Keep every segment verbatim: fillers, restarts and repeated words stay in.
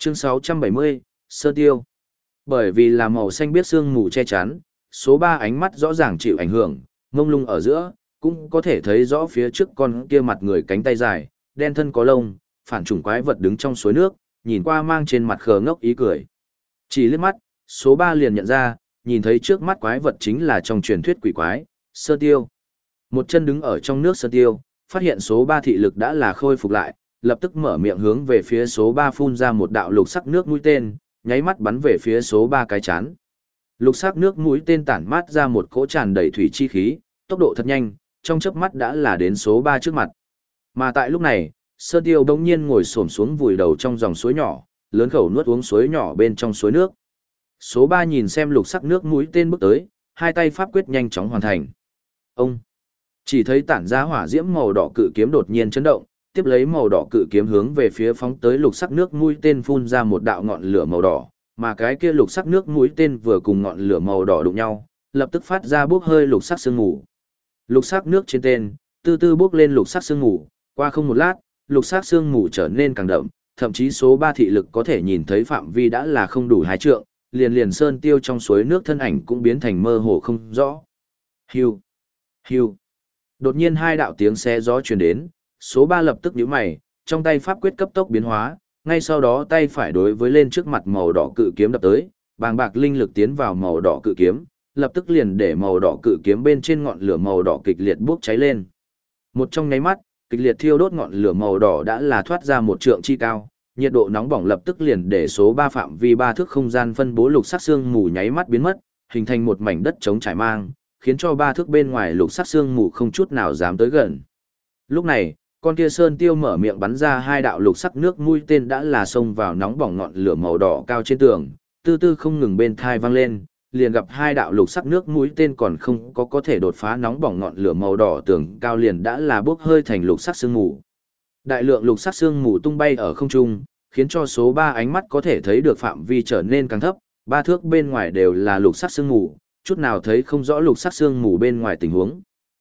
Chương sáu trăm bảy mươi, Sơn Tiêu. Bởi vì là màu xanh biết sương mù che chắn, số ba ánh mắt rõ ràng chịu ảnh hưởng, mông lung ở giữa, cũng có thể thấy rõ phía trước con kia mặt người cánh tay dài, đen thân có lông, phản chủng quái vật đứng trong suối nước, nhìn qua mang trên mặt khờ ngốc ý cười. Chỉ liếc mắt, số ba liền nhận ra, nhìn thấy trước mắt quái vật chính là trong truyền thuyết quỷ quái, Sơn Tiêu. Một chân đứng ở trong nước Sơn Tiêu, phát hiện số ba thị lực đã là khôi phục lại, lập tức mở miệng hướng về phía số ba phun ra một đạo lục sắc nước mũi tên, nháy mắt bắn về phía số ba cái chán. Lục sắc nước mũi tên tản mát ra một cỗ tràn đầy thủy chi khí, tốc độ thật nhanh, trong chớp mắt đã là đến số ba trước mặt. Mà tại lúc này, Sơn Tiêu bỗng nhiên ngồi xổm xuống vùi đầu trong dòng suối nhỏ, lớn khẩu nuốt uống suối nhỏ bên trong suối nước. Số ba nhìn xem lục sắc nước mũi tên bước tới, hai tay pháp quyết nhanh chóng hoàn thành. Ông chỉ thấy tản ra hỏa diễm màu đỏ cự kiếm đột nhiên chấn động, tiếp lấy màu đỏ cự kiếm hướng về phía phóng tới lục sắc nước mũi tên phun ra một đạo ngọn lửa màu đỏ, mà cái kia lục sắc nước mũi tên vừa cùng ngọn lửa màu đỏ đụng nhau, lập tức phát ra bốc hơi lục sắc sương mù. Lục sắc nước trên tên, từ từ bốc lên lục sắc sương mù, qua không một lát, lục sắc sương mù trở nên càng đậm, thậm chí số ba thị lực có thể nhìn thấy phạm vi đã là không đủ hai trượng, liền liền Sơn Tiêu trong suối nước thân ảnh cũng biến thành mơ hồ không rõ. Hưu, hưu. Đột nhiên hai đạo tiếng xé gió truyền đến, số ba lập tức nhíu mày, trong tay pháp quyết cấp tốc biến hóa, ngay sau đó tay phải đối với lên trước mặt màu đỏ cự kiếm đập tới, bàng bạc linh lực tiến vào màu đỏ cự kiếm, lập tức liền để màu đỏ cự kiếm bên trên ngọn lửa màu đỏ kịch liệt bốc cháy lên. Một trong nháy mắt, kịch liệt thiêu đốt ngọn lửa màu đỏ đã là thoát ra một trượng chi cao, nhiệt độ nóng bỏng lập tức liền để số ba phạm vi ba thước không gian phân bố lục sắc xương mù nháy mắt biến mất, hình thành một mảnh đất trống trải mang, khiến cho ba thước bên ngoài lục sắc xương mù không chút nào dám tới gần. Lúc này, con kia Sơn Tiêu mở miệng bắn ra hai đạo lục sắc nước mũi tên đã là xông vào nóng bỏng ngọn lửa màu đỏ cao trên tường, tư tư không ngừng bên thai vang lên, liền gặp hai đạo lục sắc nước mũi tên còn không có có thể đột phá nóng bỏng ngọn lửa màu đỏ tường cao liền đã là bốc hơi thành lục sắc sương mù. Đại lượng lục sắc sương mù tung bay ở không trung, khiến cho số ba ánh mắt có thể thấy được phạm vi trở nên càng thấp, ba thước bên ngoài đều là lục sắc sương mù, chút nào thấy không rõ lục sắc sương mù bên ngoài tình huống.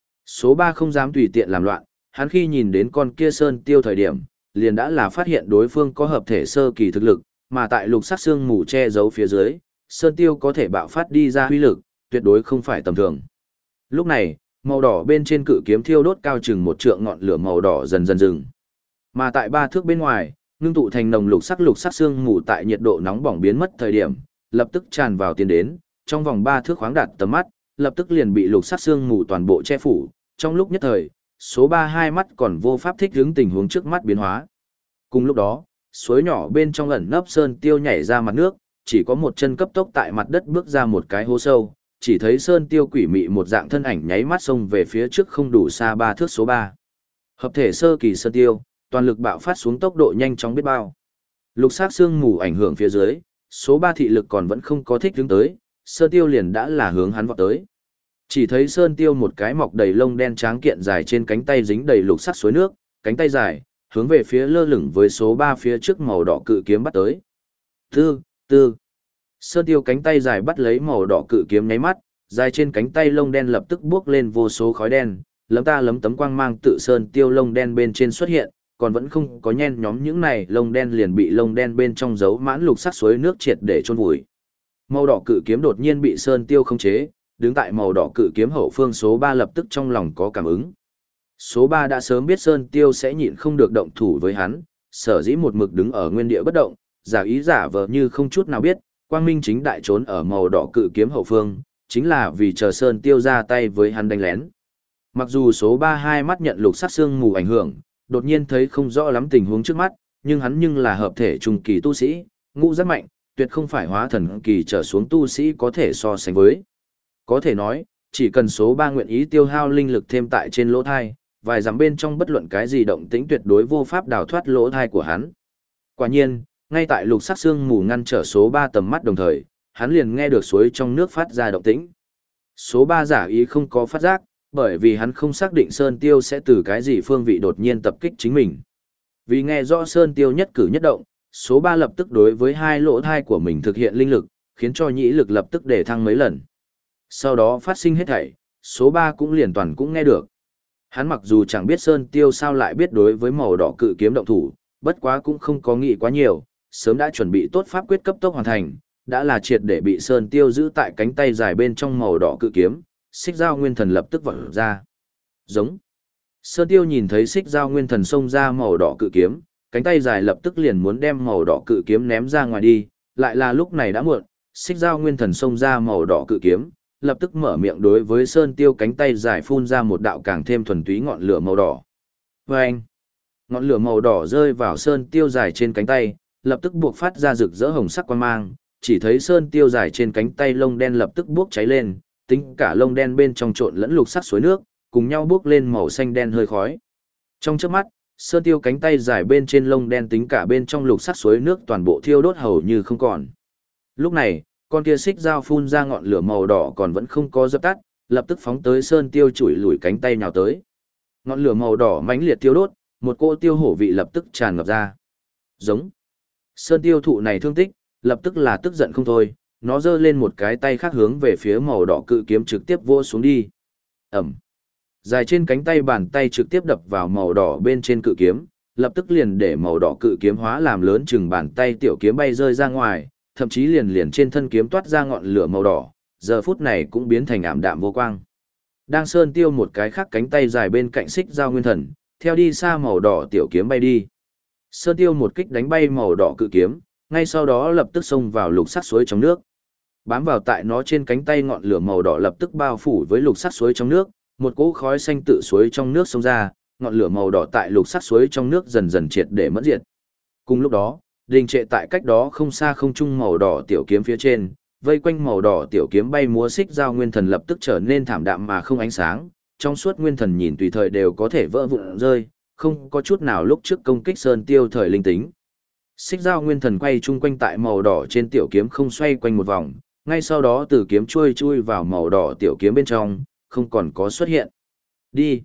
Số ba không dám tùy tiện làm loạn, hắn khi nhìn đến con kia Sơn Tiêu thời điểm, liền đã là phát hiện đối phương có hợp thể sơ kỳ thực lực, mà tại lục sắc sương mù che giấu phía dưới, Sơn Tiêu có thể bạo phát đi ra huy lực, tuyệt đối không phải tầm thường. Lúc này, màu đỏ bên trên cự kiếm thiêu đốt cao chừng một trượng ngọn lửa màu đỏ dần dần dừng. Mà tại ba thước bên ngoài, ngưng tụ thành nồng lục sắc lục sắc sương mù tại nhiệt độ nóng bỏng biến mất thời điểm, lập tức tràn vào tiến đến, trong vòng ba thước khoáng đạt tầm mắt, lập tức liền bị lục sắc sương mù toàn bộ che phủ, trong lúc nhất thời, số ba hai mắt còn vô pháp thích ứng tình huống trước mắt biến hóa. Cùng lúc đó, suối nhỏ bên trong ẩn nấp Sơn Tiêu nhảy ra mặt nước, chỉ có một chân cấp tốc tại mặt đất bước ra một cái hố sâu, chỉ thấy Sơn Tiêu quỷ mị một dạng thân ảnh nháy mắt xông về phía trước không đủ xa ba thước số ba. Hợp thể sơ kỳ Sơn Tiêu, toàn lực bạo phát xuống tốc độ nhanh chóng biết bao. Lục sắc sương mù ảnh hưởng phía dưới, số ba thị lực còn vẫn không có thích đứng tới, Sơn Tiêu liền đã là hướng hắn vọt tới. Chỉ thấy Sơn Tiêu một cái mọc đầy lông đen tráng kiện dài trên cánh tay dính đầy lục sắc suối nước, cánh tay dài, hướng về phía lơ lửng với số ba phía trước màu đỏ cự kiếm bắt tới. Tư, tư. Sơn Tiêu cánh tay dài bắt lấy màu đỏ cự kiếm nháy mắt, dài trên cánh tay lông đen lập tức bước lên vô số khói đen, lấm ta lấm tấm quang mang tự Sơn Tiêu lông đen bên trên xuất hiện, còn vẫn không có nhen nhóm những này lông đen liền bị lông đen bên trong giấu mãn lục sắc suối nước triệt để chôn vùi. Màu đỏ cự kiếm đột nhiên bị Sơn Tiêu khống chế, đứng tại màu đỏ cự kiếm hậu phương số ba lập tức trong lòng có cảm ứng. Số ba đã sớm biết Sơn Tiêu sẽ nhịn không được động thủ với hắn, sở dĩ một mực đứng ở nguyên địa bất động, giả ý giả vờ như không chút nào biết, quang minh chính đại trốn ở màu đỏ cự kiếm hậu phương, chính là vì chờ Sơn Tiêu ra tay với hắn đánh lén. Mặc dù số ba hai mắt nhận lục sắc sương mù ảnh hưởng, đột nhiên thấy không rõ lắm tình huống trước mắt, nhưng hắn nhưng là hợp thể trung kỳ tu sĩ, ngũ rất mạnh, tuyệt không phải hóa thần kỳ trở xuống tu sĩ có thể so sánh với. Có thể nói, chỉ cần số ba nguyện ý tiêu hao linh lực thêm tại trên lỗ thai, vài dặm bên trong bất luận cái gì động tĩnh tuyệt đối vô pháp đào thoát lỗ thai của hắn. Quả nhiên, ngay tại lục sắc sương mù ngăn trở số ba tầm mắt đồng thời, hắn liền nghe được suối trong nước phát ra động tĩnh. Số ba giả ý không có phát giác, bởi vì hắn không xác định Sơn Tiêu sẽ từ cái gì phương vị đột nhiên tập kích chính mình. Vì nghe rõ Sơn Tiêu nhất cử nhất động, số ba lập tức đối với hai lỗ thai của mình thực hiện linh lực, khiến cho nhĩ lực lập tức để thăng mấy lần. Sau đó phát sinh hết thảy, số ba cũng liền toàn cũng nghe được. Hắn mặc dù chẳng biết Sơn Tiêu sao lại biết đối với màu đỏ cự kiếm động thủ, bất quá cũng không có nghĩ quá nhiều, sớm đã chuẩn bị tốt pháp quyết cấp tốc hoàn thành, đã là triệt để bị Sơn Tiêu giữ tại cánh tay dài bên trong màu đỏ cự kiếm, xích dao nguyên thần lập tức vọt ra. Giống. Sơn Tiêu nhìn thấy xích dao nguyên thần xông ra màu đỏ cự kiếm, cánh tay dài lập tức liền muốn đem màu đỏ cự kiếm ném ra ngoài đi, lại là lúc này đã muộn, xích dao nguyên thần xông ra màu đỏ cự kiếm, lập tức mở miệng đối với Sơn Tiêu cánh tay dài phun ra một đạo càng thêm thuần túy ngọn lửa màu đỏ. Vâng! Ngọn lửa màu đỏ rơi vào Sơn Tiêu dài trên cánh tay, lập tức buộc phát ra rực rỡ hồng sắc quang mang, chỉ thấy Sơn Tiêu dài trên cánh tay lông đen lập tức bốc cháy lên, tính cả lông đen bên trong trộn lẫn lục sắc suối nước, cùng nhau bốc lên màu xanh đen hơi khói. Trong chớp mắt, Sơn Tiêu cánh tay dài bên trên lông đen tính cả bên trong lục sắc suối nước toàn bộ thiêu đốt hầu như không còn. Lúc này, con kia xích dao phun ra ngọn lửa màu đỏ còn vẫn không có dập tắt, lập tức phóng tới Sơn Tiêu chùi lùi cánh tay nhào tới. Ngọn lửa màu đỏ mãnh liệt thiêu đốt, một cỗ tiêu hổ vị lập tức tràn ngập ra. Giống. Sơn Tiêu thụ này thương tích, lập tức là tức giận không thôi, nó giơ lên một cái tay khác hướng về phía màu đỏ cự kiếm trực tiếp vỗ xuống đi. Ẩm. Dài trên cánh tay bàn tay trực tiếp đập vào màu đỏ bên trên cự kiếm, lập tức liền để màu đỏ cự kiếm hóa làm lớn chừng bàn tay tiểu kiếm bay rơi ra ngoài, thậm chí liền liền trên thân kiếm toát ra ngọn lửa màu đỏ, giờ phút này cũng biến thành ảm đạm vô quang. Đang Sơn Tiêu một cái khác cánh tay dài bên cạnh xích dao nguyên thần, theo đi xa màu đỏ tiểu kiếm bay đi. Sơn Tiêu một kích đánh bay màu đỏ cự kiếm, ngay sau đó lập tức xông vào lục sắc suối trong nước. Bám vào tại nó trên cánh tay ngọn lửa màu đỏ lập tức bao phủ với lục sắc suối trong nước, một cỗ khói xanh tự suối trong nước xông ra, ngọn lửa màu đỏ tại lục sắc suối trong nước dần dần triệt để mất diệt. Cùng lúc đó, đình trệ tại cách đó không xa không trung màu đỏ tiểu kiếm phía trên, vây quanh màu đỏ tiểu kiếm bay múa xích dao nguyên thần lập tức trở nên thảm đạm mà không ánh sáng, trong suốt nguyên thần nhìn tùy thời đều có thể vỡ vụn rơi, không có chút nào lúc trước công kích Sơn Tiêu thời linh tính. Xích dao nguyên thần quay chung quanh tại màu đỏ trên tiểu kiếm không xoay quanh một vòng, ngay sau đó từ kiếm chui chui vào màu đỏ tiểu kiếm bên trong, không còn có xuất hiện. Đi.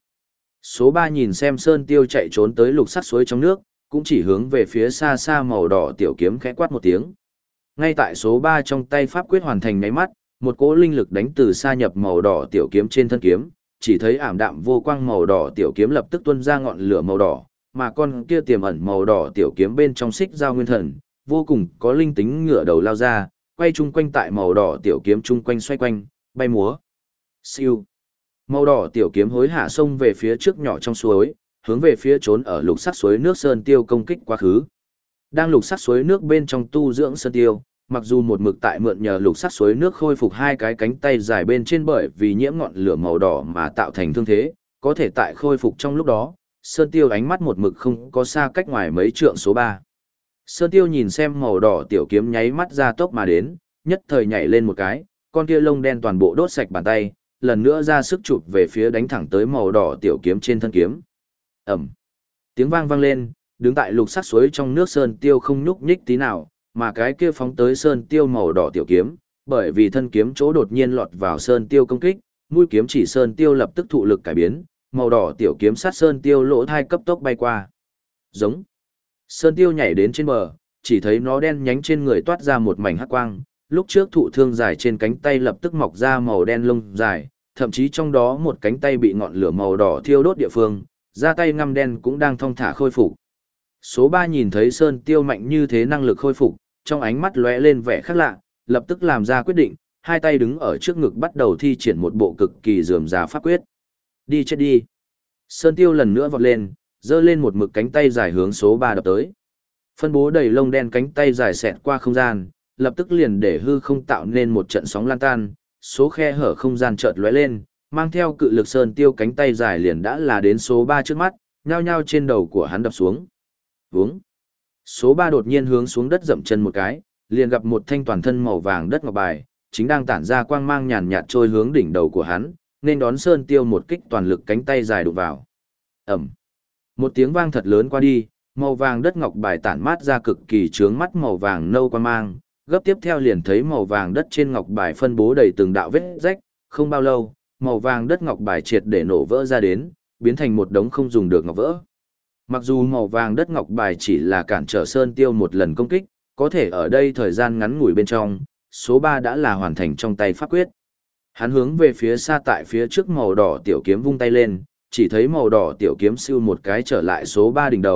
Số ba nhìn xem Sơn Tiêu chạy trốn tới lục sắc suối trong nước, cũng chỉ hướng về phía xa xa màu đỏ tiểu kiếm khẽ quát một tiếng. Ngay tại số ba trong tay pháp quyết hoàn thành nháy mắt, một cỗ linh lực đánh từ xa nhập màu đỏ tiểu kiếm trên thân kiếm, chỉ thấy ảm đạm vô quang màu đỏ tiểu kiếm lập tức tuôn ra ngọn lửa màu đỏ, mà con kia tiềm ẩn màu đỏ tiểu kiếm bên trong xích dao nguyên thần, vô cùng có linh tính ngửa đầu lao ra, quay chung quanh tại màu đỏ tiểu kiếm chung quanh xoay quanh, bay múa. Siêu. Màu đỏ tiểu kiếm hối hạ xông về phía trước nhỏ trong suối, hướng về phía trốn ở lục sắc suối nước Sơn Tiêu công kích quá khứ. Đang lục sắc suối nước bên trong tu dưỡng Sơn Tiêu, mặc dù một mực tại mượn nhờ lục sắc suối nước khôi phục hai cái cánh tay dài bên trên bởi vì nhiễm ngọn lửa màu đỏ mà tạo thành thương thế, có thể tại khôi phục trong lúc đó, Sơn Tiêu ánh mắt một mực không có xa cách ngoài mấy trượng số ba. Sơn Tiêu nhìn xem màu đỏ tiểu kiếm nháy mắt ra tốc mà đến, nhất thời nhảy lên một cái, con kia lông đen toàn bộ đốt sạch bàn tay, lần nữa ra sức chụp về phía đánh thẳng tới màu đỏ tiểu kiếm trên thân kiếm. Ẩm. Tiếng vang vang lên, đứng tại lục sắc suối trong nước Sơn Tiêu không nhúc nhích tí nào, mà cái kia phóng tới Sơn Tiêu màu đỏ tiểu kiếm, bởi vì thân kiếm chỗ đột nhiên lọt vào Sơn Tiêu công kích, mũi kiếm chỉ Sơn Tiêu lập tức thụ lực cải biến, màu đỏ tiểu kiếm sát Sơn Tiêu lỗ thai cấp tốc bay qua. Giống. Sơn Tiêu nhảy đến trên bờ, chỉ thấy nó đen nhánh trên người toát ra một mảnh hắc quang, lúc trước thụ thương dài trên cánh tay lập tức mọc ra màu đen lông dài, thậm chí trong đó một cánh tay bị ngọn lửa màu đỏ thiêu đốt địa phương, da tay ngăm đen cũng đang thong thả khôi phục. Số ba nhìn thấy Sơn Tiêu mạnh như thế năng lực khôi phục, trong ánh mắt lóe lên vẻ khác lạ, lập tức làm ra quyết định, hai tay đứng ở trước ngực bắt đầu thi triển một bộ cực kỳ rườm rà pháp quyết. Đi chết đi. Sơn Tiêu lần nữa vọt lên, giơ lên một mực cánh tay dài hướng số ba đập tới. Phân bố đầy lông đen cánh tay dài xẹt qua không gian, lập tức liền để hư không tạo nên một trận sóng lan tan, số khe hở không gian chợt lóe lên, mang theo cự lực Sơn Tiêu cánh tay dài liền đã là đến số ba trước mắt, nhao nhao trên đầu của hắn đập xuống. Vướng. Số ba đột nhiên hướng xuống đất dậm chân một cái, liền gặp một thanh toàn thân màu vàng đất ngọc bài, chính đang tản ra quang mang nhàn nhạt trôi hướng đỉnh đầu của hắn, nên đón Sơn Tiêu một kích toàn lực cánh tay dài đụng vào. Ẩm. Một tiếng vang thật lớn qua đi, màu vàng đất ngọc bài tản mát ra cực kỳ chướng mắt màu vàng nâu quang mang, gấp tiếp theo liền thấy màu vàng đất trên ngọc bài phân bố đầy từng đạo vết rách, không bao lâu, màu vàng đất ngọc bài triệt để nổ vỡ ra đến, biến thành một đống không dùng được ngọc vỡ. Mặc dù màu vàng đất ngọc bài chỉ là cản trở Sơn Tiêu một lần công kích, có thể ở đây thời gian ngắn ngủi bên trong, số ba đã là hoàn thành trong tay pháp quyết. Hắn hướng về phía xa tại phía trước màu đỏ tiểu kiếm vung tay lên, chỉ thấy màu đỏ tiểu kiếm siêu một cái trở lại số ba đỉnh đầu,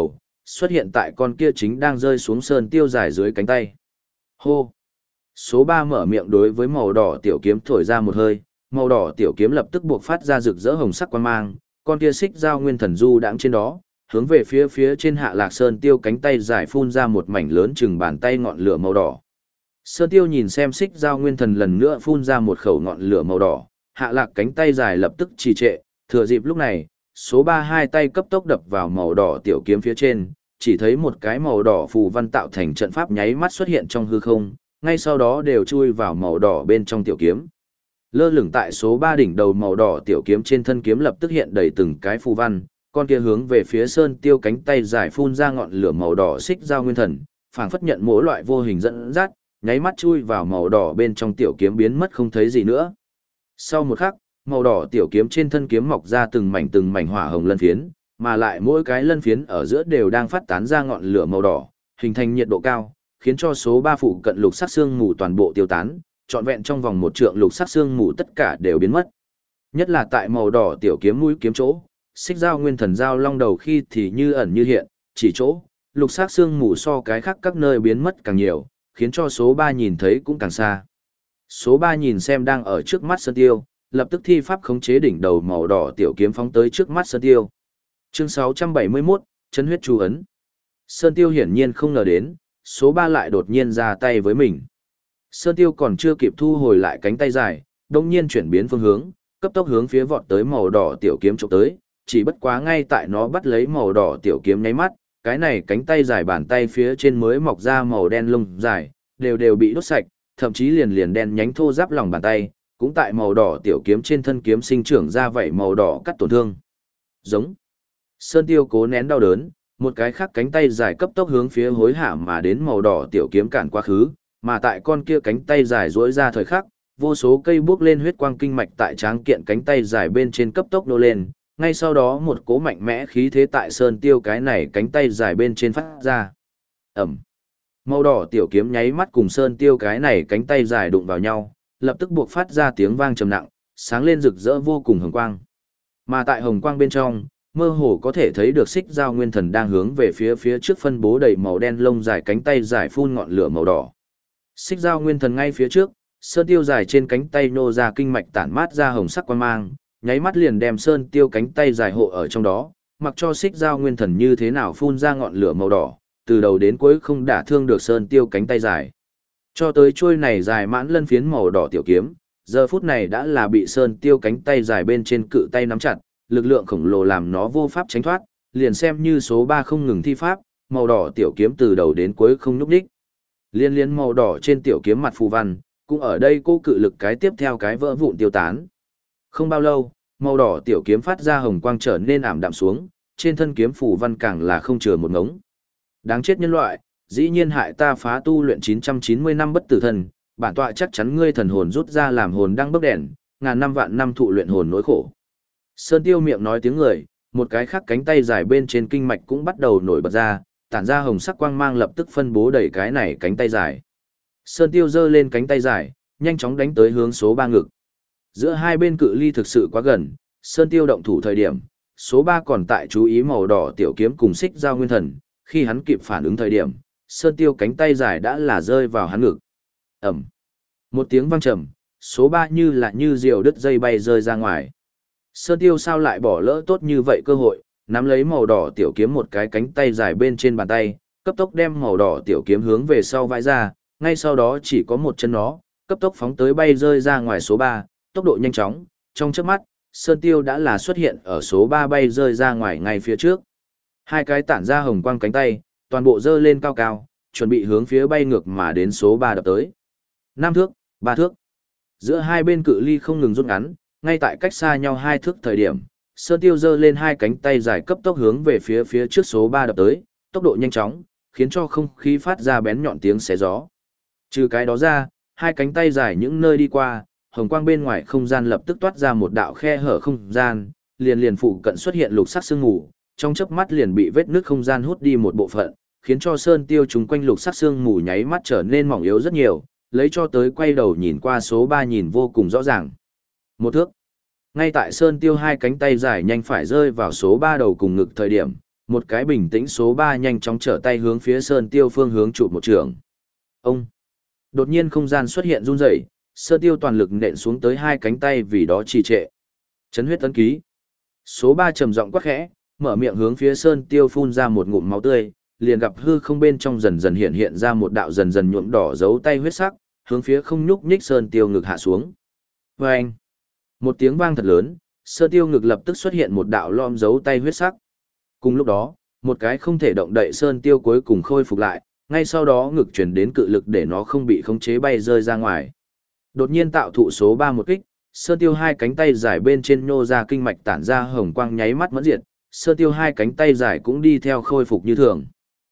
xuất hiện tại con kia chính đang rơi xuống sơn tiêu dài dưới cánh tay. Hô! Số ba mở miệng đối với màu đỏ tiểu kiếm thổi ra một hơi, màu đỏ tiểu kiếm lập tức buộc phát ra rực rỡ hồng sắc quang mang, con kia xích dao nguyên thần du đãng trên đó, hướng về phía phía trên Hạ Lạc Sơn Tiêu cánh tay dài phun ra một mảnh lớn chừng bàn tay ngọn lửa màu đỏ. Sơn Tiêu nhìn xem xích dao nguyên thần lần nữa phun ra một khẩu ngọn lửa màu đỏ, Hạ Lạc cánh tay dài lập tức trì trệ, thừa dịp lúc này, số ba hai tay cấp tốc đập vào màu đỏ tiểu kiếm phía trên, chỉ thấy một cái màu đỏ phù văn tạo thành trận pháp nháy mắt xuất hiện trong hư không, ngay sau đó đều chui vào màu đỏ bên trong tiểu kiếm. Lơ lửng tại số ba đỉnh đầu màu đỏ tiểu kiếm trên thân kiếm lập tức hiện đầy từng cái phù văn, con kia hướng về phía Sơn Tiêu cánh tay dài phun ra ngọn lửa màu đỏ xích dao nguyên thần, phảng phất nhận mỗi loại vô hình dẫn dắt, nháy mắt chui vào màu đỏ bên trong tiểu kiếm biến mất không thấy gì nữa. Sau một khắc, màu đỏ tiểu kiếm trên thân kiếm mọc ra từng mảnh từng mảnh hỏa hồng lân phiến, mà lại mỗi cái lân phiến ở giữa đều đang phát tán ra ngọn lửa màu đỏ, hình thành nhiệt độ cao, khiến cho số ba phụ cận lục sắc xương mù toàn bộ tiêu tán, trọn vẹn trong vòng một trượng lục sắc xương mù tất cả đều biến mất. Nhất là tại màu đỏ tiểu kiếm mũi kiếm chỗ, xích dao nguyên thần dao long đầu khi thì như ẩn như hiện, chỉ chỗ, lục sắc xương mù so cái khác các nơi biến mất càng nhiều, khiến cho số ba nhìn thấy cũng càng xa. Số ba nhìn xem đang ở trước mắt Sơn Tiêu, lập tức thi pháp khống chế đỉnh đầu màu đỏ tiểu kiếm phóng tới trước mắt Sơn Tiêu. Chương sáu trăm bảy mươi mốt, chân huyết chú ấn. Sơn Tiêu hiển nhiên không ngờ đến, số ba lại đột nhiên ra tay với mình. Sơn Tiêu còn chưa kịp thu hồi lại cánh tay dài, đồng nhiên chuyển biến phương hướng, cấp tốc hướng phía vọt tới màu đỏ tiểu kiếm chụp tới, chỉ bất quá ngay tại nó bắt lấy màu đỏ tiểu kiếm nháy mắt, cái này cánh tay dài bàn tay phía trên mới mọc ra màu đen lông dài, đều đều bị đốt sạch, thậm chí liền liền đen nhánh thô ráp lòng bàn tay, cũng tại màu đỏ tiểu kiếm trên thân kiếm sinh trưởng ra vảy màu đỏ cắt tổn thương. Giống. Sơn Tiêu cố nén đau đớn, một cái khác cánh tay dài cấp tốc hướng phía hối hả mà đến màu đỏ tiểu kiếm cản quá khứ, mà tại con kia cánh tay dài duỗi ra thời khắc, vô số cây bước lên huyết quang kinh mạch tại tráng kiện cánh tay dài bên trên cấp tốc nô lên, ngay sau đó một cỗ mạnh mẽ khí thế tại Sơn Tiêu cái này cánh tay dài bên trên phát ra. Ẩm. Màu đỏ tiểu kiếm nháy mắt cùng Sơn Tiêu cái này cánh tay dài đụng vào nhau, lập tức buộc phát ra tiếng vang trầm nặng, sáng lên rực rỡ vô cùng hồng quang. Mà tại hồng quang bên trong, mơ hồ có thể thấy được xích dao nguyên thần đang hướng về phía phía trước phân bố đầy màu đen lông dài cánh tay dài phun ngọn lửa màu đỏ. Xích dao nguyên thần ngay phía trước, Sơn Tiêu dài trên cánh tay nô ra kinh mạch tản mát ra hồng sắc quang mang, nháy mắt liền đem Sơn Tiêu cánh tay dài hộ ở trong đó, mặc cho xích dao nguyên thần như thế nào phun ra ngọn lửa màu đỏ, từ đầu đến cuối không đả thương được Sơn Tiêu cánh tay dài. Cho tới chuôi này dài mãn lân phiến màu đỏ tiểu kiếm, giờ phút này đã là bị Sơn Tiêu cánh tay dài bên trên cự tay nắm chặt, lực lượng khổng lồ làm nó vô pháp tránh thoát, liền xem như số ba không ngừng thi pháp, màu đỏ tiểu kiếm từ đầu đến cuối không nhúc nhích. Liên liên màu đỏ trên tiểu kiếm mặt phù văn, cũng ở đây cô cự lực cái tiếp theo cái vỡ vụn tiêu tán. Không bao lâu, màu đỏ tiểu kiếm phát ra hồng quang trở nên ảm đạm xuống, trên thân kiếm phù văn càng là không chừa một ngống. Đáng chết nhân loại, dĩ nhiên hại ta phá tu luyện chín trăm chín mươi năm bất tử thần, bản tọa chắc chắn ngươi thần hồn rút ra làm hồn đang bốc đèn, ngàn năm vạn năm thụ luyện hồn nỗi khổ. Sơn Tiêu miệng nói tiếng người, một cái khác cánh tay dài bên trên kinh mạch cũng bắt đầu nổi bật ra, tản ra hồng sắc quang mang lập tức phân bố đầy cái này cánh tay dài. Sơn Tiêu giơ lên cánh tay dài, nhanh chóng đánh tới hướng số ba ngực. Giữa hai bên cự ly thực sự quá gần, Sơn Tiêu động thủ thời điểm, số ba còn tại chú ý màu đỏ tiểu kiếm cùng xích dao nguyên thần, khi hắn kịp phản ứng thời điểm, Sơn Tiêu cánh tay dài đã là rơi vào hắn ngực. Ầm. Một tiếng vang trầm, số ba như là như diều đứt dây bay rơi ra ngoài. Sơn Tiêu sao lại bỏ lỡ tốt như vậy cơ hội, nắm lấy màu đỏ tiểu kiếm một cái cánh tay dài bên trên bàn tay, cấp tốc đem màu đỏ tiểu kiếm hướng về sau vãi ra, ngay sau đó chỉ có một chân nó, cấp tốc phóng tới bay rơi ra ngoài số ba, tốc độ nhanh chóng, trong chớp mắt, Sơn Tiêu đã là xuất hiện ở số ba bay rơi ra ngoài ngay phía trước. Hai cái tản ra hồng quang cánh tay, toàn bộ dơ lên cao cao, chuẩn bị hướng phía bay ngược mà đến số ba đập tới. Năm thước, ba thước. Giữa hai bên cự ly không ngừng rút ngắn, ngay tại cách xa nhau hai thước thời điểm, Sơn Tiêu giơ lên hai cánh tay dài cấp tốc hướng về phía phía trước số ba đập tới, tốc độ nhanh chóng, khiến cho không khí phát ra bén nhọn tiếng xé gió. Trừ cái đó ra, hai cánh tay dài những nơi đi qua, hồng quang bên ngoài không gian lập tức toát ra một đạo khe hở không gian, liền liền phụ cận xuất hiện lục sắc sương mù, trong chớp mắt liền bị vết nứt không gian hút đi một bộ phận, khiến cho Sơn Tiêu chúng quanh lục sắc sương mù nháy mắt trở nên mỏng yếu rất nhiều, lấy cho tới quay đầu nhìn qua số ba nhìn vô cùng rõ ràng. Một thước. Ngay tại Sơn Tiêu hai cánh tay dài nhanh phải rơi vào số ba đầu cùng ngực thời điểm, một cái bình tĩnh số ba nhanh chóng trở tay hướng phía Sơn Tiêu phương hướng chụp một trường. Ông! Đột nhiên không gian xuất hiện run rẩy, Sơn Tiêu toàn lực nện xuống tới hai cánh tay vì đó trì trệ. Chấn huyết ấn ký. Số ba trầm giọng quát khẽ, mở miệng hướng phía Sơn Tiêu phun ra một ngụm máu tươi, liền gặp hư không bên trong dần dần hiện hiện ra một đạo dần dần nhuộm đỏ dấu tay huyết sắc, hướng phía không nhúc nhích Sơn Tiêu ngực hạ xuống. Vâng! Một tiếng vang thật lớn, Sơn Tiêu ngực lập tức xuất hiện một đạo lõm dấu tay huyết sắc. Cùng lúc đó, một cái không thể động đậy Sơn Tiêu cuối cùng khôi phục lại, ngay sau đó ngực truyền đến cự lực để nó không bị khống chế bay rơi ra ngoài. Đột nhiên tạo thụ số ba một kích, Sơn Tiêu hai cánh tay dài bên trên nhô ra kinh mạch tản ra hồng quang nháy mắt mẫn diệt, Sơn Tiêu hai cánh tay dài cũng đi theo khôi phục như thường.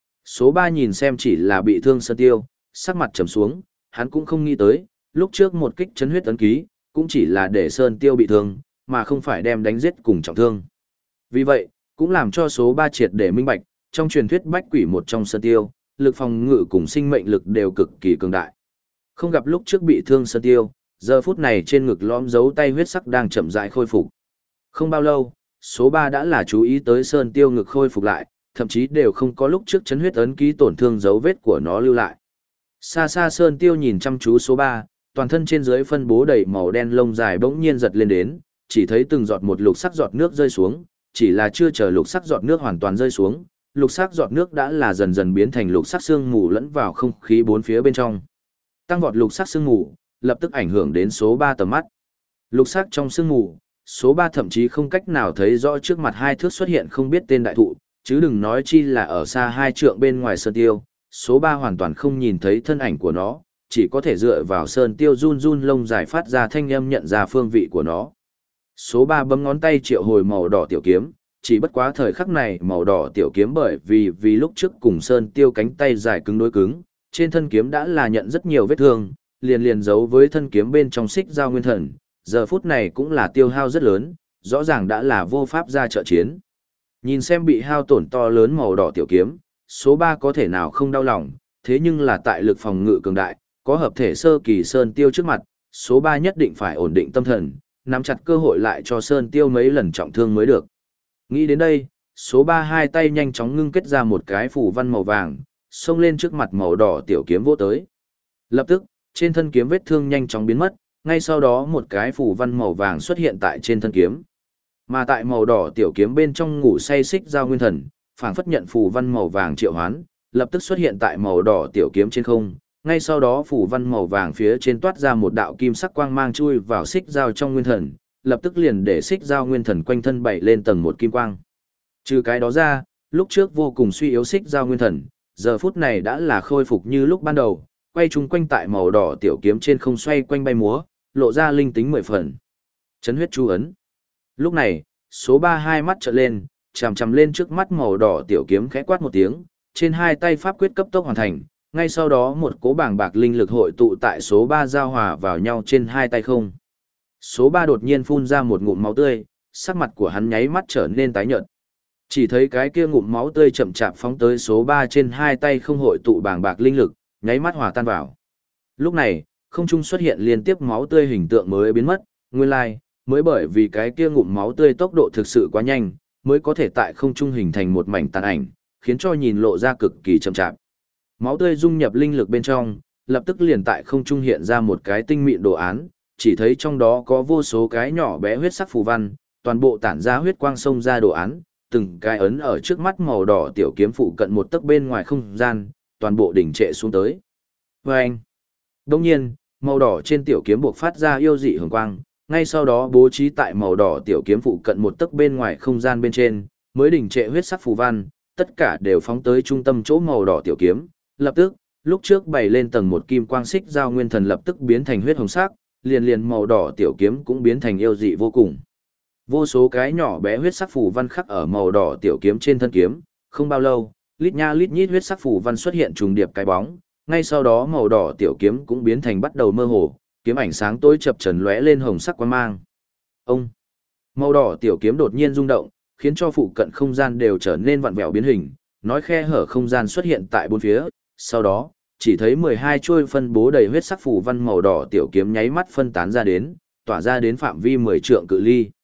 Số ba nhìn xem chỉ là bị thương Sơn Tiêu, sắc mặt trầm xuống, hắn cũng không nghĩ tới, lúc trước một kích chấn huyết ấn ký, cũng chỉ là để Sơn Tiêu bị thương, mà không phải đem đánh giết cùng trọng thương. Vì vậy, cũng làm cho số ba triệt để minh bạch, trong truyền thuyết bách quỷ một trong Sơn Tiêu, lực phòng ngự cùng sinh mệnh lực đều cực kỳ cường đại. Không gặp lúc trước bị thương Sơn Tiêu, giờ phút này trên ngực lõm dấu tay huyết sắc đang chậm rãi khôi phục. Không bao lâu, số ba đã là chú ý tới Sơn Tiêu ngực khôi phục lại, thậm chí đều không có lúc trước chấn huyết ấn ký tổn thương dấu vết của nó lưu lại. Xa xa Sơn Tiêu nhìn chăm chú số ba, toàn thân trên dưới phân bố đầy màu đen lông dài bỗng nhiên giật lên đến, chỉ thấy từng giọt một lục sắc giọt nước rơi xuống, chỉ là chưa chờ lục sắc giọt nước hoàn toàn rơi xuống, lục sắc giọt nước đã là dần dần biến thành lục sắc sương mù lẫn vào không khí bốn phía bên trong. Tăng vọt lục sắc sương mù, lập tức ảnh hưởng đến số ba tầm mắt. Lục sắc trong sương mù, số ba thậm chí không cách nào thấy rõ trước mặt hai thước xuất hiện không biết tên đại thụ, chứ đừng nói chi là ở xa hai trượng bên ngoài Sơn Tiêu, số ba hoàn toàn không nhìn thấy thân ảnh của nó, chỉ có thể dựa vào Sơn Tiêu run run lông dài phát ra thanh âm nhận ra phương vị của nó. Số ba bấm ngón tay triệu hồi màu đỏ tiểu kiếm, chỉ bất quá thời khắc này màu đỏ tiểu kiếm bởi vì vì lúc trước cùng Sơn Tiêu cánh tay dài cứng đối cứng, trên thân kiếm đã là nhận rất nhiều vết thương, liền liền giấu với thân kiếm bên trong xích giao nguyên thần, giờ phút này cũng là tiêu hao rất lớn, rõ ràng đã là vô pháp ra trợ chiến. Nhìn xem bị hao tổn to lớn màu đỏ tiểu kiếm, số ba có thể nào không đau lòng, thế nhưng là tại lực phòng ngự cường đại, có hợp thể sơ kỳ Sơn Tiêu trước mặt, số ba nhất định phải ổn định tâm thần, nắm chặt cơ hội lại cho Sơn Tiêu mấy lần trọng thương mới được. Nghĩ đến đây, số ba hai tay nhanh chóng ngưng kết ra một cái phù văn màu vàng, xông lên trước mặt màu đỏ tiểu kiếm vỗ tới. Lập tức, trên thân kiếm vết thương nhanh chóng biến mất, ngay sau đó một cái phù văn màu vàng xuất hiện tại trên thân kiếm. Mà tại màu đỏ tiểu kiếm bên trong ngủ say xích giao nguyên thần, phảng phất nhận phù văn màu vàng triệu hoán, lập tức xuất hiện tại màu đỏ tiểu kiếm trên không. Ngay sau đó phù văn màu vàng phía trên toát ra một đạo kim sắc quang mang chui vào xích giao trong nguyên thần, lập tức liền để xích giao nguyên thần quanh thân bảy lên tầng một kim quang. Trừ cái đó ra, lúc trước vô cùng suy yếu xích giao nguyên thần, giờ phút này đã là khôi phục như lúc ban đầu, quay chung quanh tại màu đỏ tiểu kiếm trên không xoay quanh bay múa, lộ ra linh tính mười phần. Chấn huyết chu ấn. Lúc này, số ba hai mắt trợn lên, chằm chằm lên trước mắt màu đỏ tiểu kiếm khẽ quát một tiếng, trên hai tay pháp quyết cấp tốc hoàn thành, ngay sau đó một cỗ bảng bạc linh lực hội tụ tại số ba giao hòa vào nhau trên hai tay không. Số ba đột nhiên phun ra một ngụm máu tươi, sắc mặt của hắn nháy mắt trở nên tái nhợt. Chỉ thấy cái kia ngụm máu tươi chậm chạp phóng tới số ba trên hai tay không hội tụ bảng bạc linh lực, nháy mắt hòa tan vào. Lúc này, không trung xuất hiện liên tiếp máu tươi hình tượng mới biến mất, nguyên lai, like, mới bởi vì cái kia ngụm máu tươi tốc độ thực sự quá nhanh, mới có thể tại không trung hình thành một mảnh tàn ảnh, khiến cho nhìn lộ ra cực kỳ chậm chạp. Máu tươi dung nhập linh lực bên trong, lập tức liền tại không trung hiện ra một cái tinh mịn đồ án, chỉ thấy trong đó có vô số cái nhỏ bé huyết sắc phù văn, toàn bộ tản ra huyết quang xông ra đồ án, từng cái ấn ở trước mắt màu đỏ tiểu kiếm phụ cận một tấc bên ngoài không gian, toàn bộ đỉnh trệ xuống tới. Vâng! Đồng nhiên, màu đỏ trên tiểu kiếm buộc phát ra yêu dị hường quang, ngay sau đó bố trí tại màu đỏ tiểu kiếm phụ cận một tấc bên ngoài không gian bên trên, mới đỉnh trệ huyết sắc phù văn, tất cả đều phóng tới trung tâm chỗ màu đỏ tiểu kiếm, lập tức, lúc trước bày lên tầng một kim quang xích giao nguyên thần lập tức biến thành huyết hồng sắc, liền liền màu đỏ tiểu kiếm cũng biến thành yêu dị vô cùng. Vô số cái nhỏ bé huyết sắc phù văn khắc ở màu đỏ tiểu kiếm trên thân kiếm, không bao lâu, lít nha lít nhít huyết sắc phù văn xuất hiện trùng điệp cái bóng, ngay sau đó màu đỏ tiểu kiếm cũng biến thành bắt đầu mơ hồ, kiếm ảnh sáng tối chập chờn lóe lên hồng sắc quang mang. Ông, màu đỏ tiểu kiếm đột nhiên rung động, khiến cho phụ cận không gian đều trở nên vặn vẹo biến hình, nói khe hở không gian xuất hiện tại bốn phía, sau đó, chỉ thấy mười hai chuôi phân bố đầy huyết sắc phù văn màu đỏ tiểu kiếm nháy mắt phân tán ra đến, tỏa ra đến phạm vi mười trượng cự ly.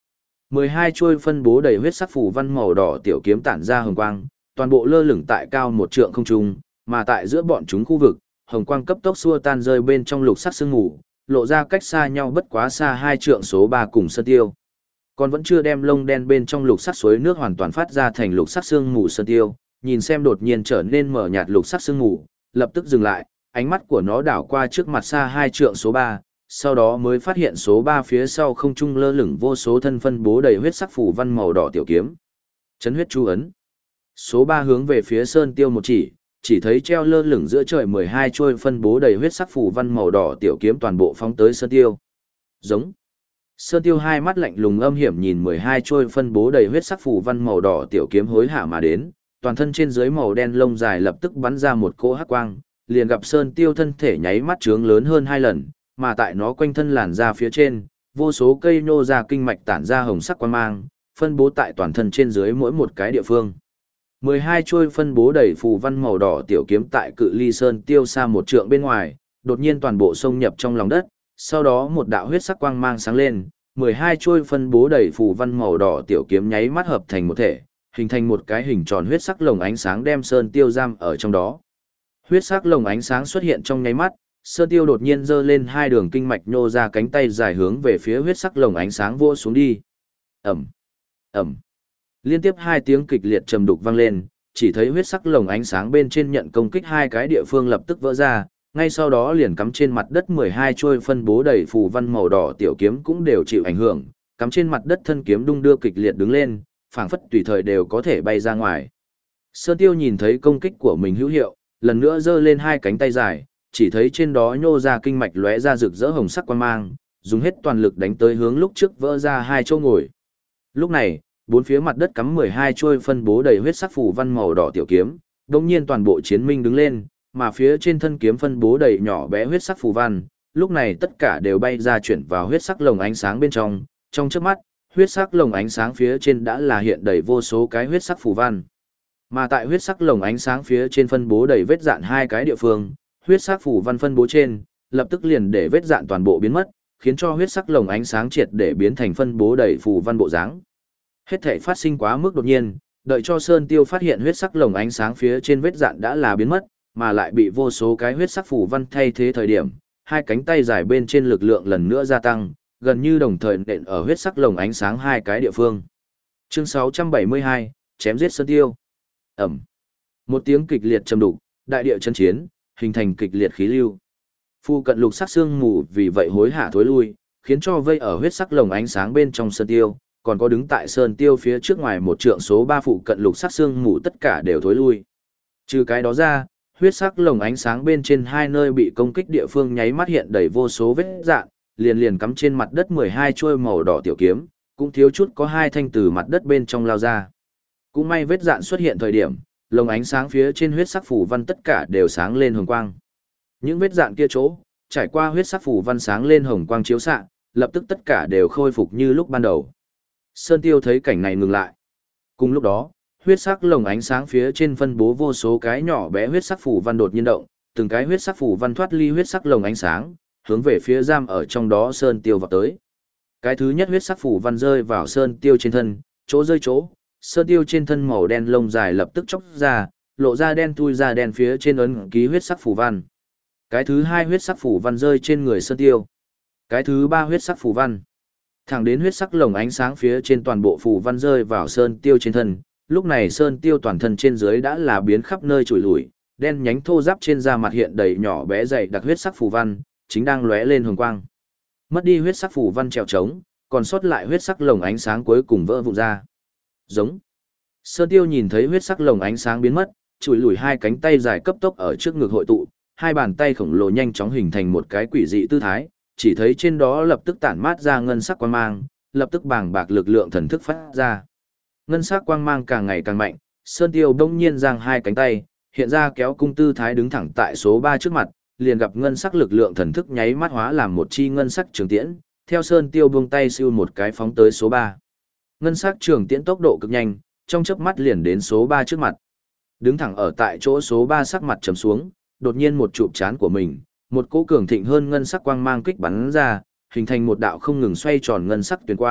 mười hai chuôi phân bố đầy huyết sắc phù văn màu đỏ tiểu kiếm tản ra hồng quang, toàn bộ lơ lửng tại cao một trượng không trung, mà tại giữa bọn chúng khu vực, hồng quang cấp tốc xua tan rơi bên trong lục sắc sương mù, lộ ra cách xa nhau bất quá xa hai trượng số ba cùng Sơn Tiêu. Còn vẫn chưa đem lông đen bên trong lục sắc suối nước hoàn toàn phát ra thành lục sắc sương mù Sơn Tiêu, nhìn xem đột nhiên trở nên mở nhạt lục sắc sương mù, lập tức dừng lại, ánh mắt của nó đảo qua trước mặt xa hai trượng số ba, sau đó mới phát hiện số ba phía sau không trung lơ lửng vô số thân phân bố đầy huyết sắc phù văn màu đỏ tiểu kiếm. Chấn huyết chú ấn. Số ba hướng về phía Sơn Tiêu một chỉ, chỉ thấy treo lơ lửng giữa trời mười hai chuôi phân bố đầy huyết sắc phù văn màu đỏ tiểu kiếm toàn bộ phóng tới Sơn Tiêu. Giống. Sơn Tiêu hai mắt lạnh lùng âm hiểm nhìn mười hai chuôi phân bố đầy huyết sắc phù văn màu đỏ tiểu kiếm hối hả mà đến, toàn thân trên dưới màu đen lông dài lập tức bắn ra một cỗ hắc quang, liền gặp Sơn Tiêu thân thể nháy mắt trướng lớn hơn hai lần, mà tại nó quanh thân làn ra phía trên, vô số cây nô ra kinh mạch tản ra hồng sắc quang mang, phân bố tại toàn thân trên dưới mỗi một cái địa phương. mười hai chuôi phân bố đầy phù văn màu đỏ tiểu kiếm tại cự ly Sơn Tiêu xa một trượng bên ngoài, đột nhiên toàn bộ xông nhập trong lòng đất, sau đó một đạo huyết sắc quang mang sáng lên, mười hai chuôi phân bố đầy phù văn màu đỏ tiểu kiếm nháy mắt hợp thành một thể, hình thành một cái hình tròn huyết sắc lồng ánh sáng đem Sơn Tiêu giam ở trong đó. Huyết sắc lồng ánh sáng xuất hiện trong nháy mắt, Sơn Tiêu đột nhiên giơ lên hai đường kinh mạch nhô ra cánh tay dài hướng về phía huyết sắc lồng ánh sáng vỗ xuống đi. Ầm, ầm. Liên tiếp hai tiếng kịch liệt trầm đục vang lên, chỉ thấy huyết sắc lồng ánh sáng bên trên nhận công kích hai cái địa phương lập tức vỡ ra, ngay sau đó liền cắm trên mặt đất mười hai chuôi phân bố đầy phù văn màu đỏ tiểu kiếm cũng đều chịu ảnh hưởng, cắm trên mặt đất thân kiếm đung đưa kịch liệt đứng lên, phảng phất tùy thời đều có thể bay ra ngoài. Sơn Tiêu nhìn thấy công kích của mình hữu hiệu, lần nữa giơ lên hai cánh tay dài, chỉ thấy trên đó nhô ra kinh mạch lóe ra rực rỡ hồng sắc quang mang, dùng hết toàn lực đánh tới hướng lúc trước vỡ ra hai chỗ ngồi. Lúc này, bốn phía mặt đất cắm mười hai chuôi phân bố đầy huyết sắc phù văn màu đỏ tiểu kiếm, đột nhiên toàn bộ chiến minh đứng lên, mà phía trên thân kiếm phân bố đầy nhỏ bé huyết sắc phù văn, lúc này tất cả đều bay ra chuyển vào huyết sắc lồng ánh sáng bên trong, trong chớp mắt, huyết sắc lồng ánh sáng phía trên đã là hiện đầy vô số cái huyết sắc phù văn. Mà tại huyết sắc lồng ánh sáng phía trên phân bố đầy vết dạn hai cái địa phương, huyết sắc phù văn phân bố trên, lập tức liền để vết dạn toàn bộ biến mất, khiến cho huyết sắc lồng ánh sáng triệt để biến thành phân bố đầy phù văn bộ dáng. Hết thảy phát sinh quá mức đột nhiên, đợi cho Sơn Tiêu phát hiện huyết sắc lồng ánh sáng phía trên vết dạn đã là biến mất, mà lại bị vô số cái huyết sắc phù văn thay thế thời điểm, hai cánh tay dài bên trên lực lượng lần nữa gia tăng, gần như đồng thời nện ở huyết sắc lồng ánh sáng hai cái địa phương. Chương sáu trăm bảy mươi hai, chém giết Sơn Tiêu. Ẩm. Một tiếng kịch liệt trầm đục, đại địa chấn chiến, hình thành kịch liệt khí lưu. Phu cận lục sắc xương mù vì vậy hối hả thối lui, khiến cho vây ở huyết sắc lồng ánh sáng bên trong Sơn Tiêu, còn có đứng tại Sơn Tiêu phía trước ngoài một trượng số ba phụ cận lục sắc xương mù tất cả đều thối lui. Trừ cái đó ra, huyết sắc lồng ánh sáng bên trên hai nơi bị công kích địa phương nháy mắt hiện đầy vô số vết dạn, liền liền cắm trên mặt đất mười hai chuôi màu đỏ tiểu kiếm, cũng thiếu chút có hai thanh từ mặt đất bên trong lao ra. Cũng may vết dạn xuất hiện thời điểm, lồng ánh sáng phía trên huyết sắc phù văn tất cả đều sáng lên hồng quang. Những vết dạn kia chỗ, trải qua huyết sắc phù văn sáng lên hồng quang chiếu xạ, lập tức tất cả đều khôi phục như lúc ban đầu. Sơn Tiêu thấy cảnh này ngừng lại. Cùng lúc đó, huyết sắc lồng ánh sáng phía trên phân bố vô số cái nhỏ bé huyết sắc phù văn đột nhiên động, từng cái huyết sắc phù văn thoát ly huyết sắc lồng ánh sáng, hướng về phía giam ở trong đó Sơn Tiêu vọt tới. Cái thứ nhất huyết sắc phù văn rơi vào Sơn Tiêu trên thân, chỗ rơi chỗ, Sơn Tiêu trên thân màu đen lông dài lập tức chóc ra, lộ ra đen thui ra đen phía trên ấn ký huyết sắc phù văn. Cái thứ hai huyết sắc phù văn rơi trên người Sơn Tiêu. Cái thứ ba huyết sắc phù văn. Thẳng đến huyết sắc lồng ánh sáng phía trên toàn bộ phù văn rơi vào Sơn Tiêu trên thân, lúc này Sơn Tiêu toàn thân trên dưới đã là biến khắp nơi chùi lủi, đen nhánh thô ráp trên da mặt hiện đầy nhỏ bé dày đặc huyết sắc phù văn, chính đang lóe lên hồng quang. Mất đi huyết sắc phù văn trèo trống, còn sót lại huyết sắc lồng ánh sáng cuối cùng vỡ vụn ra. Giống. Sơn Tiêu nhìn thấy huyết sắc lồng ánh sáng biến mất, chùi lủi hai cánh tay dài cấp tốc ở trước ngực hội tụ, hai bàn tay khổng lồ nhanh chóng hình thành một cái quỷ dị tư thái, chỉ thấy trên đó lập tức tản mát ra ngân sắc quang mang, lập tức bàng bạc lực lượng thần thức phát ra. Ngân sắc quang mang càng ngày càng mạnh, Sơn Tiêu đông nhiên giang hai cánh tay, hiện ra kéo cung tư thái đứng thẳng tại số ba trước mặt, liền gặp ngân sắc lực lượng thần thức nháy mắt hóa làm một chi ngân sắc trường tiễn, theo Sơn Tiêu buông tay siêu một cái phóng tới số ba. Ngân sắc trường tiễn tốc độ cực nhanh, trong chớp mắt liền đến số ba trước mặt. Đứng thẳng ở tại chỗ số ba sắc mặt trầm xuống, đột nhiên một chụp chán của mình, một cỗ cường thịnh hơn ngân sắc quang mang kích bắn ra, hình thành một đạo không ngừng xoay tròn ngân sắc tuyền qua,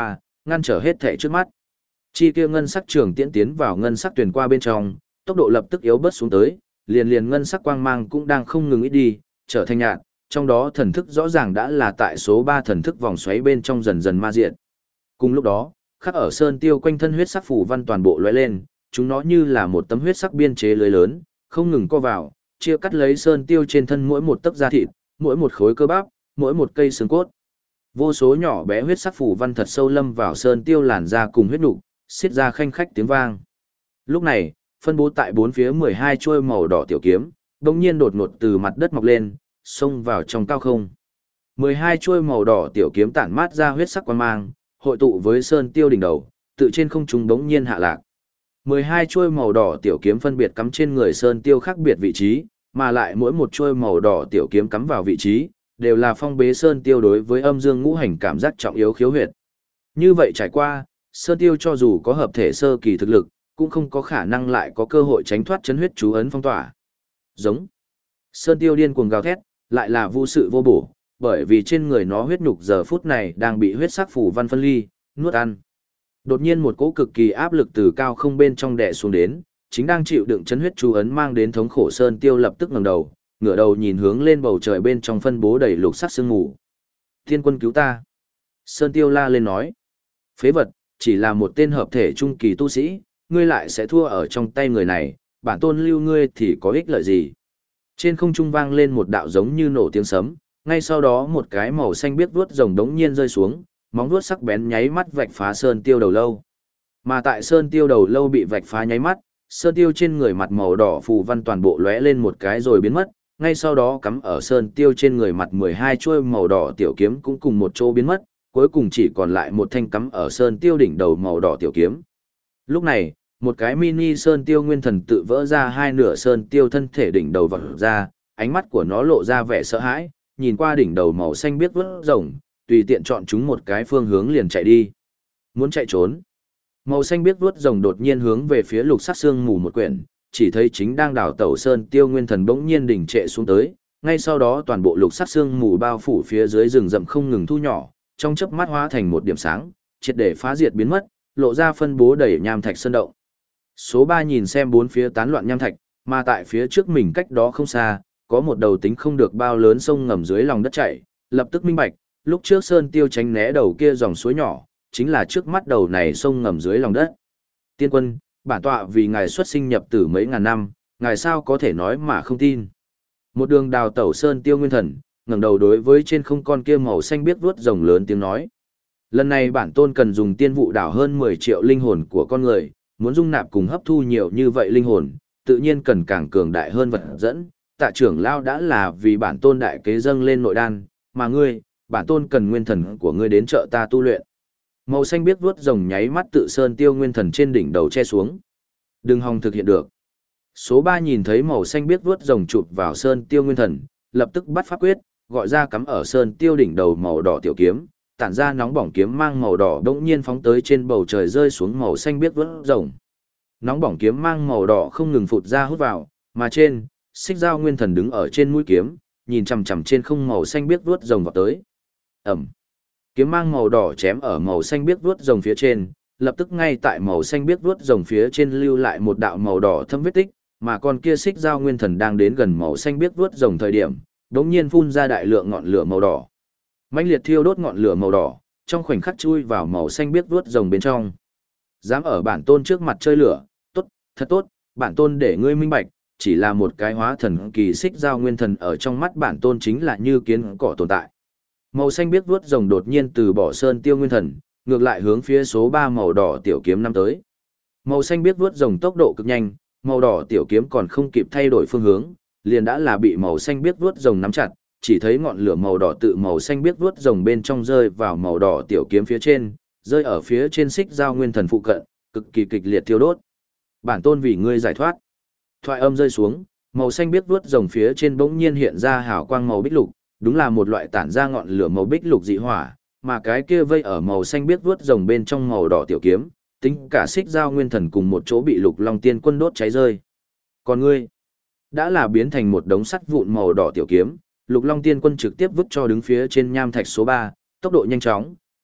ngăn trở hết thảy trước mắt. Chi kia ngân sắc trường tiễn tiến vào ngân sắc tuyển qua bên trong, tốc độ lập tức yếu bớt xuống tới, liền liền ngân sắc quang mang cũng đang không ngừng ít đi, trở thành nhạt, trong đó thần thức rõ ràng đã là tại số ba thần thức vòng xoáy bên trong dần dần ma diện. Cùng lúc đó, khắc ở sơn tiêu quanh thân huyết sắc phù văn toàn bộ lóe lên, chúng nó như là một tấm huyết sắc biên chế lưới lớn, không ngừng co vào, chia cắt lấy sơn tiêu trên thân mỗi một tấc da thịt, mỗi một khối cơ bắp, mỗi một cây xương cốt. Vô số nhỏ bé huyết sắc phù văn thật sâu lâm vào sơn tiêu làn da cùng huyết nục, xiết ra khanh khách tiếng vang. Lúc này, phân bố tại bốn phía mười hai chuôi màu đỏ tiểu kiếm, đột nhiên đột ngột từ mặt đất mọc lên, xông vào trong cao không. mười hai chuôi màu đỏ tiểu kiếm tản mát ra huyết sắc quang mang, hội tụ với sơn tiêu đỉnh đầu, tự trên không trung đống nhiên hạ lạc. mười hai chuôi màu đỏ tiểu kiếm phân biệt cắm trên người sơn tiêu khác biệt vị trí, mà lại mỗi một chuôi màu đỏ tiểu kiếm cắm vào vị trí, đều là phong bế sơn tiêu đối với âm dương ngũ hành cảm giác trọng yếu khiếu huyệt. Như vậy trải qua, sơn tiêu cho dù có hợp thể sơ kỳ thực lực, cũng không có khả năng lại có cơ hội tránh thoát chấn huyết chú ấn phong tỏa. Giống. Sơn tiêu điên cuồng gào thét, lại là vô sự vô bổ, bởi vì trên người nó huyết nhục giờ phút này đang bị huyết sắc phủ văn phân ly, nuốt ăn. Đột nhiên một cỗ cực kỳ áp lực từ cao không bên trong đè xuống đến, chính đang chịu đựng chấn huyết chú ấn mang đến thống khổ sơn tiêu lập tức ngẩng đầu, ngửa đầu nhìn hướng lên bầu trời bên trong phân bố đầy lục sắc sương mù. Thiên quân cứu ta. Sơn tiêu la lên nói. Phế vật, chỉ là một tên hợp thể trung kỳ tu sĩ, ngươi lại sẽ thua ở trong tay người này, bản tôn lưu ngươi thì có ích lợi gì. Trên không trung vang lên một đạo giống như nổ tiếng sấm, ngay sau đó một cái màu xanh biếc vuốt rồng đống nhiên rơi xuống, móng vuốt sắc bén nháy mắt vạch phá sơn tiêu đầu lâu. Mà tại sơn tiêu đầu lâu bị vạch phá nháy mắt, sơn tiêu trên người mặt màu đỏ phù văn toàn bộ lóe lên một cái rồi biến mất, ngay sau đó cắm ở sơn tiêu trên người mặt mười hai chuôi màu đỏ tiểu kiếm cũng cùng một chỗ biến mất, cuối cùng chỉ còn lại một thanh cắm ở sơn tiêu đỉnh đầu màu đỏ tiểu kiếm. Lúc này, một cái mini sơn tiêu nguyên thần tự vỡ ra hai nửa sơn tiêu thân thể đỉnh đầu vỡ ra, ánh mắt của nó lộ ra vẻ sợ hãi, nhìn qua đỉnh đầu màu xanh biếc vỡ rồng, tùy tiện chọn chúng một cái phương hướng liền chạy đi. Muốn chạy trốn. Màu xanh biếc vuốt rồng đột nhiên hướng về phía lục sắc xương mù một quyển, chỉ thấy chính đang đảo tẩu sơn tiêu nguyên thần bỗng nhiên đỉnh trệ xuống tới, ngay sau đó toàn bộ lục sắc xương mù bao phủ phía dưới rừng rậm không ngừng thu nhỏ, trong chớp mắt hóa thành một điểm sáng, triệt để phá diệt biến mất, lộ ra phân bố đầy nham thạch sơn động. Số ba nhìn xem bốn phía tán loạn nham thạch, mà tại phía trước mình cách đó không xa, có một đầu tính không được bao lớn sông ngầm dưới lòng đất chảy, lập tức minh bạch, lúc trước sơn tiêu tránh né đầu kia dòng suối nhỏ, chính là trước mắt đầu này sông ngầm dưới lòng đất. Tiên quân, bản tọa vì ngài xuất sinh nhập tử mấy ngàn năm, ngài sao có thể nói mà không tin. Một đường đào tẩu sơn tiêu nguyên thần, ngẩng đầu đối với trên không con kia màu xanh biếc vuốt rồng lớn tiếng nói. Lần này bản tôn cần dùng tiên vụ đảo hơn mười triệu linh hồn của con người, muốn dung nạp cùng hấp thu nhiều như vậy linh hồn, tự nhiên cần càng cường đại hơn vật dẫn. Tạ trưởng lao đã là vì bản tôn đại kế dâng lên nội đan, mà ngươi, bản tôn cần nguyên thần của ngươi đến trợ ta tu luyện. Màu xanh biếc vuốt rồng nháy mắt tự sơn tiêu nguyên thần trên đỉnh đầu che xuống. Đừng hòng thực hiện được. Số ba nhìn thấy màu xanh biếc vuốt rồng chụp vào sơn tiêu nguyên thần, lập tức bắt pháp quyết, gọi ra cắm ở sơn tiêu đỉnh đầu màu đỏ tiểu kiếm, tản ra nóng bỏng kiếm mang màu đỏ đống nhiên phóng tới trên bầu trời rơi xuống màu xanh biếc vuốt rồng. Nóng bỏng kiếm mang màu đỏ không ngừng phụt ra hút vào, mà trên, xích dao nguyên thần đứng ở trên mũi kiếm, nhìn chằm chằm trên không màu xanh biếc vuốt rồng vào tới. Ẩm. Kiếm mang màu đỏ chém ở màu xanh biếc vuốt rồng phía trên, lập tức ngay tại màu xanh biếc vuốt rồng phía trên lưu lại một đạo màu đỏ thâm vết tích, mà con kia xích dao nguyên thần đang đến gần màu xanh biếc vuốt rồng thời điểm, đống nhiên phun ra đại lượng ngọn lửa màu đỏ. Mãnh liệt thiêu đốt ngọn lửa màu đỏ, trong khoảnh khắc chui vào màu xanh biếc vuốt rồng bên trong. Dám ở bản tôn trước mặt chơi lửa, tốt, thật tốt, bản tôn để ngươi minh bạch, chỉ là một cái hóa thần kỳ xích dao nguyên thần ở trong mắt bản tôn chính là như kiến cỏ tồn tại. Màu xanh biếc vuốt rồng đột nhiên từ bỏ sơn tiêu nguyên thần, ngược lại hướng phía số ba màu đỏ tiểu kiếm năm tới. Màu xanh biếc vuốt rồng tốc độ cực nhanh, màu đỏ tiểu kiếm còn không kịp thay đổi phương hướng, liền đã là bị màu xanh biếc vuốt rồng nắm chặt, chỉ thấy ngọn lửa màu đỏ tự màu xanh biếc vuốt rồng bên trong rơi vào màu đỏ tiểu kiếm phía trên, rơi ở phía trên xích dao nguyên thần phụ cận, cực kỳ kịch liệt thiêu đốt. Bản tôn vì ngươi giải thoát. Thoại âm rơi xuống, màu xanh biếc vuốt rồng phía trên bỗng nhiên hiện ra hào quang màu bích lục, đúng là một loại tản ra ngọn lửa màu bích lục dị hỏa, mà cái kia vây ở màu xanh biếc vuốt rồng bên trong màu đỏ tiểu kiếm, tính cả xích dao nguyên thần cùng một chỗ bị Lục Long Tiên Quân đốt cháy rơi. Còn ngươi, đã là biến thành một đống sắt vụn màu đỏ tiểu kiếm, Lục Long Tiên Quân trực tiếp vứt cho đứng phía trên nham thạch số ba, tốc độ nhanh chóng,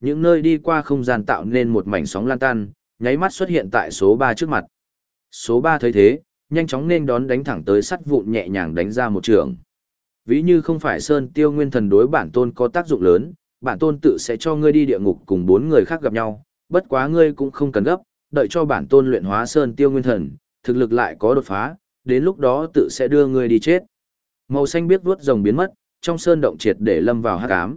những nơi đi qua không gian tạo nên một mảnh sóng lan tan, nháy mắt xuất hiện tại số ba trước mặt. Số ba thấy thế, nhanh chóng nên đón đánh thẳng tới sắt vụn nhẹ nhàng đánh ra một trường. Ví như không phải Sơn Tiêu Nguyên Thần đối bản tôn có tác dụng lớn, bản tôn tự sẽ cho ngươi đi địa ngục cùng bốn người khác gặp nhau, bất quá ngươi cũng không cần gấp, đợi cho bản tôn luyện hóa Sơn Tiêu Nguyên Thần, thực lực lại có đột phá, đến lúc đó tự sẽ đưa ngươi đi chết. Màu xanh biếc vuốt rồng biến mất, trong sơn động triệt để lâm vào hắc ám.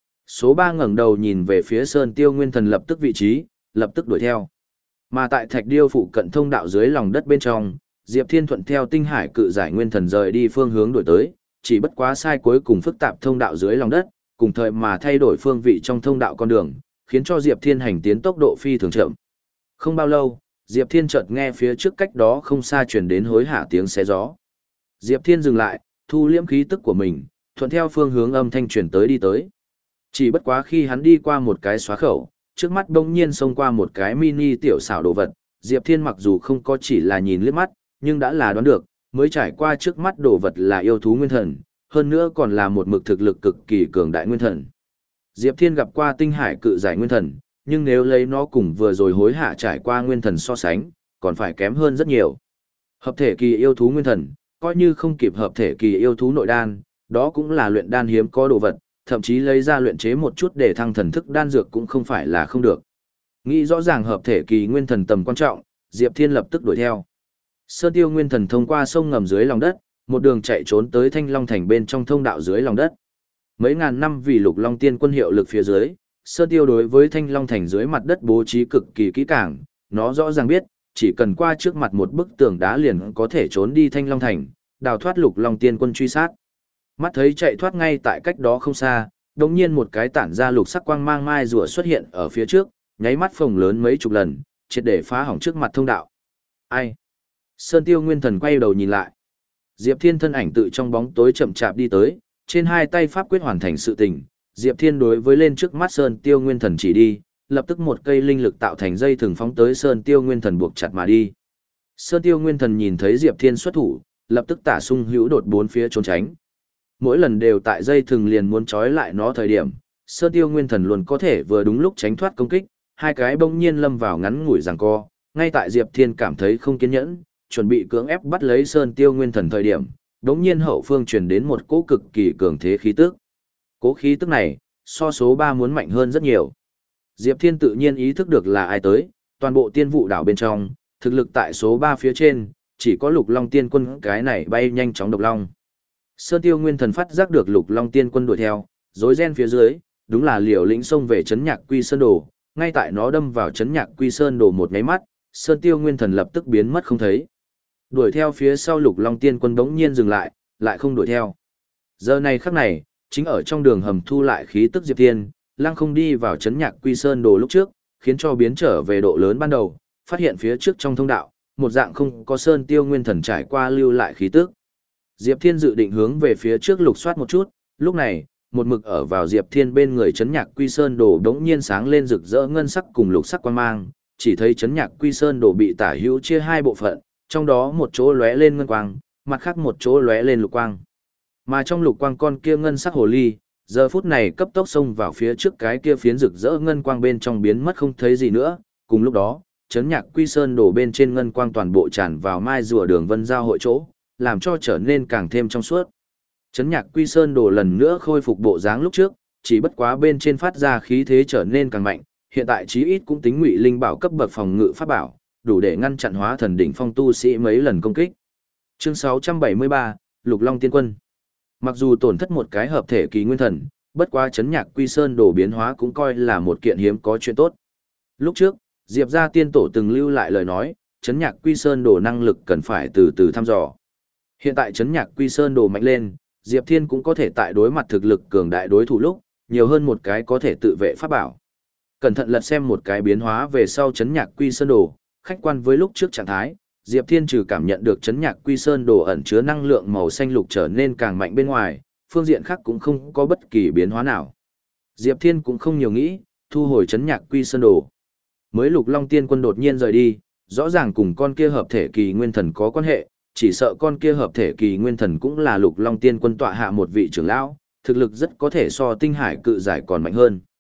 Số ba ngẩng đầu nhìn về phía Sơn Tiêu Nguyên Thần lập tức vị trí, lập tức đuổi theo. Mà tại Thạch Điêu phụ cận thông đạo dưới lòng đất bên trong, Diệp Thiên thuận theo tinh hải cự giải nguyên thần rời đi phương hướng đuổi tới, chỉ bất quá sai cuối cùng phức tạp thông đạo dưới lòng đất, cùng thời mà thay đổi phương vị trong thông đạo con đường, khiến cho Diệp Thiên hành tiến tốc độ phi thường chậm. Không bao lâu, Diệp Thiên chợt nghe phía trước cách đó không xa truyền đến hối hả tiếng xé gió. Diệp Thiên dừng lại, thu liễm khí tức của mình, thuận theo phương hướng âm thanh truyền tới đi tới. Chỉ bất quá khi hắn đi qua một cái xóa khẩu, trước mắt bỗng nhiên xông qua một cái mini tiểu xảo đồ vật, Diệp Thiên mặc dù không có chỉ là nhìn liếc mắt, nhưng đã là đoán được, mới trải qua trước mắt đồ vật là yêu thú nguyên thần, hơn nữa còn là một mực thực lực cực kỳ cường đại nguyên thần. Diệp Thiên gặp qua tinh hải cự giải nguyên thần, nhưng nếu lấy nó cùng vừa rồi hối hạ trải qua nguyên thần so sánh, còn phải kém hơn rất nhiều. Hợp thể kỳ yêu thú nguyên thần, coi như không kịp hợp thể kỳ yêu thú nội đan, đó cũng là luyện đan hiếm có đồ vật, thậm chí lấy ra luyện chế một chút để thăng thần thức đan dược cũng không phải là không được. Nghĩ rõ ràng hợp thể kỳ nguyên thần tầm quan trọng, Diệp Thiên lập tức đuổi theo. Sơn Tiêu Nguyên Thần thông qua sông ngầm dưới lòng đất, một đường chạy trốn tới Thanh Long Thành bên trong thông đạo dưới lòng đất. Mấy ngàn năm vì Lục Long Tiên Quân hiệu lực phía dưới, Sơn Tiêu đối với Thanh Long Thành dưới mặt đất bố trí cực kỳ kỹ càng, nó rõ ràng biết, chỉ cần qua trước mặt một bức tường đá liền có thể trốn đi Thanh Long Thành, đào thoát Lục Long Tiên Quân truy sát. Mắt thấy chạy thoát ngay tại cách đó không xa, đột nhiên một cái tản ra lục sắc quang mang mai rùa xuất hiện ở phía trước, nháy mắt phồng lớn mấy chục lần, triệt để phá hỏng trước mặt thông đạo. Ai? Sơn Tiêu Nguyên Thần quay đầu nhìn lại. Diệp Thiên thân ảnh tự trong bóng tối chậm chạp đi tới, trên hai tay pháp quyết hoàn thành sự tình. Diệp Thiên đối với lên trước mắt Sơn Tiêu Nguyên Thần chỉ đi, lập tức một cây linh lực tạo thành dây thừng phóng tới Sơn Tiêu Nguyên Thần buộc chặt mà đi. Sơn Tiêu Nguyên Thần nhìn thấy Diệp Thiên xuất thủ, lập tức tả sung hữu đột bốn phía trốn tránh. Mỗi lần đều tại dây thừng liền muốn trói lại nó thời điểm, Sơn Tiêu Nguyên Thần luôn có thể vừa đúng lúc tránh thoát công kích, hai cái bỗng nhiên lâm vào ngắn ngủi giằng co, ngay tại Diệp Thiên cảm thấy không kiên nhẫn, chuẩn bị cưỡng ép bắt lấy Sơn Tiêu Nguyên Thần thời điểm, đống nhiên hậu phương truyền đến một cỗ cực kỳ cường thế khí tức. Cỗ khí tức này, so số ba muốn mạnh hơn rất nhiều. Diệp Thiên tự nhiên ý thức được là ai tới, toàn bộ tiên vụ đảo bên trong, thực lực tại số ba phía trên, chỉ có Lục Long Tiên Quân cái này bay nhanh chóng độc long. Sơn Tiêu Nguyên Thần phát giác được Lục Long Tiên Quân đuổi theo, rối ren phía dưới, đúng là liều lĩnh xông về chấn Nhạc Quy Sơn Đồ, ngay tại nó đâm vào chấn Nhạc Quy Sơn Đồ một cái mắt, Sơn Tiêu Nguyên Thần lập tức biến mất không thấy. Đuổi theo phía sau Lục Long Tiên Quân bỗng nhiên dừng lại, lại không đuổi theo. Giờ này khắc này, chính ở trong đường hầm thu lại khí tức Diệp Thiên, lăng không đi vào chấn Nhạc Quy Sơn Đồ lúc trước, khiến cho biến trở về độ lớn ban đầu, phát hiện phía trước trong thông đạo, một dạng không có Sơn Tiêu Nguyên Thần trải qua lưu lại khí tức. Diệp Thiên dự định hướng về phía trước lục soát một chút, lúc này, một mực ở vào Diệp Thiên bên người chấn Nhạc Quy Sơn Đồ đống nhiên sáng lên rực rỡ ngân sắc cùng lục sắc quang mang, chỉ thấy chấn Nhạc Quy Sơn Đồ bị tả hữu chia hai bộ phận, trong đó một chỗ lóe lên ngân quang, mặt khác một chỗ lóe lên lục quang. Mà trong lục quang con kia ngân sắc hồ ly, giờ phút này cấp tốc xông vào phía trước cái kia phiến rực rỡ ngân quang bên trong biến mất không thấy gì nữa, cùng lúc đó, chấn Nhạc Quy Sơn Đồ bên trên ngân quang toàn bộ tràn vào mai rùa đường vân giao hội chỗ, làm cho trở nên càng thêm trong suốt. Chấn Nhạc Quy Sơn Đồ lần nữa khôi phục bộ dáng lúc trước, chỉ bất quá bên trên phát ra khí thế trở nên càng mạnh, hiện tại chí ít cũng tính ngụy linh bảo cấp bậc phòng ngự pháp bảo, đủ để ngăn chặn hóa thần đỉnh phong tu sĩ mấy lần công kích. Chương sáu trăm bảy mươi ba, Lục Long Tiên Quân. Mặc dù tổn thất một cái hợp thể kỳ nguyên thần, bất quá chấn Nhạc Quy Sơn Đồ biến hóa cũng coi là một kiện hiếm có chuyện tốt. Lúc trước, Diệp gia tiên tổ từng lưu lại lời nói, chấn Nhạc Quy Sơn Đồ năng lực cần phải từ từ thăm dò. Hiện tại chấn Nhạc Quy Sơn Đồ mạnh lên, Diệp Thiên cũng có thể tại đối mặt thực lực cường đại đối thủ lúc, nhiều hơn một cái có thể tự vệ pháp bảo. Cẩn thận lật xem một cái biến hóa về sau chấn Nhạc Quy Sơn Đồ, khách quan với lúc trước trạng thái, Diệp Thiên trừ cảm nhận được chấn Nhạc Quy Sơn Đồ ẩn chứa năng lượng màu xanh lục trở nên càng mạnh bên ngoài, phương diện khác cũng không có bất kỳ biến hóa nào. Diệp Thiên cũng không nhiều nghĩ, thu hồi chấn Nhạc Quy Sơn Đồ. Mới Lục Long Tiên Quân đột nhiên rời đi, rõ ràng cùng con kia hợp thể kỳ nguyên thần có quan hệ, chỉ sợ con kia hợp thể kỳ nguyên thần cũng là Lục Long Tiên Quân tọa hạ một vị trưởng lão, thực lực rất có thể so tinh hải cự giải còn mạnh hơn.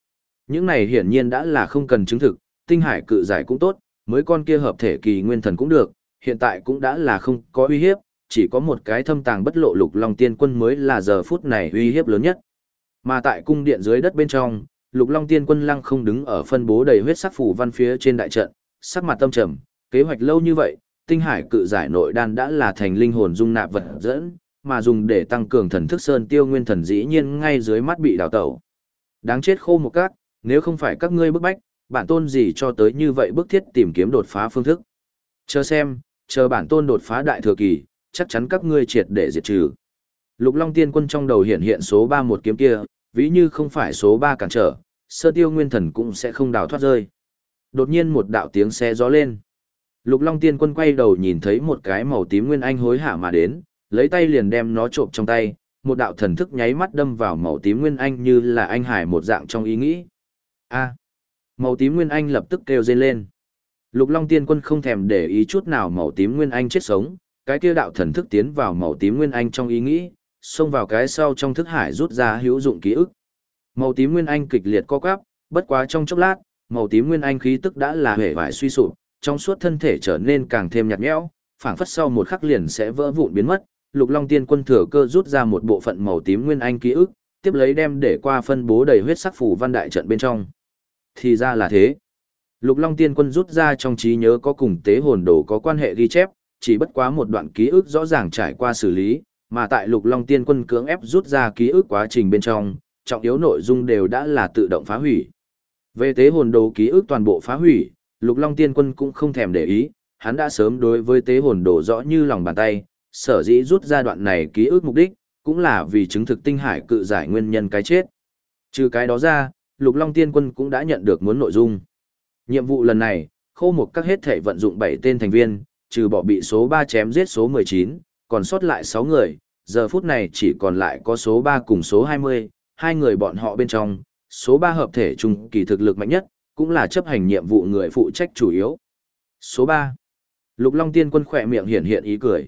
Những này hiển nhiên đã là không cần chứng thực, tinh hải cự giải cũng tốt, mới con kia hợp thể kỳ nguyên thần cũng được, hiện tại cũng đã là không có uy hiếp, chỉ có một cái thâm tàng bất lộ Lục Long Tiên Quân mới là giờ phút này uy hiếp lớn nhất. Mà tại cung điện dưới đất bên trong, Lục Long Tiên Quân lăng không đứng ở phân bố đầy huyết sắc phủ văn phía trên đại trận, sắc mặt tâm trầm, kế hoạch lâu như vậy, tinh hải cự giải nội đan đã là thành linh hồn dung nạp vật dẫn, mà dùng để tăng cường thần thức sơn tiêu nguyên thần dĩ nhiên ngay dưới mắt bị đào tẩu. Đáng chết khô một cát, nếu không phải các ngươi bức bách, bản tôn gì cho tới như vậy bức thiết tìm kiếm đột phá phương thức. Chờ xem, chờ bản tôn đột phá đại thừa kỳ, chắc chắn các ngươi triệt để diệt trừ. Lục Long Tiên Quân trong đầu hiện hiện số ba một kiếm kia, ví như không phải số ba cản trở, Sơn Tiêu Nguyên Thần cũng sẽ không đào thoát rơi. Đột nhiên một đạo tiếng xé gió lên. Lục Long Tiên Quân quay đầu nhìn thấy một cái màu tím nguyên anh hối hả mà đến, lấy tay liền đem nó trộm trong tay, một đạo thần thức nháy mắt đâm vào màu tím nguyên anh như là anh hải một dạng trong ý nghĩ. A. Màu tím nguyên anh lập tức kêu rên lên. Lục Long Tiên Quân không thèm để ý chút nào màu tím nguyên anh chết sống, cái kia đạo thần thức tiến vào màu tím nguyên anh trong ý nghĩ, xông vào cái sau trong thức hải rút ra hữu dụng ký ức. Màu tím nguyên anh kịch liệt co quắp, bất quá trong chốc lát, màu tím nguyên anh khí tức đã là hề vải suy sụp, trong suốt thân thể trở nên càng thêm nhạt nhẽo, phảng phất sau một khắc liền sẽ vỡ vụn biến mất. Lục Long Tiên Quân thừa cơ rút ra một bộ phận màu tím nguyên anh ký ức, tiếp lấy đem để qua phân bố đầy huyết sắc phủ văn đại trận bên trong. Thì ra là thế. Lục Long Tiên Quân rút ra trong trí nhớ có cùng tế hồn đồ có quan hệ ghi chép, chỉ bất quá một đoạn ký ức rõ ràng trải qua xử lý, mà tại Lục Long Tiên Quân cưỡng ép rút ra ký ức quá trình bên trong, trọng yếu nội dung đều đã là tự động phá hủy. Về tế hồn đồ ký ức toàn bộ phá hủy, Lục Long Tiên Quân cũng không thèm để ý, hắn đã sớm đối với tế hồn đồ rõ như lòng bàn tay, sở dĩ rút ra đoạn này ký ức mục đích, cũng là vì chứng thực tinh hải cự giải nguyên nhân cái chết. Trừ cái đó ra, Lục Long Tiên Quân cũng đã nhận được muốn nội dung. Nhiệm vụ lần này, khô một các hết thể vận dụng bảy tên thành viên, trừ bỏ bị số ba chém giết số mười chín, còn sót lại sáu người, giờ phút này chỉ còn lại có số ba cùng số hai mươi, hai người bọn họ bên trong, số ba hợp thể trung kỳ thực lực mạnh nhất, cũng là chấp hành nhiệm vụ người phụ trách chủ yếu. Số ba. Lục Long Tiên Quân khỏe miệng hiện hiện ý cười.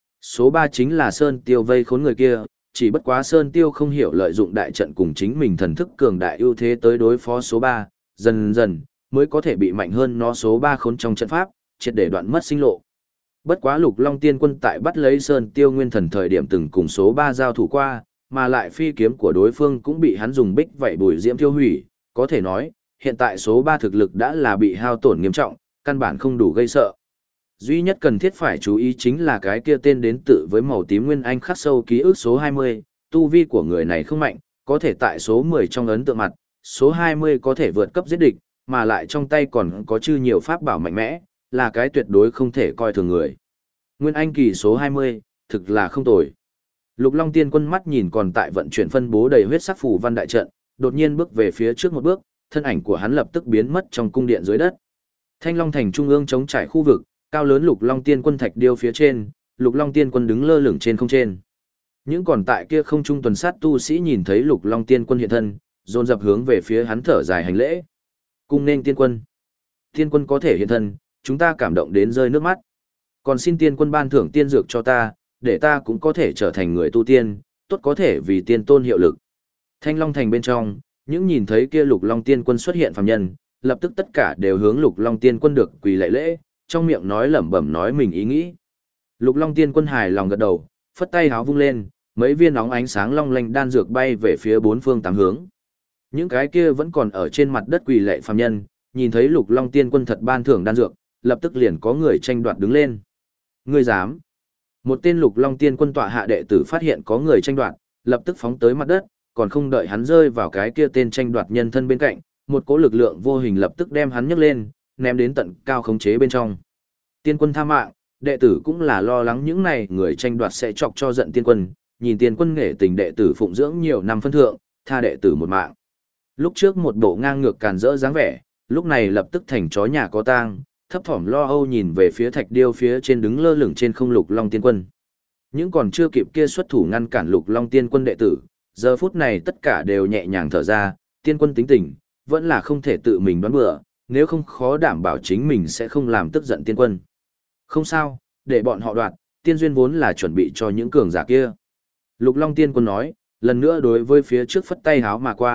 Số ba chính là Sơn Tiêu vây khốn người kia, chỉ bất quá Sơn Tiêu không hiểu lợi dụng đại trận cùng chính mình thần thức cường đại ưu thế tới đối phó số ba, dần dần mới có thể bị mạnh hơn nó số ba khốn trong trận pháp, triệt để đoạn mất sinh lộ. Bất quá Lục Long Tiên Quân tại bắt lấy Sơn Tiêu Nguyên Thần thời điểm từng cùng số ba giao thủ qua, mà lại phi kiếm của đối phương cũng bị hắn dùng bích vậy bùi diễm tiêu hủy, có thể nói, hiện tại số ba thực lực đã là bị hao tổn nghiêm trọng, căn bản không đủ gây sợ. Duy nhất cần thiết phải chú ý chính là cái kia tên đến tự với màu tím nguyên anh khắc sâu ký ức số hai mươi, tu vi của người này không mạnh, có thể tại số mười trong ấn tượng mặt, số hai mươi có thể vượt cấp giết địch, mà lại trong tay còn có chư nhiều pháp bảo mạnh mẽ, là cái tuyệt đối không thể coi thường người. Nguyên anh kỳ số hai mươi, thực là không tồi. Lục Long Tiên Quân mắt nhìn còn tại vận chuyển phân bố đầy huyết sắc phù văn đại trận, đột nhiên bước về phía trước một bước, thân ảnh của hắn lập tức biến mất trong cung điện dưới đất. Thanh Long thành trung ương chống trải khu vực, cao lớn Lục Long Tiên Quân thạch điêu phía trên, Lục Long Tiên Quân đứng lơ lửng trên không trên. Những còn tại kia không trung tuần sát tu sĩ nhìn thấy Lục Long Tiên Quân hiện thân, dồn dập hướng về phía hắn thở dài hành lễ. Cung nên Tiên Quân. Tiên Quân có thể hiện thân, chúng ta cảm động đến rơi nước mắt. Còn xin Tiên Quân ban thưởng tiên dược cho ta, để ta cũng có thể trở thành người tu tiên, tốt có thể vì tiên tôn hiệu lực. Thanh Long thành bên trong, những nhìn thấy kia Lục Long Tiên Quân xuất hiện phàm nhân, lập tức tất cả đều hướng Lục Long Tiên Quân được quỳ lạy lễ, trong miệng nói lẩm bẩm nói mình ý nghĩ. Lục Long Tiên Quân hài lòng gật đầu, phất tay háo vung lên, mấy viên óng ánh sáng long lanh đan dược bay về phía bốn phương tám hướng. Những cái kia vẫn còn ở trên mặt đất quỳ lạy phàm nhân, nhìn thấy Lục Long Tiên Quân thật ban thưởng đan dược, lập tức liền có người tranh đoạt đứng lên. Ngươi dám? Một tên Lục Long Tiên Quân tọa hạ đệ tử phát hiện có người tranh đoạt, lập tức phóng tới mặt đất, còn không đợi hắn rơi vào cái kia tên tranh đoạt nhân thân bên cạnh, một cỗ lực lượng vô hình lập tức đem hắn nhấc lên, ném đến tận cao khống chế bên trong. Tiên Quân tha mạng, đệ tử cũng là lo lắng những này người tranh đoạt sẽ chọc cho giận Tiên Quân, nhìn Tiên Quân nghệ tình đệ tử phụng dưỡng nhiều năm phân thượng, tha đệ tử một mạng. Lúc trước một bộ ngang ngược càn rỡ dáng vẻ, lúc này lập tức thành chó nhà có tang, thấp thỏm lo âu nhìn về phía thạch điêu phía trên đứng lơ lửng trên không Lục Long Tiên Quân. Những còn chưa kịp kia xuất thủ ngăn cản Lục Long Tiên Quân đệ tử, giờ phút này tất cả đều nhẹ nhàng thở ra, Tiên Quân tính tình, vẫn là không thể tự mình đoán bừa, nếu không khó đảm bảo chính mình sẽ không làm tức giận Tiên Quân. Không sao, để bọn họ đoạt, tiên duyên vốn là chuẩn bị cho những cường giả kia. Lục Long Tiên Quân nói, lần nữa đối với phía trước phất tay háo mà qua,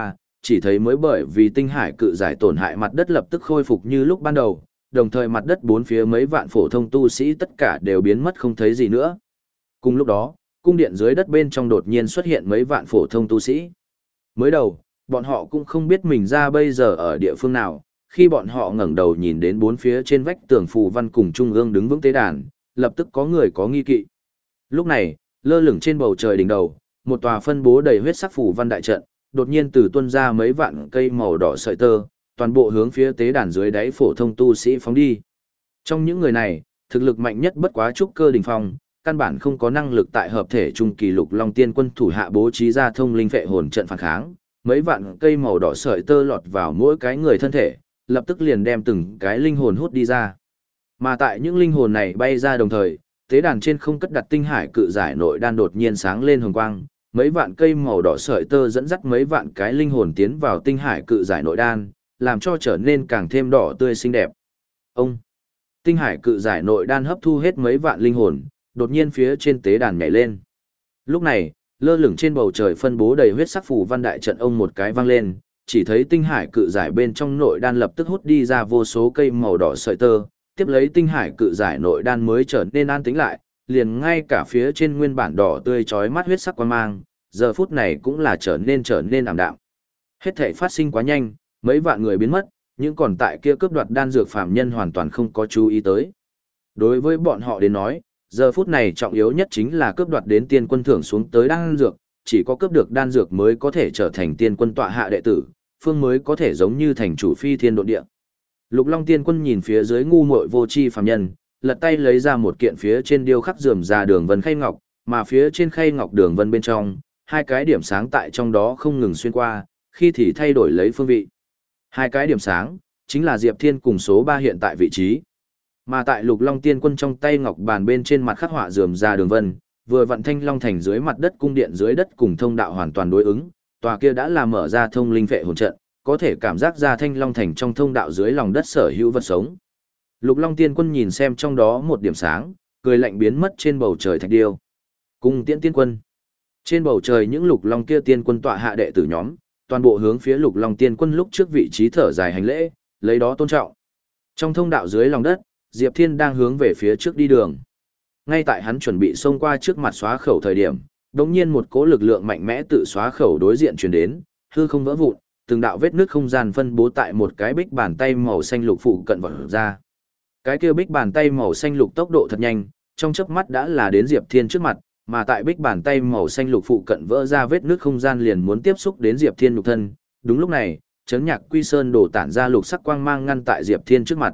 chỉ thấy mới bởi vì tinh hải cự giải tổn hại mặt đất lập tức khôi phục như lúc ban đầu, đồng thời mặt đất bốn phía mấy vạn phổ thông tu sĩ tất cả đều biến mất không thấy gì nữa. Cùng lúc đó, cung điện dưới đất bên trong đột nhiên xuất hiện mấy vạn phổ thông tu sĩ. Mới đầu, bọn họ cũng không biết mình ra bây giờ ở địa phương nào, khi bọn họ ngẩng đầu nhìn đến bốn phía trên vách tường phù văn cùng trung ương đứng vững tế đàn, lập tức có người có nghi kỵ. Lúc này, lơ lửng trên bầu trời đỉnh đầu, một tòa phân bố đầy huyết sắc phù văn đại trận, đột nhiên từ tuôn ra mấy vạn cây màu đỏ sợi tơ, toàn bộ hướng phía tế đàn dưới đáy phổ thông tu sĩ phóng đi. Trong những người này, thực lực mạnh nhất bất quá trúc cơ đỉnh phong, căn bản không có năng lực tại hợp thể trung kỳ lục long tiên quân thủ hạ bố trí ra thông linh phệ hồn trận phản kháng, mấy vạn cây màu đỏ sợi tơ lọt vào mỗi cái người thân thể, lập tức liền đem từng cái linh hồn hút đi ra. Mà tại những linh hồn này bay ra đồng thời, tế đàn trên không cất đặt tinh hải cự giải nội đan đột nhiên sáng lên hồng quang, mấy vạn cây màu đỏ sợi tơ dẫn dắt mấy vạn cái linh hồn tiến vào tinh hải cự giải nội đan, làm cho trở nên càng thêm đỏ tươi xinh đẹp. Ông, tinh hải cự giải nội đan hấp thu hết mấy vạn linh hồn, đột nhiên phía trên tế đàn nhảy lên. Lúc này, lơ lửng trên bầu trời phân bố đầy huyết sắc phù văn đại trận ông một cái vang lên, chỉ thấy tinh hải cự giải bên trong nội đan lập tức hút đi ra vô số cây màu đỏ sợi tơ, tiếp lấy tinh hải cự giải nội đan mới trở nên an tĩnh lại, liền ngay cả phía trên nguyên bản đỏ tươi chói mắt huyết sắc quang mang, giờ phút này cũng là trở nên trở nên ảm đạm. Hết thảy phát sinh quá nhanh, mấy vạn người biến mất, nhưng còn tại kia cướp đoạt đan dược phàm nhân hoàn toàn không có chú ý tới. Đối với bọn họ đến nói, giờ phút này trọng yếu nhất chính là cướp đoạt đến tiên quân thưởng xuống tới đan dược, chỉ có cướp được đan dược mới có thể trở thành tiên quân tọa hạ đệ tử, phương mới có thể giống như thành chủ phi thiên độ địa. Lục Long tiên quân nhìn phía dưới ngu muội vô tri phàm nhân, lật tay lấy ra một kiện phía trên điêu khắc rườm rà đường vân khay ngọc, mà phía trên khay ngọc đường vân bên trong, hai cái điểm sáng tại trong đó không ngừng xuyên qua, khi thì thay đổi lấy phương vị. Hai cái điểm sáng, chính là Diệp Thiên cùng số ba hiện tại vị trí. Mà tại Lục Long tiên quân trong tay ngọc bàn bên trên mặt khắc họa rườm rà đường vân, vừa vận Thanh Long thành dưới mặt đất cung điện dưới đất cùng thông đạo hoàn toàn đối ứng, tòa kia đã là mở ra thông linh phệ hồn trận, có thể cảm giác ra Thanh Long thành trong thông đạo dưới lòng đất sở hữu vật sống. Lục Long tiên quân nhìn xem trong đó một điểm sáng, cười lạnh biến mất trên bầu trời thạch điêu. Cung tiễn tiên quân. Trên bầu trời những Lục Long kia tiên quân tọa hạ đệ tử nhóm, toàn bộ hướng phía Lục Long tiên quân lúc trước vị trí thở dài hành lễ, lấy đó tôn trọng. Trong thông đạo dưới lòng đất, Diệp Thiên đang hướng về phía trước đi đường. Ngay tại hắn chuẩn bị xông qua trước mặt xóa khẩu thời điểm, đột nhiên một cỗ lực lượng mạnh mẽ tự xóa khẩu đối diện truyền đến, hư không vỡ vụn, từng đạo vết nước không gian phân bố tại một cái bích bàn tay màu xanh lục phụ cận vỡ ra. Cái kia bích bàn tay màu xanh lục tốc độ thật nhanh, trong chớp mắt đã là đến Diệp Thiên trước mặt, mà tại bích bàn tay màu xanh lục phụ cận vỡ ra vết nước không gian liền muốn tiếp xúc đến Diệp Thiên nhục thân. Đúng lúc này, chấn nhạc quy sơn đổ tản ra lục sắc quang mang ngăn tại Diệp Thiên trước mặt.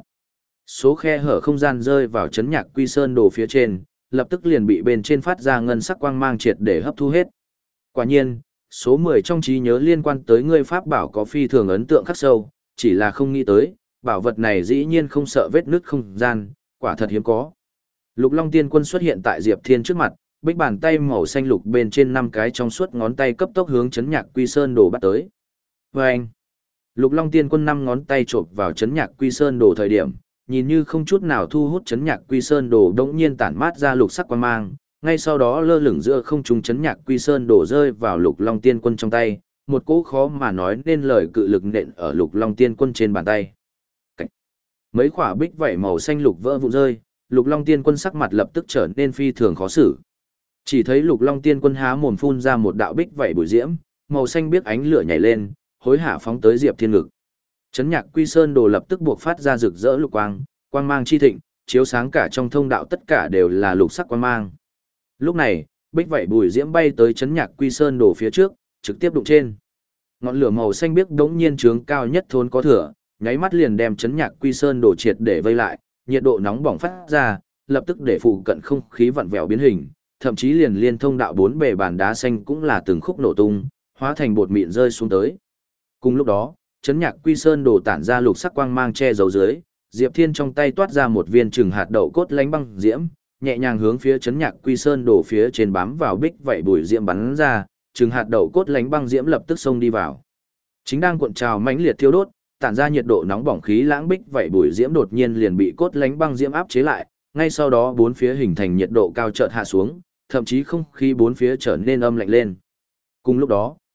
Số khe hở không gian rơi vào chấn nhạc quy sơn đồ phía trên, lập tức liền bị bên trên phát ra ngân sắc quang mang triệt để hấp thu hết. Quả nhiên, số mười trong trí nhớ liên quan tới ngươi pháp bảo có phi thường ấn tượng khắc sâu, chỉ là không nghĩ tới, bảo vật này dĩ nhiên không sợ vết nứt không gian, quả thật hiếm có. Lục Long tiên quân xuất hiện tại Diệp Thiên trước mặt, bích bàn tay màu xanh lục bên trên năm cái trong suốt ngón tay cấp tốc hướng chấn nhạc quy sơn đồ bắt tới. Và anh, Lục Long tiên quân năm ngón tay chộp vào chấn nhạc quy sơn đồ thời điểm, nhìn như không chút nào thu hút chấn nhạc quy sơn đồ đống nhiên tản mát ra lục sắc quang mang, ngay sau đó lơ lửng giữa không trung chấn nhạc quy sơn đổ rơi vào Lục Long tiên quân trong tay, một cỗ khó mà nói nên lời cự lực nện ở Lục Long tiên quân trên bàn tay. Cảnh. Mấy quả bích vảy màu xanh lục vỡ vụn rơi, Lục Long tiên quân sắc mặt lập tức trở nên phi thường khó xử. Chỉ thấy Lục Long tiên quân há mồm phun ra một đạo bích vảy bụi diễm, màu xanh biếc ánh lửa nhảy lên, hối hả phóng tới Diệp Thiên ngực. Chấn nhạc quy sơn đồ lập tức buộc phát ra rực rỡ lục quang, quang mang chi thịnh, chiếu sáng cả trong thông đạo tất cả đều là lục sắc quang mang. Lúc này, bích vảy bùi diễm bay tới chấn nhạc quy sơn đồ phía trước, trực tiếp đụng trên. Ngọn lửa màu xanh biếc đống nhiên trướng cao nhất thôn có thừa, nháy mắt liền đem chấn nhạc quy sơn đồ triệt để vây lại, nhiệt độ nóng bỏng phát ra, lập tức để phụ cận không khí vặn vẹo biến hình, thậm chí liền liên thông đạo bốn bề bàn đá xanh cũng là từng khúc nổ tung, hóa thành bột mịn rơi xuống tới. Cùng lúc đó, chấn nhạc quy sơn đồ tản ra lục sắc quang mang che giấu dưới, Diệp Thiên trong tay toát ra một viên trừng hạt đậu cốt lánh băng diễm, nhẹ nhàng hướng phía chấn nhạc quy sơn đồ phía trên bám vào bích vậy bùi diễm bắn ra, trừng hạt đậu cốt lánh băng diễm lập tức xông đi vào. Chính đang cuộn trào mãnh liệt thiêu đốt, tản ra nhiệt độ nóng bỏng khí lãng bích vậy bùi diễm đột nhiên liền bị cốt lánh băng diễm áp chế lại, ngay sau đó bốn phía hình thành nhiệt độ cao chợt hạ xuống, thậm chí không khí bốn phía trở nên âm lạnh lên. Cùng lúc đó,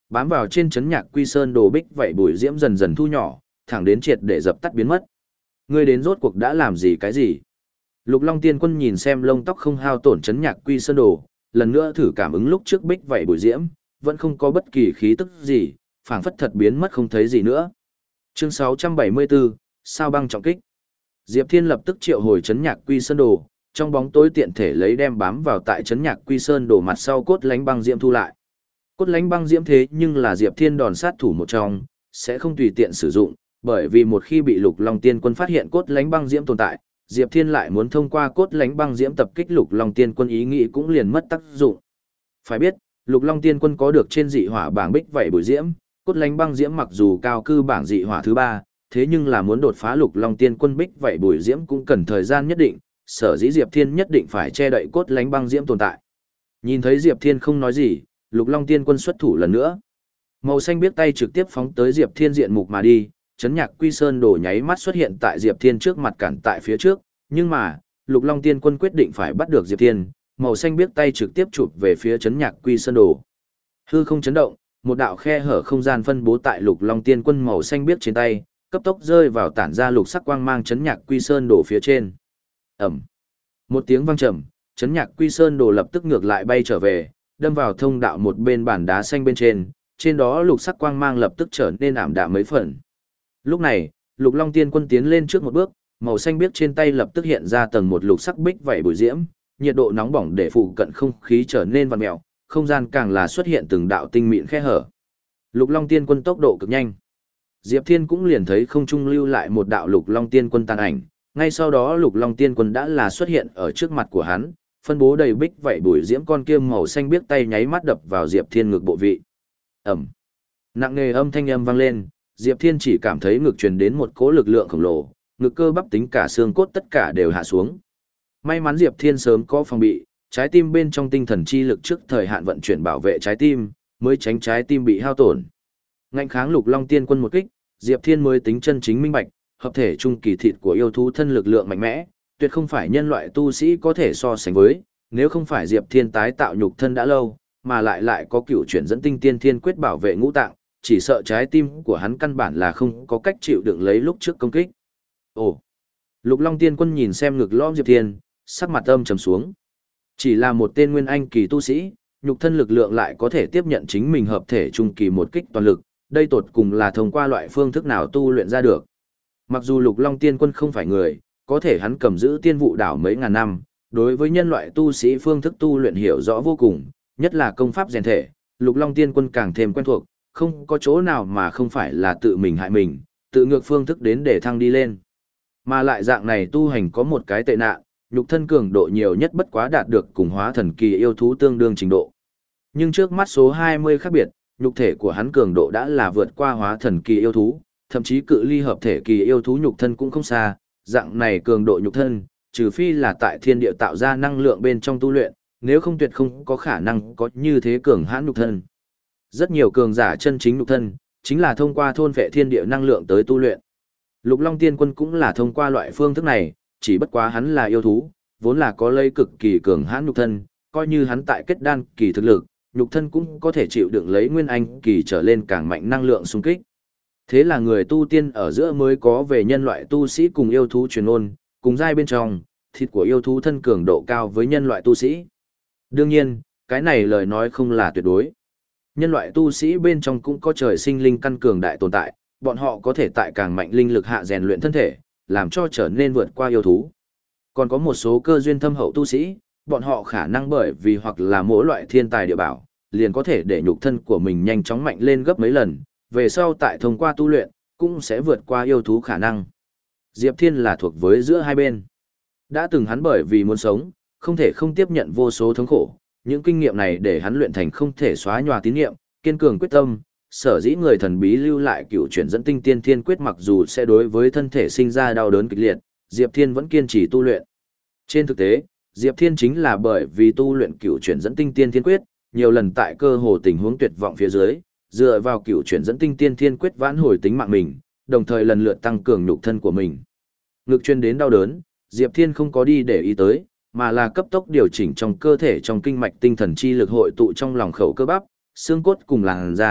bám vào trên chấn nhạc quy sơn đồ bích vậy bụi diễm dần dần thu nhỏ, thẳng đến triệt để dập tắt biến mất. Ngươi đến rốt cuộc đã làm gì cái gì? Lục Long Tiên Quân nhìn xem lông tóc không hao tổn chấn nhạc quy sơn đồ, lần nữa thử cảm ứng lúc trước bích vậy bụi diễm, vẫn không có bất kỳ khí tức gì, phảng phất thật biến mất không thấy gì nữa. Chương sáu trăm bảy mươi bốn, sao băng trọng kích. Diệp Thiên lập tức triệu hồi chấn nhạc quy sơn đồ, trong bóng tối tiện thể lấy đem bám vào tại chấn nhạc quy sơn đồ mặt sau cốt lánh băng diễm thu lại. Cốt lánh băng diễm thế nhưng là Diệp Thiên đòn sát thủ một trong, sẽ không tùy tiện sử dụng, bởi vì một khi bị Lục Long Tiên Quân phát hiện cốt lánh băng diễm tồn tại, Diệp Thiên lại muốn thông qua cốt lánh băng diễm tập kích Lục Long Tiên Quân ý nghĩ cũng liền mất tác dụng. Phải biết, Lục Long Tiên Quân có được trên dị hỏa bảng bích vậy bụi diễm, cốt lánh băng diễm mặc dù cao cư bảng dị hỏa thứ ba, thế nhưng là muốn đột phá Lục Long Tiên Quân bích vậy bụi diễm cũng cần thời gian nhất định, sở dĩ Diệp Thiên nhất định phải che đậy cốt lánh băng diễm tồn tại. Nhìn thấy Diệp Thiên không nói gì, Lục Long Tiên Quân xuất thủ lần nữa. Màu xanh biết tay trực tiếp phóng tới Diệp Thiên diện mục mà đi, chấn nhạc quy sơn đồ nháy mắt xuất hiện tại Diệp Thiên trước mặt cản tại phía trước, nhưng mà, Lục Long Tiên Quân quyết định phải bắt được Diệp Thiên, màu xanh biết tay trực tiếp chụp về phía chấn nhạc quy sơn đồ. Hư không chấn động, một đạo khe hở không gian phân bố tại Lục Long Tiên Quân màu xanh biết trên tay, cấp tốc rơi vào tản ra lục sắc quang mang chấn nhạc quy sơn đồ phía trên. Ầm. Một tiếng vang trầm, chấn nhạc quy sơn đồ lập tức ngược lại bay trở về, đâm vào thông đạo một bên bản đá xanh bên trên, trên đó lục sắc quang mang lập tức trở nên ảm đạm mấy phần. Lúc này, Lục Long Tiên Quân tiến lên trước một bước, màu xanh biếc trên tay lập tức hiện ra tầng một lục sắc bích vậy bụi diễm, nhiệt độ nóng bỏng để phụ cận không khí trở nên vặn mèo, không gian càng là xuất hiện từng đạo tinh mịn khe hở. Lục Long Tiên Quân tốc độ cực nhanh. Diệp Thiên cũng liền thấy không trung lưu lại một đạo Lục Long Tiên Quân tàn ảnh, ngay sau đó Lục Long Tiên Quân đã là xuất hiện ở trước mặt của hắn, phân bố đầy bích vậy bụi diễm con kia màu xanh biếc tay nháy mắt đập vào Diệp Thiên ngực bộ vị. Ầm. Nặng nề âm thanh âm vang lên, Diệp Thiên chỉ cảm thấy ngực truyền đến một cỗ lực lượng khổng lồ, ngực cơ bắp tính cả xương cốt tất cả đều hạ xuống. May mắn Diệp Thiên sớm có phòng bị, trái tim bên trong tinh thần chi lực trước thời hạn vận chuyển bảo vệ trái tim, mới tránh trái tim bị hao tổn. Ngạnh kháng Lục Long Tiên Quân một kích, Diệp Thiên mới tính chân chính minh bạch, hợp thể trung kỳ thịt của yêu thú thân lực lượng mạnh mẽ, tuyệt không phải nhân loại tu sĩ có thể so sánh với, nếu không phải Diệp Thiên tái tạo nhục thân đã lâu, mà lại lại có cựu chuyển dẫn tinh tiên thiên quyết bảo vệ ngũ tạng, chỉ sợ trái tim của hắn căn bản là không có cách chịu đựng lấy lúc trước công kích. Ồ! Lục Long Tiên Quân nhìn xem ngực lõm Diệp Thiên, sắc mặt âm trầm xuống. Chỉ là một tên nguyên anh kỳ tu sĩ, nhục thân lực lượng lại có thể tiếp nhận chính mình hợp thể trung kỳ một kích toàn lực, đây tột cùng là thông qua loại phương thức nào tu luyện ra được. Mặc dù Lục Long Tiên Quân không phải người, có thể hắn cầm giữ tiên vụ đảo mấy ngàn năm, đối với nhân loại tu sĩ phương thức tu luyện hiểu rõ vô cùng, nhất là công pháp rèn thể, Lục Long Tiên Quân càng thêm quen thuộc, không có chỗ nào mà không phải là tự mình hại mình, tự ngược phương thức đến để thăng đi lên. Mà lại dạng này tu hành có một cái tệ nạn, nhục thân cường độ nhiều nhất bất quá đạt được cùng hóa thần kỳ yêu thú tương đương trình độ. Nhưng trước mắt số hai mươi khác biệt, nhục thể của hắn cường độ đã là vượt qua hóa thần kỳ yêu thú, thậm chí cự ly hợp thể kỳ yêu thú nhục thân cũng không xa, dạng này cường độ nhục thân, trừ phi là tại thiên địa tạo ra năng lượng bên trong tu luyện, nếu không tuyệt không có khả năng có như thế cường hãn nhục thân. Rất nhiều cường giả chân chính nhục thân, chính là thông qua thôn vệ thiên địa năng lượng tới tu luyện. Lục Long Tiên Quân cũng là thông qua loại phương thức này, chỉ bất quá hắn là yêu thú, vốn là có lây cực kỳ cường hãn nhục thân, coi như hắn tại kết đan kỳ thực lực, nhục thân cũng có thể chịu đựng lấy nguyên anh kỳ trở lên càng mạnh năng lượng xung kích. Thế là người tu tiên ở giữa mới có về nhân loại tu sĩ cùng yêu thú truyền ôn, cùng giai bên trong, thịt của yêu thú thân cường độ cao với nhân loại tu sĩ. Đương nhiên, cái này lời nói không là tuyệt đối. Nhân loại tu sĩ bên trong cũng có trời sinh linh căn cường đại tồn tại, bọn họ có thể tại càng mạnh linh lực hạ rèn luyện thân thể, làm cho trở nên vượt qua yêu thú. Còn có một số cơ duyên thâm hậu tu sĩ, bọn họ khả năng bởi vì hoặc là mỗi loại thiên tài địa bảo, liền có thể để nhục thân của mình nhanh chóng mạnh lên gấp mấy lần, về sau tại thông qua tu luyện, cũng sẽ vượt qua yêu thú khả năng. Diệp Thiên là thuộc với giữa hai bên. Đã từng hắn bởi vì muốn sống, không thể không tiếp nhận vô số thống khổ, những kinh nghiệm này để hắn luyện thành không thể xóa nhòa tín niệm, kiên cường quyết tâm, sở dĩ người thần bí lưu lại cựu chuyển dẫn tinh tiên thiên quyết mặc dù sẽ đối với thân thể sinh ra đau đớn kịch liệt, Diệp Thiên vẫn kiên trì tu luyện. Trên thực tế, Diệp Thiên chính là bởi vì tu luyện cựu chuyển dẫn tinh tiên thiên quyết, nhiều lần tại cơ hồ tình huống tuyệt vọng phía dưới, dựa vào cựu chuyển dẫn tinh tiên thiên quyết vãn hồi tính mạng mình, đồng thời lần lượt tăng cường nhục thân của mình. Ngực chuyên đến đau đớn, Diệp Thiên không có đi để ý tới, mà là cấp tốc điều chỉnh trong cơ thể trong kinh mạch tinh thần chi lực hội tụ trong lòng khẩu cơ bắp, xương cốt cùng làn da,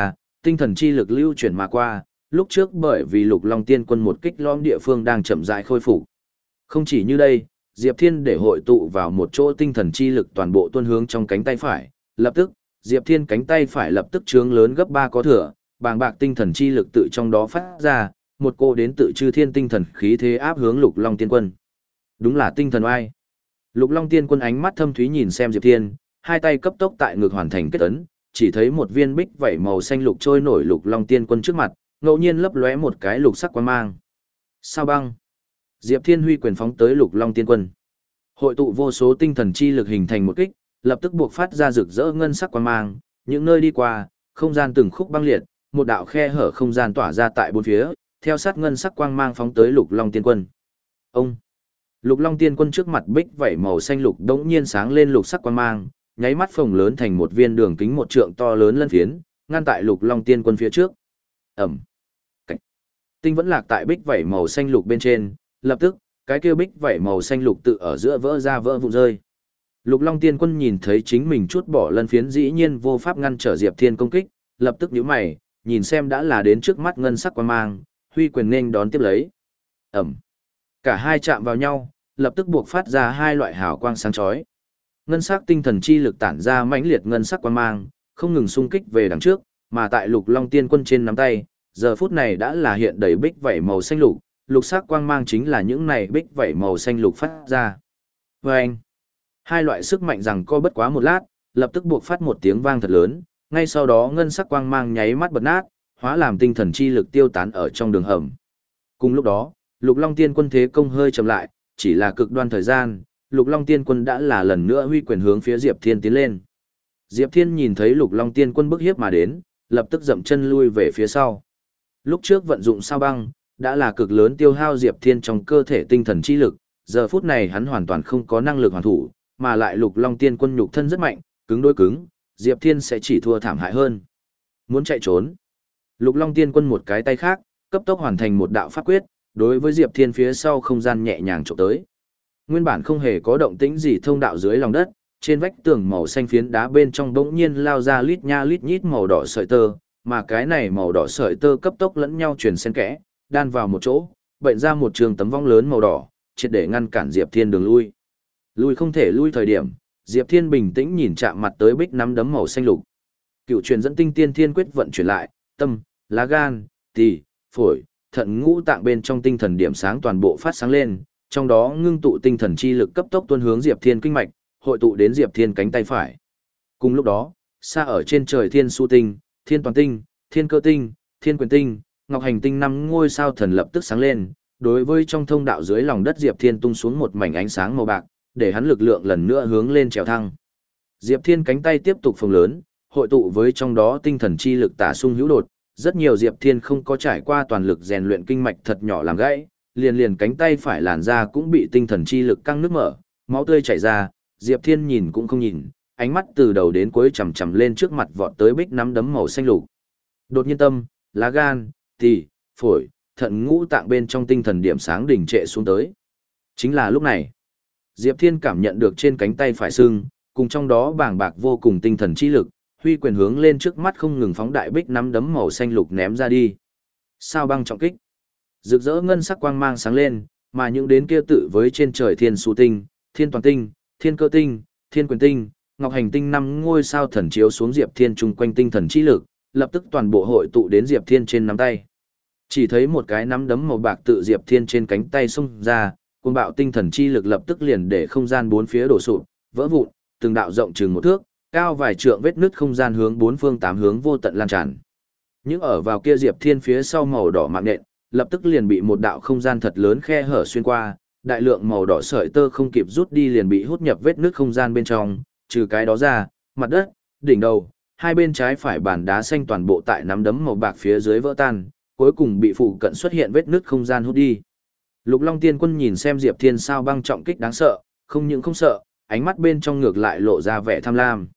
tinh thần chi lực lưu chuyển mà qua, lúc trước bởi vì Lục Long Tiên Quân một kích lõm địa phương đang chậm rãi khôi phục. Không chỉ như đây, Diệp Thiên để hội tụ vào một chỗ tinh thần chi lực toàn bộ tuôn hướng trong cánh tay phải, lập tức, Diệp Thiên cánh tay phải lập tức trướng lớn gấp ba có thừa, bàng bạc tinh thần chi lực tự trong đó phát ra, một cô đến tự chư thiên tinh thần khí thế áp hướng Lục Long Tiên Quân. Đúng là tinh thần oai. Lục Long Tiên Quân ánh mắt thâm thúy nhìn xem Diệp Thiên, hai tay cấp tốc tại ngực hoàn thành kết ấn, chỉ thấy một viên bích vảy màu xanh lục trôi nổi Lục Long Tiên Quân trước mặt, ngẫu nhiên lấp lóe một cái lục sắc quang mang. Sao băng? Diệp Thiên huy quyền phóng tới Lục Long Tiên Quân. Hội tụ vô số tinh thần chi lực hình thành một kích, lập tức buộc phát ra rực rỡ ngân sắc quang mang, những nơi đi qua, không gian từng khúc băng liệt, một đạo khe hở không gian tỏa ra tại bốn phía, theo sát ngân sắc quang mang phóng tới Lục Long Tiên Quân. Ông Lục Long Tiên Quân trước mặt bích vảy màu xanh lục đống nhiên sáng lên lục sắc quang mang, nháy mắt phồng lớn thành một viên đường kính một trượng to lớn lân phiến, ngăn tại Lục Long Tiên Quân phía trước. Ẩm. Cảnh. Tinh vẫn lạc tại bích vảy màu xanh lục bên trên, lập tức, cái kia bích vảy màu xanh lục tự ở giữa vỡ ra vỡ vụn rơi. Lục Long Tiên Quân nhìn thấy chính mình chút bỏ lân phiến dĩ nhiên vô pháp ngăn trở Diệp Thiên công kích, lập tức nhíu mày, nhìn xem đã là đến trước mắt ngân sắc quang mang, huy quyền nên đón tiếp lấy. Ẩm. Cả hai chạm vào nhau, lập tức buộc phát ra hai loại hào quang sáng chói. Ngân sắc tinh thần chi lực tản ra mãnh liệt ngân sắc quang mang, không ngừng xung kích về đằng trước, mà tại Lục Long Tiên Quân trên nắm tay, giờ phút này đã là hiện đầy bích vảy màu xanh lục, lục sắc quang mang chính là những này bích vảy màu xanh lục phát ra. Vâng! Hai loại sức mạnh rằng co bất quá một lát, lập tức buộc phát một tiếng vang thật lớn, ngay sau đó ngân sắc quang mang nháy mắt bật nát, hóa làm tinh thần chi lực tiêu tán ở trong đường hầm. Cùng lúc đó, Lục Long Tiên Quân thế công hơi chậm lại, chỉ là cực đoan thời gian, Lục Long Tiên Quân đã là lần nữa huy quyền hướng phía Diệp Thiên tiến lên. Diệp Thiên nhìn thấy Lục Long Tiên Quân bức hiếp mà đến, lập tức dậm chân lui về phía sau. Lúc trước vận dụng sao băng, đã là cực lớn tiêu hao Diệp Thiên trong cơ thể tinh thần chi lực, giờ phút này hắn hoàn toàn không có năng lực hoàn thủ, mà lại Lục Long Tiên Quân nhục thân rất mạnh, cứng đối cứng, Diệp Thiên sẽ chỉ thua thảm hại hơn. Muốn chạy trốn. Lục Long Tiên Quân một cái tay khác, cấp tốc hoàn thành một đạo pháp quyết, đối với Diệp Thiên phía sau không gian nhẹ nhàng chụp tới. Nguyên bản không hề có động tĩnh gì thông đạo dưới lòng đất, trên vách tường màu xanh phiến đá bên trong bỗng nhiên lao ra lít nha lít nhít màu đỏ sợi tơ, mà cái này màu đỏ sợi tơ cấp tốc lẫn nhau truyền xen kẽ, đan vào một chỗ, bệnh ra một trường tấm vong lớn màu đỏ, triệt để ngăn cản Diệp Thiên đường lui. Lui không thể lui thời điểm, Diệp Thiên bình tĩnh nhìn chạm mặt tới bích nắm đấm màu xanh lục. Cựu truyền dẫn tinh tiên thiên quyết vận chuyển lại, tâm, lá gan, tỳ, phổi, thận ngũ tạng bên trong tinh thần điểm sáng toàn bộ phát sáng lên, trong đó ngưng tụ tinh thần chi lực cấp tốc tuôn hướng Diệp Thiên kinh mạch, hội tụ đến Diệp Thiên cánh tay phải. Cùng lúc đó, xa ở trên trời Thiên Su tinh, Thiên Toàn tinh, Thiên Cơ tinh, Thiên Quyền tinh, Ngọc Hành tinh năm ngôi sao thần lập tức sáng lên, đối với trong thông đạo dưới lòng đất Diệp Thiên tung xuống một mảnh ánh sáng màu bạc, để hắn lực lượng lần nữa hướng lên trèo thăng. Diệp Thiên cánh tay tiếp tục phồng lớn, hội tụ với trong đó tinh thần chi lực tả sung hữu đột, rất nhiều Diệp Thiên không có trải qua toàn lực rèn luyện kinh mạch thật nhỏ làm gãy, liền liền cánh tay phải làn ra cũng bị tinh thần chi lực căng nước mở, máu tươi chảy ra, Diệp Thiên nhìn cũng không nhìn, ánh mắt từ đầu đến cuối chằm chằm lên trước mặt vọt tới bích nắm đấm màu xanh lục. Đột nhiên tâm, lá gan, tỳ, phổi, thận ngũ tạng bên trong tinh thần điểm sáng đỉnh trệ xuống tới. Chính là lúc này, Diệp Thiên cảm nhận được trên cánh tay phải sưng, cùng trong đó bàng bạc vô cùng tinh thần chi lực, huy quyền hướng lên trước mắt không ngừng phóng đại bích nắm đấm màu xanh lục ném ra đi. Sao băng trọng kích. Rực rỡ ngân sắc quang mang sáng lên, mà những đến kia tự với trên trời Thiên Su tinh, Thiên Toàn tinh, Thiên Cơ tinh, Thiên Quyền tinh, Ngọc Hành tinh năm ngôi sao thần chiếu xuống Diệp Thiên chung quanh tinh thần chi lực, lập tức toàn bộ hội tụ đến Diệp Thiên trên nắm tay. Chỉ thấy một cái nắm đấm màu bạc tự Diệp Thiên trên cánh tay xông ra, cuồng bạo tinh thần chi lực lập tức liền để không gian bốn phía đổ sụp, vỡ vụn, từng đạo rộng chừng một thước, cao vài trượng vết nứt không gian hướng bốn phương tám hướng vô tận lan tràn. Những ở vào kia Diệp Thiên phía sau màu đỏ mạng nện, lập tức liền bị một đạo không gian thật lớn khe hở xuyên qua, đại lượng màu đỏ sợi tơ không kịp rút đi liền bị hút nhập vết nứt không gian bên trong, trừ cái đó ra, mặt đất, đỉnh đầu, hai bên trái phải bàn đá xanh toàn bộ tại nắm đấm màu bạc phía dưới vỡ tan, cuối cùng bị phụ cận xuất hiện vết nứt không gian hút đi. Lục Long Tiên Quân nhìn xem Diệp Thiên sao băng trọng kích đáng sợ, không những không sợ, ánh mắt bên trong ngược lại lộ ra vẻ tham lam.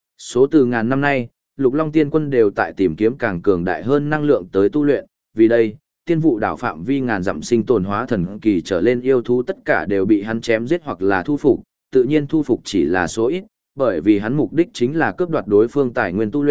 Số từ ngàn năm nay, Lục Long Tiên Quân đều tại tìm kiếm càng cường đại hơn năng lượng tới tu luyện, vì đây, tiên vụ đảo phạm vi ngàn dặm sinh tồn hóa thần kỳ trở lên yêu thú tất cả đều bị hắn chém giết hoặc là thu phục, tự nhiên thu phục chỉ là số ít, bởi vì hắn mục đích chính là cướp đoạt đối phương tài nguyên tu luyện,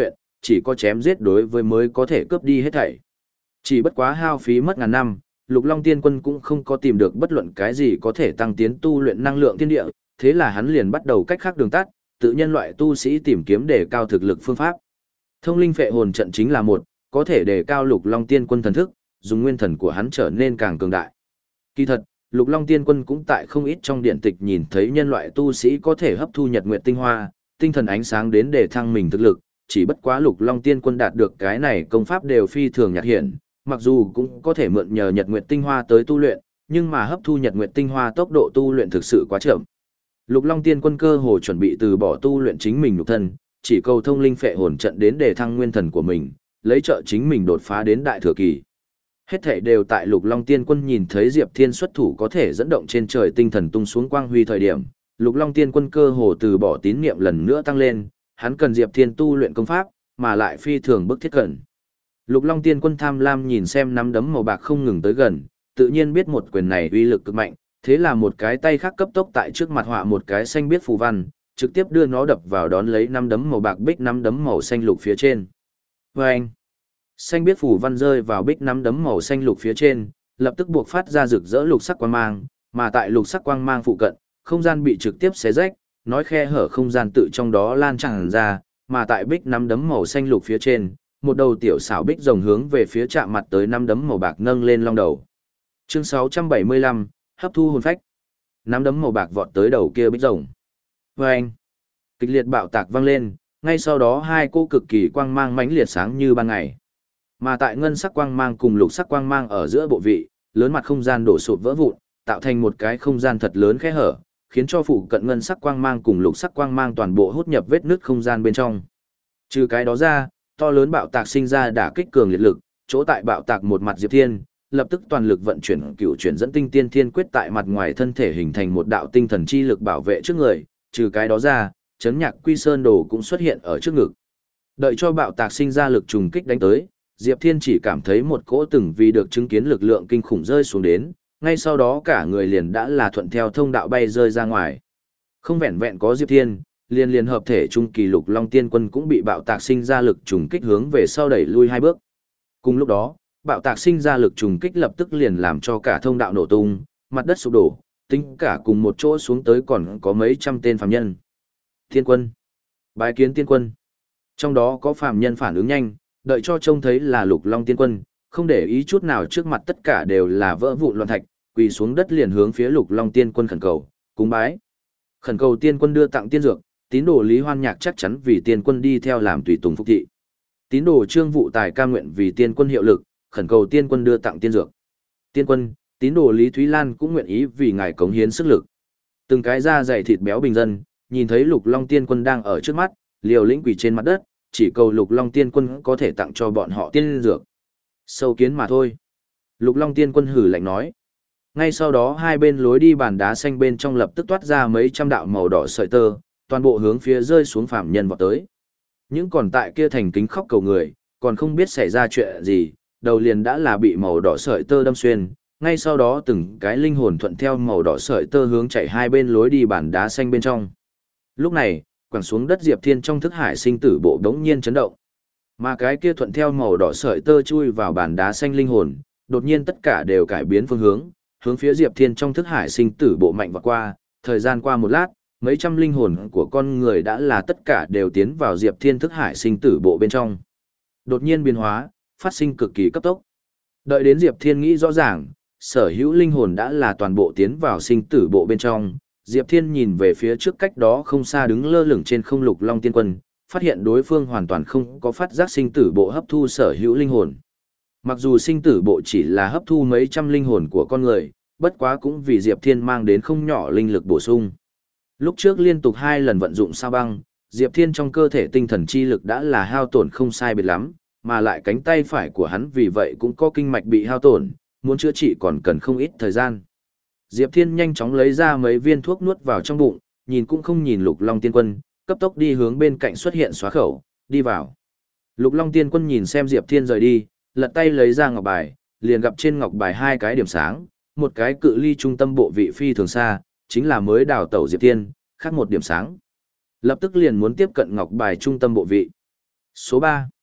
chỉ có chém giết đối với mới có thể cướp đi hết thảy. Chỉ bất quá hao phí mất ngàn năm, Lục Long Tiên Quân cũng không có tìm được bất luận cái gì có thể tăng tiến tu luyện năng lượng thiên địa, thế là hắn liền bắt đầu cách khác đường tắt, tự nhân loại tu sĩ tìm kiếm để cao thực lực phương pháp. Thông linh phệ hồn trận chính là một, có thể đề cao Lục Long Tiên Quân thần thức, dùng nguyên thần của hắn trở nên càng cường đại. Kỳ thật, Lục Long Tiên Quân cũng tại không ít trong điện tịch nhìn thấy nhân loại tu sĩ có thể hấp thu nhật nguyệt tinh hoa, tinh thần ánh sáng đến để thăng mình thực lực, chỉ bất quá Lục Long Tiên Quân đạt được cái này công pháp đều phi thường nhạt hiển, mặc dù cũng có thể mượn nhờ nhật nguyệt tinh hoa tới tu luyện, nhưng mà hấp thu nhật nguyệt tinh hoa tốc độ tu luyện thực sự quá chậm. Lục Long Tiên Quân cơ hồ chuẩn bị từ bỏ tu luyện chính mình nhục thân, chỉ cầu thông linh phệ hồn trận đến để thăng nguyên thần của mình, lấy trợ chính mình đột phá đến đại thừa kỳ. Hết thảy đều tại Lục Long Tiên Quân nhìn thấy Diệp Thiên xuất thủ có thể dẫn động trên trời tinh thần tung xuống quang huy thời điểm, Lục Long Tiên Quân cơ hồ từ bỏ tín niệm lần nữa tăng lên, hắn cần Diệp Thiên tu luyện công pháp, mà lại phi thường bức thiết cận. Lục Long Tiên Quân tham lam nhìn xem nắm đấm màu bạc không ngừng tới gần, tự nhiên biết một quyền này uy lực cực mạnh, thế là một cái tay khác cấp tốc tại trước mặt họa một cái xanh biết phù văn, trực tiếp đưa nó đập vào đón lấy nắm đấm màu bạc bích nắm đấm màu xanh lục phía trên. Vâng! Xanh biết phù văn rơi vào bích nắm đấm màu xanh lục phía trên, lập tức buộc phát ra rực rỡ lục sắc quang mang, mà tại lục sắc quang mang phụ cận, không gian bị trực tiếp xé rách, nói khe hở không gian tự trong đó lan tràn ra, mà tại bích nắm đấm màu xanh lục phía trên, một đầu tiểu xảo bích rồng hướng về phía chạm mặt tới nắm đấm màu bạc nâng lên long đầu. Chương sáu trăm bảy mươi lăm, hấp thu hồn phách. Nắm đấm màu bạc vọt tới đầu kia bích rồng. Vâng! Kịch liệt bạo tạc vang lên, ngay sau đó hai cô cực kỳ quang mang mãnh liệt sáng như ban ngày. Mà tại ngân sắc quang mang cùng lục sắc quang mang ở giữa bộ vị, lớn mặt không gian đổ sụp vỡ vụn, tạo thành một cái không gian thật lớn khe hở, khiến cho phụ cận ngân sắc quang mang cùng lục sắc quang mang toàn bộ hút nhập vết nứt không gian bên trong. Trừ cái đó ra, to lớn bạo tạc sinh ra đả kích cường liệt lực, chỗ tại bạo tạc một mặt Diệp Thiên, lập tức toàn lực vận chuyển cựu chuyển dẫn tinh tiên thiên quyết tại mặt ngoài thân thể hình thành một đạo tinh thần chi lực bảo vệ trước người, trừ cái đó ra, chấn nhạc quy sơn đồ cũng xuất hiện ở trước ngực. Đợi cho bạo tạc sinh ra lực trùng kích đánh tới, Diệp Thiên chỉ cảm thấy một cỗ từng vì được chứng kiến lực lượng kinh khủng rơi xuống đến, ngay sau đó cả người liền đã là thuận theo thông đạo bay rơi ra ngoài. Không vẹn vẹn có Diệp Thiên, liên liên hợp thể trung kỳ Lục Long Tiên Quân cũng bị bạo tạc sinh ra lực trùng kích hướng về sau đẩy lui hai bước. Cùng lúc đó, bạo tạc sinh ra lực trùng kích lập tức liền làm cho cả thông đạo nổ tung, mặt đất sụp đổ, tính cả cùng một chỗ xuống tới còn có mấy trăm tên phàm nhân. Tiên Quân, bái kiến Tiên Quân. Trong đó có phàm nhân phản ứng nhanh, đợi cho trông thấy là Lục Long Tiên Quân, không để ý chút nào trước mặt tất cả đều là vỡ vụn loạn thạch, quỳ xuống đất liền hướng phía Lục Long Tiên Quân khẩn cầu, cúng bái. Khẩn cầu Tiên Quân đưa tặng tiên dược, tín đồ Lý Hoan Nhạc chắc chắn vì Tiên Quân đi theo làm tùy tùng phục thị. Tín đồ Trương Vụ Tài cam nguyện vì Tiên Quân hiệu lực, khẩn cầu Tiên Quân đưa tặng tiên dược. Tiên Quân, tín đồ Lý Thúy Lan cũng nguyện ý vì ngài cống hiến sức lực. Từng cái da dày thịt béo bình dân, nhìn thấy Lục Long Tiên Quân đang ở trước mắt, liều lĩnh quỳ trên mặt đất, chỉ cầu Lục Long Tiên Quân có thể tặng cho bọn họ tiên dược. Sâu kiến mà thôi. Lục Long Tiên Quân hử lạnh nói. Ngay sau đó hai bên lối đi bàn đá xanh bên trong lập tức toát ra mấy trăm đạo màu đỏ sợi tơ, toàn bộ hướng phía rơi xuống phạm nhân vọt tới. Những còn tại kia thành kính khóc cầu người, còn không biết xảy ra chuyện gì, đầu liền đã là bị màu đỏ sợi tơ đâm xuyên, ngay sau đó từng cái linh hồn thuận theo màu đỏ sợi tơ hướng chạy hai bên lối đi bàn đá xanh bên trong. Lúc này, quẳng xuống đất Diệp Thiên trong thức hải sinh tử bộ đống nhiên chấn động. Mà cái kia thuận theo màu đỏ sợi tơ chui vào bàn đá xanh linh hồn, đột nhiên tất cả đều cải biến phương hướng, hướng phía Diệp Thiên trong thức hải sinh tử bộ mạnh vọt qua, thời gian qua một lát, mấy trăm linh hồn của con người đã là tất cả đều tiến vào Diệp Thiên thức hải sinh tử bộ bên trong. Đột nhiên biến hóa, phát sinh cực kỳ cấp tốc. Đợi đến Diệp Thiên nghĩ rõ ràng, sở hữu linh hồn đã là toàn bộ tiến vào sinh tử bộ bên trong, Diệp Thiên nhìn về phía trước cách đó không xa đứng lơ lửng trên không Lục Long Tiên Quân, phát hiện đối phương hoàn toàn không có phát giác sinh tử bộ hấp thu sở hữu linh hồn. Mặc dù sinh tử bộ chỉ là hấp thu mấy trăm linh hồn của con người, bất quá cũng vì Diệp Thiên mang đến không nhỏ linh lực bổ sung. Lúc trước liên tục hai lần vận dụng sao băng, Diệp Thiên trong cơ thể tinh thần chi lực đã là hao tổn không sai biệt lắm, mà lại cánh tay phải của hắn vì vậy cũng có kinh mạch bị hao tổn, muốn chữa trị còn cần không ít thời gian. Diệp Thiên nhanh chóng lấy ra mấy viên thuốc nuốt vào trong bụng, nhìn cũng không nhìn Lục Long Tiên Quân, cấp tốc đi hướng bên cạnh xuất hiện xóa khẩu, đi vào. Lục Long Tiên Quân nhìn xem Diệp Thiên rời đi, lật tay lấy ra ngọc bài, liền gặp trên ngọc bài hai cái điểm sáng, một cái cự ly trung tâm bộ vị phi thường xa, chính là mới đào tẩu Diệp Thiên, khác một điểm sáng. Lập tức liền muốn tiếp cận ngọc bài trung tâm bộ vị. Số ba.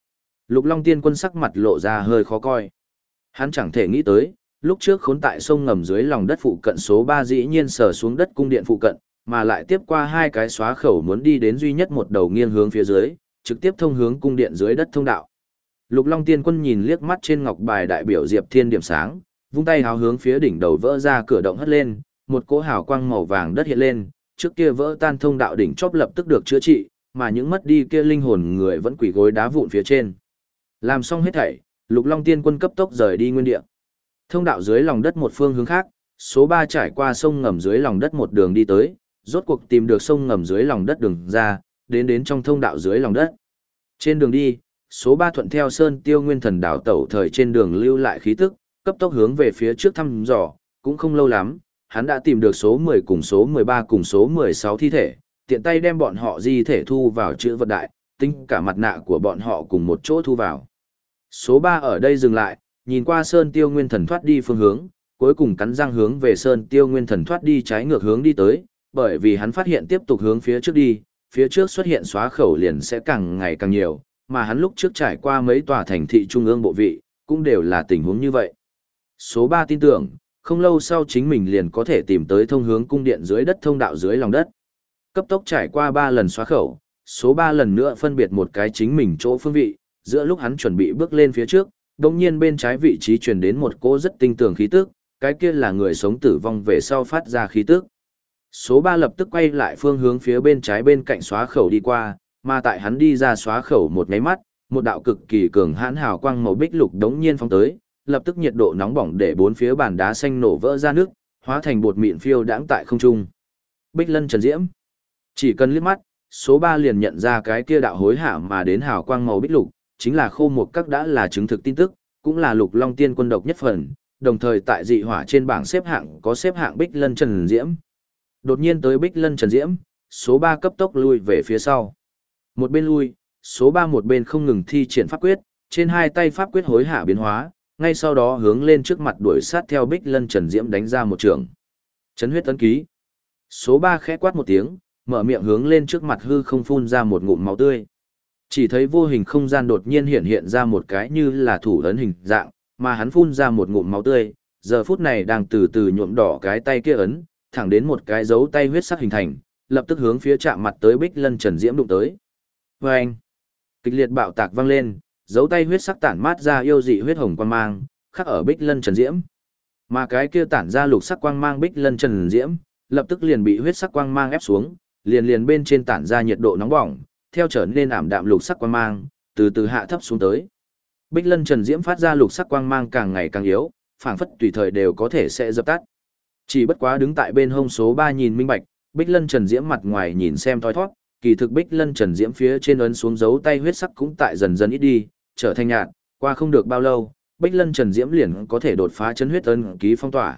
Lục Long Tiên Quân sắc mặt lộ ra hơi khó coi. Hắn chẳng thể nghĩ tới, lúc trước khốn tại sông ngầm dưới lòng đất phụ cận số ba dĩ nhiên sờ xuống đất cung điện phụ cận, mà lại tiếp qua hai cái xóa khẩu muốn đi đến duy nhất một đầu nghiêng hướng phía dưới, trực tiếp thông hướng cung điện dưới đất thông đạo. Lục Long Tiên Quân nhìn liếc mắt trên ngọc bài đại biểu Diệp Thiên điểm sáng, vung tay háo hướng phía đỉnh đầu vỡ ra cửa động hất lên, một cỗ hào quang màu vàng đất hiện lên, trước kia vỡ tan thông đạo đỉnh chóp lập tức được chữa trị, mà những mất đi kia linh hồn người vẫn quỳ gối đá vụn phía trên. Làm xong hết thảy, Lục Long Tiên Quân cấp tốc rời đi nguyên địa. Thông đạo dưới lòng đất một phương hướng khác, số ba trải qua sông ngầm dưới lòng đất một đường đi tới, rốt cuộc tìm được sông ngầm dưới lòng đất đường ra, đến đến trong thông đạo dưới lòng đất. Trên đường đi, số ba thuận theo Sơn Tiêu Nguyên Thần đảo tẩu thời trên đường lưu lại khí tức, cấp tốc hướng về phía trước thăm dò, cũng không lâu lắm, hắn đã tìm được số mười cùng số mười ba cùng số mười sáu thi thể, tiện tay đem bọn họ di thể thu vào chữ vật đại, tính cả mặt nạ của bọn họ cùng một chỗ thu vào. Số ba ở đây dừng lại, nhìn qua Sơn Tiêu Nguyên Thần thoát đi phương hướng, cuối cùng cắn răng hướng về Sơn Tiêu Nguyên Thần thoát đi trái ngược hướng đi tới, bởi vì hắn phát hiện tiếp tục hướng phía trước đi, phía trước xuất hiện xóa khẩu liền sẽ càng ngày càng nhiều, mà hắn lúc trước trải qua mấy tòa thành thị trung ương bộ vị, cũng đều là tình huống như vậy. Số ba tin tưởng, không lâu sau chính mình liền có thể tìm tới thông hướng cung điện dưới đất thông đạo dưới lòng đất. Cấp tốc trải qua ba lần xóa khẩu, số ba lần nữa phân biệt một cái chính mình chỗ phương vị, giữa lúc hắn chuẩn bị bước lên phía trước, đồng nhiên bên trái vị trí truyền đến một cỗ rất tinh tường khí tức, cái kia là người sống tử vong về sau phát ra khí tức. Số ba lập tức quay lại phương hướng phía bên trái bên cạnh xóa khẩu đi qua, mà tại hắn đi ra xóa khẩu một nháy mắt, một đạo cực kỳ cường hãn hào quang màu bích lục đống nhiên phóng tới, lập tức nhiệt độ nóng bỏng để bốn phía bàn đá xanh nổ vỡ ra nước, hóa thành bột mịn phiêu đãng tại không trung. Bích Lân Trần Diễm. Chỉ cần liếc mắt, số ba liền nhận ra cái kia đạo hối hả mà đến hào quang màu bích lục, chính là Khô Mục Các đã là chứng thực tin tức, cũng là Lục Long Tiên Quân độc nhất phần, đồng thời tại dị hỏa trên bảng xếp hạng có xếp hạng Bích Lân Trần Diễm. Đột nhiên tới Bích Lân Trần Diễm, số ba cấp tốc lui về phía sau. Một bên lui, số ba một bên không ngừng thi triển pháp quyết, trên hai tay pháp quyết hối hả biến hóa, ngay sau đó hướng lên trước mặt đuổi sát theo Bích Lân Trần Diễm đánh ra một trường. Chấn huyết ấn ký. Số ba khẽ quát một tiếng, mở miệng hướng lên trước mặt hư không phun ra một ngụm máu tươi. Chỉ thấy vô hình không gian đột nhiên hiện hiện ra một cái như là thủ ấn hình dạng, mà hắn phun ra một ngụm máu tươi, giờ phút này đang từ từ nhuộm đỏ cái tay kia ấn, thẳng đến một cái dấu tay huyết sắc hình thành, lập tức hướng phía chạm mặt tới Bích Lân Trần Diễm đụng tới. Vâng! Kịch liệt bạo tạc vang lên, dấu tay huyết sắc tản mát ra yêu dị huyết hồng quang mang, khắc ở Bích Lân Trần Diễm. Mà cái kia tản ra lục sắc quang mang Bích Lân Trần Diễm, lập tức liền bị huyết sắc quang mang ép xuống, liền liền bên trên tản ra nhiệt độ nóng bỏng, theo trở nên ảm đạm lục sắc quang mang, từ từ hạ thấp xuống tới. Bích Lân Trần Diễm phát ra lục sắc quang mang càng ngày càng yếu, phảng phất tùy thời đều có thể sẽ dập tắt. Chỉ bất quá đứng tại bên hông số ba nhìn minh bạch, Bích Lân Trần Diễm mặt ngoài nhìn xem thoi thoát, kỳ thực Bích Lân Trần Diễm phía trên ấn xuống dấu tay huyết sắc cũng tại dần dần ít đi, trở thành nhạt, qua không được bao lâu, Bích Lân Trần Diễm liền có thể đột phá chấn huyết ấn ký phong tỏa.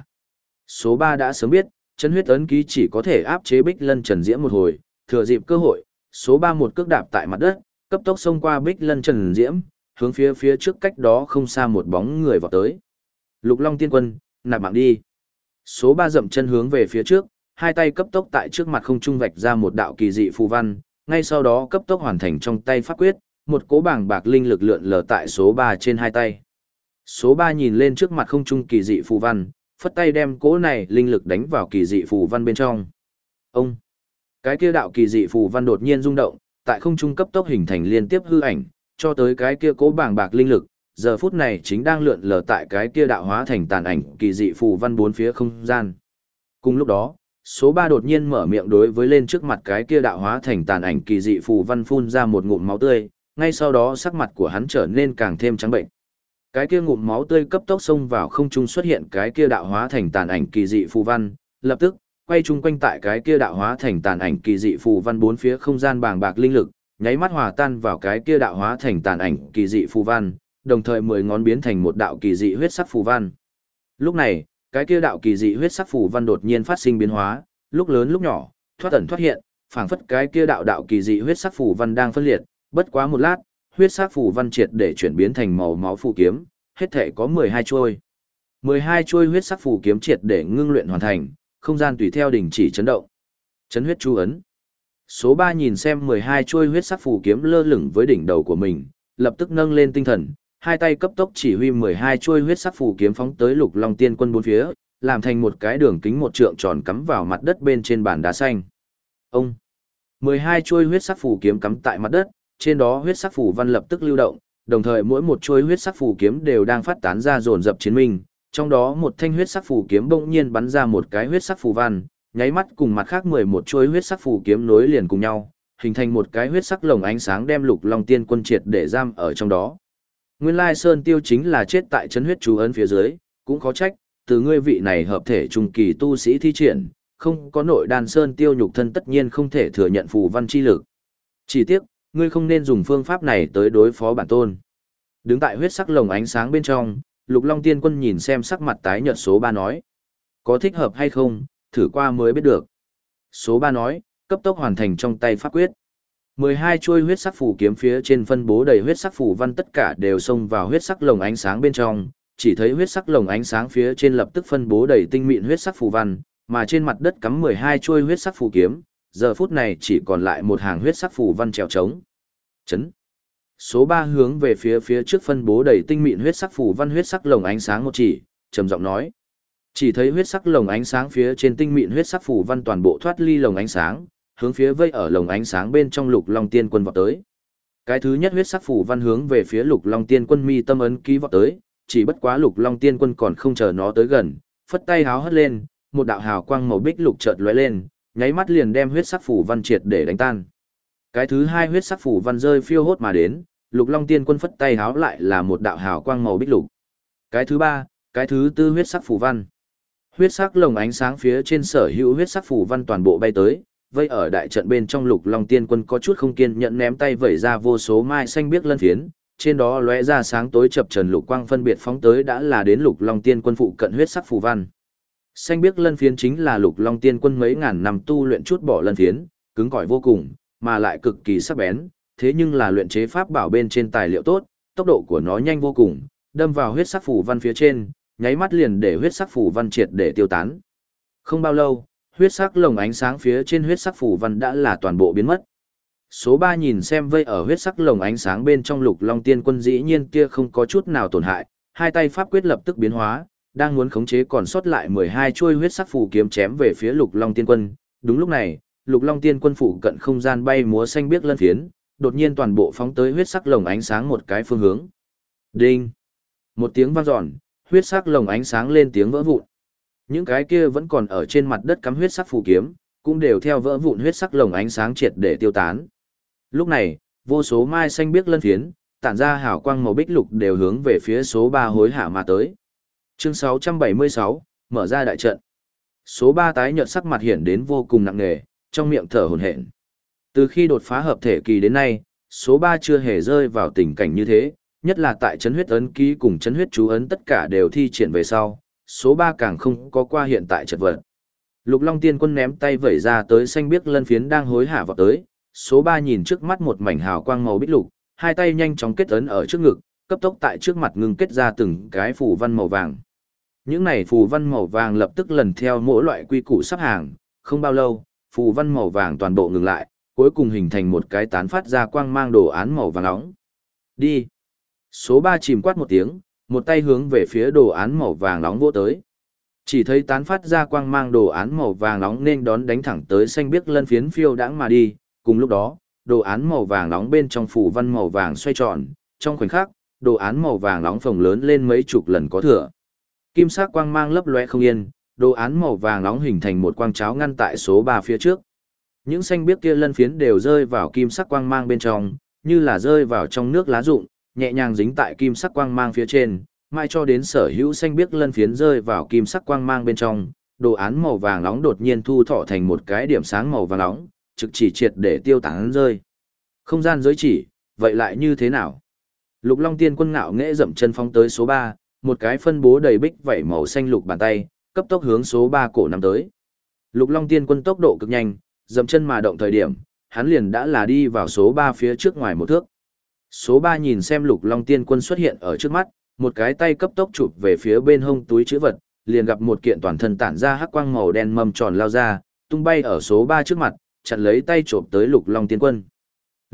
Số ba đã sớm biết, chấn huyết ấn ký chỉ có thể áp chế Bích Lân Trần Diễm một hồi, thừa dịp cơ hội, số ba một cước đạp tại mặt đất, cấp tốc xông qua Bích Lân Trần Diễm, hướng phía phía trước cách đó không xa một bóng người vọt tới. Lục Long Tiên Quân, nạp mạng đi. Số ba dậm chân hướng về phía trước, hai tay cấp tốc tại trước mặt không trung vạch ra một đạo kỳ dị phù văn, ngay sau đó cấp tốc hoàn thành trong tay pháp quyết, một cỗ bảng bạc linh lực lượn lờ tại số ba trên hai tay. Số ba nhìn lên trước mặt không trung kỳ dị phù văn, phất tay đem cỗ này linh lực đánh vào kỳ dị phù văn bên trong. Ông! Cái kia đạo kỳ dị phù văn đột nhiên rung động, tại không trung cấp tốc hình thành liên tiếp hư ảnh, cho tới cái kia cỗ bảng bạc linh lực, giờ phút này chính đang lượn lờ tại cái kia đạo hóa thành tàn ảnh kỳ dị phù văn bốn phía không gian. Cùng lúc đó, số ba đột nhiên mở miệng đối với lên trước mặt cái kia đạo hóa thành tàn ảnh kỳ dị phù văn phun ra một ngụm máu tươi, ngay sau đó sắc mặt của hắn trở nên càng thêm trắng bệnh. Cái kia ngụm máu tươi cấp tốc xông vào không trung xuất hiện cái kia đạo hóa thành tàn ảnh kỳ dị phù văn, lập tức quay chung quanh tại cái kia đạo hóa thành tàn ảnh kỳ dị phù văn bốn phía không gian bàng bạc linh lực, nháy mắt hòa tan vào cái kia đạo hóa thành tàn ảnh kỳ dị phù văn, đồng thời mười ngón biến thành một đạo kỳ dị huyết sắc phù văn. Lúc này, cái kia đạo kỳ dị huyết sắc phù văn đột nhiên phát sinh biến hóa, lúc lớn lúc nhỏ, thoát ẩn thoát hiện, phảng phất cái kia đạo đạo kỳ dị huyết sắc phù văn đang phân liệt, bất quá một lát, huyết sắc phù văn triệt để chuyển biến thành màu máu phù kiếm, hết thể có mười hai chuôi. mười hai chuôi huyết sắc phù kiếm triệt để ngưng luyện hoàn thành, không gian tùy theo đình chỉ chấn động. Chấn huyết chu ấn. Số ba nhìn xem mười hai chuôi huyết sắc phù kiếm lơ lửng với đỉnh đầu của mình, lập tức nâng lên tinh thần, hai tay cấp tốc chỉ huy mười hai chuôi huyết sắc phù kiếm phóng tới Lục Long Tiên Quân bốn phía, làm thành một cái đường kính một trượng tròn cắm vào mặt đất bên trên bàn đá xanh. Ông mười hai chuôi huyết sắc phù kiếm cắm tại mặt đất, trên đó huyết sắc phù văn lập tức lưu động, đồng thời mỗi một chuôi huyết sắc phù kiếm đều đang phát tán ra dồn dập chiến minh, trong đó một thanh huyết sắc phù kiếm bỗng nhiên bắn ra một cái huyết sắc phù văn, nháy mắt cùng mặt khác mười một chuôi huyết sắc phù kiếm nối liền cùng nhau, hình thành một cái huyết sắc lồng ánh sáng đem Lục Long Tiên Quân triệt để giam ở trong đó. Nguyên lai Sơn Tiêu chính là chết tại chấn huyết chú ấn phía dưới, cũng khó trách, từ ngươi vị này hợp thể trung kỳ tu sĩ thi triển, không có nội đan Sơn Tiêu nhục thân tất nhiên không thể thừa nhận phù văn chi lực. Chỉ tiếc, ngươi không nên dùng phương pháp này tới đối phó bản tôn. Đứng tại huyết sắc lồng ánh sáng bên trong, Lục Long Tiên Quân nhìn xem sắc mặt tái nhợt số ba nói. Có thích hợp hay không, thử qua mới biết được. Số ba nói, cấp tốc hoàn thành trong tay pháp quyết. mười hai chuôi huyết sắc phù kiếm phía trên phân bố đầy huyết sắc phù văn tất cả đều xông vào huyết sắc lồng ánh sáng bên trong, chỉ thấy huyết sắc lồng ánh sáng phía trên lập tức phân bố đầy tinh mịn huyết sắc phù văn, mà trên mặt đất cắm mười hai chuôi huyết sắc phù kiếm, giờ phút này chỉ còn lại một hàng huyết sắc phù văn trèo trống. Chấn. Số ba hướng về phía phía trước phân bố đầy tinh mịn huyết sắc phù văn huyết sắc lồng ánh sáng một chỉ, trầm giọng nói. Chỉ thấy huyết sắc lồng ánh sáng phía trên tinh mịn huyết sắc phù văn toàn bộ thoát ly lồng ánh sáng, hướng phía vây ở lồng ánh sáng bên trong Lục Long Tiên Quân vọt tới. Cái thứ nhất huyết sắc phù văn hướng về phía Lục Long Tiên Quân mi tâm ấn ký vọt tới, chỉ bất quá Lục Long Tiên Quân còn không chờ nó tới gần, phất tay háo hất lên, một đạo hào quang màu bích lục chợt lóe lên, nháy mắt liền đem huyết sắc phù văn triệt để đánh tan. Cái thứ hai huyết sắc phù văn rơi phiêu hốt mà đến, Lục Long Tiên Quân phất tay háo lại là một đạo hào quang màu bích lục. Cái thứ ba, cái thứ tư huyết sắc phù văn. Huyết sắc lồng ánh sáng phía trên sở hữu huyết sắc phù văn toàn bộ bay tới, vây ở đại trận bên trong Lục Long Tiên Quân có chút không kiên nhẫn ném tay vẩy ra vô số mai xanh biếc lân phiến, trên đó lóe ra sáng tối chập trần lục quang phân biệt phóng tới đã là đến Lục Long Tiên Quân phụ cận huyết sắc phù văn. Xanh biếc lân phiến chính là Lục Long Tiên Quân mấy ngàn năm tu luyện chút bỏ lân phiến, cứng cỏi vô cùng, mà lại cực kỳ sắc bén, thế nhưng là luyện chế pháp bảo bên trên tài liệu tốt, tốc độ của nó nhanh vô cùng, đâm vào huyết sắc phù văn phía trên, nháy mắt liền để huyết sắc phù văn triệt để tiêu tán. Không bao lâu, huyết sắc lồng ánh sáng phía trên huyết sắc phù văn đã là toàn bộ biến mất. Số ba nhìn xem vây ở huyết sắc lồng ánh sáng bên trong Lục Long Tiên Quân dĩ nhiên kia không có chút nào tổn hại, hai tay pháp quyết lập tức biến hóa, đang muốn khống chế còn sót lại mười hai chuôi huyết sắc phù kiếm chém về phía Lục Long Tiên Quân. Đúng lúc này, Lục Long Tiên Quân phụ cận không gian bay múa xanh biếc lân phiến, đột nhiên toàn bộ phóng tới huyết sắc lồng ánh sáng một cái phương hướng. Đinh! Một tiếng vang dọn, huyết sắc lồng ánh sáng lên tiếng vỡ vụn. Những cái kia vẫn còn ở trên mặt đất cắm huyết sắc phù kiếm, cũng đều theo vỡ vụn huyết sắc lồng ánh sáng triệt để tiêu tán. Lúc này, vô số mai xanh biếc lân phiến, tản ra hào quang màu bích lục đều hướng về phía số ba hối hả mà tới. Chương sáu trăm bảy mươi sáu, mở ra đại trận. Số ba tái nhợt sắc mặt hiển đến vô cùng nặng nề, trong miệng thở hổn hển. Từ khi đột phá hợp thể kỳ đến nay, số ba chưa hề rơi vào tình cảnh như thế, nhất là tại chấn huyết ấn ký cùng chấn huyết chú ấn tất cả đều thi triển về sau, số ba càng không có qua hiện tại chật vật. Lục Long Tiên Quân ném tay vẩy ra tới xanh biếc lân phiến đang hối hả vào tới, số ba nhìn trước mắt một mảnh hào quang màu bích lục, hai tay nhanh chóng kết ấn ở trước ngực, cấp tốc tại trước mặt ngưng kết ra từng cái phù văn màu vàng. Những này phù văn màu vàng lập tức lần theo mỗi loại quy củ sắp hàng, không bao lâu, phù văn màu vàng toàn bộ ngừng lại, cuối cùng hình thành một cái tán phát ra quang mang đồ án màu vàng nóng. Đi. Số ba chìm quát một tiếng, một tay hướng về phía đồ án màu vàng nóng vỗ tới. Chỉ thấy tán phát ra quang mang đồ án màu vàng nóng nên đón đánh thẳng tới xanh biếc lân phiến phiêu đãng mà đi, cùng lúc đó, đồ án màu vàng nóng bên trong phù văn màu vàng xoay tròn, trong khoảnh khắc, đồ án màu vàng nóng phồng lớn lên mấy chục lần có thừa. Kim sắc quang mang lấp lóe không yên, đồ án màu vàng nóng hình thành một quang cháo ngăn tại số ba phía trước. Những xanh biếc kia lân phiến đều rơi vào kim sắc quang mang bên trong, như là rơi vào trong nước lá rụng, nhẹ nhàng dính tại kim sắc quang mang phía trên, mai cho đến sở hữu xanh biếc lân phiến rơi vào kim sắc quang mang bên trong, đồ án màu vàng nóng đột nhiên thu thọ thành một cái điểm sáng màu vàng nóng, trực chỉ triệt để tiêu tán rơi. Không gian giới chỉ, vậy lại như thế nào? Lục Long Tiên Quân ngạo nghễ dậm chân phóng tới số ba, một cái phân bố đầy bích vảy màu xanh lục bàn tay, cấp tốc hướng số ba cổ nắm tới. Lục Long Tiên Quân tốc độ cực nhanh, dậm chân mà động thời điểm, hắn liền đã là đi vào số ba phía trước ngoài một thước. Số ba nhìn xem Lục Long Tiên Quân xuất hiện ở trước mắt, một cái tay cấp tốc chụp về phía bên hông túi chữ vật, liền gặp một kiện toàn thân tản ra hắc quang màu đen mâm tròn lao ra, tung bay ở số ba trước mặt, chặn lấy tay chộp tới Lục Long Tiên Quân.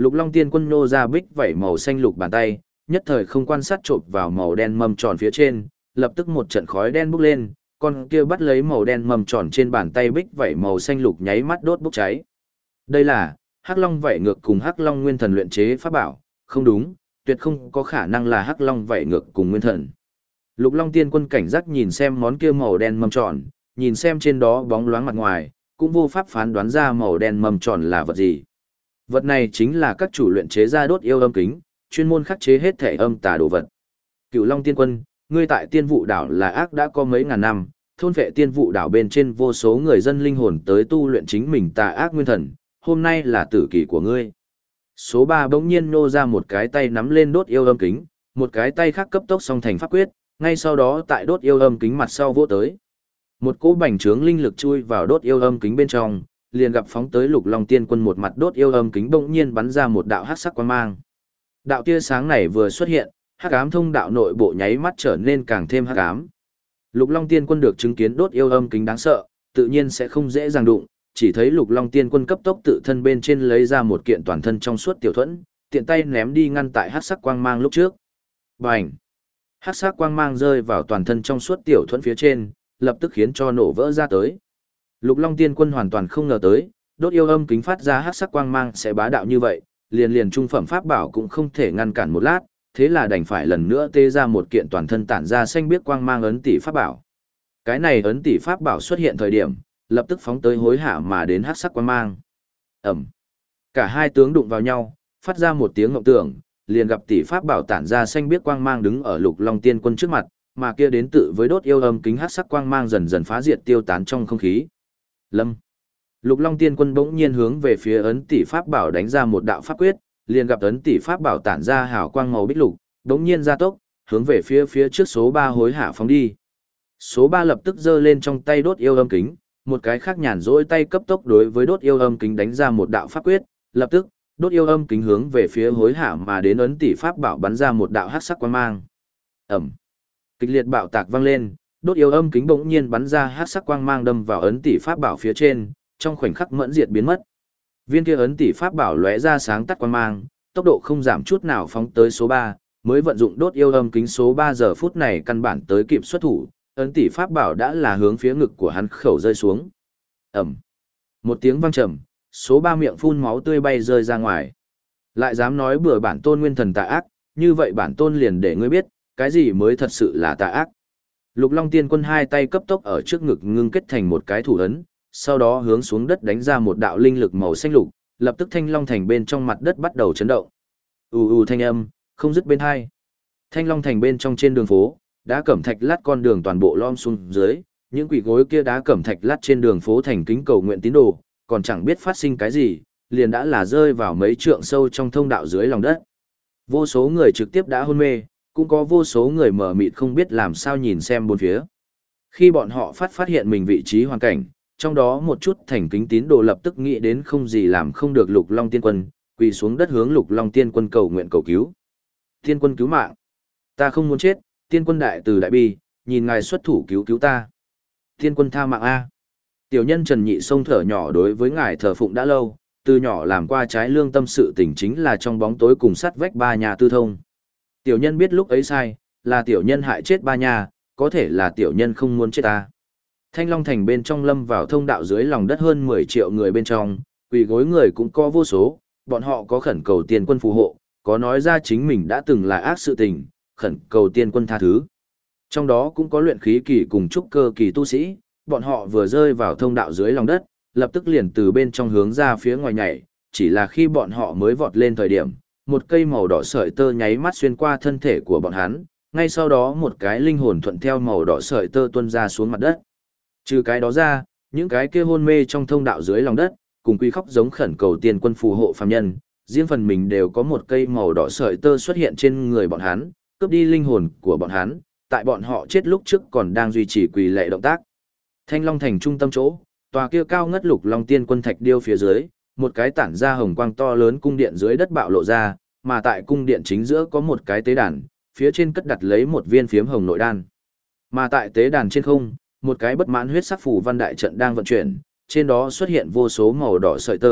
Lục Long Tiên Quân nô ra bích vảy màu xanh lục bàn tay, nhất thời không quan sát chộp vào màu đen mâm tròn phía trên, lập tức một trận khói đen bốc lên, con kia bắt lấy màu đen mâm tròn trên bàn tay bích vảy màu xanh lục nháy mắt đốt bốc cháy. Đây là Hắc Long vảy ngược cùng Hắc Long Nguyên Thần luyện chế pháp bảo, không đúng, tuyệt không có khả năng là Hắc Long vảy ngược cùng Nguyên Thần. Lục Long Tiên Quân cảnh giác nhìn xem món kia màu đen mâm tròn, nhìn xem trên đó bóng loáng mặt ngoài, cũng vô pháp phán đoán ra màu đen mâm tròn là vật gì. Vật này chính là các chủ luyện chế ra đốt yêu âm kính, chuyên môn khắc chế hết thể âm tà đồ vật. Cửu Long Tiên Quân, ngươi tại Tiên Vụ đảo là ác đã có mấy ngàn năm, thôn vệ Tiên Vụ đảo bên trên vô số người dân linh hồn tới tu luyện chính mình tà ác nguyên thần, hôm nay là tử kỳ của ngươi. Số ba bỗng nhiên nô ra một cái tay nắm lên đốt yêu âm kính, một cái tay khác cấp tốc song thành pháp quyết, ngay sau đó tại đốt yêu âm kính mặt sau vỗ tới. Một cỗ bành trướng linh lực chui vào đốt yêu âm kính bên trong, liền gặp phóng tới Lục Long Tiên Quân một mặt đốt yêu âm kính bỗng nhiên bắn ra một đạo hắc sắc quang mang. Đạo tia sáng này vừa xuất hiện, hắc ám thông đạo nội bộ nháy mắt trở nên càng thêm hắc ám. Lục Long Tiên Quân được chứng kiến đốt yêu âm kính đáng sợ, tự nhiên sẽ không dễ dàng đụng, chỉ thấy Lục Long Tiên Quân cấp tốc tự thân bên trên lấy ra một kiện toàn thân trong suốt tiểu thuẫn, tiện tay ném đi ngăn tại hắc sắc quang mang lúc trước. Bành! Hắc sắc quang mang rơi vào toàn thân trong suốt tiểu thuẫn phía trên, lập tức khiến cho nổ vỡ ra tới. Lục Long Tiên Quân hoàn toàn không ngờ tới, đốt yêu âm kính phát ra hắc sắc quang mang sẽ bá đạo như vậy, liền liền trung phẩm pháp bảo cũng không thể ngăn cản một lát, thế là đành phải lần nữa tê ra một kiện toàn thân tản ra xanh biếc quang mang ấn tỷ pháp bảo. Cái này ấn tỷ pháp bảo xuất hiện thời điểm, lập tức phóng tới hối hạ mà đến hắc sắc quang mang. Ầm. Cả hai tướng đụng vào nhau, phát ra một tiếng ngộng tưởng, liền gặp tỷ pháp bảo tản ra xanh biếc quang mang đứng ở Lục Long Tiên Quân trước mặt, mà kia đến tự với đốt yêu âm kính hắc sắc quang mang dần dần phá diệt tiêu tán trong không khí. Lâm. Lục Long Tiên Quân bỗng nhiên hướng về phía ấn tỷ pháp bảo đánh ra một đạo pháp quyết, liền gặp ấn tỷ pháp bảo tản ra hào quang màu bích lục, bỗng nhiên gia tốc, hướng về phía phía trước số ba hối hạ phóng đi. Số ba lập tức giơ lên trong tay đốt yêu âm kính, một cái khác nhàn rỗi tay cấp tốc đối với đốt yêu âm kính đánh ra một đạo pháp quyết, lập tức, đốt yêu âm kính hướng về phía hối hạ mà đến ấn tỷ pháp bảo bắn ra một đạo hắc sắc quang mang. Ầm. Kịch liệt bạo tạc vang lên, đốt yêu âm kính bỗng nhiên bắn ra hắc sắc quang mang đâm vào ấn tỷ pháp bảo phía trên, trong khoảnh khắc mẫn diệt biến mất. Viên kia ấn tỷ pháp bảo lóe ra sáng tắt quang mang, tốc độ không giảm chút nào phóng tới số ba, mới vận dụng đốt yêu âm kính số ba giờ phút này căn bản tới kịp xuất thủ, ấn tỷ pháp bảo đã là hướng phía ngực của hắn khẩu rơi xuống. Ầm. Một tiếng vang trầm, số ba miệng phun máu tươi bay rơi ra ngoài. Lại dám nói bừa bản tôn nguyên thần tà ác, như vậy bản tôn liền để ngươi biết, cái gì mới thật sự là tà ác. Lục Long Tiên Quân hai tay cấp tốc ở trước ngực ngưng kết thành một cái thủ ấn, sau đó hướng xuống đất đánh ra một đạo linh lực màu xanh lục, lập tức Thanh Long Thành bên trong mặt đất bắt đầu chấn động. Ù ù thanh âm, không dứt bên hai. Thanh Long Thành bên trong trên đường phố, đá cẩm thạch lát con đường toàn bộ lom xuống dưới, những quỷ gối kia đá cẩm thạch lát trên đường phố thành kính cầu nguyện tín đồ, còn chẳng biết phát sinh cái gì, liền đã là rơi vào mấy trượng sâu trong thông đạo dưới lòng đất. Vô số người trực tiếp đã hôn mê, cũng có vô số người mờ mịt không biết làm sao nhìn xem bốn phía. Khi bọn họ phát phát hiện mình vị trí hoàn cảnh, trong đó một chút thành kính tín đồ lập tức nghĩ đến không gì làm không được Lục Long Tiên Quân, quỳ xuống đất hướng Lục Long Tiên Quân cầu nguyện cầu cứu. Tiên Quân cứu mạng. Ta không muốn chết, Tiên Quân đại từ đại bi, nhìn ngài xuất thủ cứu cứu ta. Tiên Quân tha mạng A. Tiểu nhân Trần Nhị sông thở nhỏ đối với ngài thờ phụng đã lâu, từ nhỏ làm qua trái lương tâm sự tình chính là trong bóng tối cùng sắt vách ba nhà tư thông. Tiểu nhân biết lúc ấy sai, là tiểu nhân hại chết ba nhà, có thể là tiểu nhân không muốn chết ta. Thanh Long Thành bên trong lâm vào thông đạo dưới lòng đất hơn mười triệu người bên trong, quỳ gối người cũng có vô số, bọn họ có khẩn cầu Tiên Quân phù hộ, có nói ra chính mình đã từng là ác sự tình, khẩn cầu Tiên Quân tha thứ. Trong đó cũng có luyện khí kỳ cùng trúc cơ kỳ tu sĩ, bọn họ vừa rơi vào thông đạo dưới lòng đất, lập tức liền từ bên trong hướng ra phía ngoài nhảy, chỉ là khi bọn họ mới vọt lên thời điểm, một cây màu đỏ sợi tơ nháy mắt xuyên qua thân thể của bọn hắn, ngay sau đó một cái linh hồn thuận theo màu đỏ sợi tơ tuôn ra xuống mặt đất. Trừ cái đó ra, những cái kia hôn mê trong thông đạo dưới lòng đất, cùng quy khóc giống khẩn cầu Tiên Quân phù hộ phàm nhân, riêng phần mình đều có một cây màu đỏ sợi tơ xuất hiện trên người bọn hắn, cướp đi linh hồn của bọn hắn, tại bọn họ chết lúc trước còn đang duy trì quỳ lệ động tác. Thanh Long Thành trung tâm chỗ, tòa kia cao ngất Lục Long Tiên Quân thạch điêu phía dưới, một cái tản ra hồng quang to lớn cung điện dưới đất bạo lộ ra, mà tại cung điện chính giữa có một cái tế đàn, phía trên cất đặt lấy một viên phiếm hồng nội đan. Mà tại tế đàn trên không, một cái bất mãn huyết sắc phù văn đại trận đang vận chuyển, trên đó xuất hiện vô số màu đỏ sợi tơ,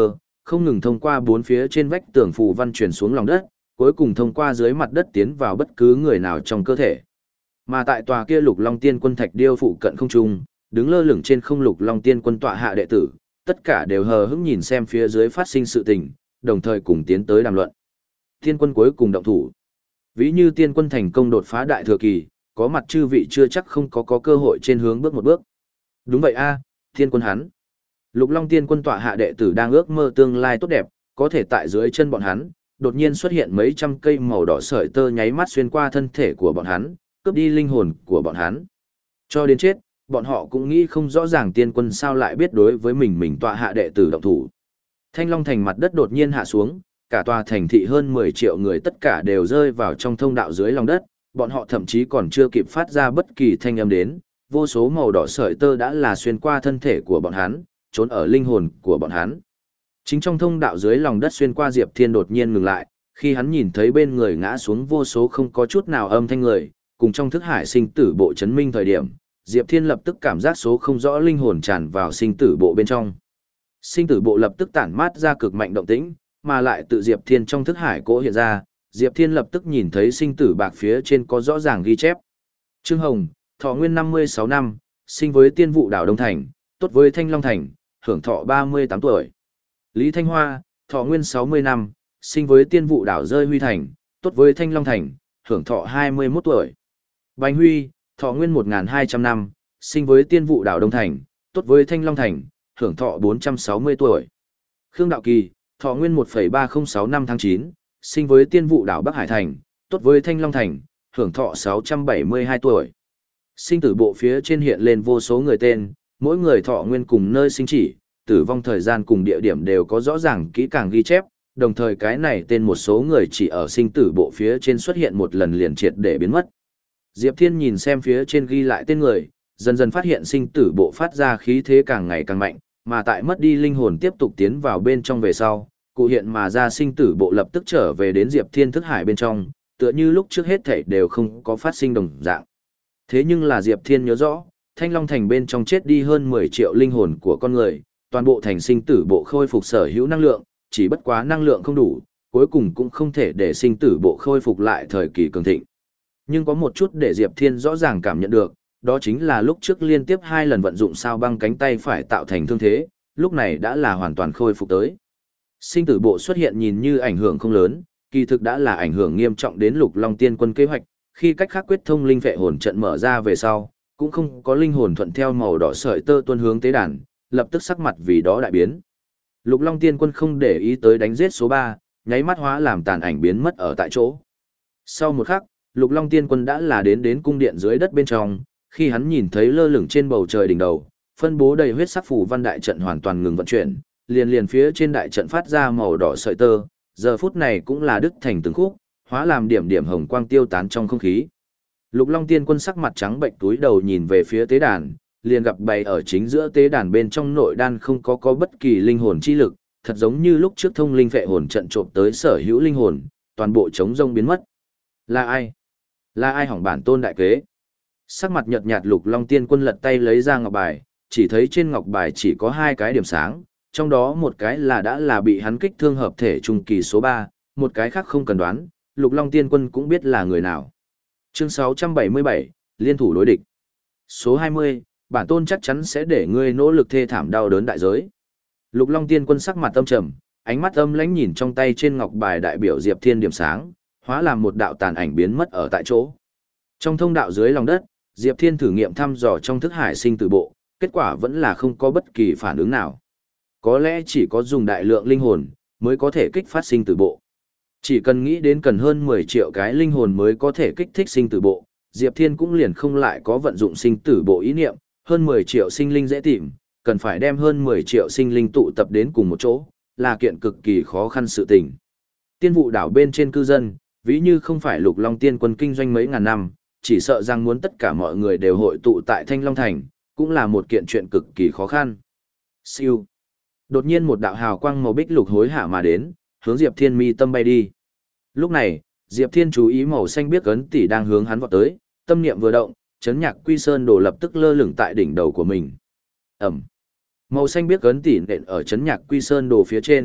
không ngừng thông qua bốn phía trên vách tường phù văn truyền xuống lòng đất, cuối cùng thông qua dưới mặt đất tiến vào bất cứ người nào trong cơ thể. Mà tại tòa kia Lục Long Tiên Quân thạch điêu phụ cận không trung, đứng lơ lửng trên không Lục Long Tiên Quân tọa hạ đệ tử, tất cả đều hờ hững nhìn xem phía dưới phát sinh sự tình, đồng thời cùng tiến tới đàm luận. Tiên Quân cuối cùng động thủ. Ví như Tiên Quân thành công đột phá đại thừa kỳ, có mặt chư vị chưa chắc không có có cơ hội trên hướng bước một bước. Đúng vậy a, Tiên Quân hắn. Lục Long Tiên Quân tọa hạ đệ tử đang ước mơ tương lai tốt đẹp, có thể tại dưới chân bọn hắn, đột nhiên xuất hiện mấy trăm cây màu đỏ sợi tơ nháy mắt xuyên qua thân thể của bọn hắn, cướp đi linh hồn của bọn hắn. Cho đến chết, bọn họ cũng nghĩ không rõ ràng Tiên Quân sao lại biết đối với mình mình tọa hạ đệ tử động thủ. Thanh Long thành mặt đất đột nhiên hạ xuống, cả tòa thành thị hơn mười triệu người tất cả đều rơi vào trong thông đạo dưới lòng đất, bọn họ thậm chí còn chưa kịp phát ra bất kỳ thanh âm đến, vô số màu đỏ sợi tơ đã là xuyên qua thân thể của bọn hắn, trốn ở linh hồn của bọn hắn. Chính trong thông đạo dưới lòng đất xuyên qua Diệp Thiên đột nhiên ngừng lại, khi hắn nhìn thấy bên người ngã xuống vô số không có chút nào âm thanh người, cùng trong thức hải sinh tử bộ chấn minh thời điểm, Diệp Thiên lập tức cảm giác số không rõ linh hồn tràn vào sinh tử bộ bên trong. Sinh tử bộ lập tức tản mát ra cực mạnh động tĩnh, mà lại tự Diệp Thiên trong thức hải cỗ hiện ra, Diệp Thiên lập tức nhìn thấy sinh tử bạc phía trên có rõ ràng ghi chép. Trương Hồng, thọ nguyên năm mươi sáu năm, sinh với Tiên Vụ đảo Đông Thành, tốt với Thanh Long Thành, hưởng thọ ba mươi tám tuổi. Lý Thanh Hoa, thọ nguyên sáu mươi năm, sinh với Tiên Vụ đảo Rơi Huy Thành, tốt với Thanh Long Thành, hưởng thọ hai mươi mốt tuổi. Bành Huy, thọ nguyên một nghìn hai trăm năm, sinh với Tiên Vụ đảo Đông Thành, tốt với Thanh Long Thành, hưởng thọ bốn trăm sáu mươi tuổi. Khương Đạo Kỳ, thọ nguyên một phẩy ba không sáu năm tháng chín, sinh với Tiên Vụ đảo Bắc Hải Thành, tốt với Thanh Long Thành, hưởng thọ sáu trăm bảy mươi hai tuổi. Sinh tử bộ phía trên hiện lên vô số người tên, mỗi người thọ nguyên cùng nơi sinh chỉ, tử vong thời gian cùng địa điểm đều có rõ ràng kỹ càng ghi chép, đồng thời cái này tên một số người chỉ ở sinh tử bộ phía trên xuất hiện một lần liền triệt để biến mất. Diệp Thiên nhìn xem phía trên ghi lại tên người, dần dần phát hiện sinh tử bộ phát ra khí thế càng ngày càng mạnh, mà tại mất đi linh hồn tiếp tục tiến vào bên trong về sau, cụ hiện mà ra sinh tử bộ lập tức trở về đến Diệp Thiên thức hải bên trong, tựa như lúc trước hết thảy đều không có phát sinh đồng dạng. Thế nhưng là Diệp Thiên nhớ rõ, Thanh Long Thành bên trong chết đi hơn mười triệu linh hồn của con người, toàn bộ thành sinh tử bộ khôi phục sở hữu năng lượng, chỉ bất quá năng lượng không đủ, cuối cùng cũng không thể để sinh tử bộ khôi phục lại thời kỳ cường thịnh. Nhưng có một chút để Diệp Thiên rõ ràng cảm nhận được, đó chính là lúc trước liên tiếp hai lần vận dụng sao băng cánh tay phải tạo thành thương thế, lúc này đã là hoàn toàn khôi phục tới. Sinh tử bộ xuất hiện nhìn như ảnh hưởng không lớn, kỳ thực đã là ảnh hưởng nghiêm trọng đến Lục Long Tiên Quân kế hoạch, khi cách khắc quyết thông linh phệ hồn trận mở ra về sau, cũng không có linh hồn thuận theo màu đỏ sợi tơ tuôn hướng tế đàn, lập tức sắc mặt vì đó đại biến. Lục Long Tiên Quân không để ý tới đánh giết số ba, nháy mắt hóa làm tàn ảnh biến mất ở tại chỗ. Sau một khắc, Lục Long Tiên Quân đã là đến đến cung điện dưới đất bên trong, khi hắn nhìn thấy lơ lửng trên bầu trời đỉnh đầu, phân bố đầy huyết sắc phù văn đại trận hoàn toàn ngừng vận chuyển, liền liền phía trên đại trận phát ra màu đỏ sợi tơ, giờ phút này cũng là đứt thành từng khúc, hóa làm điểm điểm hồng quang tiêu tán trong không khí. Lục Long Tiên Quân sắc mặt trắng bệnh túi đầu nhìn về phía tế đàn, liền gặp bày ở chính giữa tế đàn bên trong nội đan không có có bất kỳ linh hồn chi lực, thật giống như lúc trước thông linh phệ hồn trận trộm tới sở hữu linh hồn, toàn bộ trống rông biến mất. Là ai? Là ai hỏng bản tôn đại kế? Sắc mặt nhợt nhạt Lục Long Tiên Quân lật tay lấy ra ngọc bài, chỉ thấy trên ngọc bài chỉ có hai cái điểm sáng, trong đó một cái là đã là bị hắn kích thương hợp thể trung kỳ số ba, một cái khác không cần đoán, Lục Long Tiên Quân cũng biết là người nào. Chương sáu trăm bảy mươi bảy, liên thủ đối địch. Số hai mươi, bản tôn chắc chắn sẽ để ngươi nỗ lực thê thảm đau đớn đại giới. Lục Long Tiên Quân sắc mặt âm trầm, ánh mắt âm lãnh nhìn trong tay trên ngọc bài đại biểu Diệp Thiên điểm sáng, hóa làm một đạo tàn ảnh biến mất ở tại chỗ. Trong thông đạo dưới lòng đất, Diệp Thiên thử nghiệm thăm dò trong thức hải sinh tử bộ, kết quả vẫn là không có bất kỳ phản ứng nào. Có lẽ chỉ có dùng đại lượng linh hồn mới có thể kích phát sinh tử bộ. Chỉ cần nghĩ đến cần hơn mười triệu cái linh hồn mới có thể kích thích sinh tử bộ, Diệp Thiên cũng liền không lại có vận dụng sinh tử bộ ý niệm, hơn mười triệu sinh linh dễ tìm, cần phải đem hơn mười triệu sinh linh tụ tập đến cùng một chỗ, là kiện cực kỳ khó khăn sự tình. Tiên Vụ đảo bên trên cư dân, ví như không phải Lục Long Tiên Quân kinh doanh mấy ngàn năm, chỉ sợ rằng muốn tất cả mọi người đều hội tụ tại Thanh Long Thành, cũng là một kiện chuyện cực kỳ khó khăn. Siêu. Đột nhiên một đạo hào quang màu bích lục hối hạ mà đến, hướng Diệp Thiên mi tâm bay đi. Lúc này, Diệp Thiên chú ý màu xanh biếc ấn tỷ đang hướng hắn vọt tới, tâm niệm vừa động, chấn nhạc quy sơn đồ lập tức lơ lửng tại đỉnh đầu của mình. Ẩm. Màu xanh biếc ấn tỷ nện ở chấn nhạc quy sơn đồ phía trên,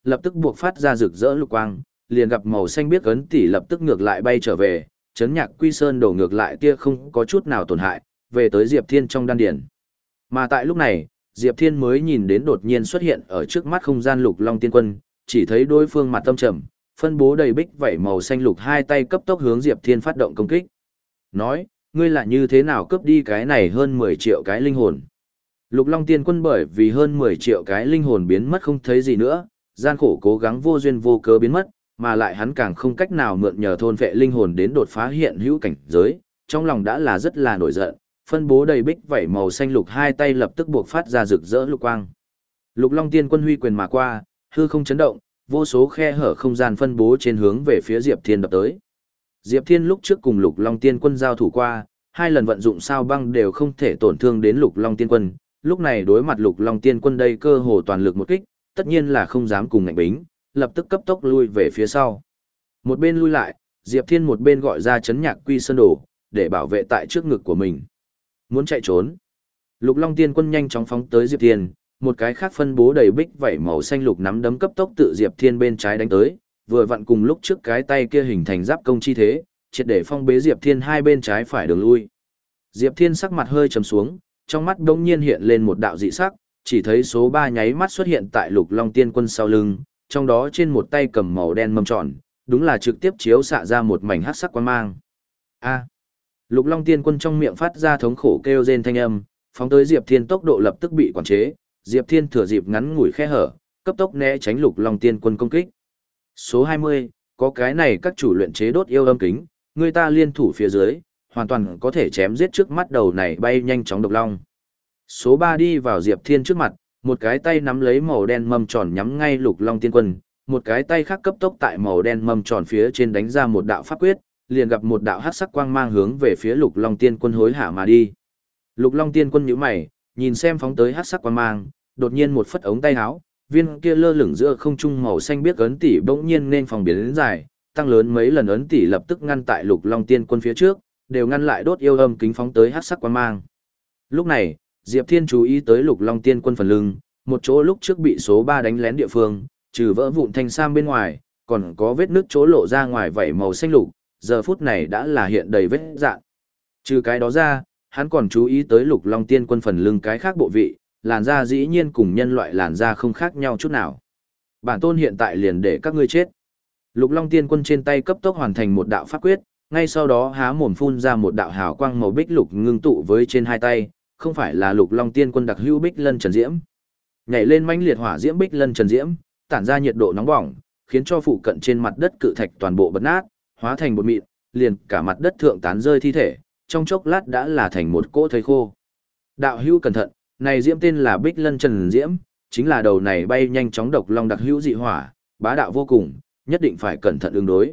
lập tức buộc phát ra rực rỡ lục quang, liền gặp màu xanh biếc ấn tỷ lập tức ngược lại bay trở về, chấn nhạc quy sơn đổ ngược lại tia không có chút nào tổn hại, về tới Diệp Thiên trong đan điển. Mà tại lúc này, Diệp Thiên mới nhìn đến đột nhiên xuất hiện ở trước mắt không gian Lục Long Tiên Quân, chỉ thấy đối phương mặt tâm trầm, phân bố đầy bích vảy màu xanh lục hai tay cấp tốc hướng Diệp Thiên phát động công kích. Nói, ngươi là như thế nào cướp đi cái này hơn mười triệu cái linh hồn? Lục Long Tiên Quân bởi vì hơn mười triệu cái linh hồn biến mất không thấy gì nữa, gian khổ cố gắng vô duyên vô cớ biến mất, mà lại hắn càng không cách nào mượn nhờ thôn vệ linh hồn đến đột phá hiện hữu cảnh giới, trong lòng đã là rất là nổi giận, phân bố đầy bích vảy màu xanh lục hai tay lập tức buộc phát ra rực rỡ lục quang. Lục Long Tiên Quân huy quyền mà qua, hư không chấn động, vô số khe hở không gian phân bố trên hướng về phía Diệp Thiên đập tới. Diệp Thiên lúc trước cùng Lục Long Tiên Quân giao thủ qua, hai lần vận dụng sao băng đều không thể tổn thương đến Lục Long Tiên Quân, lúc này đối mặt Lục Long Tiên Quân đây cơ hồ toàn lực một kích, tất nhiên là không dám cùng ngạnh bính, lập tức cấp tốc lui về phía sau. Một bên lui lại, Diệp Thiên một bên gọi ra chấn nhạc quy sơn đồ, để bảo vệ tại trước ngực của mình. Muốn chạy trốn. Lục Long Tiên Quân nhanh chóng phóng tới Diệp Thiên, một cái khác phân bố đầy bích vảy màu xanh lục nắm đấm cấp tốc tự Diệp Thiên bên trái đánh tới, vừa vặn cùng lúc trước cái tay kia hình thành giáp công chi thế, triệt để phong bế Diệp Thiên hai bên trái phải đường lui. Diệp Thiên sắc mặt hơi trầm xuống, trong mắt đống nhiên hiện lên một đạo dị sắc, chỉ thấy số ba nháy mắt xuất hiện tại Lục Long Tiên Quân sau lưng, trong đó trên một tay cầm màu đen mâm tròn, đúng là trực tiếp chiếu xạ ra một mảnh hắc sắc quang mang. A! Lục Long Tiên Quân trong miệng phát ra thống khổ kêu rên thanh âm, phóng tới Diệp Thiên tốc độ lập tức bị quản chế, Diệp Thiên thừa dịp ngắn ngủi khe hở, cấp tốc né tránh Lục Long Tiên Quân công kích. Số hai mươi, có cái này các chủ luyện chế đốt yêu âm kính, người ta liên thủ phía dưới, hoàn toàn có thể chém giết trước mắt đầu này bay nhanh chóng độc long. Số ba đi vào Diệp Thiên trước mặt, một cái tay nắm lấy màu đen mâm tròn nhắm ngay Lục Long Tiên Quân, một cái tay khác cấp tốc tại màu đen mâm tròn phía trên đánh ra một đạo pháp quyết, liền gặp một đạo hắc sắc quang mang hướng về phía Lục Long Tiên Quân hối hả mà đi. Lục Long Tiên Quân nhíu mày, nhìn xem phóng tới hắc sắc quang mang, đột nhiên một phất ống tay áo, viên kia lơ lửng giữa không trung màu xanh biếc ấn tỷ bỗng nhiên nên phòng biến đến dài, tăng lớn mấy lần ấn tỷ lập tức ngăn tại Lục Long Tiên Quân phía trước, đều ngăn lại đốt yêu âm kính phóng tới hắc sắc quang mang. Lúc này, Diệp Thiên chú ý tới Lục Long Tiên Quân phần lưng, một chỗ lúc trước bị số ba đánh lén địa phương, trừ vỡ vụn thanh sam bên ngoài, còn có vết nứt chỗ lộ ra ngoài vảy màu xanh lục, giờ phút này đã là hiện đầy vết rạn. Trừ cái đó ra, hắn còn chú ý tới Lục Long Tiên Quân phần lưng cái khác bộ vị, làn da dĩ nhiên cùng nhân loại làn da không khác nhau chút nào. Bản tôn hiện tại liền để các ngươi chết. Lục Long Tiên Quân trên tay cấp tốc hoàn thành một đạo pháp quyết, ngay sau đó há mồm phun ra một đạo hào quang màu bích lục ngưng tụ với trên hai tay, không phải là Lục Long Tiên Quân đặc hữu Bích Lân Trần Diễm. Nhảy lên mãnh liệt hỏa diễm Bích Lân Trần Diễm, tản ra nhiệt độ nóng bỏng, khiến cho phụ cận trên mặt đất cự thạch toàn bộ bật nát, hóa thành bột mịn, liền cả mặt đất thượng tán rơi thi thể, trong chốc lát đã là thành một cỗ thây khô. Đạo hữu cẩn thận, này diễm tên là Bích Lân Trần Diễm, chính là đầu này bay nhanh chóng độc long đặc hữu dị hỏa, bá đạo vô cùng, nhất định phải cẩn thận ứng đối.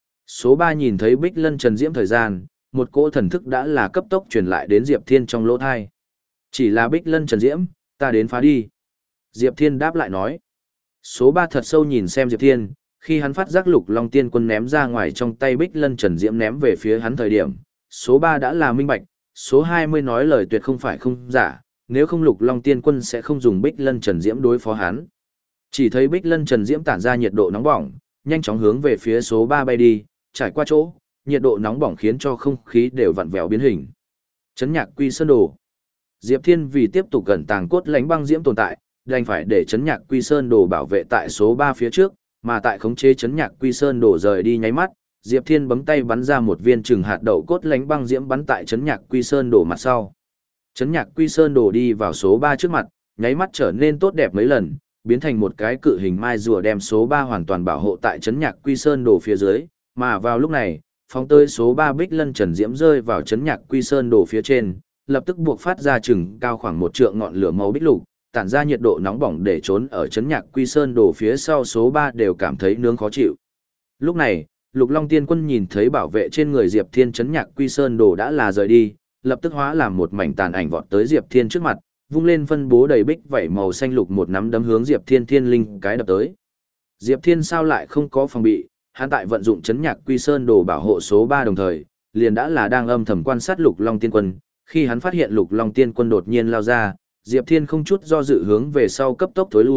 Số ba nhìn thấy Bích Lân Trần Diễm thời gian, một cỗ thần thức đã là cấp tốc truyền lại đến Diệp Thiên trong lỗ thai. Chỉ là Bích Lân Trần Diễm, ta đến phá đi. Diệp Thiên đáp lại nói. Số ba thật sâu nhìn xem Diệp Thiên, khi hắn phát giác Lục Long Tiên Quân ném ra ngoài trong tay Bích Lân Trần Diễm ném về phía hắn thời điểm, số ba đã là minh bạch, số hai mươi nói lời tuyệt không phải không giả, nếu không Lục Long Tiên Quân sẽ không dùng Bích Lân Trần Diễm đối phó hắn. Chỉ thấy Bích Lân Trần Diễm tản ra nhiệt độ nóng bỏng, nhanh chóng hướng về phía số ba bay đi, trải qua chỗ, nhiệt độ nóng bỏng khiến cho không khí đều vặn vẹo biến hình. Chấn nhạc quy sơn đồ. Diệp Thiên vì tiếp tục gần tàng cốt lãnh băng diễm tồn tại, đành phải để chấn nhạc quy sơn đồ bảo vệ tại số ba phía trước, mà tại khống chế chấn nhạc quy sơn đồ rời đi nháy mắt, Diệp Thiên bấm tay bắn ra một viên chừng hạt đậu cốt lãnh băng diễm bắn tại chấn nhạc quy sơn đồ mặt sau. Chấn nhạc quy sơn đồ đi vào số ba trước mặt, nháy mắt trở nên tốt đẹp mấy lần, biến thành một cái cự hình mai rùa đem số ba hoàn toàn bảo hộ tại chấn nhạc quy sơn đồ phía dưới, mà vào lúc này, phóng tới số ba Bích Lân Trần Diễm rơi vào chấn nhạc quy sơn đồ phía trên, lập tức buộc phát ra chừng cao khoảng một trượng ngọn lửa màu bích lục, tản ra nhiệt độ nóng bỏng để trốn ở chấn nhạc quy sơn đồ phía sau số ba đều cảm thấy nướng khó chịu. Lúc này, Lục Long Tiên Quân nhìn thấy bảo vệ trên người Diệp Thiên chấn nhạc quy sơn đồ đã là rời đi, lập tức hóa làm một mảnh tàn ảnh vọt tới Diệp Thiên trước mặt, vung lên phân bố đầy bích vảy màu xanh lục một nắm đấm hướng Diệp Thiên thiên linh cái đập tới. Diệp Thiên sao lại không có phòng bị, hắn tại vận dụng chấn nhạc quy sơn đồ bảo hộ số ba đồng thời, liền đã là đang âm thầm quan sát Lục Long Tiên Quân, khi hắn phát hiện Lục Long Tiên Quân đột nhiên lao ra, Diệp Thiên không chút do dự hướng về sau cấp tốc thối lui,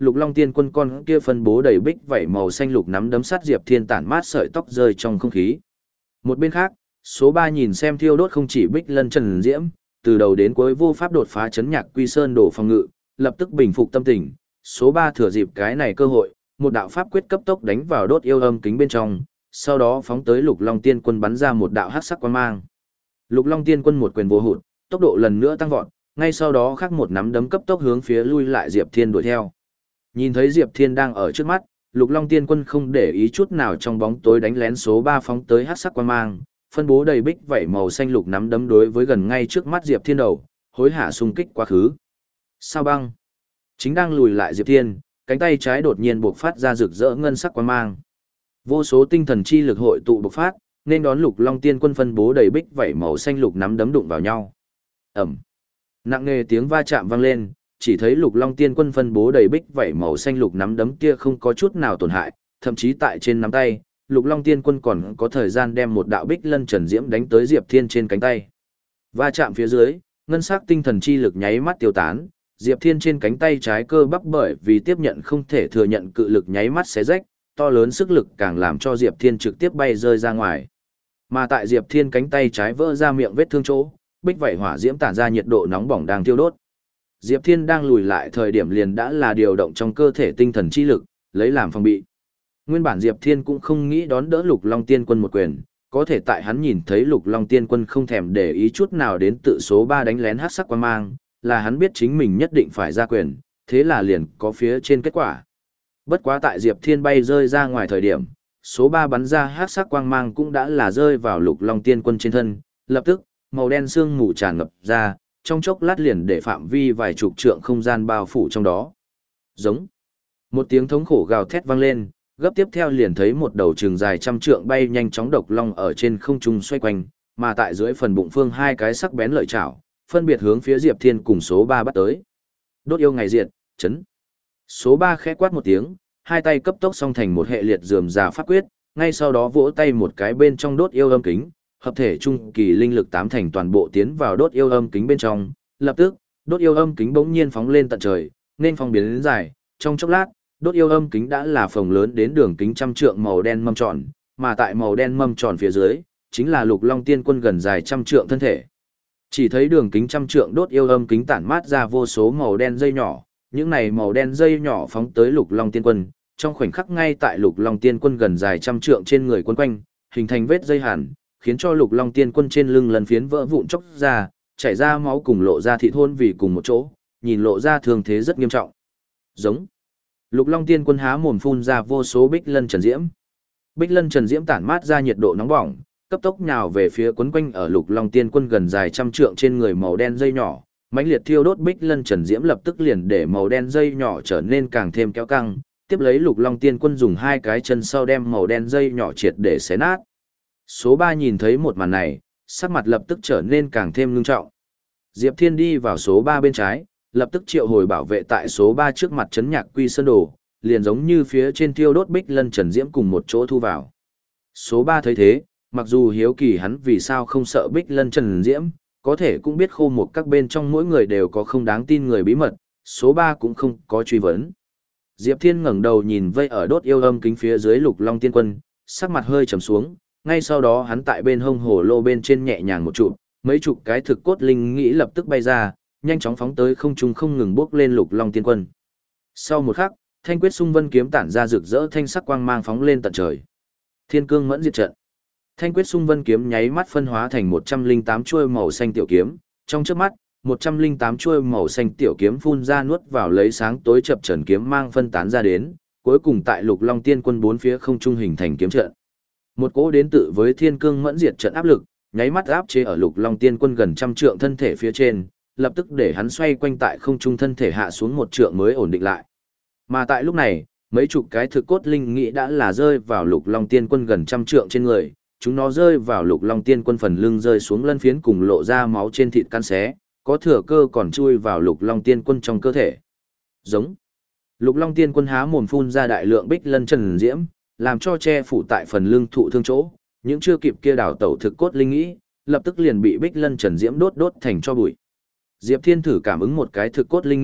Lục Long Tiên Quân con kia phân bố đầy bích vảy màu xanh lục nắm đấm sát Diệp Thiên tản mát sợi tóc rơi trong không khí. Một bên khác, số ba nhìn xem thiêu đốt không chỉ bích lân trần diễm, từ đầu đến cuối vô pháp đột phá chấn nhạc quy sơn đổ phòng ngự, lập tức bình phục tâm tình. Số ba thừa dịp cái này cơ hội, một đạo pháp quyết cấp tốc đánh vào đốt yêu âm kính bên trong, sau đó phóng tới Lục Long Tiên Quân bắn ra một đạo hắc sắc quang mang. Lục Long Tiên Quân một quyền vô hụt, tốc độ lần nữa tăng vọt, ngay sau đó khắc một nắm đấm cấp tốc hướng phía lui lại Diệp Thiên đuổi theo. Nhìn thấy Diệp Thiên đang ở trước mắt, Lục Long Tiên Quân không để ý chút nào trong bóng tối đánh lén số ba phóng tới hắc sắc quang mang, phân bố đầy bích vảy màu xanh lục nắm đấm đối với gần ngay trước mắt Diệp Thiên đầu, hối hả xung kích quá khứ. Sao băng? Chính đang lùi lại Diệp Thiên, cánh tay trái đột nhiên bộc phát ra rực rỡ ngân sắc quang mang. Vô số tinh thần chi lực hội tụ bộc phát, nên đón Lục Long Tiên Quân phân bố đầy bích vảy màu xanh lục nắm đấm đụng vào nhau. Ầm. Nặng nề tiếng va chạm vang lên, chỉ thấy Lục Long Tiên Quân phân bố đầy bích vảy màu xanh lục nắm đấm kia không có chút nào tổn hại, thậm chí tại trên nắm tay, Lục Long Tiên Quân còn có thời gian đem một đạo bích lân trần diễm đánh tới Diệp Thiên trên cánh tay. Va chạm phía dưới, ngân sắc tinh thần chi lực nháy mắt tiêu tán, Diệp Thiên trên cánh tay trái cơ bắp bởi vì tiếp nhận không thể thừa nhận cự lực nháy mắt xé rách, to lớn sức lực càng làm cho Diệp Thiên trực tiếp bay rơi ra ngoài. Mà tại Diệp Thiên cánh tay trái vỡ ra miệng vết thương chỗ, bích vảy hỏa diễm tản ra nhiệt độ nóng bỏng đang thiêu đốt. Diệp Thiên đang lùi lại thời điểm liền đã là điều động trong cơ thể tinh thần chi lực, lấy làm phòng bị. Nguyên bản Diệp Thiên cũng không nghĩ đón đỡ Lục Long Tiên Quân một quyền, có thể tại hắn nhìn thấy Lục Long Tiên Quân không thèm để ý chút nào đến tự số ba đánh lén hắc sắc quang mang, là hắn biết chính mình nhất định phải ra quyền, thế là liền có phía trên kết quả. Bất quá tại Diệp Thiên bay rơi ra ngoài thời điểm, số ba bắn ra hắc sắc quang mang cũng đã là rơi vào Lục Long Tiên Quân trên thân, lập tức, màu đen sương mù tràn ngập ra, trong chốc lát liền để phạm vi vài chục trượng không gian bao phủ trong đó. Giống. Một tiếng thống khổ gào thét vang lên, gấp tiếp theo liền thấy một đầu trường dài trăm trượng bay nhanh chóng độc long ở trên không trung xoay quanh, mà tại dưới phần bụng phương hai cái sắc bén lợi chảo, phân biệt hướng phía Diệp Thiên cùng số ba bắt tới. Đốt yêu ngày diệt, chấn. Số ba khẽ quát một tiếng, hai tay cấp tốc song thành một hệ liệt rườm rà pháp quyết, ngay sau đó vỗ tay một cái bên trong đốt yêu âm kính, hợp thể trung kỳ linh lực tám thành toàn bộ tiến vào đốt yêu âm kính bên trong, lập tức, đốt yêu âm kính bỗng nhiên phóng lên tận trời, nên phong biến đến dài, trong chốc lát, đốt yêu âm kính đã là phồng lớn đến đường kính trăm trượng màu đen mâm tròn, mà tại màu đen mâm tròn phía dưới, chính là Lục Long Tiên Quân gần dài trăm trượng thân thể. Chỉ thấy đường kính trăm trượng đốt yêu âm kính tản mát ra vô số màu đen dây nhỏ, những này màu đen dây nhỏ phóng tới Lục Long Tiên Quân, trong khoảnh khắc ngay tại Lục Long Tiên Quân gần dài trăm trượng trên người quân quanh, hình thành vết dây hàn, khiến cho Lục Long Tiên Quân trên lưng lần phiến vỡ vụn chốc ra, chảy ra máu cùng lộ ra thịt hôn vì cùng một chỗ, nhìn lộ ra thương thế rất nghiêm trọng. Giống. Lục Long Tiên Quân há mồm phun ra vô số bích lân trần diễm. Bích lân trần diễm tản mát ra nhiệt độ nóng bỏng, cấp tốc nhào về phía quấn quanh ở Lục Long Tiên Quân gần dài trăm trượng trên người màu đen dây nhỏ, mãnh liệt thiêu đốt bích lân trần diễm lập tức liền để màu đen dây nhỏ trở nên càng thêm kéo căng, tiếp lấy Lục Long Tiên Quân dùng hai cái chân sau đem màu đen dây nhỏ triệt để xé nát. Số ba nhìn thấy một màn này, sắc mặt lập tức trở nên càng thêm ngưng trọng. Diệp Thiên đi vào số ba bên trái, lập tức triệu hồi bảo vệ tại số ba trước mặt chấn nhạc quy sơn đồ, liền giống như phía trên thiêu đốt bích lân trần diễm cùng một chỗ thu vào. Số ba thấy thế, mặc dù hiếu kỳ hắn vì sao không sợ bích lân trần diễm, có thể cũng biết khô một các bên trong mỗi người đều có không đáng tin người bí mật, số ba cũng không có truy vấn. Diệp Thiên ngẩng đầu nhìn vây ở đốt yêu âm kính phía dưới Lục Long Tiên Quân, sắc mặt hơi trầm xuống, ngay sau đó hắn tại bên hông hồ lô bên trên nhẹ nhàng một chụp, mấy chục cái thực cốt linh nghĩ lập tức bay ra, nhanh chóng phóng tới không trung không ngừng bước lên Lục Long Tiên Quân. Sau một khắc, thanh quyết xung vân kiếm tản ra rực rỡ thanh sắc quang mang phóng lên tận trời. Thiên cương mẫn diệt trận. Thanh quyết xung vân kiếm nháy mắt phân hóa thành một trăm linh tám chuôi màu xanh tiểu kiếm, trong chớp mắt, một trăm linh tám chuôi màu xanh tiểu kiếm phun ra nuốt vào lấy sáng tối chập chờn kiếm mang phân tán ra đến, cuối cùng tại Lục Long Tiên Quân bốn phía không trung hình thành kiếm trận. Một cỗ đến tự với thiên cương mẫn diệt trận áp lực, nháy mắt áp chế ở Lục Long Tiên Quân gần trăm trượng thân thể phía trên, lập tức để hắn xoay quanh tại không trung thân thể hạ xuống một trượng mới ổn định lại. Mà tại lúc này, mấy chục cái thực cốt linh nghĩ đã là rơi vào Lục Long Tiên Quân gần trăm trượng trên người, chúng nó rơi vào Lục Long Tiên Quân phần lưng rơi xuống lân phiến cùng lộ ra máu trên thịt căn xé, có thừa cơ còn chui vào Lục Long Tiên Quân trong cơ thể. Giống. Lục Long Tiên Quân há mồm phun ra đại lượng bích lân trần diễm, làm cho che phủ tại phần lưng thụ thương chỗ, những chưa kịp kia đảo tẩu thực cốt linh nghĩ, lập tức liền bị bích lân trần diễm đốt đốt thành cho bụi. Diệp Thiên thử cảm ứng một cái thực cốt linh nghĩ,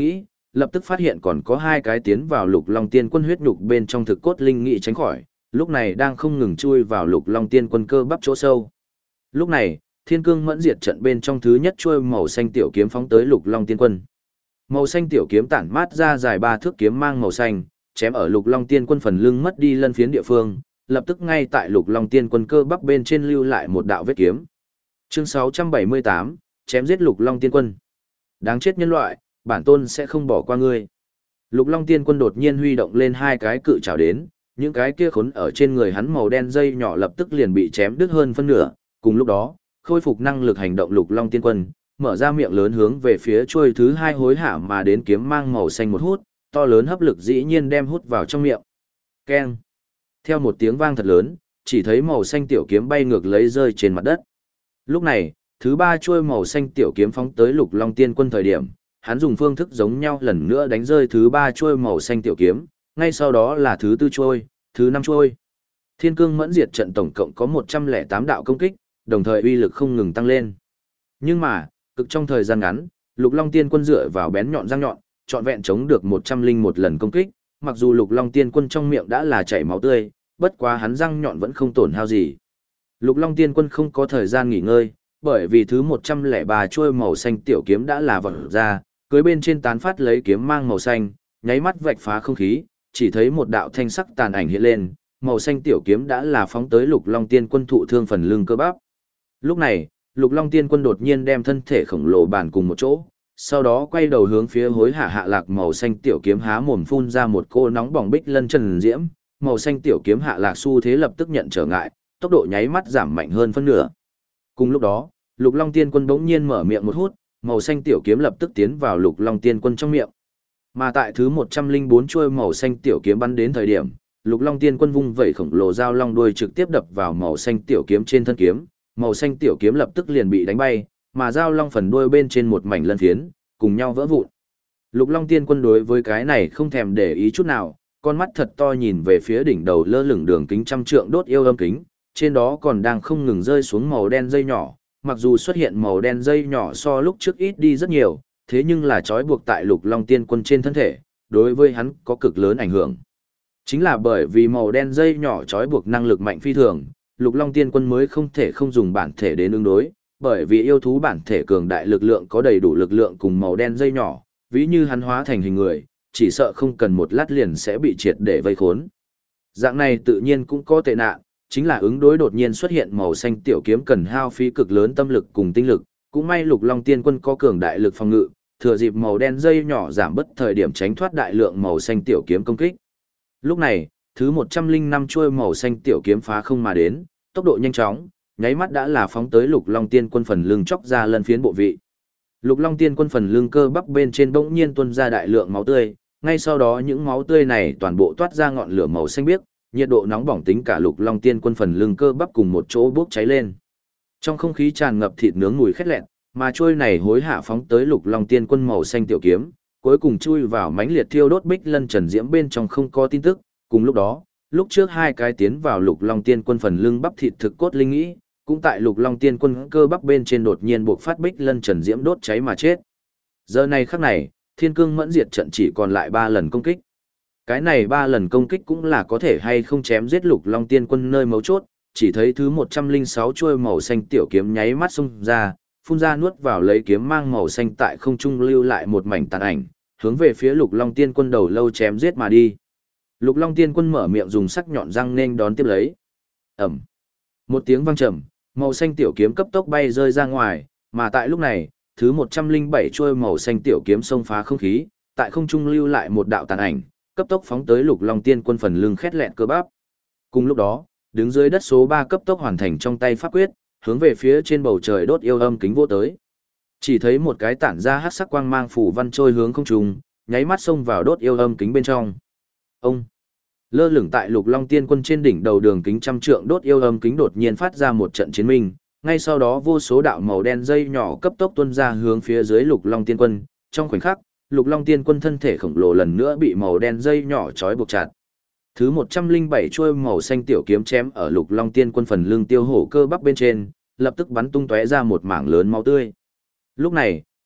lập tức phát hiện còn có hai cái tiến vào Lục Long Tiên Quân huyết nhục bên trong thực cốt linh nghị tránh khỏi, lúc này đang không ngừng chui vào Lục Long Tiên Quân cơ bắp chỗ sâu. Lúc này, Thiên Cương Mẫn Diệt trận bên trong thứ nhất chuôi màu xanh tiểu kiếm phóng tới Lục Long Tiên Quân. Màu xanh tiểu kiếm tản mát ra dài ba thước kiếm mang màu xanh, chém ở Lục Long Tiên Quân phần lưng mất đi lân phiến địa phương, lập tức ngay tại Lục Long Tiên Quân cơ bắp bên trên lưu lại một đạo vết kiếm. Chương sáu trăm bảy mươi tám, chém giết Lục Long Tiên Quân. Đáng chết nhân loại, bản tôn sẽ không bỏ qua ngươi. Lục Long Tiên Quân đột nhiên huy động lên hai cái cự trảo đến, những cái kia khốn ở trên người hắn màu đen dây nhỏ lập tức liền bị chém đứt hơn phân nửa, cùng lúc đó, khôi phục năng lực hành động Lục Long Tiên Quân, mở ra miệng lớn hướng về phía chuôi thứ hai hối hả mà đến kiếm mang màu xanh một hút, to lớn hấp lực dĩ nhiên đem hút vào trong miệng. Keng. Theo một tiếng vang thật lớn, chỉ thấy màu xanh tiểu kiếm bay ngược lấy rơi trên mặt đất. Lúc này, thứ ba chuôi màu xanh tiểu kiếm phóng tới Lục Long Tiên Quân thời điểm, hắn dùng phương thức giống nhau lần nữa đánh rơi thứ ba chuôi màu xanh tiểu kiếm, ngay sau đó là thứ tư chuôi, thứ năm chuôi. Thiên Cương Mẫn Diệt trận tổng cộng có một trăm lẻ tám đạo công kích, đồng thời uy lực không ngừng tăng lên. Nhưng mà, cực trong thời gian ngắn, Lục Long Tiên Quân dựa vào bén nhọn răng nhọn, trọn vẹn chống được một trăm linh một lần công kích, mặc dù Lục Long Tiên Quân trong miệng đã là chảy máu tươi, bất quá hắn răng nhọn vẫn không tổn hao gì. Lục Long Tiên Quân không có thời gian nghỉ ngơi, bởi vì thứ một trăm lẻ ba chuôi màu xanh tiểu kiếm đã là vọt ra, cưới bên trên tán phát lấy kiếm mang màu xanh, nháy mắt vạch phá không khí, chỉ thấy một đạo thanh sắc tàn ảnh hiện lên, màu xanh tiểu kiếm đã là phóng tới Lục Long Tiên Quân thụ thương phần lưng cơ bắp. Lúc này, Lục Long Tiên Quân đột nhiên đem thân thể khổng lồ bàn cùng một chỗ, sau đó quay đầu hướng phía hối hả hạ lạc màu xanh tiểu kiếm há mồm phun ra một cô nóng bỏng bích lân trần diễm, màu xanh tiểu kiếm hạ lạc xu thế lập tức nhận trở ngại, tốc độ nháy mắt giảm mạnh hơn phân nửa. Cùng lúc đó, Lục Long Tiên Quân bỗng nhiên mở miệng một hút, màu xanh tiểu kiếm lập tức tiến vào Lục Long Tiên Quân trong miệng. Mà tại thứ một trăm linh bốn chuôi màu xanh tiểu kiếm bắn đến thời điểm, Lục Long Tiên Quân vung vẩy khổng lồ dao long đuôi trực tiếp đập vào màu xanh tiểu kiếm trên thân kiếm, màu xanh tiểu kiếm lập tức liền bị đánh bay, mà dao long phần đuôi bên trên một mảnh lân phiến, cùng nhau vỡ vụn. Lục Long Tiên Quân đối với cái này không thèm để ý chút nào, con mắt thật to nhìn về phía đỉnh đầu lơ lửng đường kính trăm trượng đốt yêu âm kính, trên đó còn đang không ngừng rơi xuống màu đen dây nhỏ, mặc dù xuất hiện màu đen dây nhỏ so lúc trước ít đi rất nhiều, thế nhưng là trói buộc tại Lục Long Tiên Quân trên thân thể, đối với hắn có cực lớn ảnh hưởng. Chính là bởi vì màu đen dây nhỏ trói buộc năng lực mạnh phi thường, Lục Long Tiên Quân mới không thể không dùng bản thể đến ứng đối, bởi vì yêu thú bản thể cường đại lực lượng có đầy đủ lực lượng cùng màu đen dây nhỏ, ví như hắn hóa thành hình người, chỉ sợ không cần một lát liền sẽ bị triệt để vây khốn. Dạng này tự nhiên cũng có tệ nạn, chính là ứng đối đột nhiên xuất hiện màu xanh tiểu kiếm cần hao phí cực lớn tâm lực cùng tinh lực, cũng may Lục Long Tiên Quân có cường đại lực phòng ngự, thừa dịp màu đen dây nhỏ giảm bớt thời điểm tránh thoát đại lượng màu xanh tiểu kiếm công kích. Lúc này, thứ một trăm linh năm chuôi màu xanh tiểu kiếm phá không mà đến, tốc độ nhanh chóng, nháy mắt đã là phóng tới Lục Long Tiên Quân phần lưng chóc ra lân phiến bộ vị. Lục Long Tiên Quân phần lưng cơ bắp bên trên bỗng nhiên tuôn ra đại lượng máu tươi, ngay sau đó những máu tươi này toàn bộ toát ra ngọn lửa màu xanh biếc, nhiệt độ nóng bỏng tính cả Lục Long Tiên Quân phần lưng cơ bắp cùng một chỗ bốc cháy lên. Trong không khí tràn ngập thịt nướng mùi khét lẹt, mà trôi này hối hạ phóng tới Lục Long Tiên Quân màu xanh tiểu kiếm, cuối cùng chui vào mãnh liệt thiêu đốt bích lân trần diễm bên trong không có tin tức, cùng lúc đó, lúc trước hai cái tiến vào Lục Long Tiên Quân phần lưng bắp thịt thực cốt linh nghĩ, cũng tại Lục Long Tiên Quân cơ bắp bên trên đột nhiên buộc phát bích lân trần diễm đốt cháy mà chết. Giờ này khắc này, Thiên Cương Mẫn Diệt trận chỉ còn lại ba lần công kích. Cái này ba lần công kích cũng là có thể hay không chém giết Lục Long Tiên Quân nơi mấu chốt, chỉ thấy thứ một trăm linh sáu chuôi màu xanh tiểu kiếm nháy mắt xung ra, phun ra nuốt vào lấy kiếm mang màu xanh tại không trung lưu lại một mảnh tàn ảnh, hướng về phía Lục Long Tiên Quân đầu lâu chém giết mà đi. Lục Long Tiên Quân mở miệng dùng sắc nhọn răng nên đón tiếp lấy. Ầm. Một tiếng vang trầm, màu xanh tiểu kiếm cấp tốc bay rơi ra ngoài, mà tại lúc này, thứ một trăm linh bảy chuôi màu xanh tiểu kiếm xông phá không khí, tại không trung lưu lại một đạo tàn ảnh, cấp tốc phóng tới Lục Long Tiên Quân phần lưng khét lẹn cơ bắp. Cùng lúc đó, đứng dưới đất số ba cấp tốc hoàn thành trong tay pháp quyết, hướng về phía trên bầu trời đốt yêu âm kính vô tới. Chỉ thấy một cái tản ra hắc sắc quang mang phủ văn trôi hướng không trung, nháy mắt xông vào đốt yêu âm kính bên trong. Ông lơ lửng tại Lục Long Tiên Quân trên đỉnh đầu đường kính trăm trượng đốt yêu âm kính đột nhiên phát ra một trận chiến minh, ngay sau đó vô số đạo màu đen dây nhỏ cấp tốc tuôn ra hướng phía dưới Lục Long Tiên Quân, trong khoảnh khắc, Lục Long Tiên Quân thân thể khổng lồ lần nữa bị màu đen dây nhỏ trói buộc chặt. Thứ một trăm linh bảy chuôi màu xanh tiểu kiếm chém ở Lục Long Tiên Quân phần lưng tiêu hổ cơ bắp bên trên, lập tức bắn tung tóe ra một mảng lớn máu tươi. Lúc này,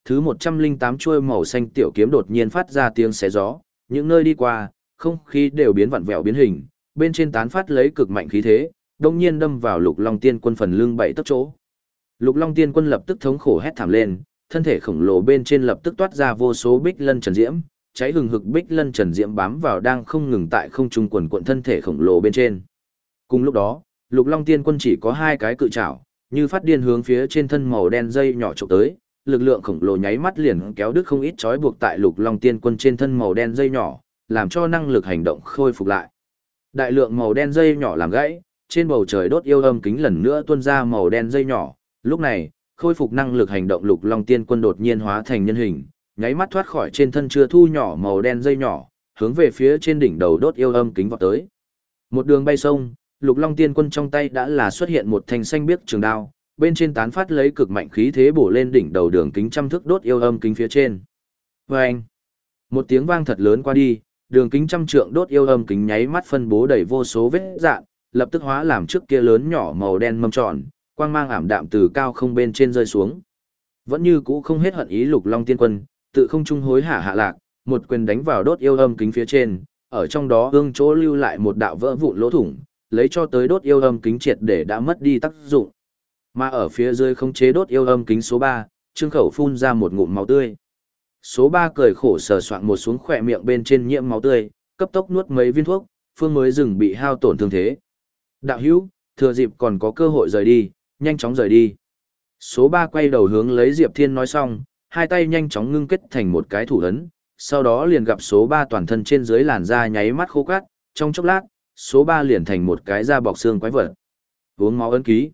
thứ một trăm lẻ tám chuôi màu xanh tiểu kiếm đột nhiên phát ra tiếng xé gió, những nơi đi qua, không khí đều biến vặn vẹo biến hình, bên trên tán phát lấy cực mạnh khí thế, đồng nhiên đâm vào Lục Long Tiên Quân phần lưng bảy tấc chỗ. Lục Long Tiên Quân lập tức thống khổ hét thảm lên, thân thể khổng lồ bên trên lập tức toát ra vô số bích lân trần diễm, cháy hừng hực bích lân trần diễm bám vào đang không ngừng tại không trung quần quận thân thể khổng lồ bên trên. Cùng lúc đó, Lục Long Tiên Quân chỉ có hai cái cự trảo, như phát điên hướng phía trên thân màu đen dây nhỏ chụp tới, lực lượng khổng lồ nháy mắt liền kéo đứt không ít trói buộc tại Lục Long Tiên Quân trên thân màu đen dây nhỏ, làm cho năng lực hành động khôi phục lại. Đại lượng màu đen dây nhỏ làm gãy, trên bầu trời đốt yêu âm kính lần nữa tuôn ra màu đen dây nhỏ, lúc này, khôi phục năng lực hành động Lục Long Tiên Quân đột nhiên hóa thành nhân hình, nháy mắt thoát khỏi trên thân chưa thu nhỏ màu đen dây nhỏ, hướng về phía trên đỉnh đầu đốt yêu âm kính vọt tới. Một đường bay sông, Lục Long Tiên Quân trong tay đã là xuất hiện một thanh xanh biếc trường đao, bên trên tán phát lấy cực mạnh khí thế bổ lên đỉnh đầu đường kính trăm thước đốt yêu âm kính phía trên. Vâng! Một tiếng vang thật lớn qua đi, đường kính trăm trượng đốt yêu âm kính nháy mắt phân bố đầy vô số vết dạn, lập tức hóa làm trước kia lớn nhỏ màu đen mâm tròn, quang mang ảm đạm từ cao không bên trên rơi xuống. Vẫn như cũ không hết hận ý Lục Long Tiên Quân, tự không trung hối hả hạ lạc, một quyền đánh vào đốt yêu âm kính phía trên, ở trong đó ương chỗ lưu lại một đạo vỡ vụn lỗ thủng, lấy cho tới đốt yêu âm kính triệt để đã mất đi tác dụng. Mà ở phía dưới khống chế đốt yêu âm kính số ba, trương khẩu phun ra một ngụm máu tươi. Số ba cười khổ sờ soạng một xuống khỏe miệng bên trên nhiễm máu tươi, cấp tốc nuốt mấy viên thuốc, phương mới dừng bị hao tổn thương thế. Đạo hữu, thừa dịp còn có cơ hội rời đi, nhanh chóng rời đi. Số ba quay đầu hướng lấy Diệp Thiên nói xong, hai tay nhanh chóng ngưng kết thành một cái thủ ấn, sau đó liền gặp số ba toàn thân trên dưới làn da nháy mắt khô cát, trong chốc lát, số ba liền thành một cái da bọc xương quái vật. Uống máu ấn ký.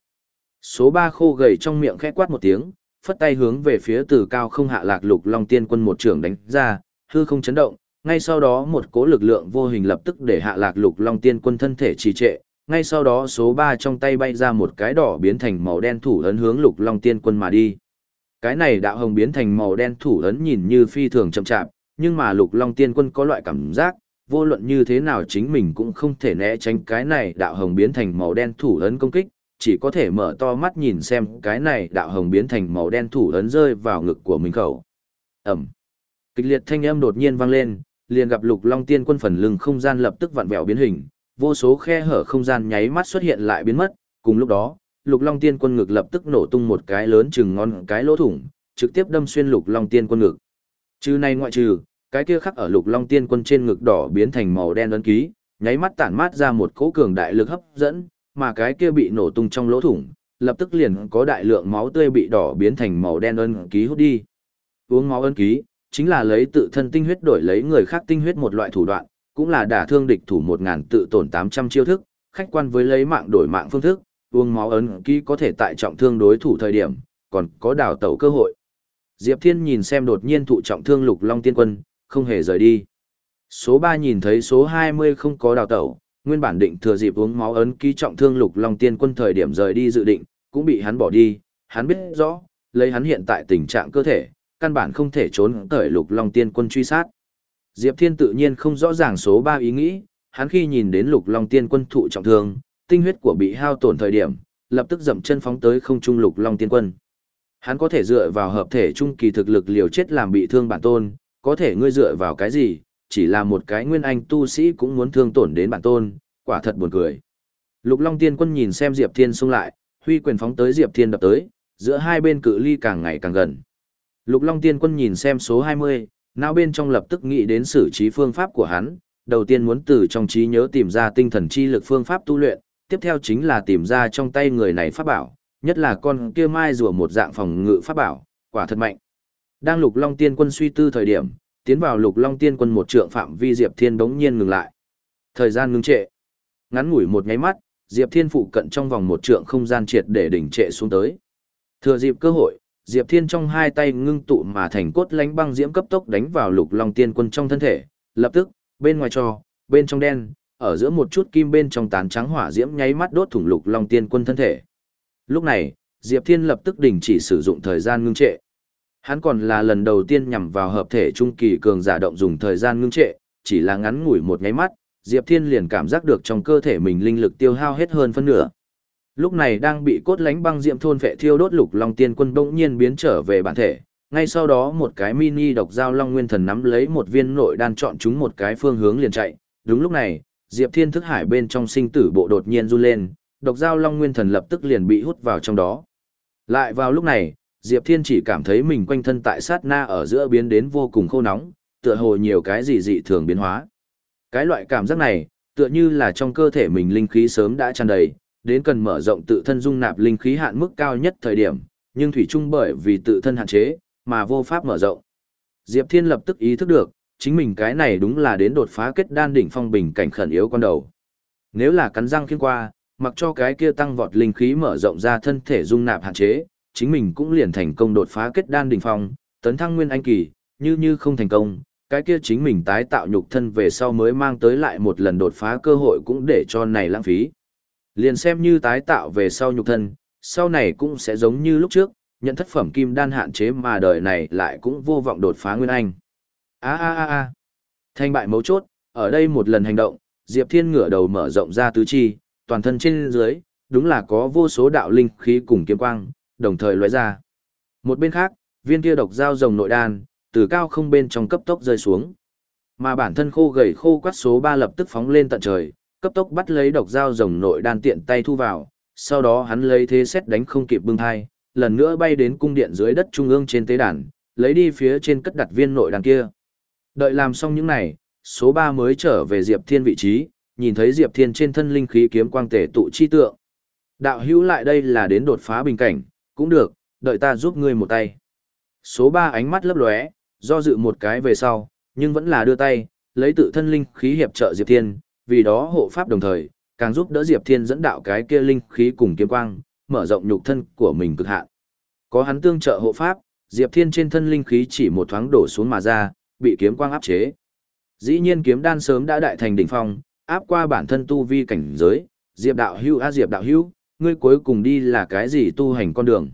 Số ba khô gầy trong miệng khẽ quát một tiếng, phất tay hướng về phía từ cao không hạ lạc Lục Long Tiên Quân một trường đánh ra, hư không chấn động, ngay sau đó một cỗ lực lượng vô hình lập tức để hạ lạc Lục Long Tiên Quân thân thể trì trệ, ngay sau đó số ba trong tay bay ra một cái đỏ biến thành màu đen thủ ấn hướng Lục Long Tiên Quân mà đi. Cái này đạo hồng biến thành màu đen thủ ấn nhìn như phi thường chậm chạp, nhưng mà Lục Long Tiên Quân có loại cảm giác, vô luận như thế nào chính mình cũng không thể né tránh cái này đạo hồng biến thành màu đen thủ ấn công kích, chỉ có thể mở to mắt nhìn xem cái này đạo hồng biến thành màu đen thủ ấn rơi vào ngực của mình khẩu. Ẩm. Kịch liệt thanh âm đột nhiên vang lên, liền gặp Lục Long Tiên Quân phần lưng không gian lập tức vặn vẹo biến hình, vô số khe hở không gian nháy mắt xuất hiện lại biến mất, cùng lúc đó, Lục Long Tiên Quân ngực lập tức nổ tung một cái lớn chừng ngón cái lỗ thủng, trực tiếp đâm xuyên Lục Long Tiên Quân ngực. Trừ này ngoại trừ, cái kia khắc ở Lục Long Tiên Quân trên ngực đỏ biến thành màu đen ấn ký, nháy mắt tản mát ra một cỗ cường đại lực hấp dẫn, mà cái kia bị nổ tung trong lỗ thủng, lập tức liền có đại lượng máu tươi bị đỏ biến thành màu đen ấn ký hút đi. Uống máu ấn ký, chính là lấy tự thân tinh huyết đổi lấy người khác tinh huyết một loại thủ đoạn, cũng là đả thương địch thủ một ngàn tự tổn tám trăm chiêu thức, khách quan với lấy mạng đổi mạng phương thức, uống máu ấn ký có thể tại trọng thương đối thủ thời điểm, còn có đào tẩu cơ hội. Diệp Thiên nhìn xem đột nhiên thụ trọng thương Lục Long Tiên Quân, không hề rời đi. Số ba nhìn thấy số hai mươi không có đào tẩu, nguyên bản định thừa dịp uống máu ấn ký trọng thương Lục Long Tiên Quân thời điểm rời đi dự định, cũng bị hắn bỏ đi, hắn biết rõ, lấy hắn hiện tại tình trạng cơ thể, căn bản không thể trốn khỏi Lục Long Tiên Quân truy sát. Diệp Thiên tự nhiên không rõ ràng số ba ý nghĩ, hắn khi nhìn đến Lục Long Tiên Quân thụ trọng thương, tinh huyết của bị hao tổn thời điểm, lập tức dậm chân phóng tới không trung Lục Long Tiên Quân. Hắn có thể dựa vào hợp thể trung kỳ thực lực liều chết làm bị thương bản tôn, có thể ngươi dựa vào cái gì, chỉ là một cái nguyên anh tu sĩ cũng muốn thương tổn đến bản tôn, quả thật buồn cười. Lục Long Tiên Quân nhìn xem Diệp Thiên xung lại, huy quyền phóng tới Diệp Thiên đập tới, giữa hai bên cự ly càng ngày càng gần. Lục Long Tiên Quân nhìn xem số hai mươi, não bên trong lập tức nghĩ đến xử trí phương pháp của hắn, đầu tiên muốn từ trong trí nhớ tìm ra tinh thần chi lực phương pháp tu luyện, tiếp theo chính là tìm ra trong tay người này pháp bảo, nhất là con kia mai rùa một dạng phòng ngự pháp bảo, quả thật mạnh. Đang Lục Long Tiên Quân suy tư thời điểm, tiến vào Lục Long Tiên Quân một trượng phạm vi Diệp Thiên bỗng nhiên ngừng lại. Thời gian ngưng trệ. Ngắn ngủi một nháy mắt, Diệp Thiên phụ cận trong vòng một trượng không gian triệt để đỉnh trệ xuống tới. Thừa dịp cơ hội, Diệp Thiên trong hai tay ngưng tụ mà thành cốt lánh băng diễm cấp tốc đánh vào Lục Long Tiên Quân trong thân thể, lập tức, bên ngoài trò, bên trong đen, ở giữa một chút kim bên trong tán trắng hỏa diễm nháy mắt đốt thủng Lục Long Tiên Quân thân thể. Lúc này, Diệp Thiên lập tức đình chỉ sử dụng thời gian ngưng trệ. Hắn còn là lần đầu tiên nhằm vào hợp thể trung kỳ cường giả động dùng thời gian ngưng trệ, chỉ là ngắn ngủi một nháy mắt, Diệp Thiên liền cảm giác được trong cơ thể mình linh lực tiêu hao hết hơn phân nửa. Lúc này đang bị cốt lánh băng diệm thôn vệ thiêu đốt Lục Long Tiên Quân bỗng nhiên biến trở về bản thể, ngay sau đó một cái mini độc giao long nguyên thần nắm lấy một viên nội đan chọn chúng một cái phương hướng liền chạy. Đúng lúc này, Diệp Thiên thức hải bên trong sinh tử bộ đột nhiên run lên, độc giao long nguyên thần lập tức liền bị hút vào trong đó. Lại vào lúc này, Diệp Thiên chỉ cảm thấy mình quanh thân tại sát na ở giữa biến đến vô cùng khô nóng, tựa hồ nhiều cái gì dị thường biến hóa. Cái loại cảm giác này, tựa như là trong cơ thể mình linh khí sớm đã tràn đầy, đến cần mở rộng tự thân dung nạp linh khí hạn mức cao nhất thời điểm, nhưng thủy chung bởi vì tự thân hạn chế, mà vô pháp mở rộng. Diệp Thiên lập tức ý thức được, chính mình cái này đúng là đến đột phá kết đan đỉnh phong bình cảnh khẩn yếu con đầu. Nếu là cắn răng khiêng qua, mặc cho cái kia tăng vọt linh khí mở rộng ra thân thể dung nạp hạn chế, chính mình cũng liền thành công đột phá kết đan đỉnh phong, tấn thăng nguyên anh kỳ, như như không thành công, cái kia chính mình tái tạo nhục thân về sau mới mang tới lại một lần đột phá cơ hội cũng để cho này lãng phí. Liền xem như tái tạo về sau nhục thân, sau này cũng sẽ giống như lúc trước, nhận thất phẩm kim đan hạn chế mà đời này lại cũng vô vọng đột phá nguyên anh. A a a a. Thành bại mấu chốt, ở đây một lần hành động, Diệp Thiên ngửa đầu mở rộng ra tứ chi, toàn thân trên dưới, đúng là có vô số đạo linh khí cùng kiếm quang, đồng thời lóe ra. Một bên khác, viên kia độc giao rồng nội đan, từ cao không bên trong cấp tốc rơi xuống. Mà bản thân khô gầy khô quắt số ba lập tức phóng lên tận trời, cấp tốc bắt lấy độc giao rồng nội đan tiện tay thu vào, sau đó hắn lấy thế xét đánh không kịp bưng thai, lần nữa bay đến cung điện dưới đất trung ương trên tế đàn, lấy đi phía trên cất đặt viên nội đan kia. Đợi làm xong những này, số ba mới trở về Diệp Thiên vị trí, nhìn thấy Diệp Thiên trên thân linh khí kiếm quang tể tụ chi tượng. Đạo hữu lại đây là đến đột phá bình cảnh, cũng được, đợi ta giúp ngươi một tay. Số ba ánh mắt lấp lóe, do dự một cái về sau, nhưng vẫn là đưa tay, lấy tự thân linh khí hiệp trợ Diệp Thiên, vì đó hộ pháp đồng thời, càng giúp đỡ Diệp Thiên dẫn đạo cái kia linh khí cùng kiếm quang, mở rộng nhục thân của mình cực hạn. Có hắn tương trợ hộ pháp, Diệp Thiên trên thân linh khí chỉ một thoáng đổ xuống mà ra, bị kiếm quang áp chế. Dĩ nhiên kiếm đan sớm đã đại thành đỉnh phong, áp qua bản thân tu vi cảnh giới, Diệp đạo hữu a Diệp đạo hữu, ngươi cuối cùng đi là cái gì tu hành con đường.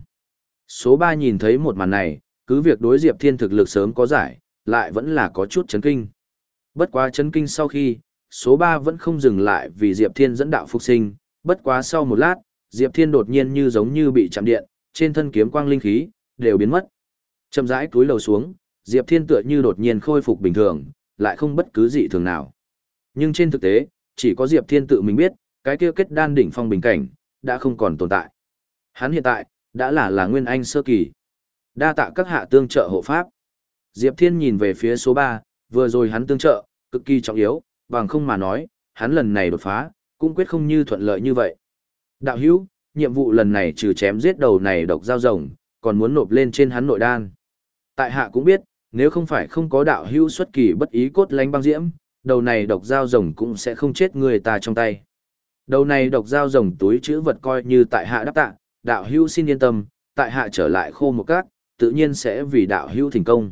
Số ba nhìn thấy một màn này, cứ việc đối Diệp Thiên thực lực sớm có giải, lại vẫn là có chút chấn kinh. Bất quá chấn kinh sau khi, số ba vẫn không dừng lại vì Diệp Thiên dẫn đạo phục sinh, bất quá sau một lát, Diệp Thiên đột nhiên như giống như bị chạm điện, trên thân kiếm quang linh khí đều biến mất. Chậm rãi cúi đầu xuống, Diệp Thiên tựa như đột nhiên khôi phục bình thường, lại không bất cứ dị thường nào. Nhưng trên thực tế, chỉ có Diệp Thiên tự mình biết, cái kia kết đan đỉnh phong bình cảnh đã không còn tồn tại. Hắn hiện tại đã là là nguyên anh sơ kỳ. Đa tạ các hạ tương trợ hộ pháp. Diệp Thiên nhìn về phía số ba, vừa rồi hắn tương trợ, cực kỳ trọng yếu, bằng không mà nói, hắn lần này đột phá, cũng quyết không như thuận lợi như vậy. Đạo hữu, nhiệm vụ lần này trừ chém giết đầu này độc giao rồng, còn muốn nộp lên trên hắn nội đan. Tại hạ cũng biết, nếu không phải không có đạo hữu xuất kỳ bất ý cốt lánh băng diễm, đầu này độc giao rồng cũng sẽ không chết người ta trong tay. Đầu này độc giao rồng túi chữ vật coi như tại hạ đáp tạ, đạo hữu xin yên tâm, tại hạ trở lại khô một cát, tự nhiên sẽ vì đạo hữu thành công.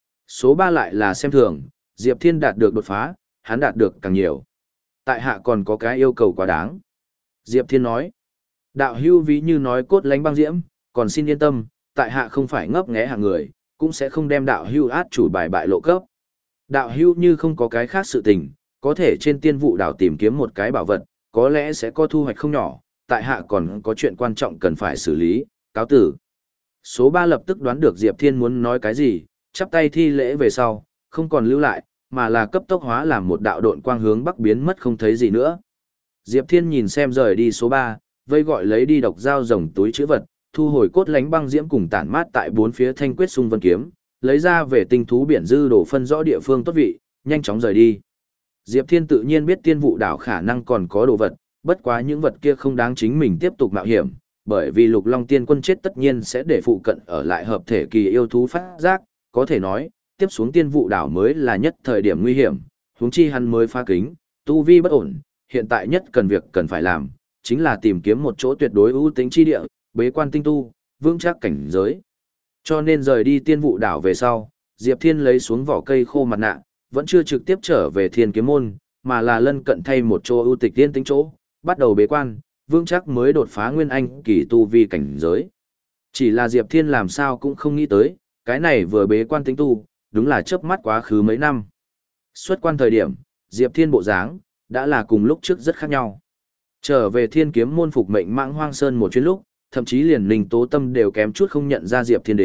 Số ba lại là xem thường, Diệp Thiên đạt được đột phá, hắn đạt được càng nhiều. Tại hạ còn có cái yêu cầu quá đáng. Diệp Thiên nói, đạo hữu ví như nói cốt lánh băng diễm, còn xin yên tâm, tại hạ không phải ngấp nghé hạng người, cũng sẽ không đem đạo hữu át chủ bài bại lộ cấp. Đạo hữu như không có cái khác sự tình, có thể trên tiên vụ đảo tìm kiếm một cái bảo vật, có lẽ sẽ có thu hoạch không nhỏ, tại hạ còn có chuyện quan trọng cần phải xử lý, cáo tử. Số ba lập tức đoán được Diệp Thiên muốn nói cái gì, chắp tay thi lễ về sau, không còn lưu lại, mà là cấp tốc hóa làm một đạo độn quang hướng bắc biến mất không thấy gì nữa. Diệp Thiên nhìn xem rời đi số ba, vây gọi lấy đi độc dao rồng túi chữ vật, thu hồi cốt lánh băng diễm cùng tản mát tại bốn phía thanh quyết xung vân kiếm, lấy ra về tinh thú biển dư đổ phân rõ địa phương tốt vị, nhanh chóng rời đi. Diệp Thiên tự nhiên biết tiên vụ đảo khả năng còn có đồ vật, bất quá những vật kia không đáng chính mình tiếp tục mạo hiểm, bởi vì Lục Long Tiên Quân chết tất nhiên sẽ để phụ cận ở lại hợp thể kỳ yêu thú phát giác, có thể nói, tiếp xuống tiên vụ đảo mới là nhất thời điểm nguy hiểm, huống chi hắn mới phá kính, tu vi bất ổn, hiện tại nhất cần việc cần phải làm, chính là tìm kiếm một chỗ tuyệt đối ưu tính chi địa, bế quan tinh tu, vững chắc cảnh giới. Cho nên rời đi tiên vụ đảo về sau, Diệp Thiên lấy xuống vỏ cây khô mặt nạ, vẫn chưa trực tiếp trở về Thiên Kiếm Môn, mà là lân cận thay một chỗ ưu tịch tiên tính chỗ, bắt đầu bế quan, vững chắc mới đột phá nguyên anh kỳ tu vi cảnh giới. Chỉ là Diệp Thiên làm sao cũng không nghĩ tới, cái này vừa bế quan tính tu, đúng là chớp mắt quá khứ mấy năm. Xuất quan thời điểm, Diệp Thiên bộ dáng đã là cùng lúc trước rất khác nhau. Trở về Thiên Kiếm Môn phục mệnh Mãng Hoang Sơn một chuyến lúc, thậm chí liền Linh Tố Tâm đều kém chút không nhận ra Diệp Thiên đến,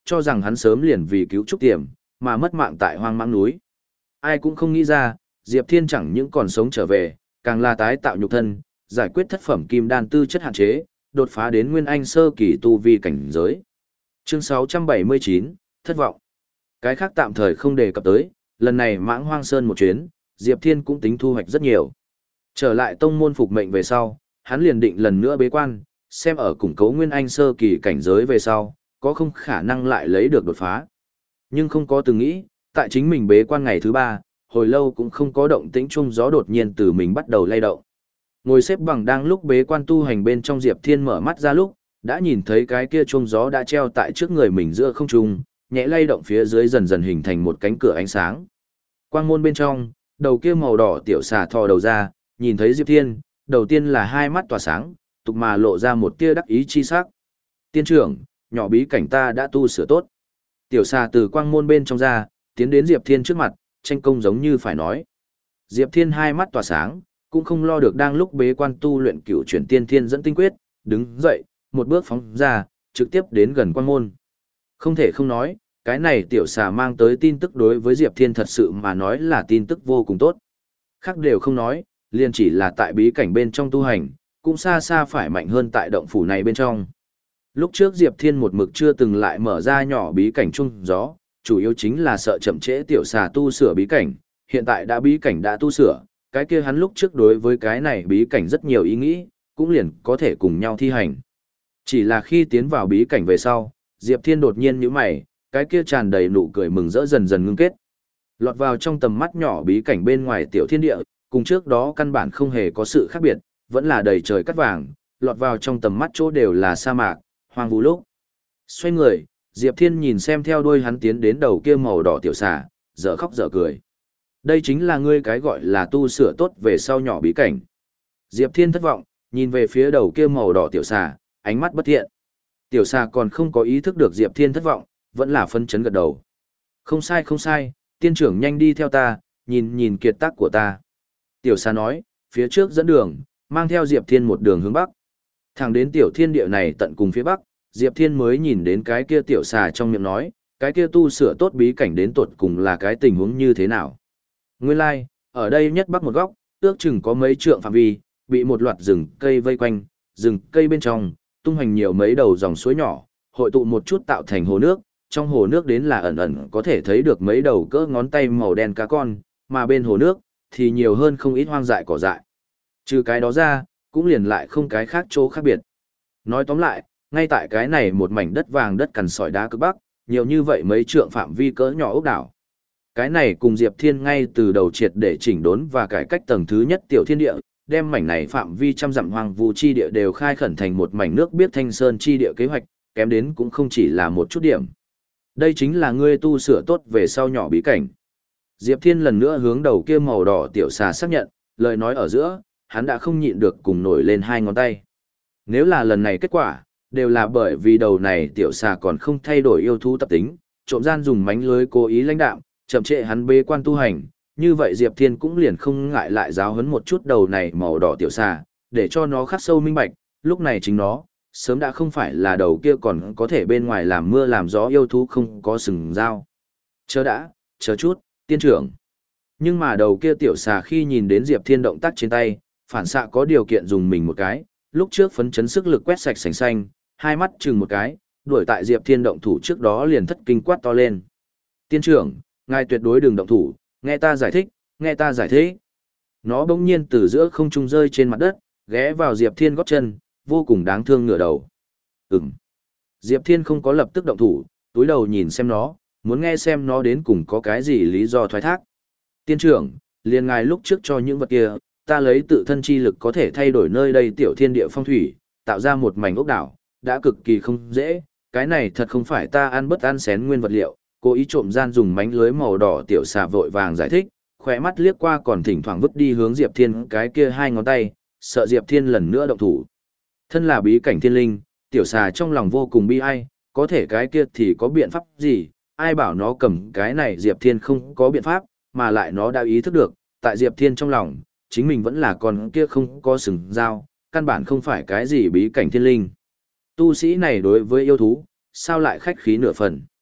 cho rằng hắn sớm liền vì cứu Trúc Tiềm, mà mất mạng tại hoang mãng núi. Ai cũng không nghĩ ra, Diệp Thiên chẳng những còn sống trở về, càng là tái tạo nhục thân, giải quyết thất phẩm kim đan tư chất hạn chế, đột phá đến nguyên anh sơ kỳ tu vi cảnh giới. Chương sáu trăm bảy mươi chín, thất vọng. Cái khác tạm thời không đề cập tới, lần này Mãng Hoang Sơn một chuyến, Diệp Thiên cũng tính thu hoạch rất nhiều. Trở lại tông môn phục mệnh về sau, hắn liền định lần nữa bế quan, xem ở củng cố nguyên anh sơ kỳ cảnh giới về sau, có không khả năng lại lấy được đột phá. Nhưng không có từng nghĩ, tại chính mình bế quan ngày thứ ba, hồi lâu cũng không có động tĩnh trung gió đột nhiên từ mình bắt đầu lay động. Ngồi xếp bằng đang lúc bế quan tu hành bên trong Diệp Thiên mở mắt ra lúc, đã nhìn thấy cái kia chuông gió đã treo tại trước người mình giữa không trung, nhẹ lay động phía dưới dần dần hình thành một cánh cửa ánh sáng. Quang môn bên trong, đầu kia màu đỏ tiểu xà thò đầu ra, nhìn thấy Diệp Thiên, đầu tiên là hai mắt tỏa sáng, tục mà lộ ra một tia đắc ý chi sắc. Tiên trưởng, nhỏ bí cảnh ta đã tu sửa tốt. Tiểu xà từ quang môn bên trong ra, tiến đến Diệp Thiên trước mặt, tranh công giống như phải nói. Diệp Thiên hai mắt tỏa sáng, cũng không lo được đang lúc bế quan tu luyện cửu chuyển tiên thiên dẫn tinh quyết, đứng dậy, một bước phóng ra, trực tiếp đến gần quang môn. Không thể không nói, cái này tiểu xà mang tới tin tức đối với Diệp Thiên thật sự mà nói là tin tức vô cùng tốt. Khác đều không nói, liền chỉ là tại bí cảnh bên trong tu hành, cũng xa xa phải mạnh hơn tại động phủ này bên trong. Lúc trước Diệp Thiên một mực chưa từng lại mở ra nhỏ bí cảnh chung gió, chủ yếu chính là sợ chậm trễ tiểu xà tu sửa bí cảnh, hiện tại đã bí cảnh đã tu sửa, cái kia hắn lúc trước đối với cái này bí cảnh rất nhiều ý nghĩ, cũng liền có thể cùng nhau thi hành. Chỉ là khi tiến vào bí cảnh về sau, Diệp Thiên đột nhiên nhíu mày, cái kia tràn đầy nụ cười mừng rỡ dần dần ngưng kết. Lọt vào trong tầm mắt nhỏ bí cảnh bên ngoài tiểu thiên địa, cùng trước đó căn bản không hề có sự khác biệt, vẫn là đầy trời cát vàng, lọt vào trong tầm mắt chỗ đều là sa mạc, hoang vu lúc. Xoay người, Diệp Thiên nhìn xem theo đuôi hắn tiến đến đầu kia màu đỏ tiểu xà, dở khóc dở cười. Đây chính là ngươi cái gọi là tu sửa tốt về sau nhỏ bí cảnh. Diệp Thiên thất vọng, nhìn về phía đầu kia màu đỏ tiểu xà, ánh mắt bất thiện. Tiểu xà còn không có ý thức được Diệp Thiên thất vọng, vẫn là phân chấn gật đầu. Không sai không sai, tiên trưởng nhanh đi theo ta, nhìn nhìn kiệt tác của ta. Tiểu xà nói, phía trước dẫn đường, mang theo Diệp Thiên một đường hướng bắc. Thẳng đến tiểu thiên địa này tận cùng phía bắc, Diệp Thiên mới nhìn đến cái kia tiểu xà trong miệng nói, cái kia tu sửa tốt bí cảnh đến tột cùng là cái tình huống như thế nào. Nguyên lai, like, ở đây nhất bắc một góc, ước chừng có mấy trượng phạm vi, bị một loạt rừng cây vây quanh, rừng cây bên trong, tung hoành nhiều mấy đầu dòng suối nhỏ, hội tụ một chút tạo thành hồ nước, trong hồ nước đến là ẩn ẩn có thể thấy được mấy đầu cỡ ngón tay màu đen cá con, mà bên hồ nước, thì nhiều hơn không ít hoang dại cỏ dại. Trừ cái đó ra, cũng liền lại không cái khác chỗ khác biệt. Nói tóm lại, ngay tại cái này một mảnh đất vàng đất cằn sỏi đá cực bắc, nhiều như vậy mấy trượng phạm vi cỡ nhỏ ốc đảo. Cái này cùng Diệp Thiên ngay từ đầu triệt để chỉnh đốn và cải cách tầng thứ nhất tiểu thiên địa, đem mảnh này phạm vi trăm dặm hoang vu chi địa đều khai khẩn thành một mảnh nước biết thanh sơn chi địa kế hoạch, kém đến cũng không chỉ là một chút điểm. Đây chính là ngươi tu sửa tốt về sau nhỏ bí cảnh. Diệp Thiên lần nữa hướng đầu kia màu đỏ tiểu xà xác nhận, lời nói ở giữa, hắn đã không nhịn được cùng nổi lên hai ngón tay. Nếu là lần này kết quả, đều là bởi vì đầu này tiểu xà còn không thay đổi yêu thú tập tính, trộm gian dùng mánh lưới cố ý lãnh đạm, chậm trễ hắn bế quan tu hành, như vậy Diệp Thiên cũng liền không ngại lại giáo huấn một chút đầu này màu đỏ tiểu xà, để cho nó khắc sâu minh bạch, lúc này chính nó, sớm đã không phải là đầu kia còn có thể bên ngoài làm mưa làm gió yêu thú không có sừng dao. Chờ đã, chờ chút, tiên trưởng. Nhưng mà đầu kia tiểu xà khi nhìn đến Diệp Thiên động tác trên tay, phản xạ có điều kiện dùng mình một cái, lúc trước phấn chấn sức lực quét sạch sành xanh, hai mắt chừng một cái, đuổi tại Diệp Thiên động thủ trước đó liền thất kinh quát to lên. Tiên trưởng, ngài tuyệt đối đừng động thủ, nghe ta giải thích, nghe ta giải thích. Nó bỗng nhiên từ giữa không trung rơi trên mặt đất, ghé vào Diệp Thiên gót chân, vô cùng đáng thương ngửa đầu. Ừm. Diệp Thiên không có lập tức động thủ, túi đầu nhìn xem nó, muốn nghe xem nó đến cùng có cái gì lý do thoái thác. Tiên trưởng, liền ngài lúc trước cho những vật kia, ta lấy tự thân chi lực có thể thay đổi nơi đây tiểu thiên địa phong thủy, tạo ra một mảnh ốc đảo, đã cực kỳ không dễ, cái này thật không phải ta ăn bất ăn xén nguyên vật liệu, cố ý trộm gian dùng mánh lưới màu đỏ tiểu xà vội vàng giải thích, khỏe mắt liếc qua còn thỉnh thoảng vứt đi hướng Diệp Thiên cái kia hai ngón tay, sợ Diệp Thiên lần nữa động thủ. Thân là bí cảnh thiên linh, tiểu xà trong lòng vô cùng bi ai, có thể cái kia thì có biện pháp gì, ai bảo nó cầm cái này Diệp Thiên không có biện pháp, mà lại nó đã ý thức được, tại Diệp Thiên trong lòng, chính mình vẫn là con kia không có sừng dao, căn bản không phải cái gì bí cảnh thiên linh. Tu sĩ này đối với yêu thú, sao lại khách khí nửa phần.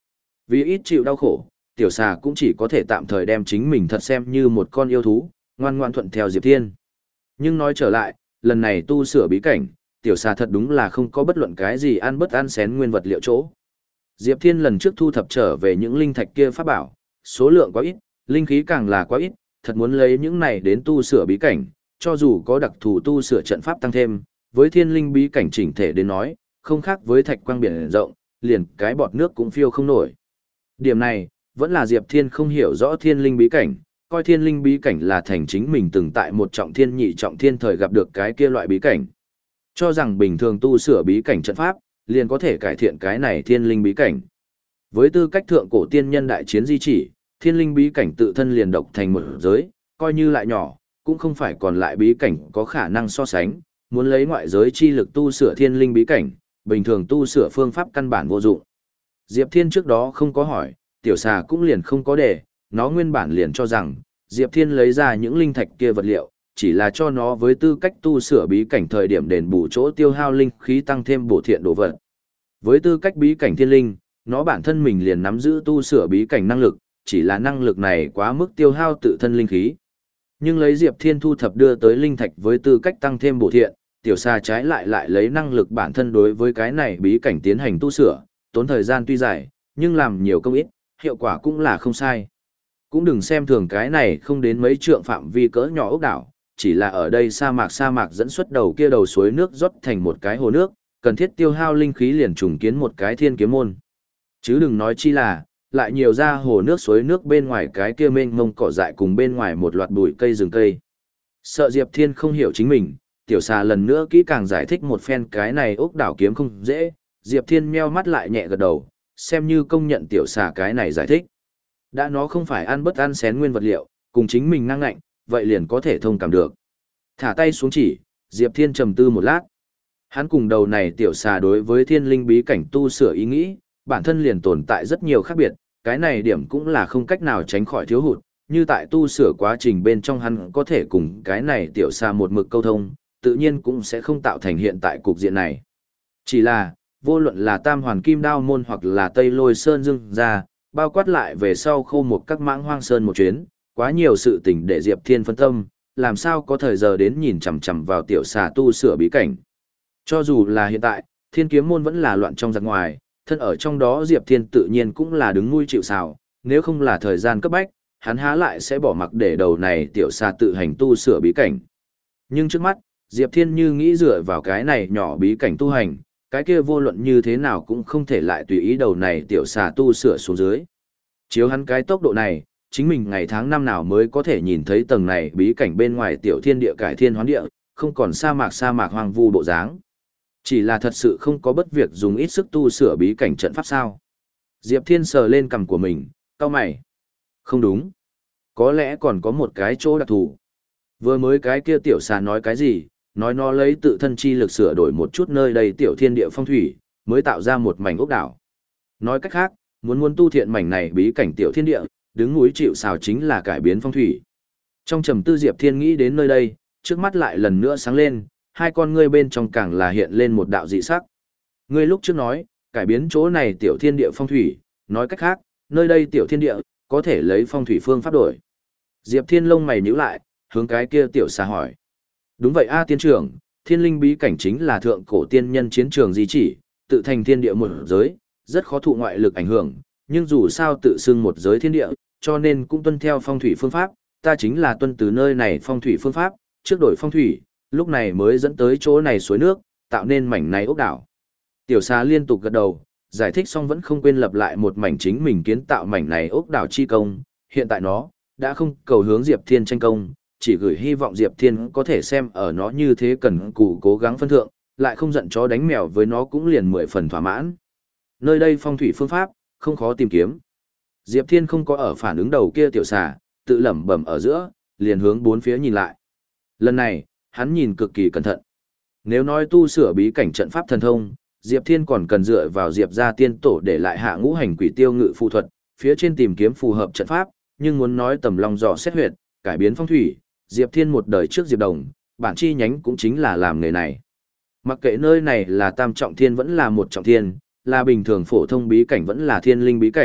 Vì ít chịu đau khổ, tiểu xà cũng chỉ có thể tạm thời đem chính mình thật xem như một con yêu thú, ngoan ngoan thuận theo Diệp Thiên. Nhưng nói trở lại, lần này tu sửa bí cảnh, tiểu xà thật đúng là không có bất luận cái gì ăn bất ăn xén nguyên vật liệu chỗ. Diệp Thiên lần trước thu thập trở về những linh thạch kia pháp bảo, số lượng quá ít, linh khí càng là quá ít, thật muốn lấy những này đến tu sửa bí cảnh, cho dù có đặc thù tu sửa trận pháp tăng thêm, với thiên linh bí cảnh chỉnh thể đến nói, không khác với thạch quang biển rộng, liền cái bọt nước cũng phiêu không nổi. Điểm này, vẫn là Diệp Thiên không hiểu rõ thiên linh bí cảnh, coi thiên linh bí cảnh là thành chính mình từng tại một trọng thiên nhị trọng thiên thời gặp được cái kia loại bí cảnh. Cho rằng bình thường tu sửa bí cảnh trận pháp, liền có thể cải thiện cái này thiên linh bí cảnh. Với tư cách thượng cổ tiên nhân đại chiến di chỉ, thiên linh bí cảnh tự thân liền độc thành một giới, coi như lại nhỏ, cũng không phải còn lại bí cảnh có khả năng so sánh, muốn lấy ngoại giới chi lực tu sửa thiên linh bí cảnh, bình thường tu sửa phương pháp căn bản vô dụng. Diệp Thiên trước đó không có hỏi, tiểu xà cũng liền không có để, nó nguyên bản liền cho rằng, Diệp Thiên lấy ra những linh thạch kia vật liệu, chỉ là cho nó với tư cách tu sửa bí cảnh thời điểm đền bù chỗ tiêu hao linh khí tăng thêm bổ thiện đồ vật. Với tư cách bí cảnh thiên linh, nó bản thân mình liền nắm giữ tu sửa bí cảnh năng lực, chỉ là năng lực này quá mức tiêu hao tự thân linh khí. Nhưng lấy Diệp Thiên thu thập đưa tới linh thạch với tư cách tăng thêm bổ thiện, tiểu xà trái lại lại lấy năng lực bản thân đối với cái này bí cảnh tiến hành tu sửa, tốn thời gian tuy dài, nhưng làm nhiều công ít, hiệu quả cũng là không sai. Cũng đừng xem thường cái này không đến mấy trượng phạm vi cỡ nhỏ ốc đảo, chỉ là ở đây sa mạc sa mạc dẫn xuất đầu kia đầu suối nước rót thành một cái hồ nước, cần thiết tiêu hao linh khí liền trùng kiến một cái thiên kiếm môn. Chứ đừng nói chi là, lại nhiều ra hồ nước suối nước bên ngoài cái kia mênh mông cỏ dại cùng bên ngoài một loạt bụi cây rừng cây. Sợ Diệp Thiên không hiểu chính mình, tiểu xà lần nữa kỹ càng giải thích một phen cái này ốc đảo kiếm không dễ, Diệp Thiên meo mắt lại nhẹ gật đầu, xem như công nhận tiểu xà cái này giải thích. Đã nó không phải ăn bất ăn xén nguyên vật liệu, cùng chính mình năng ngạnh, vậy liền có thể thông cảm được. Thả tay xuống chỉ, Diệp Thiên trầm tư một lát. Hắn cùng đầu này tiểu xà đối với thiên linh bí cảnh tu sửa ý nghĩ, bản thân liền tồn tại rất nhiều khác biệt, cái này điểm cũng là không cách nào tránh khỏi thiếu hụt, như tại tu sửa quá trình bên trong hắn có thể cùng cái này tiểu xà một mực câu thông, tự nhiên cũng sẽ không tạo thành hiện tại cục diện này. Chỉ là, vô luận là Tam Hoàn Kim Đao Môn hoặc là Tây Lôi Sơn Dương ra, bao quát lại về sau khô một các mãng hoang sơn một chuyến, quá nhiều sự tình để Diệp Thiên phân tâm, làm sao có thời giờ đến nhìn chằm chằm vào tiểu xà tu sửa bí cảnh. Cho dù là hiện tại, Thiên Kiếm Môn vẫn là loạn trong giặc ngoài, thân ở trong đó Diệp Thiên tự nhiên cũng là đứng nuôi chịu sào, nếu không là thời gian cấp bách, hắn há lại sẽ bỏ mặc để đầu này tiểu xà tự hành tu sửa bí cảnh. Nhưng trước mắt, Diệp Thiên như nghĩ dựa vào cái này nhỏ bí cảnh tu hành, cái kia vô luận như thế nào cũng không thể lại tùy ý đầu này tiểu xà tu sửa xuống dưới. Chiếu hắn cái tốc độ này, chính mình ngày tháng năm nào mới có thể nhìn thấy tầng này bí cảnh bên ngoài tiểu thiên địa cải thiên hoán địa, không còn sa mạc sa mạc hoang vu bộ dáng. Chỉ là thật sự không có bất việc dùng ít sức tu sửa bí cảnh trận pháp sao. Diệp Thiên sờ lên cằm của mình, cau mày. Không đúng. Có lẽ còn có một cái chỗ đặc thù. Vừa mới cái kia tiểu xà nói cái gì, nói nó lấy tự thân chi lực sửa đổi một chút nơi đây tiểu thiên địa phong thủy, mới tạo ra một mảnh ốc đảo. Nói cách khác, muốn muốn tu thiện mảnh này bí cảnh tiểu thiên địa, đứng núi chịu sào chính là cải biến phong thủy. Trong trầm tư Diệp Thiên nghĩ đến nơi đây, trước mắt lại lần nữa sáng lên, hai con ngươi bên trong càng là hiện lên một đạo dị sắc. Ngươi lúc trước nói, cải biến chỗ này tiểu thiên địa phong thủy, nói cách khác, nơi đây tiểu thiên địa, có thể lấy phong thủy phương pháp đổi. Diệp Thiên lông mày nhíu lại, hướng cái kia tiểu xà hỏi. Đúng vậy a tiên trưởng, thiên linh bí cảnh chính là thượng cổ tiên nhân chiến trường di chỉ, tự thành thiên địa một giới, rất khó thụ ngoại lực ảnh hưởng, nhưng dù sao tự xưng một giới thiên địa, cho nên cũng tuân theo phong thủy phương pháp, ta chính là tuân từ nơi này phong thủy phương pháp, trước đổi phong thủy, lúc này mới dẫn tới chỗ này suối nước, tạo nên mảnh này ốc đảo. Tiểu xà liên tục gật đầu, giải thích xong vẫn không quên lập lại một mảnh chính mình kiến tạo mảnh này ốc đảo chi công, hiện tại nó đã không cầu hướng Diệp Thiên tranh công, chỉ gửi hy vọng Diệp Thiên có thể xem ở nó như thế cần cù cố gắng phân thượng, lại không giận chó đánh mèo với nó cũng liền mười phần thỏa mãn. Nơi đây phong thủy phương pháp, không khó tìm kiếm. Diệp Thiên không có ở phản ứng đầu kia tiểu xà, tự lẩm bẩm ở giữa, liền hướng bốn phía nhìn lại. Lần này, hắn nhìn cực kỳ cẩn thận. Nếu nói tu sửa bí cảnh trận pháp thần thông, Diệp Thiên còn cần dựa vào Diệp gia tiên tổ để lại hạ ngũ hành quỷ tiêu ngự phù thuật, phía trên tìm kiếm phù hợp trận pháp, nhưng muốn nói tầm lòng dò xét huyệt, cải biến phong thủy, Diệp Thiên một đời trước Diệp Đồng, bản chi nhánh cũng chính là làm nghề này. Mặc kệ nơi này là tam trọng thiên vẫn là một trọng thiên, là bình thường phổ thông bí cảnh vẫn là thiên linh bí cảnh,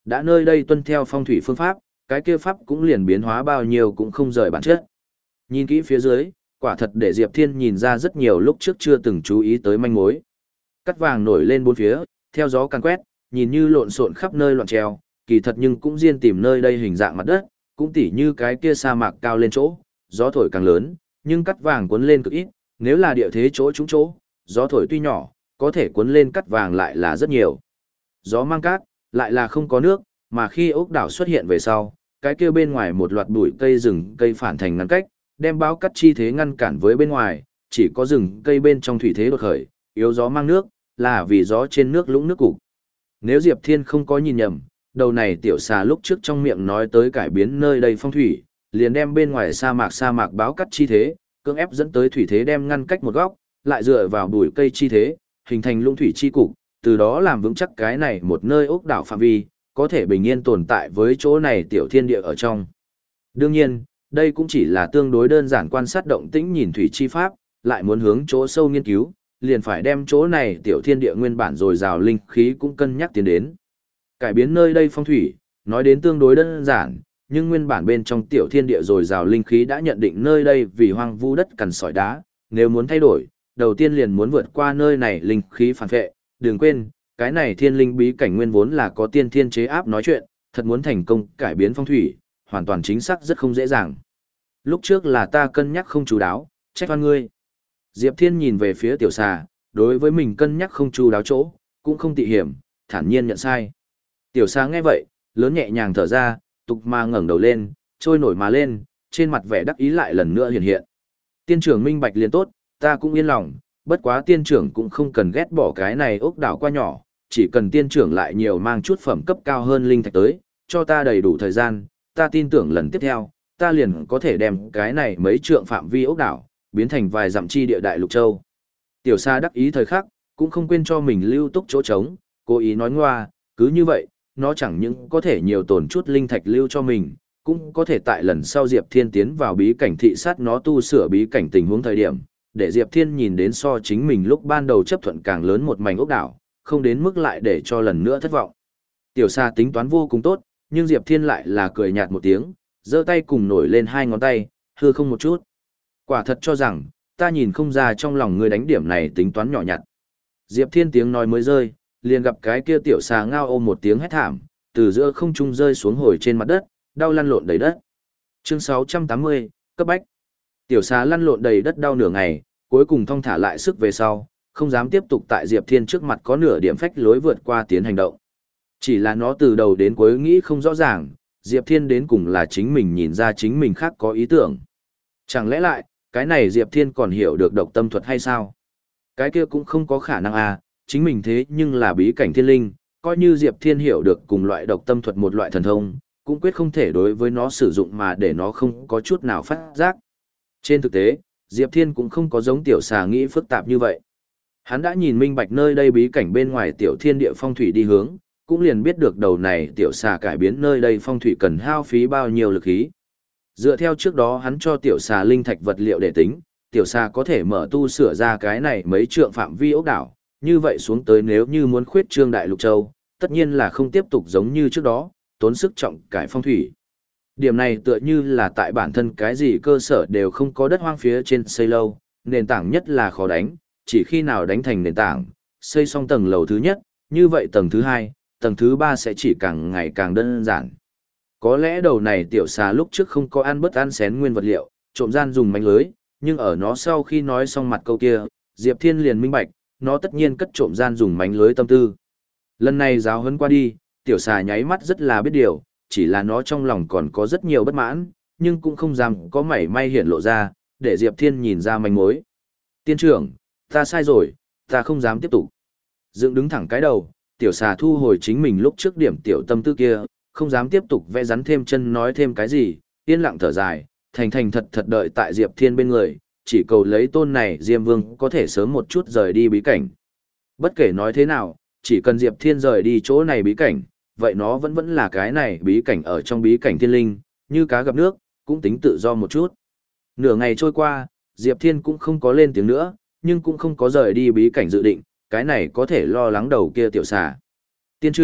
đã nơi đây tuân theo phong thủy phương pháp, cái kia pháp cũng liền biến hóa bao nhiêu cũng không rời bản chất. Nhìn kỹ phía dưới, quả thật để Diệp Thiên nhìn ra rất nhiều lúc trước chưa từng chú ý tới manh mối. Cắt vàng nổi lên bốn phía, theo gió càn quét, nhìn như lộn xộn khắp nơi loạn treo, kỳ thật nhưng cũng riêng tìm nơi đây hình dạng mặt đất, cũng tỉ như cái kia sa mạc cao lên chỗ, gió thổi càng lớn, nhưng cắt vàng cuốn lên cực ít, nếu là địa thế chỗ trúng chỗ, gió thổi tuy nhỏ, có thể cuốn lên cắt vàng lại là rất nhiều. Gió mang cát, lại là không có nước, mà khi ốc đảo xuất hiện về sau, cái kia bên ngoài một loạt bụi cây rừng cây phản thành ngăn cách, đem báo cắt chi thế ngăn cản với bên ngoài, chỉ có rừng cây bên trong thủy thế đột khởi, yếu gió mang nước, là vì gió trên nước lũng nước cục. Nếu Diệp Thiên không có nhìn nhầm, đầu này tiểu xà lúc trước trong miệng nói tới cải biến nơi đây phong thủy, liền đem bên ngoài sa mạc sa mạc báo cắt chi thế, cưỡng ép dẫn tới thủy thế đem ngăn cách một góc, lại dựa vào bụi cây chi thế, hình thành lũng thủy chi cục, từ đó làm vững chắc cái này một nơi ốc đảo phạm vi, có thể bình yên tồn tại với chỗ này tiểu thiên địa ở trong. Đương nhiên, đây cũng chỉ là tương đối đơn giản quan sát động tĩnh nhìn thủy chi pháp, lại muốn hướng chỗ sâu nghiên cứu, liền phải đem chỗ này tiểu thiên địa nguyên bản dồi dào linh khí cũng cân nhắc tiến đến. Cải biến nơi đây phong thủy, nói đến tương đối đơn giản, nhưng nguyên bản bên trong tiểu thiên địa dồi dào linh khí đã nhận định nơi đây vì hoang vu đất cằn sỏi đá, nếu muốn thay đổi, đầu tiên liền muốn vượt qua nơi này linh khí phản vệ, đừng quên, cái này thiên linh bí cảnh nguyên vốn là có tiên thiên chế áp nói chuyện, thật muốn thành công cải biến phong thủy, hoàn toàn chính xác rất không dễ dàng. Lúc trước là ta cân nhắc không chú đáo, trách oan ngươi. Diệp Thiên nhìn về phía tiểu xà, đối với mình cân nhắc không chú đáo chỗ, cũng không tị hiểm, thản nhiên nhận sai. Tiểu xà nghe vậy, lớn nhẹ nhàng thở ra, tục mà ngẩng đầu lên, trôi nổi mà lên, trên mặt vẻ đắc ý lại lần nữa hiện hiện. Tiên trưởng minh bạch liền tốt, ta cũng yên lòng, bất quá tiên trưởng cũng không cần ghét bỏ cái này ốc đảo qua nhỏ, chỉ cần tiên trưởng lại nhiều mang chút phẩm cấp cao hơn linh thạch tới, cho ta đầy đủ thời gian, ta tin tưởng lần tiếp theo, ta liền có thể đem cái này mấy trượng phạm vi ốc đảo, biến thành vài dặm chi địa đại lục châu. Tiểu Sa đắc ý thời khắc, cũng không quên cho mình lưu túc chỗ trống, cố ý nói ngoa, cứ như vậy, nó chẳng những có thể nhiều tổn chút linh thạch lưu cho mình, cũng có thể tại lần sau Diệp Thiên tiến vào bí cảnh thị sát nó tu sửa bí cảnh tình huống thời điểm, để Diệp Thiên nhìn đến so chính mình lúc ban đầu chấp thuận càng lớn một mảnh ốc đảo, không đến mức lại để cho lần nữa thất vọng. Tiểu Sa tính toán vô cùng tốt, nhưng Diệp Thiên lại là cười nhạt một tiếng, giơ tay cùng nổi lên hai ngón tay, hư không một chút. Quả thật cho rằng, ta nhìn không ra trong lòng ngươi đánh điểm này tính toán nhỏ nhặt. Diệp Thiên tiếng nói mới rơi, liền gặp cái kia tiểu xà ngao ôm một tiếng hét thảm, từ giữa không trung rơi xuống hồi trên mặt đất, đau lăn lộn đầy đất. Chương sáu trăm tám mươi, cấp bách. Tiểu xà lăn lộn đầy đất đau nửa ngày, cuối cùng thong thả lại sức về sau, không dám tiếp tục tại Diệp Thiên trước mặt có nửa điểm phách lối vượt qua tiến hành động. Chỉ là nó từ đầu đến cuối nghĩ không rõ ràng, Diệp Thiên đến cùng là chính mình nhìn ra chính mình khác có ý tưởng. Chẳng lẽ lại, cái này Diệp Thiên còn hiểu được độc tâm thuật hay sao? Cái kia cũng không có khả năng à, chính mình thế nhưng là bí cảnh thiên linh, coi như Diệp Thiên hiểu được cùng loại độc tâm thuật một loại thần thông, cũng quyết không thể đối với nó sử dụng mà để nó không có chút nào phát giác. Trên thực tế, Diệp Thiên cũng không có giống tiểu xà nghĩ phức tạp như vậy. Hắn đã nhìn minh bạch nơi đây bí cảnh bên ngoài tiểu thiên địa phong thủy đi hướng, cũng liền biết được đầu này tiểu xà cải biến nơi đây phong thủy cần hao phí bao nhiêu lực khí. Dựa theo trước đó hắn cho tiểu xà linh thạch vật liệu để tính, tiểu xà có thể mở tu sửa ra cái này mấy trượng phạm vi ốc đảo, như vậy xuống tới nếu như muốn khuyết trương đại lục châu, tất nhiên là không tiếp tục giống như trước đó, tốn sức trọng cải phong thủy. Điểm này tựa như là tại bản thân cái gì cơ sở đều không có đất hoang phía trên xây lâu, nền tảng nhất là khó đánh, chỉ khi nào đánh thành nền tảng, xây xong tầng lầu thứ nhất, như vậy tầng thứ hai, tầng thứ ba sẽ chỉ càng ngày càng đơn giản. Có lẽ đầu này tiểu xà lúc trước không có ăn bất ăn xén nguyên vật liệu, trộm gian dùng mánh lưới, nhưng ở nó sau khi nói xong mặt câu kia, Diệp Thiên liền minh bạch, nó tất nhiên cất trộm gian dùng mánh lưới tâm tư. Lần này giáo huấn qua đi, tiểu xà nháy mắt rất là biết điều, chỉ là nó trong lòng còn có rất nhiều bất mãn, nhưng cũng không dám có mảy may hiển lộ ra, để Diệp Thiên nhìn ra manh mối. Tiên trưởng, ta sai rồi, ta không dám tiếp tục. Dựng đứng thẳng cái đầu, tiểu xà thu hồi chính mình lúc trước điểm tiểu tâm tư kia, không dám tiếp tục vẽ rắn thêm chân nói thêm cái gì, yên lặng thở dài, thành thành thật thật đợi tại Diệp Thiên bên người, chỉ cầu lấy tôn này Diêm Vương có thể sớm một chút rời đi bí cảnh. Bất kể nói thế nào, chỉ cần Diệp Thiên rời đi chỗ này bí cảnh, vậy nó vẫn vẫn là cái này bí cảnh ở trong bí cảnh thiên linh, như cá gặp nước, cũng tính tự do một chút. Nửa ngày trôi qua, Diệp Thiên cũng không có lên tiếng nữa, nhưng cũng không có rời đi bí cảnh dự định, cái này có thể lo lắng đầu kia tiểu xà. Tiên trưởng,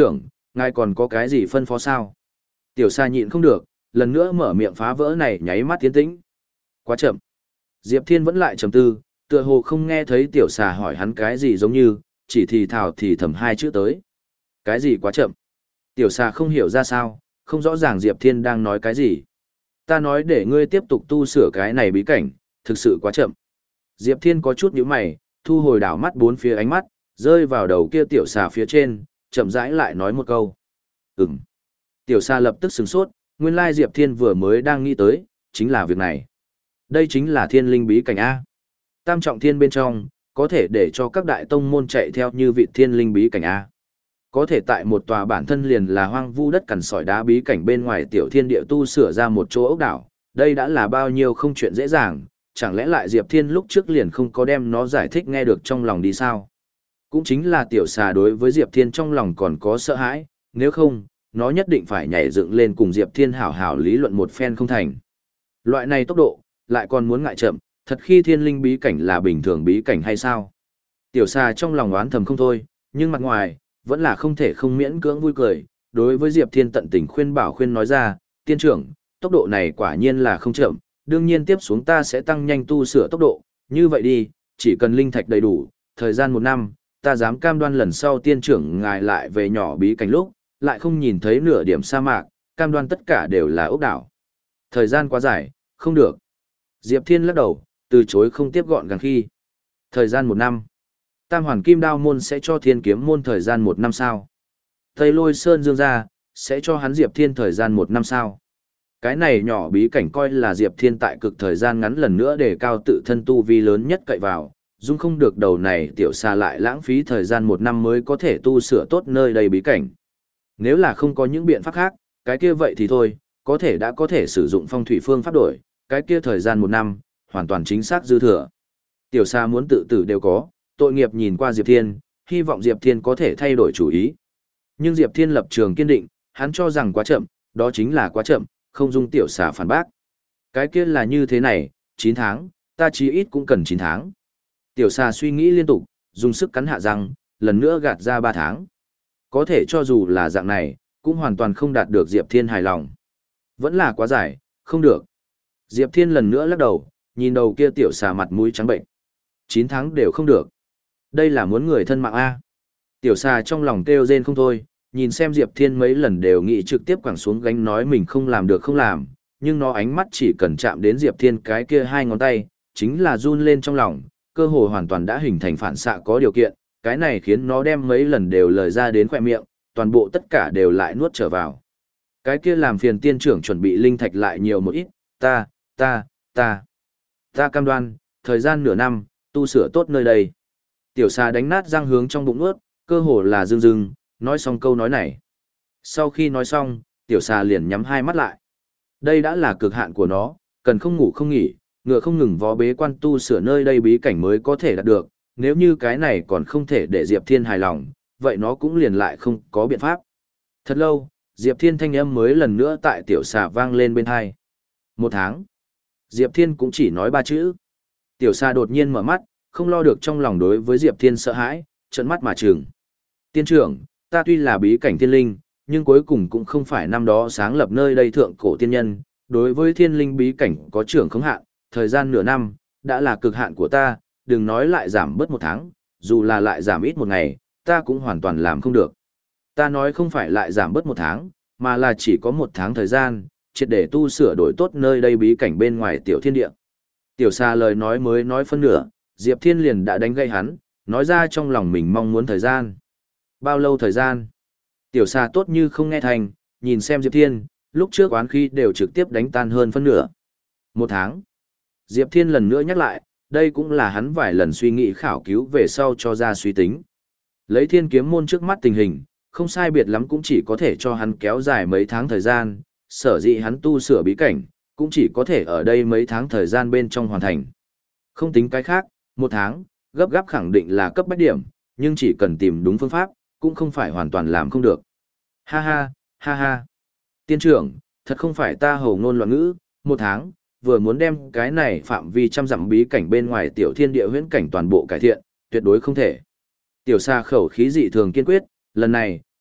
Ngài còn có cái gì phân phó sao? Tiểu Sa nhịn không được, lần nữa mở miệng phá vỡ này nháy mắt tiến tĩnh. Quá chậm. Diệp Thiên vẫn lại trầm tư, tựa hồ không nghe thấy Tiểu Sa hỏi hắn cái gì giống như, chỉ thì thào thì thầm hai chữ tới. Cái gì quá chậm? Tiểu Sa không hiểu ra sao, không rõ ràng Diệp Thiên đang nói cái gì. Ta nói để ngươi tiếp tục tu sửa cái này bí cảnh, thực sự quá chậm. Diệp Thiên có chút nhíu mày, thu hồi đảo mắt bốn phía ánh mắt, rơi vào đầu kia Tiểu Sa phía trên, chậm rãi lại nói một câu. Ừm. Tiểu Sa lập tức sửng sốt, nguyên lai Diệp Thiên vừa mới đang nghĩ tới, chính là việc này. Đây chính là thiên linh bí cảnh A. Tam trọng thiên bên trong, có thể để cho các đại tông môn chạy theo như vị thiên linh bí cảnh A. Có thể tại một tòa bản thân liền là hoang vu đất cằn sỏi đá bí cảnh bên ngoài tiểu thiên địa tu sửa ra một chỗ ốc đảo, đây đã là bao nhiêu không chuyện dễ dàng, chẳng lẽ lại Diệp Thiên lúc trước liền không có đem nó giải thích nghe được trong lòng đi sao? Cũng chính là Tiểu Sa đối với Diệp Thiên trong lòng còn có sợ hãi, nếu không, nó nhất định phải nhảy dựng lên cùng Diệp Thiên hảo hảo lý luận một phen không thành. Loại này tốc độ, lại còn muốn ngại chậm, thật khi thiên linh bí cảnh là bình thường bí cảnh hay sao? Tiểu Sa trong lòng oán thầm không thôi, nhưng mặt ngoài, vẫn là không thể không miễn cưỡng vui cười, đối với Diệp Thiên tận tình khuyên bảo khuyên nói ra, tiên trưởng, tốc độ này quả nhiên là không chậm, đương nhiên tiếp xuống ta sẽ tăng nhanh tu sửa tốc độ, như vậy đi, chỉ cần linh thạch đầy đủ, thời gian một năm, ta dám cam đoan lần sau tiên trưởng ngài lại về nhỏ bí cảnh lúc, lại không nhìn thấy nửa điểm sa mạc, cam đoan tất cả đều là ốc đảo. Thời gian quá dài, không được. Diệp Thiên lắc đầu, từ chối không tiếp gọn gàng khi. Thời gian một năm. Tam hoàn kim đao môn sẽ cho thiên kiếm môn thời gian một năm sao? Tây lôi sơn dương ra, sẽ cho hắn Diệp Thiên thời gian một năm sao? Cái này nhỏ bí cảnh coi là Diệp Thiên tại cực thời gian ngắn lần nữa để cao tự thân tu vi lớn nhất cậy vào, dung không được đầu này Tiểu Sa lại lãng phí thời gian một năm mới có thể tu sửa tốt nơi đây bí cảnh. Nếu là không có những biện pháp khác, cái kia vậy thì thôi, có thể đã có thể sử dụng phong thủy phương pháp đổi, cái kia thời gian một năm, hoàn toàn chính xác dư thừa. Tiểu Sa muốn tự tử đều có, tội nghiệp nhìn qua Diệp Thiên, hy vọng Diệp Thiên có thể thay đổi chủ ý. Nhưng Diệp Thiên lập trường kiên định, hắn cho rằng quá chậm, đó chính là quá chậm, không dung Tiểu Sa phản bác. Cái kia là như thế này, chín tháng, ta chí ít cũng cần chín tháng. Tiểu Sa suy nghĩ liên tục, dùng sức cắn hạ răng, lần nữa gạt ra ba tháng. Có thể cho dù là dạng này, cũng hoàn toàn không đạt được Diệp Thiên hài lòng. Vẫn là quá dài, không được. Diệp Thiên lần nữa lắc đầu, nhìn đầu kia Tiểu Sa mặt mũi trắng bệnh. chín tháng đều không được. Đây là muốn người thân mạng A. Tiểu Sa trong lòng kêu rên không thôi, nhìn xem Diệp Thiên mấy lần đều nghĩ trực tiếp quẳng xuống gánh nói mình không làm được không làm, nhưng nó ánh mắt chỉ cần chạm đến Diệp Thiên cái kia hai ngón tay, chính là run lên trong lòng, cơ hồ hoàn toàn đã hình thành phản xạ có điều kiện, cái này khiến nó đem mấy lần đều lời ra đến khỏe miệng, toàn bộ tất cả đều lại nuốt trở vào. Cái kia làm phiền tiên trưởng chuẩn bị linh thạch lại nhiều một ít, ta, ta, ta, ta cam đoan, thời gian nửa năm, tu sửa tốt nơi đây. Tiểu Sa đánh nát răng hướng trong bụng nuốt, cơ hồ là rưng rưng, nói xong câu nói này. Sau khi nói xong, Tiểu Sa liền nhắm hai mắt lại. Đây đã là cực hạn của nó, cần không ngủ không nghỉ, ngựa không ngừng vó bế quan tu sửa nơi đây bí cảnh mới có thể đạt được, nếu như cái này còn không thể để Diệp Thiên hài lòng, vậy nó cũng liền lại không có biện pháp. Thật lâu, Diệp Thiên thanh âm mới lần nữa tại Tiểu Sa vang lên bên tai. Một tháng. Diệp Thiên cũng chỉ nói ba chữ. Tiểu Sa đột nhiên mở mắt, không lo được trong lòng đối với Diệp Thiên sợ hãi, trợn mắt mà trừng. Tiên trưởng, ta tuy là bí cảnh thiên linh, nhưng cuối cùng cũng không phải năm đó sáng lập nơi đây thượng cổ tiên nhân, đối với thiên linh bí cảnh có trưởng không hạn, thời gian nửa năm, đã là cực hạn của ta, đừng nói lại giảm bớt một tháng, dù là lại giảm ít một ngày, ta cũng hoàn toàn làm không được. Ta nói không phải lại giảm bớt một tháng, mà là chỉ có một tháng thời gian, triệt để tu sửa đổi tốt nơi đây bí cảnh bên ngoài tiểu thiên địa. Tiểu Sa lời nói mới nói phân nửa, Diệp Thiên liền đã đánh gây hắn, nói ra trong lòng mình mong muốn thời gian. Bao lâu thời gian? Tiểu Sa tốt như không nghe thành, nhìn xem Diệp Thiên, lúc trước oán khí đều trực tiếp đánh tan hơn phân nửa. Một tháng. Diệp Thiên lần nữa nhắc lại, đây cũng là hắn vài lần suy nghĩ khảo cứu về sau cho ra suy tính. Lấy thiên kiếm môn trước mắt tình hình, không sai biệt lắm cũng chỉ có thể cho hắn kéo dài mấy tháng thời gian, sở dĩ hắn tu sửa bí cảnh, cũng chỉ có thể ở đây mấy tháng thời gian bên trong hoàn thành. Không tính cái khác, một tháng, gấp gáp khẳng định là cấp bách điểm, nhưng chỉ cần tìm đúng phương pháp, cũng không phải hoàn toàn làm không được. Ha ha, ha ha. Tiên trưởng, thật không phải ta hồ ngôn loạn ngữ, một tháng, vừa muốn đem cái này phạm vi trăm dặm bí cảnh bên ngoài tiểu thiên địa huyễn cảnh toàn bộ cải thiện, tuyệt đối không thể. Tiểu Sa khẩu khí dị thường kiên quyết, lần này,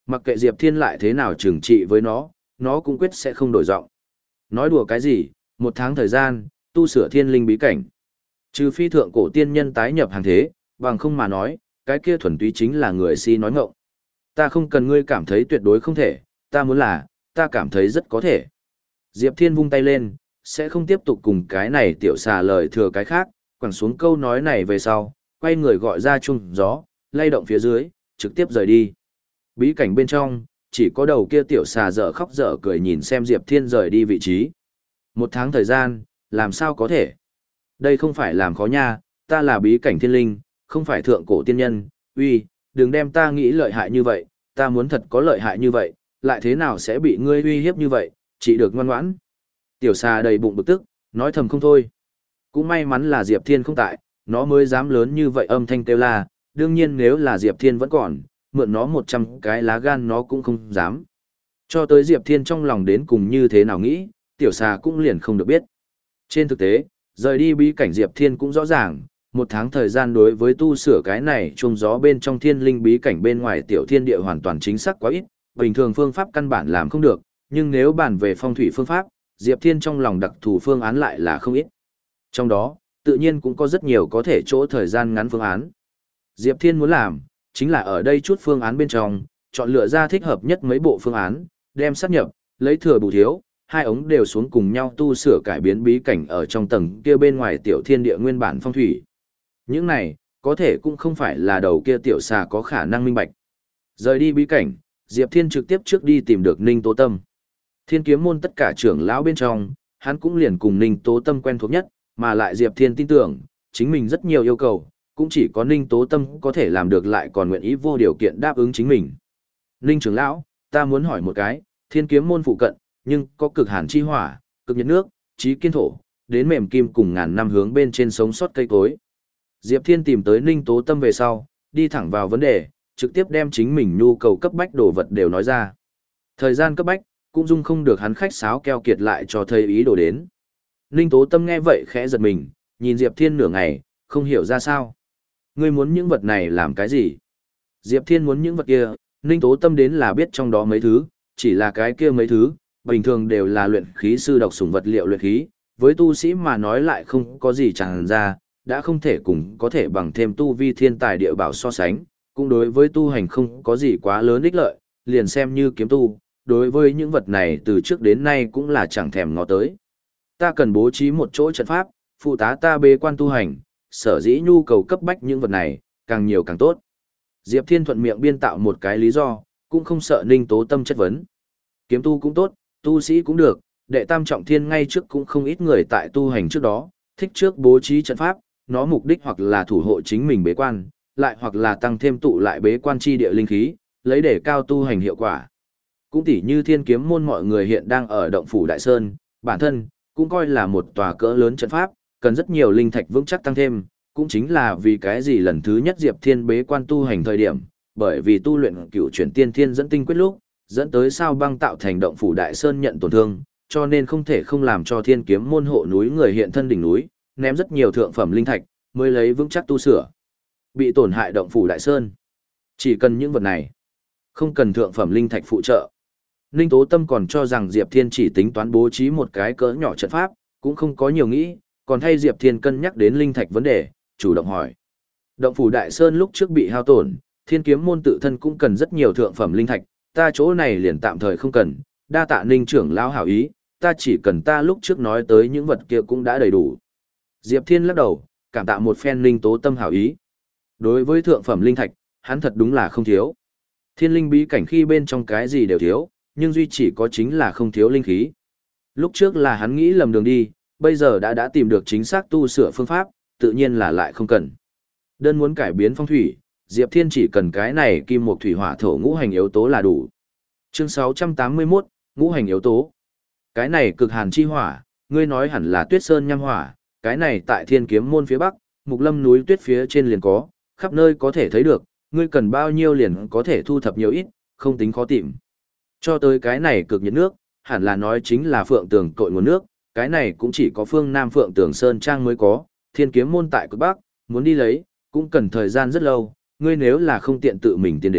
Mặc kệ Diệp Thiên lại thế nào trừng trị với nó, nó cũng quyết sẽ không đổi giọng. Nói đùa cái gì, một tháng thời gian, tu sửa thiên linh bí cảnh. Trừ phi thượng cổ tiên nhân tái nhập hàng thế, bằng không mà nói, cái kia thuần túy chính là người si nói ngọng. Ta không cần ngươi cảm thấy tuyệt đối không thể, ta muốn là, ta cảm thấy rất có thể. Diệp Thiên vung tay lên, sẽ không tiếp tục cùng cái này tiểu xà lời thừa cái khác, quẳng xuống câu nói này về sau, quay người gọi ra chung gió, lay động phía dưới, trực tiếp rời đi. Bí cảnh bên trong, chỉ có đầu kia tiểu xà dở khóc dở cười nhìn xem Diệp Thiên rời đi vị trí. Một tháng thời gian, làm sao có thể? Đây không phải làm khó nha, ta là bí cảnh thiên linh, không phải thượng cổ tiên nhân, uy, đừng đem ta nghĩ lợi hại như vậy, ta muốn thật có lợi hại như vậy, lại thế nào sẽ bị ngươi uy hiếp như vậy, chỉ được ngoan ngoãn. Tiểu xà đầy bụng bực tức, nói thầm không thôi. Cũng may mắn là Diệp Thiên không tại, nó mới dám lớn như vậy âm thanh kêu la, đương nhiên nếu là Diệp Thiên vẫn còn, mượn nó một trăm cái lá gan nó cũng không dám. Cho tới Diệp Thiên trong lòng đến cùng như thế nào nghĩ, tiểu xà cũng liền không được biết. Trên thực tế, rời đi bí cảnh Diệp Thiên cũng rõ ràng, một tháng thời gian đối với tu sửa cái này chuông gió bên trong thiên linh bí cảnh bên ngoài tiểu thiên địa hoàn toàn chính xác quá ít, bình thường phương pháp căn bản làm không được, nhưng nếu bàn về phong thủy phương pháp, Diệp Thiên trong lòng đặc thù phương án lại là không ít. Trong đó, tự nhiên cũng có rất nhiều có thể chỗ thời gian ngắn phương án. Diệp Thiên muốn làm, chính là ở đây chút phương án bên trong, chọn lựa ra thích hợp nhất mấy bộ phương án, đem sát nhập, lấy thừa bù thiếu, hai ống đều xuống cùng nhau tu sửa cải biến bí cảnh ở trong tầng kia bên ngoài tiểu thiên địa nguyên bản phong thủy. Những này, có thể cũng không phải là đầu kia tiểu xà có khả năng minh bạch. Rời đi bí cảnh, Diệp Thiên trực tiếp trước đi tìm được Ninh Tố Tâm. Thiên kiếm môn tất cả trưởng lão bên trong, hắn cũng liền cùng Ninh Tố Tâm quen thuộc nhất, mà lại Diệp Thiên tin tưởng, chính mình rất nhiều yêu cầu, cũng chỉ có Ninh Tố Tâm có thể làm được lại còn nguyện ý vô điều kiện đáp ứng chính mình. Ninh trưởng lão, ta muốn hỏi một cái, thiên kiếm môn phụ cận, nhưng có cực hàn chi hỏa, cực nhiệt nước, trí kiên thổ, đến mềm kim cùng ngàn năm hướng bên trên sống sót cây cối. Diệp Thiên tìm tới Ninh Tố Tâm về sau, đi thẳng vào vấn đề, trực tiếp đem chính mình nhu cầu cấp bách đồ vật đều nói ra. Thời gian cấp bách, cũng dung không được hắn khách sáo keo kiệt lại cho thầy ý đồ đến. Ninh Tố Tâm nghe vậy khẽ giật mình, nhìn Diệp Thiên nửa ngày, không hiểu ra sao. Ngươi muốn những vật này làm cái gì? Diệp Thiên muốn những vật kia, Ninh Tố Tâm đến là biết trong đó mấy thứ, chỉ là cái kia mấy thứ, bình thường đều là luyện khí sư độc sủng vật liệu luyện khí, với tu sĩ mà nói lại không có gì tràn ra, đã không thể cùng có thể bằng thêm tu vi thiên tài địa bảo so sánh, cũng đối với tu hành không có gì quá lớn ích lợi, liền xem như kiếm tu, đối với những vật này từ trước đến nay cũng là chẳng thèm ngó tới. Ta cần bố trí một chỗ trận pháp, phụ tá ta bế quan tu hành, sở dĩ nhu cầu cấp bách những vật này, càng nhiều càng tốt. Diệp Thiên thuận miệng biên tạo một cái lý do, cũng không sợ Ninh Tố Tâm chất vấn. Kiếm tu cũng tốt, tu sĩ cũng được, đệ tam trọng thiên ngay trước cũng không ít người tại tu hành trước đó, thích trước bố trí trận pháp, nó mục đích hoặc là thủ hộ chính mình bế quan, lại hoặc là tăng thêm tụ lại bế quan chi địa linh khí, lấy để cao tu hành hiệu quả. Cũng tỉ như thiên kiếm môn mọi người hiện đang ở động phủ Đại Sơn, bản thân, cũng coi là một tòa cỡ lớn trận pháp, cần rất nhiều linh thạch vững chắc tăng thêm, cũng chính là vì cái gì lần thứ nhất Diệp Thiên bế quan tu hành thời điểm, bởi vì tu luyện cửu chuyển tiên thiên dẫn tinh quyết lúc, dẫn tới sao băng tạo thành động phủ Đại Sơn nhận tổn thương, cho nên không thể không làm cho thiên kiếm môn hộ núi người hiện thân đỉnh núi, ném rất nhiều thượng phẩm linh thạch, mới lấy vững chắc tu sửa. Bị tổn hại động phủ Đại Sơn. Chỉ cần những vật này, không cần thượng phẩm linh thạch phụ trợ. Ninh Tố Tâm còn cho rằng Diệp Thiên chỉ tính toán bố trí một cái cỡ nhỏ trận pháp, cũng không có nhiều nghĩ, còn thay Diệp Thiên cân nhắc đến linh thạch vấn đề, chủ động hỏi. Động phủ Đại Sơn lúc trước bị hao tổn, thiên kiếm môn tự thân cũng cần rất nhiều thượng phẩm linh thạch, ta chỗ này liền tạm thời không cần, đa tạ Ninh trưởng lão hảo ý, ta chỉ cần ta lúc trước nói tới những vật kia cũng đã đầy đủ. Diệp Thiên lắc đầu, cảm tạ một phen Ninh Tố Tâm hảo ý. Đối với thượng phẩm linh thạch, hắn thật đúng là không thiếu. Thiên linh bí cảnh khi bên trong cái gì đều thiếu, nhưng duy chỉ có chính là không thiếu linh khí. Lúc trước là hắn nghĩ lầm đường đi, bây giờ đã đã tìm được chính xác tu sửa phương pháp, tự nhiên là lại không cần. Đơn muốn cải biến phong thủy, Diệp Thiên chỉ cần cái này kim mộc thủy hỏa thổ ngũ hành yếu tố là đủ. Chương sáu trăm tám mươi mốt, ngũ hành yếu tố. Cái này cực hàn chi hỏa, ngươi nói hẳn là Tuyết Sơn nham hỏa, cái này tại Thiên Kiếm môn phía bắc, Mục Lâm núi tuyết phía trên liền có, khắp nơi có thể thấy được, ngươi cần bao nhiêu liền có thể thu thập nhiều ít, không tính khó tìm. Cho tới cái này cực nhiệt nước, hẳn là nói chính là Phượng Tường cội nguồn nước, cái này cũng chỉ có phương Nam Phượng Tường Sơn Trang mới có, Thiên Kiếm môn tại cực bắc, muốn đi lấy, cũng cần thời gian rất lâu, ngươi nếu là không tiện tự mình tiến đến,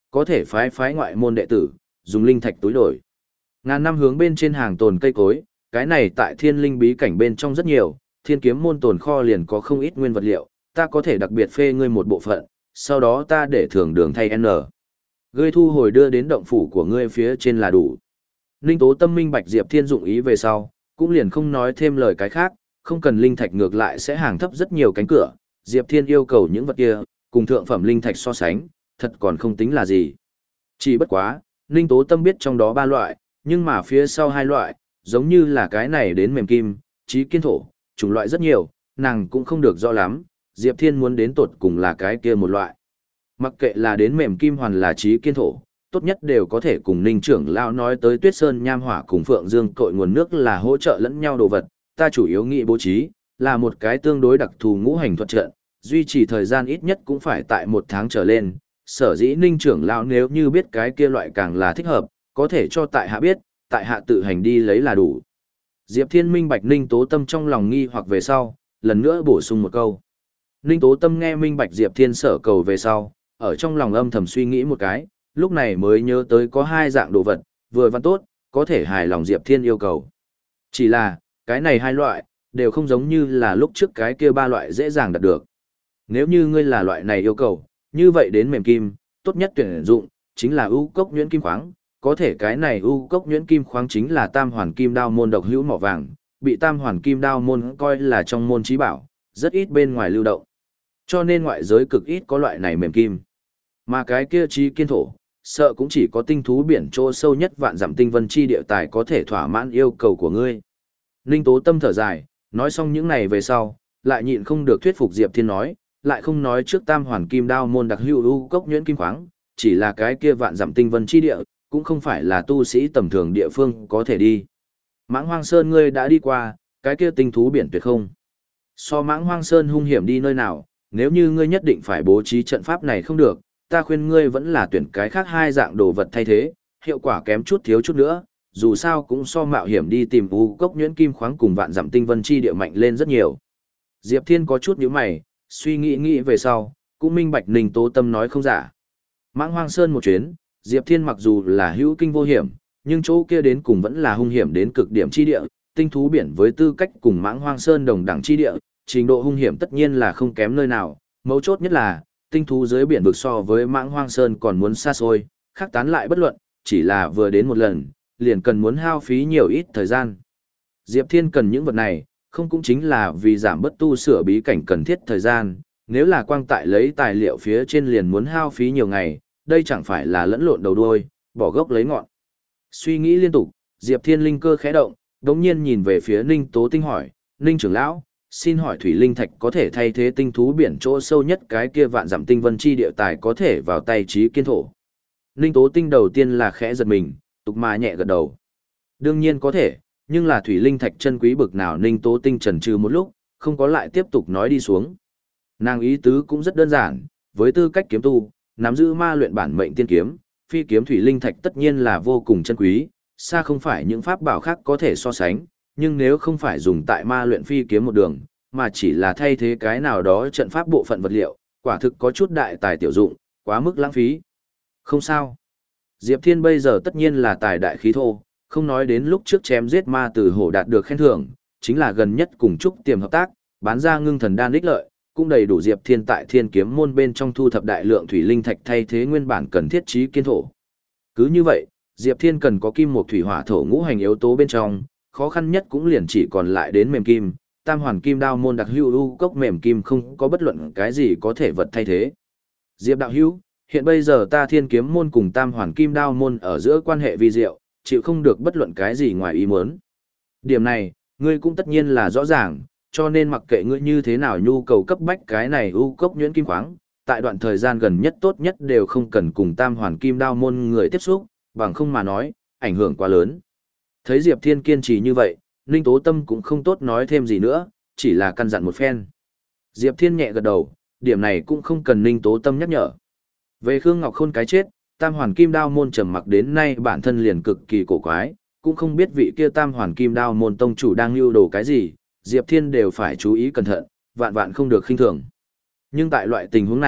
có thể phái phái ngoại môn đệ tử, dùng linh thạch túi đổi. Ngàn năm hướng bên trên hàng tồn cây cối, cái này tại thiên linh bí cảnh bên trong rất nhiều, thiên kiếm môn tồn kho liền có không ít nguyên vật liệu, ta có thể đặc biệt phê ngươi một bộ phận, sau đó ta để thưởng đường thay N. Ngươi thu hồi đưa đến động phủ của ngươi phía trên là đủ. Ninh Tố Tâm minh bạch Diệp Thiên dụng ý về sau, cũng liền không nói thêm lời cái khác, không cần linh thạch ngược lại sẽ hàng thấp rất nhiều cánh cửa, Diệp Thiên yêu cầu những vật kia, cùng thượng phẩm linh thạch so sánh, thật còn không tính là gì. Chỉ bất quá, Ninh Tố Tâm biết trong đó ba loại, nhưng mà phía sau hai loại, giống như là cái này đến mềm kim, trí kiên thổ, chủng loại rất nhiều, nàng cũng không được rõ lắm, Diệp Thiên muốn đến tột cùng là cái kia một loại. Mặc kệ là đến mềm kim hoàn là trí kiên thổ, tốt nhất đều có thể cùng Ninh trưởng lão nói tới Tuyết Sơn Nham Hỏa cùng Phượng Dương cội nguồn nước là hỗ trợ lẫn nhau đồ vật, ta chủ yếu nghĩ bố trí, là một cái tương đối đặc thù ngũ hành thuật trận, duy trì thời gian ít nhất cũng phải tại một tháng trở lên, sở dĩ Ninh trưởng lão nếu như biết cái kia loại càng là thích hợp, có thể cho tại hạ biết, tại hạ tự hành đi lấy là đủ. Diệp Thiên minh bạch Ninh Tố Tâm trong lòng nghi hoặc về sau, lần nữa bổ sung một câu. Ninh Tố Tâm nghe minh bạch Diệp Thiên sở cầu về sau, ở trong lòng âm thầm suy nghĩ một cái, lúc này mới nhớ tới có hai dạng đồ vật, vừa văn tốt, có thể hài lòng Diệp Thiên yêu cầu. Chỉ là, cái này hai loại, đều không giống như là lúc trước cái kia ba loại dễ dàng đạt được. Nếu như ngươi là loại này yêu cầu, như vậy đến mềm kim, tốt nhất tuyển dụng, chính là ưu cốc nhuyễn kim khoáng, có thể cái này ưu cốc nhuyễn kim khoáng chính là tam hoàn kim đao môn độc hữu mỏ vàng, bị tam hoàn kim đao môn coi là trong môn trí bảo, rất ít bên ngoài lưu động. Cho nên ngoại giới cực ít có loại này mềm kim. Mà cái kia trí kiên thổ, sợ cũng chỉ có tinh thú biển chỗ sâu nhất vạn dặm tinh vân chi địa tài có thể thỏa mãn yêu cầu của ngươi. Ninh Tố Tâm thở dài, nói xong những này về sau, lại nhịn không được thuyết phục Diệp Thiên nói, lại không nói trước tam hoàn kim đao môn đặc hữu ưu cốc nhuyễn kim khoáng, chỉ là cái kia vạn dặm tinh vân chi địa, cũng không phải là tu sĩ tầm thường địa phương có thể đi. Mãng Hoang Sơn ngươi đã đi qua, cái kia tinh thú biển tuyệt không. So Mãng Hoang Sơn hung hiểm đi nơi nào, nếu như ngươi nhất định phải bố trí trận pháp này không được, ta khuyên ngươi vẫn là tuyển cái khác hai dạng đồ vật thay thế, hiệu quả kém chút thiếu chút nữa, dù sao cũng so mạo hiểm đi tìm u cốc nhuyễn kim khoáng cùng vạn dặm tinh vân chi địa mạnh lên rất nhiều. Diệp Thiên có chút nhíu mày, suy nghĩ nghĩ về sau, cũng minh bạch Ninh Tố Tâm nói không giả. Mãng Hoang Sơn một chuyến, Diệp Thiên mặc dù là hữu kinh vô hiểm, nhưng chỗ kia đến cùng vẫn là hung hiểm đến cực điểm chi địa, tinh thú biển với tư cách cùng Mãng Hoang Sơn đồng đẳng chi địa, trình độ hung hiểm tất nhiên là không kém nơi nào, mấu chốt nhất là, tinh thú dưới biển vực so với Mãng Hoang Sơn còn muốn xa xôi, khác tán lại bất luận, chỉ là vừa đến một lần, liền cần muốn hao phí nhiều ít thời gian. Diệp Thiên cần những vật này, không cũng chính là vì giảm bất tu sửa bí cảnh cần thiết thời gian, nếu là quang tại lấy tài liệu phía trên liền muốn hao phí nhiều ngày, đây chẳng phải là lẫn lộn đầu đuôi, bỏ gốc lấy ngọn. Suy nghĩ liên tục, Diệp Thiên linh cơ khẽ động, đống nhiên nhìn về phía Ninh Tố Tinh hỏi, Ninh trưởng lão, xin hỏi thủy linh thạch có thể thay thế tinh thú biển chỗ sâu nhất cái kia vạn dặm tinh vân chi địa tài có thể vào tay trí kiên thổ. Ninh Tố Tinh đầu tiên là khẽ giật mình, tục mà nhẹ gật đầu. Đương nhiên có thể, nhưng là thủy linh thạch chân quý bực nào Ninh Tố Tinh chần chừ một lúc, không có lại tiếp tục nói đi xuống. Nàng ý tứ cũng rất đơn giản, với tư cách kiếm tu, nắm giữ ma luyện bản mệnh tiên kiếm, phi kiếm thủy linh thạch tất nhiên là vô cùng chân quý, xa không phải những pháp bảo khác có thể so sánh, nhưng nếu không phải dùng tại ma luyện phi kiếm một đường, mà chỉ là thay thế cái nào đó trận pháp bộ phận vật liệu, quả thực có chút đại tài tiểu dụng, quá mức lãng phí. Không sao. Diệp Thiên bây giờ tất nhiên là tài đại khí thô, không nói đến lúc trước chém giết ma từ hổ đạt được khen thưởng, chính là gần nhất cùng chúc tiềm hợp tác, bán ra ngưng thần đan ích lợi, cũng đầy đủ Diệp Thiên tại Thiên Kiếm môn bên trong thu thập đại lượng thủy linh thạch thay thế nguyên bản cần thiết trí kiên thổ. Cứ như vậy, Diệp Thiên cần có kim một thủy hỏa thổ ngũ hành yếu tố bên trong, khó khăn nhất cũng liền chỉ còn lại đến mềm kim, tam hoàn kim đao môn đặc hữu u cốc mềm kim không có bất luận cái gì có thể vật thay thế. Diệp đạo hữu, hiện bây giờ ta Thiên Kiếm môn cùng tam hoàn kim đao môn ở giữa quan hệ vi diệu, chịu không được bất luận cái gì ngoài ý muốn. Điểm này, ngươi cũng tất nhiên là rõ ràng, cho nên mặc kệ ngươi như thế nào nhu cầu cấp bách cái này u cốc nhuyễn kim khoáng, tại đoạn thời gian gần nhất tốt nhất đều không cần cùng tam hoàn kim đao môn người tiếp xúc, bằng không mà nói, ảnh hưởng quá lớn. Thấy Diệp Thiên kiên trì như vậy, Ninh Tố Tâm cũng không tốt nói thêm gì nữa, chỉ là căn dặn một phen. Diệp Thiên nhẹ gật đầu, điểm này cũng không cần Ninh Tố Tâm nhắc nhở. Về Khương Ngọc Khôn cái chết, tam hoàn kim đao môn trầm mặc đến nay bản thân liền cực kỳ cổ quái, cũng không biết vị kia tam hoàn kim đao môn tông chủ đang lưu đồ cái gì, Diệp Thiên đều phải chú ý cẩn thận, vạn vạn không được khinh thường. Nhưng tại loại tình huống này,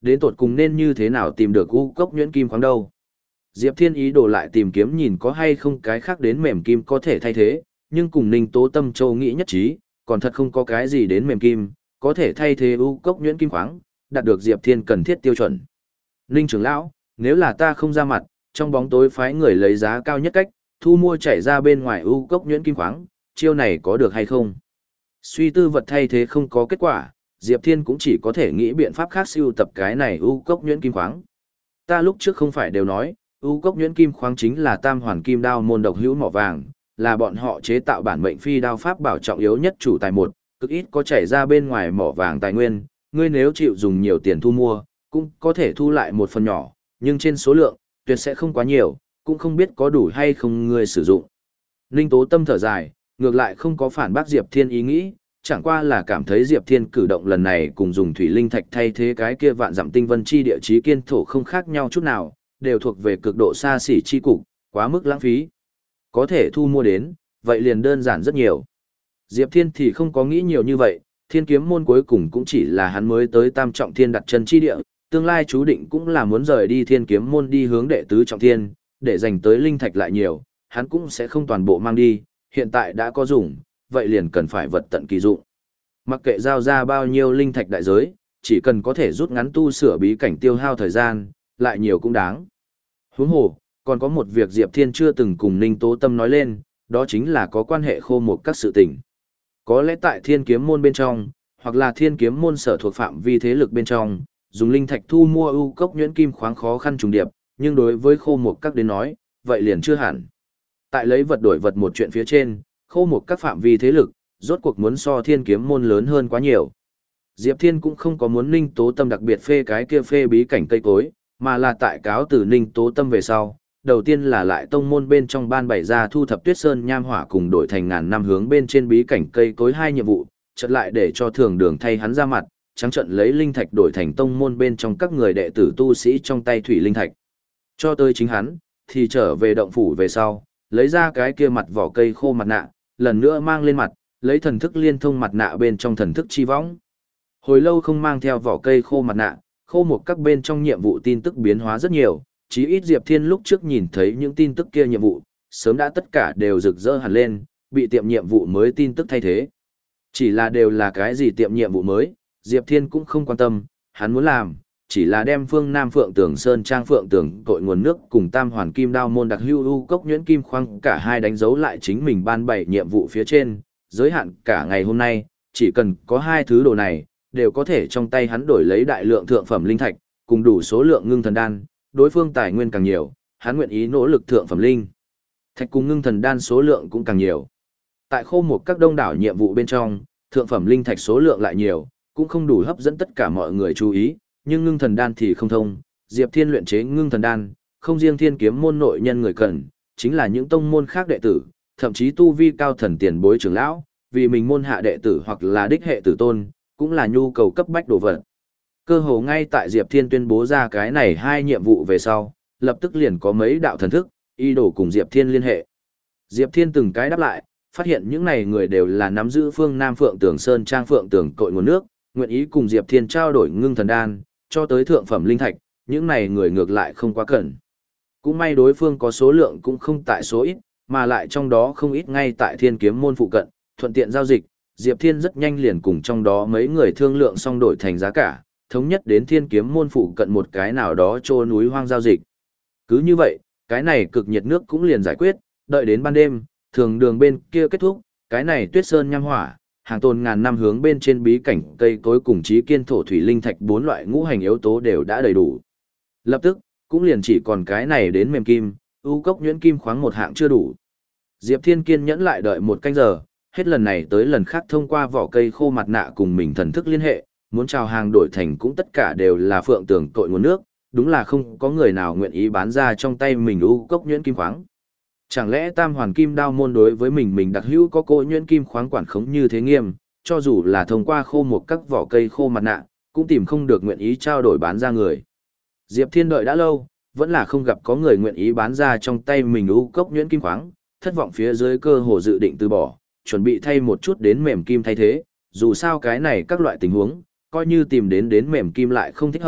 đến tột cùng nên như thế nào tìm được u cốc nhuyễn kim khoáng đâu. Diệp Thiên ý đồ lại tìm kiếm nhìn có hay không cái khác đến mềm kim có thể thay thế, nhưng cùng Ninh Tố Tâm Châu nghĩ nhất trí, còn thật không có cái gì đến mềm kim, có thể thay thế u cốc nhuyễn kim khoáng, đạt được Diệp Thiên cần thiết tiêu chuẩn. Ninh trưởng lão, nếu là ta không ra mặt, trong bóng tối phái người lấy giá cao nhất cách, thu mua chảy ra bên ngoài u cốc nhuyễn kim khoáng, chiêu này có được hay không? Suy tư vật thay thế không có kết quả, Diệp Thiên cũng chỉ có thể nghĩ biện pháp khác siêu tập cái này u cốc nhuyễn kim khoáng. Ta lúc trước không phải đều nói, u cốc nhuyễn kim khoáng chính là tam hoàn kim đao môn độc hữu mỏ vàng, là bọn họ chế tạo bản mệnh phi đao pháp bảo trọng yếu nhất chủ tài một, cực ít có chảy ra bên ngoài mỏ vàng tài nguyên, ngươi nếu chịu dùng nhiều tiền thu mua, cũng có thể thu lại một phần nhỏ, nhưng trên số lượng, tuyệt sẽ không quá nhiều, cũng không biết có đủ hay không ngươi sử dụng. Ninh Tố Tâm thở dài, ngược lại không có phản bác Diệp Thiên ý nghĩ, chẳng qua là cảm thấy Diệp Thiên cử động lần này cùng dùng thủy linh thạch thay thế cái kia vạn dặm tinh vân chi địa chí kiên thổ không khác nhau chút nào, đều thuộc về cực độ xa xỉ chi cục, quá mức lãng phí. Có thể thu mua đến, vậy liền đơn giản rất nhiều. Diệp Thiên thì không có nghĩ nhiều như vậy, Thiên Kiếm môn cuối cùng cũng chỉ là hắn mới tới tam trọng thiên đặt chân chi địa, tương lai chú định cũng là muốn rời đi Thiên Kiếm môn đi hướng đệ tứ trọng thiên, để dành tới linh thạch lại nhiều, hắn cũng sẽ không toàn bộ mang đi, hiện tại đã có dùng, vậy liền cần phải vật tận kỳ dụng. Mặc kệ giao ra bao nhiêu linh thạch đại giới, chỉ cần có thể rút ngắn tu sửa bí cảnh tiêu hao thời gian, lại nhiều cũng đáng. Huống hồ, còn có một việc Diệp Thiên chưa từng cùng Ninh Tố Tâm nói lên, đó chính là có quan hệ khô một các sự tình. Có lẽ tại Thiên Kiếm môn bên trong, hoặc là Thiên Kiếm môn sở thuộc phạm vi thế lực bên trong, dùng linh thạch thu mua ưu cốc nhuyễn kim khoáng khó khăn trùng điệp, nhưng đối với khô một các đến nói, vậy liền chưa hẳn. Tại lấy vật đổi vật một chuyện phía trên, khô một các phạm vi thế lực, rốt cuộc muốn so Thiên Kiếm môn lớn hơn quá nhiều. Diệp Thiên cũng không có muốn Ninh Tố Tâm đặc biệt phê cái kia phê bí cảnh cây cối, mà là tại cáo từ Ninh Tố Tâm về sau. Đầu tiên là lại tông môn bên trong ban bày ra thu thập tuyết sơn nham hỏa cùng đổi thành ngàn năm hướng bên trên bí cảnh cây cối hai nhiệm vụ, chợt lại để cho thường đường thay hắn ra mặt, trắng trận lấy linh thạch đổi thành tông môn bên trong các người đệ tử tu sĩ trong tay thủy linh thạch. Cho tới chính hắn, thì trở về động phủ về sau, lấy ra cái kia mặt vỏ cây khô mặt nạ, lần nữa mang lên mặt, lấy thần thức liên thông mặt nạ bên trong thần thức chi võng. Hồi lâu không mang theo vỏ cây khô mặt nạ, khô một các bên trong nhiệm vụ tin tức biến hóa rất nhiều, chí ít Diệp Thiên lúc trước nhìn thấy những tin tức kia nhiệm vụ, sớm đã tất cả đều rực rỡ hẳn lên, bị tiệm nhiệm vụ mới tin tức thay thế. Chỉ là đều là cái gì tiệm nhiệm vụ mới, Diệp Thiên cũng không quan tâm, hắn muốn làm, chỉ là đem phương Nam Phượng Tường Sơn Trang Phượng Tường tội nguồn nước cùng Tam Hoàn Kim Đao môn đặc hưu u cốc nhuyễn kim khoáng cả hai đánh dấu lại chính mình ban bảy nhiệm vụ phía trên, giới hạn cả ngày hôm nay, chỉ cần có hai thứ đồ này, đều có thể trong tay hắn đổi lấy đại lượng thượng phẩm linh thạch, cùng đủ số lượng ngưng thần đan, đối phương tài nguyên càng nhiều, hắn nguyện ý nỗ lực thượng phẩm linh thạch cùng ngưng thần đan số lượng cũng càng nhiều. Tại khô một các đông đảo nhiệm vụ bên trong, thượng phẩm linh thạch số lượng lại nhiều, cũng không đủ hấp dẫn tất cả mọi người chú ý, nhưng ngưng thần đan thì không thông. Diệp Thiên luyện chế ngưng thần đan, không riêng Thiên Kiếm môn nội nhân người cần, chính là những tông môn khác đệ tử, thậm chí tu vi cao thần tiền bối trưởng lão, vì mình môn hạ đệ tử hoặc là đích hệ tử tôn, cũng là nhu cầu cấp bách đồ vật. Cơ hồ ngay tại Diệp Thiên tuyên bố ra cái này hai nhiệm vụ về sau, lập tức liền có mấy đạo thần thức, y đổ cùng Diệp Thiên liên hệ. Diệp Thiên từng cái đáp lại, phát hiện những này người đều là nắm giữ phương Nam Phượng Tường Sơn Trang Phượng Tường cội nguồn nước, nguyện ý cùng Diệp Thiên trao đổi ngưng thần đan, cho tới thượng phẩm linh thạch, những này người ngược lại không quá cần. Cũng may đối phương có số lượng cũng không tại số ít, mà lại trong đó không ít ngay tại Thiên Kiếm môn phụ cận, thuận tiện giao dịch, Diệp Thiên rất nhanh liền cùng trong đó mấy người thương lượng xong đổi thành giá cả, thống nhất đến Thiên Kiếm môn phụ cận một cái nào đó trô núi hoang giao dịch. Cứ như vậy, cái này cực nhiệt nước cũng liền giải quyết, đợi đến ban đêm, thường đường bên kia kết thúc, cái này tuyết sơn nham hỏa, hàng tồn ngàn năm hướng bên trên bí cảnh cây cối cùng trí kiên thổ thủy linh thạch bốn loại ngũ hành yếu tố đều đã đầy đủ. Lập tức, cũng liền chỉ còn cái này đến mềm kim, ưu cốc nhuyễn kim khoáng một hạng chưa đủ. Diệp Thiên kiên nhẫn lại đợi một canh giờ, hết lần này tới lần khác thông qua vỏ cây khô mặt nạ cùng mình thần thức liên hệ, muốn chào hàng đổi thành cũng tất cả đều là Phượng Tường cội nguồn nước, đúng là không có người nào nguyện ý bán ra trong tay mình ưu cốc nhuyễn kim khoáng. Chẳng lẽ Tam Hoàn Kim Đao môn đối với mình mình đặc hữu có cô nhuyễn kim khoáng quản khống như thế nghiêm, cho dù là thông qua khô một các vỏ cây khô mặt nạ, cũng tìm không được nguyện ý trao đổi bán ra người. Diệp Thiên đợi đã lâu, vẫn là không gặp có người nguyện ý bán ra trong tay mình ưu cốc nhuyễn kim khoáng, thất vọng phía dưới cơ hồ dự định từ bỏ, chuẩn bị thay một chút đến mềm kim thay thế, dù sao cái này các loại tình huống, coi như tìm đến đến mềm kim lại không thích hợp,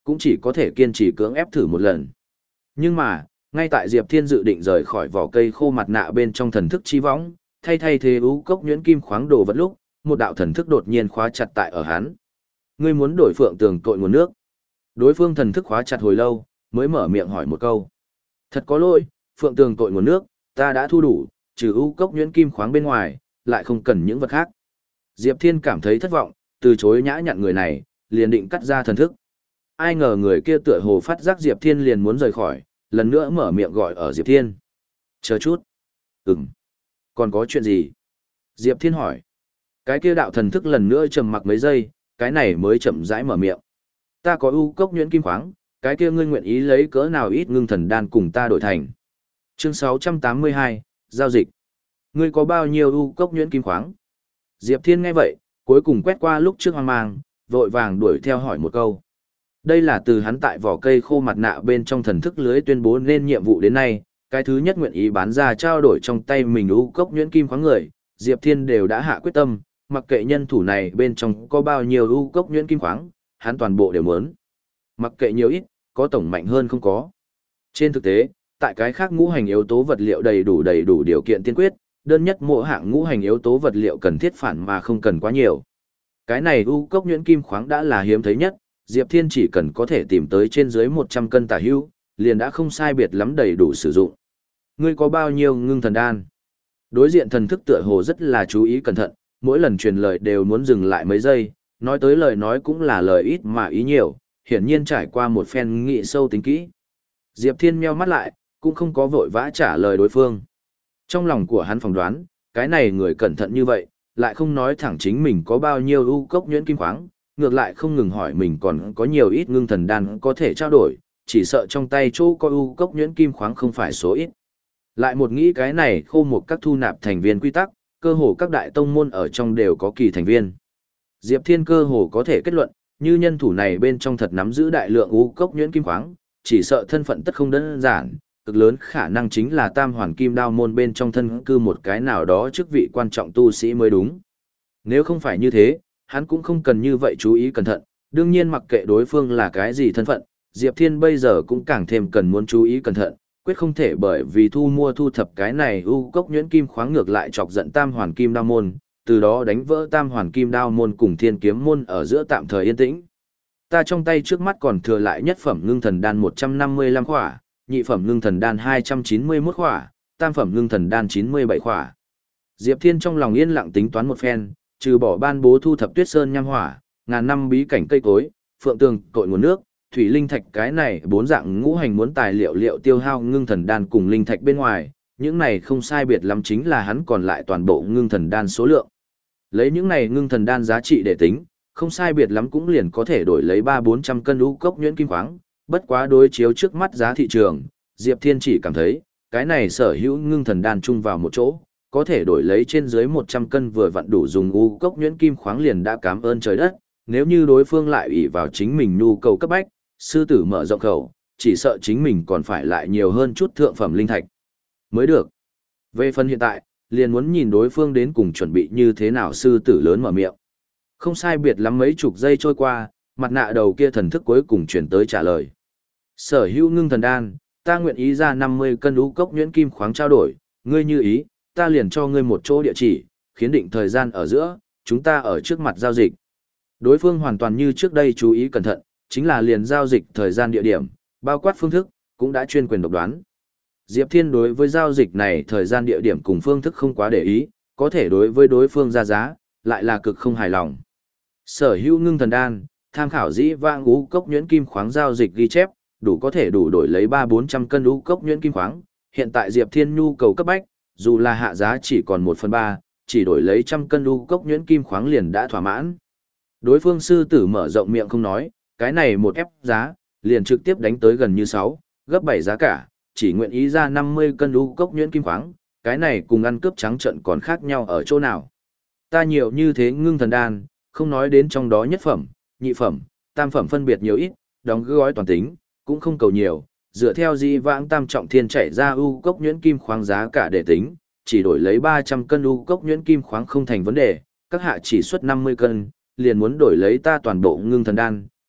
cũng chỉ có thể kiên trì cưỡng ép thử một lần. Nhưng mà, ngay tại Diệp Thiên dự định rời khỏi vỏ cây khô mặt nạ bên trong thần thức chi võng, thay thay thế ưu cốc nhuyễn kim khoáng đồ vật lúc, một đạo thần thức đột nhiên khóa chặt tại ở hắn. Ngươi muốn đổi phượng tường cội nguồn nước. Đối phương thần thức khóa chặt hồi lâu, mới mở miệng hỏi một câu. Thật có lỗi, phượng tường cội nguồn nước, ta đã thu đủ, trừ ưu cốc nhuyễn kim khoáng bên ngoài, lại không cần những vật khác. Diệp Thiên cảm thấy thất vọng, từ chối nhã nhặn người này, liền định cắt ra thần thức. Ai ngờ người kia tựa hồ phát giác Diệp Thiên liền muốn rời khỏi, lần nữa mở miệng gọi ở Diệp Thiên. Chờ chút. Ừm. Còn có chuyện gì? Diệp Thiên hỏi. Cái kia đạo thần thức lần nữa trầm mặc mấy giây, cái này mới chậm rãi mở miệng. Ta có ưu cốc nhuyễn kim khoáng, cái kia ngươi nguyện ý lấy cỡ nào ít ngưng thần đan cùng ta đổi thành. Chương sáu trăm tám mươi hai, giao dịch. Ngươi có bao nhiêu ưu cốc nhuyễn kim khoáng? Diệp Thiên nghe vậy, cuối cùng quét qua lúc trước hoang mang, vội vàng đuổi theo hỏi một câu. Đây là từ hắn tại vỏ cây khô mặt nạ bên trong thần thức lưới tuyên bố nên nhiệm vụ đến nay, cái thứ nhất nguyện ý bán ra trao đổi trong tay mình ưu cốc nhuyễn kim khoáng người, Diệp Thiên đều đã hạ quyết tâm, mặc kệ nhân thủ này bên trong có bao nhiêu ưu cốc nhuyễn kim khoáng, hắn toàn bộ đều muốn. Mặc kệ nhiều ít, có tổng mạnh hơn không có. Trên thực tế, tại cái khác ngũ hành yếu tố vật liệu đầy đủ đầy đủ điều kiện tiên quyết, đơn nhất mỗi hạng ngũ hành yếu tố vật liệu cần thiết phản mà không cần quá nhiều. Cái này ưu cốc nhuyễn kim khoáng đã là hiếm thấy nhất, Diệp Thiên chỉ cần có thể tìm tới trên dưới một trăm cân tả hữu, liền đã không sai biệt lắm đầy đủ sử dụng. Ngươi có bao nhiêu ngưng thần đan? Đối diện thần thức tựa hồ rất là chú ý cẩn thận, mỗi lần truyền lời đều muốn dừng lại mấy giây, nói tới lời nói cũng là lời ít mà ý nhiều, hiển nhiên trải qua một phen nghị sâu tính kỹ. Diệp Thiên meo mắt lại, cũng không có vội vã trả lời đối phương. Trong lòng của hắn phỏng đoán, cái này người cẩn thận như vậy, lại không nói thẳng chính mình có bao nhiêu ưu cốc nhuyễn kim khoáng, ngược lại không ngừng hỏi mình còn có nhiều ít ngưng thần đan có thể trao đổi, chỉ sợ trong tay chỗ có ưu cốc nhuyễn kim khoáng không phải số ít. Lại một nghĩ cái này khô một các thu nạp thành viên quy tắc, cơ hồ các đại tông môn ở trong đều có kỳ thành viên. Diệp Thiên cơ hồ có thể kết luận, như nhân thủ này bên trong thật nắm giữ đại lượng ưu cốc nhuyễn kim khoáng, chỉ sợ thân phận tất không đơn giản, cực lớn khả năng chính là tam hoàn kim đao môn bên trong thân cư một cái nào đó chức vị quan trọng tu sĩ mới đúng. Nếu không phải như thế, hắn cũng không cần như vậy chú ý cẩn thận, đương nhiên mặc kệ đối phương là cái gì thân phận, Diệp Thiên bây giờ cũng càng thêm cần muốn chú ý cẩn thận, quyết không thể bởi vì thu mua thu thập cái này ưu cốc nhuyễn kim khoáng ngược lại chọc giận tam hoàn kim đao môn, từ đó đánh vỡ tam hoàn kim đao môn cùng thiên kiếm môn ở giữa tạm thời yên tĩnh. Ta trong tay trước mắt còn thừa lại nhất phẩm ngưng thần đan một trăm năm mươi lăm khỏa, nhị phẩm ngưng thần đan hai trăm chín mươi mốt khỏa, tam phẩm ngưng thần đan chín mươi bảy khỏa. Diệp Thiên trong lòng yên lặng tính toán một phen, trừ bỏ ban bố thu thập tuyết sơn nham hỏa, ngàn năm bí cảnh cây cối, phượng tường, cội nguồn nước, thủy linh thạch cái này bốn dạng ngũ hành muốn tài liệu liệu tiêu hao ngưng thần đan cùng linh thạch bên ngoài, những này không sai biệt lắm chính là hắn còn lại toàn bộ ngưng thần đan số lượng. Lấy những này ngưng thần đan giá trị để tính, không sai biệt lắm cũng liền có thể đổi lấy ba bốn trăm cân ưu cốc nhuyễn kim khoáng, bất quá đối chiếu trước mắt giá thị trường, Diệp Thiên chỉ cảm thấy, cái này sở hữu ngưng thần đan chung vào một chỗ, có thể đổi lấy trên dưới một trăm cân vừa vặn đủ dùng ưu cốc nhuyễn kim khoáng liền đã cảm ơn trời đất, nếu như đối phương lại ủy vào chính mình nhu cầu cấp bách, sư tử mở rộng khẩu, chỉ sợ chính mình còn phải lại nhiều hơn chút thượng phẩm linh thạch mới được. Về phần hiện tại, liền muốn nhìn đối phương đến cùng chuẩn bị như thế nào. Sư tử lớn mở miệng. Không sai biệt lắm mấy chục giây trôi qua, mặt nạ đầu kia thần thức cuối cùng chuyển tới trả lời. Sở hữu ngưng thần đan, ta nguyện ý ra năm mươi cân ưu cốc nhuyễn kim khoáng trao đổi, ngươi như ý, ta liền cho ngươi một chỗ địa chỉ, khiến định thời gian ở giữa, chúng ta ở trước mặt giao dịch. Đối phương hoàn toàn như trước đây chú ý cẩn thận, chính là liền giao dịch thời gian địa điểm, bao quát phương thức, cũng đã chuyên quyền độc đoán. Diệp Thiên đối với giao dịch này thời gian địa điểm cùng phương thức không quá để ý, có thể đối với đối phương ra giá, lại là cực không hài lòng. Sở hữu ngưng thần đan, tham khảo dĩ vãng ú cốc nhuyễn kim khoáng giao dịch ghi chép, đủ có thể đủ đổi lấy ba bốn trăm cân ú cốc nhuyễn kim khoáng. Hiện tại Diệp Thiên nhu cầu cấp bách, dù là hạ giá chỉ còn một phần ba, chỉ đổi lấy trăm cân ú cốc nhuyễn kim khoáng liền đã thỏa mãn. Đối phương sư tử mở rộng miệng không nói, cái này một ép giá, liền trực tiếp đánh tới gần như sáu, gấp bảy giá cả, chỉ nguyện ý ra năm mươi cân ú cốc nhuyễn kim khoáng, cái này cùng ăn cướp trắng trận còn khác nhau ở chỗ nào. Ta nhiều như thế ngưng thần đan, không nói đến trong đó nhất phẩm, nhị phẩm, tam phẩm phân biệt nhiều ít, đóng gói toàn tính, cũng không cầu nhiều, dựa theo di vãng tam trọng thiên chạy ra ưu cốc nhuyễn kim khoáng giá cả để tính, chỉ đổi lấy ba trăm cân ưu cốc nhuyễn kim khoáng không thành vấn đề, các hạ chỉ xuất năm mươi cân, liền muốn đổi lấy ta toàn bộ ngưng thần đan,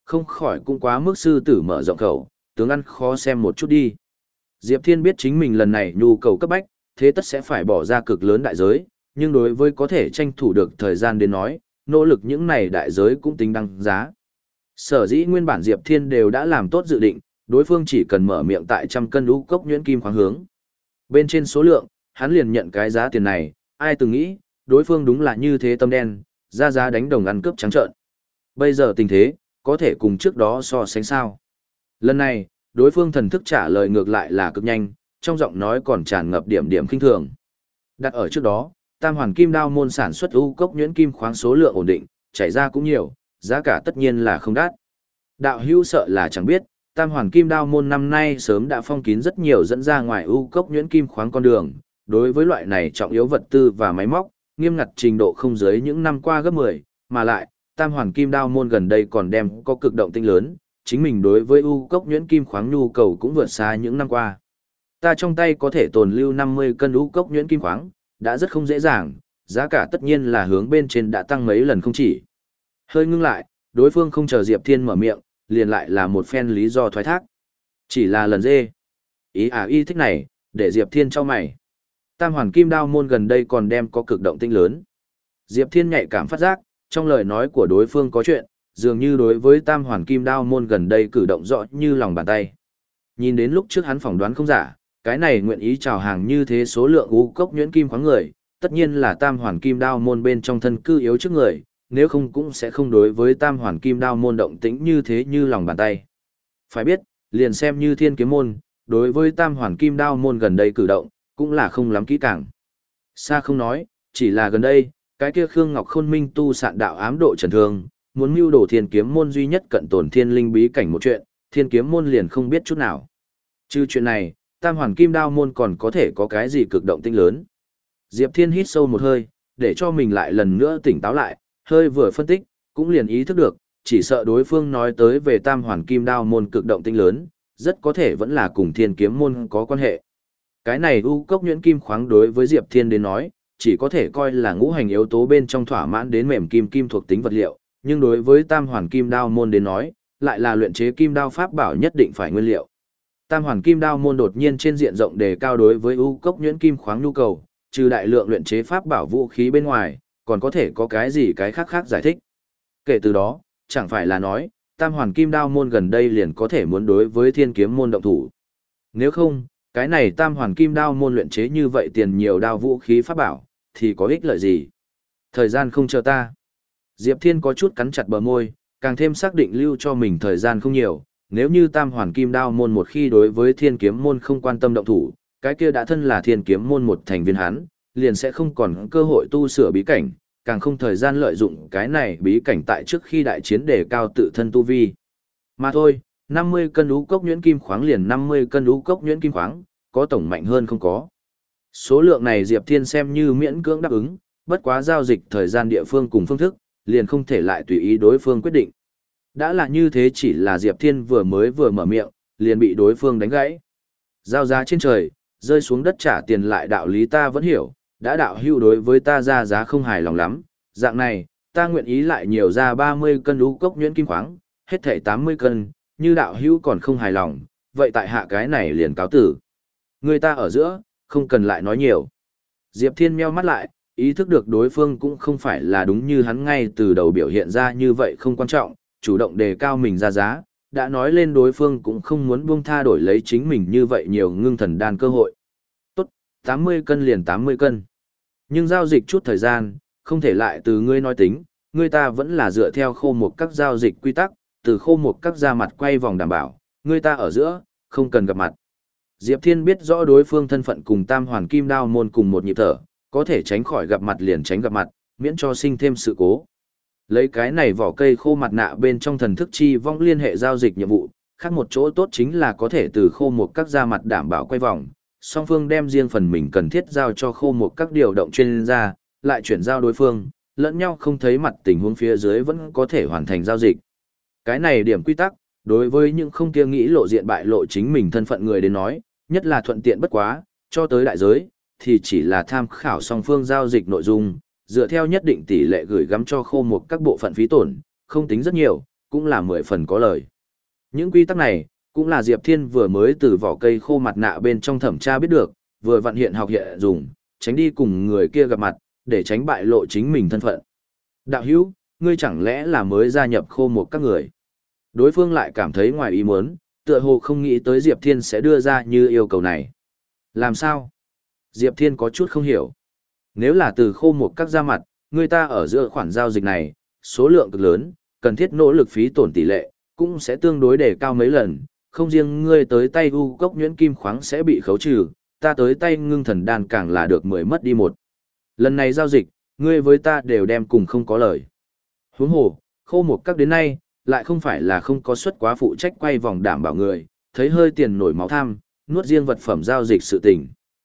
không khỏi cũng quá mức sư tử mở rộng khẩu, tướng ăn khó xem một chút đi. Diệp Thiên biết chính mình lần này nhu cầu cấp bách, thế tất sẽ phải bỏ ra cực lớn đại giới, nhưng đối với có thể tranh thủ được thời gian đến nói, nỗ lực những này đại giới cũng tính đăng giá. Sở dĩ nguyên bản Diệp Thiên đều đã làm tốt dự định, đối phương chỉ cần mở miệng tại trăm cân lũ cốc nhuyễn kim khoáng hướng. Bên trên số lượng, hắn liền nhận cái giá tiền này, ai từng nghĩ, đối phương đúng là như thế tâm đen, ra giá đánh đồng ăn cướp trắng trợn. Bây giờ tình thế, có thể cùng trước đó so sánh sao. Lần này, đối phương thần thức trả lời ngược lại là cực nhanh, trong giọng nói còn tràn ngập điểm điểm khinh thường. Đặt ở trước đó, Tam Hoàn Kim Đao môn sản xuất u cốc nhuyễn kim khoáng số lượng ổn định, chảy ra cũng nhiều, giá cả tất nhiên là không đắt. Đạo hữu sợ là chẳng biết, Tam Hoàn Kim Đao môn năm nay sớm đã phong kín rất nhiều dẫn ra ngoài u cốc nhuyễn kim khoáng con đường, đối với loại này trọng yếu vật tư và máy móc, nghiêm ngặt trình độ không dưới những năm qua gấp mười, mà lại, Tam Hoàn Kim Đao môn gần đây còn đem có cực động tinh lớn, chính mình đối với u cốc nhuyễn kim khoáng nhu cầu cũng vượt xa những năm qua. Ta trong tay có thể tồn lưu năm mươi cân u cốc nhuyễn kim khoáng, đã rất không dễ dàng, giá cả tất nhiên là hướng bên trên đã tăng mấy lần không chỉ. Hơi ngưng lại, đối phương không chờ Diệp Thiên mở miệng, liền lại là một phen lý do thoái thác. Chỉ là lần dê. Ý à y thích này, để Diệp Thiên cho mày. Tam Hoàn Kim Đao môn gần đây còn đem có cực động tinh lớn. Diệp Thiên nhạy cảm phát giác, trong lời nói của đối phương có chuyện, dường như đối với Tam Hoàn Kim Đao môn gần đây cử động rõ như lòng bàn tay. Nhìn đến lúc trước hắn phỏng đoán không giả, cái này nguyện ý chào hàng như thế số lượng u cốc nhuyễn kim khoáng người, tất nhiên là Tam Hoàn Kim Đao môn bên trong thân cư yếu trước người, nếu không cũng sẽ không đối với Tam Hoàn Kim Đao môn động tĩnh như thế như lòng bàn tay. Phải biết, liền xem như Thiên Kiếm môn, đối với Tam Hoàn Kim Đao môn gần đây cử động, cũng là không lắm kỹ càng. Xa không nói, chỉ là gần đây, cái kia Khương Ngọc Khôn Minh tu sạn đạo ám độ trần thương, muốn mưu đồ Thiên Kiếm môn duy nhất cận tổn thiên linh bí cảnh một chuyện, Thiên Kiếm môn liền không biết chút nào. Trừ chuyện này, Tam Hoàn Kim Đao môn còn có thể có cái gì cực động tinh lớn. Diệp Thiên hít sâu một hơi, để cho mình lại lần nữa tỉnh táo lại, hơi vừa phân tích, cũng liền ý thức được, chỉ sợ đối phương nói tới về Tam Hoàn Kim Đao môn cực động tinh lớn, rất có thể vẫn là cùng Thiên Kiếm môn có quan hệ. Cái này u cốc nhuyễn kim khoáng đối với Diệp Thiên đến nói, chỉ có thể coi là ngũ hành yếu tố bên trong thỏa mãn đến mềm kim kim thuộc tính vật liệu, nhưng đối với Tam Hoàn Kim Đao môn đến nói, lại là luyện chế kim đao pháp bảo nhất định phải nguyên liệu. Tam Hoàn Kim Đao môn đột nhiên trên diện rộng đề cao đối với u cốc nhuyễn kim khoáng nhu cầu, trừ đại lượng luyện chế pháp bảo vũ khí bên ngoài, còn có thể có cái gì cái khác khác giải thích. Kể từ đó, chẳng phải là nói, Tam Hoàn Kim Đao môn gần đây liền có thể muốn đối với Thiên Kiếm môn động thủ. Nếu không, cái này Tam Hoàn Kim Đao môn luyện chế như vậy tiền nhiều đao vũ khí pháp bảo, thì có ích lợi gì? Thời gian không chờ ta. Diệp Thiên có chút cắn chặt bờ môi, càng thêm xác định lưu cho mình thời gian không nhiều, nếu như Tam Hoàn Kim Đao môn một khi đối với Thiên Kiếm môn không quan tâm động thủ, cái kia đã thân là Thiên Kiếm môn một thành viên hắn, liền sẽ không còn cơ hội tu sửa bí cảnh, càng không thời gian lợi dụng cái này bí cảnh tại trước khi đại chiến đề cao tự thân tu vi. Mà thôi, năm mươi cân ú cốc nhuyễn kim khoáng liền năm mươi cân ú cốc nhuyễn kim khoáng, có tổng mạnh hơn không có. Số lượng này Diệp Thiên xem như miễn cưỡng đáp ứng, bất quá giao dịch thời gian địa phương cùng phương thức, liền không thể lại tùy ý đối phương quyết định. Đã là như thế chỉ là Diệp Thiên vừa mới vừa mở miệng, liền bị đối phương đánh gãy. Giao giá trên trời, rơi xuống đất trả tiền lại đạo lý ta vẫn hiểu, đã đạo hưu đối với ta ra giá không hài lòng lắm, dạng này, ta nguyện ý lại nhiều ra ba mươi cân ú cốc nhuyễn kim khoáng, hết thảy tám mươi cân, như đạo hưu còn không hài lòng, vậy tại hạ cái này liền cáo tử. Người ta ở giữa, không cần lại nói nhiều. Diệp Thiên meo mắt lại, ý thức được đối phương cũng không phải là đúng như hắn ngay từ đầu biểu hiện ra như vậy không quan trọng, chủ động đề cao mình ra giá, đã nói lên đối phương cũng không muốn buông tha đổi lấy chính mình như vậy nhiều ngưng thần đan cơ hội. Tốt, tám mươi cân liền tám mươi cân. Nhưng giao dịch chút thời gian, không thể lại từ ngươi nói tính, ngươi ta vẫn là dựa theo khô một các giao dịch quy tắc, từ khô một các ra mặt quay vòng đảm bảo, ngươi ta ở giữa, không cần gặp mặt. Diệp Thiên biết rõ đối phương thân phận cùng Tam Hoàn Kim Đao môn cùng một nhịp thở, có thể tránh khỏi gặp mặt liền tránh gặp mặt, miễn cho sinh thêm sự cố. Lấy cái này vỏ cây khô mặt nạ bên trong thần thức chi vong liên hệ giao dịch nhiệm vụ, khác một chỗ tốt chính là có thể từ khô một các ra mặt đảm bảo quay vòng, song phương đem riêng phần mình cần thiết giao cho khô một các điều động chuyên gia, lại chuyển giao đối phương, lẫn nhau không thấy mặt tình huống phía dưới vẫn có thể hoàn thành giao dịch. Cái này điểm quy tắc, đối với những không kia nghĩ lộ diện bại lộ chính mình thân phận người đến nói, nhất là thuận tiện bất quá, cho tới đại giới, thì chỉ là tham khảo song phương giao dịch nội dung, dựa theo nhất định tỷ lệ gửi gắm cho khô một các bộ phận phí tổn, không tính rất nhiều, cũng là mười phần có lời. Những quy tắc này, cũng là Diệp Thiên vừa mới từ vỏ cây khô mặt nạ bên trong thẩm tra biết được, vừa vận hiện học hiện dùng, tránh đi cùng người kia gặp mặt, để tránh bại lộ chính mình thân phận. Đạo hữu, ngươi chẳng lẽ là mới gia nhập khô một các người? Đối phương lại cảm thấy ngoài ý muốn, tựa hồ không nghĩ tới Diệp Thiên sẽ đưa ra như yêu cầu này. Làm sao? Diệp Thiên có chút không hiểu. Nếu là từ khô một các ra mặt, người ta ở giữa khoản giao dịch này, số lượng cực lớn, cần thiết nỗ lực phí tổn tỷ lệ, cũng sẽ tương đối đề cao mấy lần, không riêng ngươi tới tay u cốc nhuyễn kim khoáng sẽ bị khấu trừ, ta tới tay ngưng thần đan càng là được mười mất đi một. Lần này giao dịch, ngươi với ta đều đem cùng không có lời. Huống hồ, khô một các đến nay, lại không phải là không có suất quá phụ trách quay vòng đảm bảo người, thấy hơi tiền nổi máu tham, nuốt riêng vật phẩm giao dịch sự tình.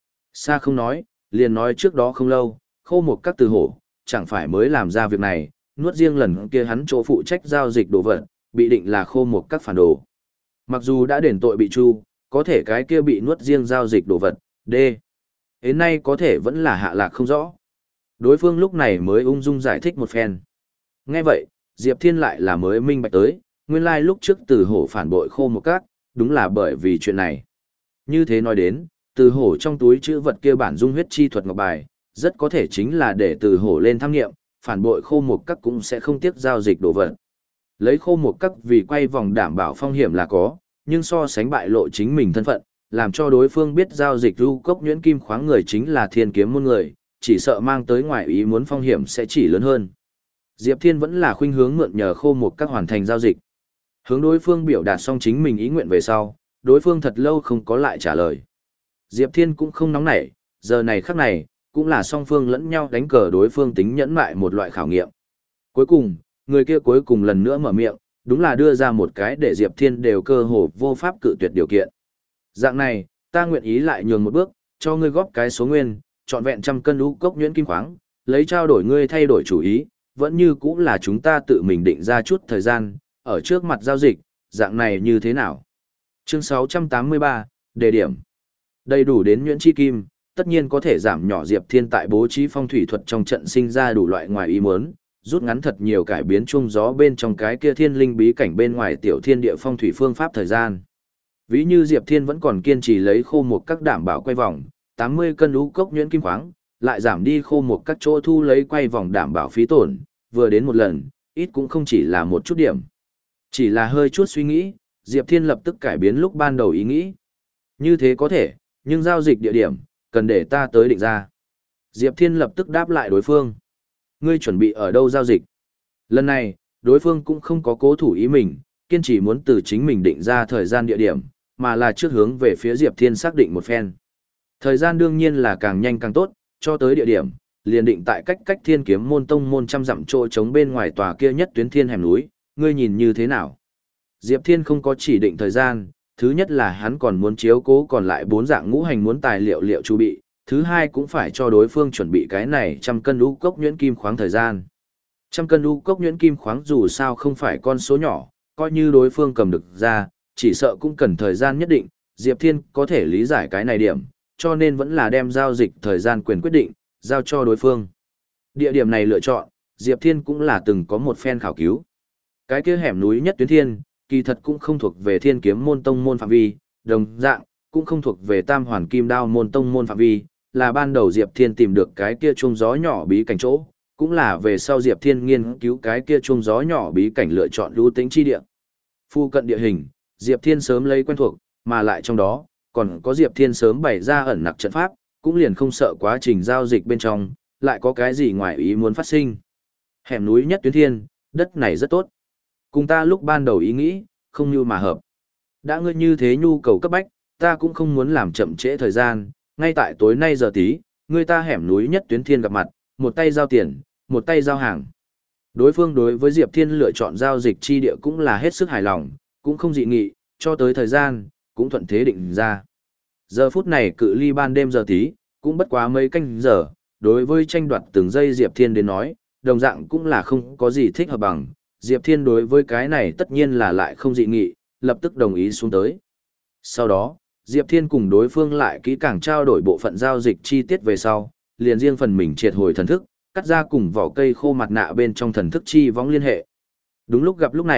Xa không nói, liền nói trước đó không lâu, khô một các từ hổ, chẳng phải mới làm ra việc này, nuốt riêng lần kia hắn chỗ phụ trách giao dịch đồ vật, bị định là khô một các phản đồ. Mặc dù đã đền tội bị tru, có thể cái kia bị nuốt riêng giao dịch đồ vật, D. Đến nay có thể vẫn là hạ lạc không rõ. Đối phương lúc này mới ung dung giải thích một phen. Nghe vậy, Diệp Thiên lại là mới minh bạch tới, nguyên lai lúc trước từ hổ phản bội khô một các, đúng là bởi vì chuyện này. Như thế nói đến, từ hổ trong túi chữ vật kia bản dung huyết chi thuật ngọc bài, rất có thể chính là để từ hổ lên tham nghiệm, phản bội khô một các cũng sẽ không tiếc giao dịch đồ vật. Lấy khô một các vì quay vòng đảm bảo phong hiểm là có, nhưng so sánh bại lộ chính mình thân phận, làm cho đối phương biết giao dịch ru cốc nhuyễn kim khoáng người chính là thiên kiếm môn người, chỉ sợ mang tới ngoại ý muốn phong hiểm sẽ chỉ lớn hơn. Diệp Thiên vẫn là khuynh hướng mượn nhờ khô một các hoàn thành giao dịch. Hướng đối phương biểu đạt xong chính mình ý nguyện về sau, đối phương thật lâu không có lại trả lời. Diệp Thiên cũng không nóng nảy, giờ này khắc này, cũng là song phương lẫn nhau đánh cờ đối phương tính nhẫn mại một loại khảo nghiệm. Cuối cùng, người kia cuối cùng lần nữa mở miệng, đúng là đưa ra một cái để Diệp Thiên đều cơ hồ vô pháp cự tuyệt điều kiện. Dạng này, ta nguyện ý lại nhường một bước, cho ngươi góp cái số nguyên, trọn vẹn trăm cân lũ cốc nhuyễn kim khoáng, lấy trao đổi ngươi thay đổi chủ ý, vẫn như cũng là chúng ta tự mình định ra chút thời gian, ở trước mặt giao dịch, dạng này như thế nào? Chương sáu trăm tám mươi ba, đề điểm. Đầy đủ đến nhuyễn chi kim, tất nhiên có thể giảm nhỏ Diệp Thiên tại bố trí phong thủy thuật trong trận sinh ra đủ loại ngoài ý muốn, rút ngắn thật nhiều cải biến chung gió bên trong cái kia thiên linh bí cảnh bên ngoài tiểu thiên địa phong thủy phương pháp thời gian. Ví như Diệp Thiên vẫn còn kiên trì lấy khô một các đảm bảo quay vòng, tám mươi cân lũ cốc nhuyễn kim khoáng, lại giảm đi khô một các chỗ thu lấy quay vòng đảm bảo phí tổn, vừa đến một lần, ít cũng không chỉ là một chút điểm. Chỉ là hơi chút suy nghĩ, Diệp Thiên lập tức cải biến lúc ban đầu ý nghĩ. Như thế có thể, nhưng giao dịch địa điểm, cần để ta tới định ra. Diệp Thiên lập tức đáp lại đối phương. Ngươi chuẩn bị ở đâu giao dịch? Lần này, đối phương cũng không có cố thủ ý mình, kiên trì muốn từ chính mình định ra thời gian địa điểm, mà là trước hướng về phía Diệp Thiên xác định một phen. Thời gian đương nhiên là càng nhanh càng tốt, cho tới địa điểm, liền định tại cách cách thiên kiếm môn tông môn trăm dặm chỗ trống bên ngoài tòa kia nhất tuyến thiên hẻm núi, ngươi nhìn như thế nào? Diệp Thiên không có chỉ định thời gian, thứ nhất là hắn còn muốn chiếu cố còn lại bốn dạng ngũ hành muốn tài liệu liệu chu bị, thứ hai cũng phải cho đối phương chuẩn bị cái này trăm cân lũ cốc nhuyễn kim khoáng thời gian. Trăm cân lũ cốc nhuyễn kim khoáng dù sao không phải con số nhỏ, coi như đối phương cầm được ra, chỉ sợ cũng cần thời gian nhất định, Diệp Thiên có thể lý giải cái này điểm, cho nên vẫn là đem giao dịch thời gian quyền quyết định, giao cho đối phương. Địa điểm này lựa chọn, Diệp Thiên cũng là từng có một phen khảo cứu. Cái kia hẻm núi nhất tuyến thiên, kỳ thật cũng không thuộc về thiên kiếm môn tông môn phạm vi, đồng dạng, cũng không thuộc về tam hoàn kim đao môn tông môn phạm vi, là ban đầu Diệp Thiên tìm được cái kia chuông gió nhỏ bí cảnh chỗ, cũng là về sau Diệp Thiên nghiên cứu cái kia chuông gió nhỏ bí cảnh lựa chọn lưu tính chi địa. Phu cận địa hình, Diệp Thiên sớm lấy quen thuộc, mà lại trong đó, còn có Diệp Thiên sớm bày ra ẩn nặc trận pháp, cũng liền không sợ quá trình giao dịch bên trong, lại có cái gì ngoài ý muốn phát sinh. Hẻm núi nhất tuyến thiên, đất này rất tốt. Cùng ta lúc ban đầu ý nghĩ, không như mà hợp. Đã ngươi như thế nhu cầu cấp bách, ta cũng không muốn làm chậm trễ thời gian, ngay tại tối nay giờ tí, ngươi ta hẻm núi nhất tuyến thiên gặp mặt, một tay giao tiền, một tay giao hàng. Đối phương đối với Diệp Thiên lựa chọn giao dịch chi địa cũng là hết sức hài lòng, cũng không dị nghị, cho tới thời gian, cũng thuận thế định ra. Giờ phút này cự ly ban đêm giờ tí, cũng bất quá mấy canh giờ, đối với tranh đoạt từng giây Diệp Thiên đến nói, đồng dạng cũng là không có gì thích hợp bằng. Diệp Thiên đối với cái này tất nhiên là lại không dị nghị, lập tức đồng ý xuống tới. Sau đó, Diệp Thiên cùng đối phương lại kỹ càng trao đổi bộ phận giao dịch chi tiết về sau, liền riêng phần mình triệt hồi thần thức, cắt ra cùng vỏ cây khô mặt nạ bên trong thần thức chi võng liên hệ. Đúng lúc gặp lúc này,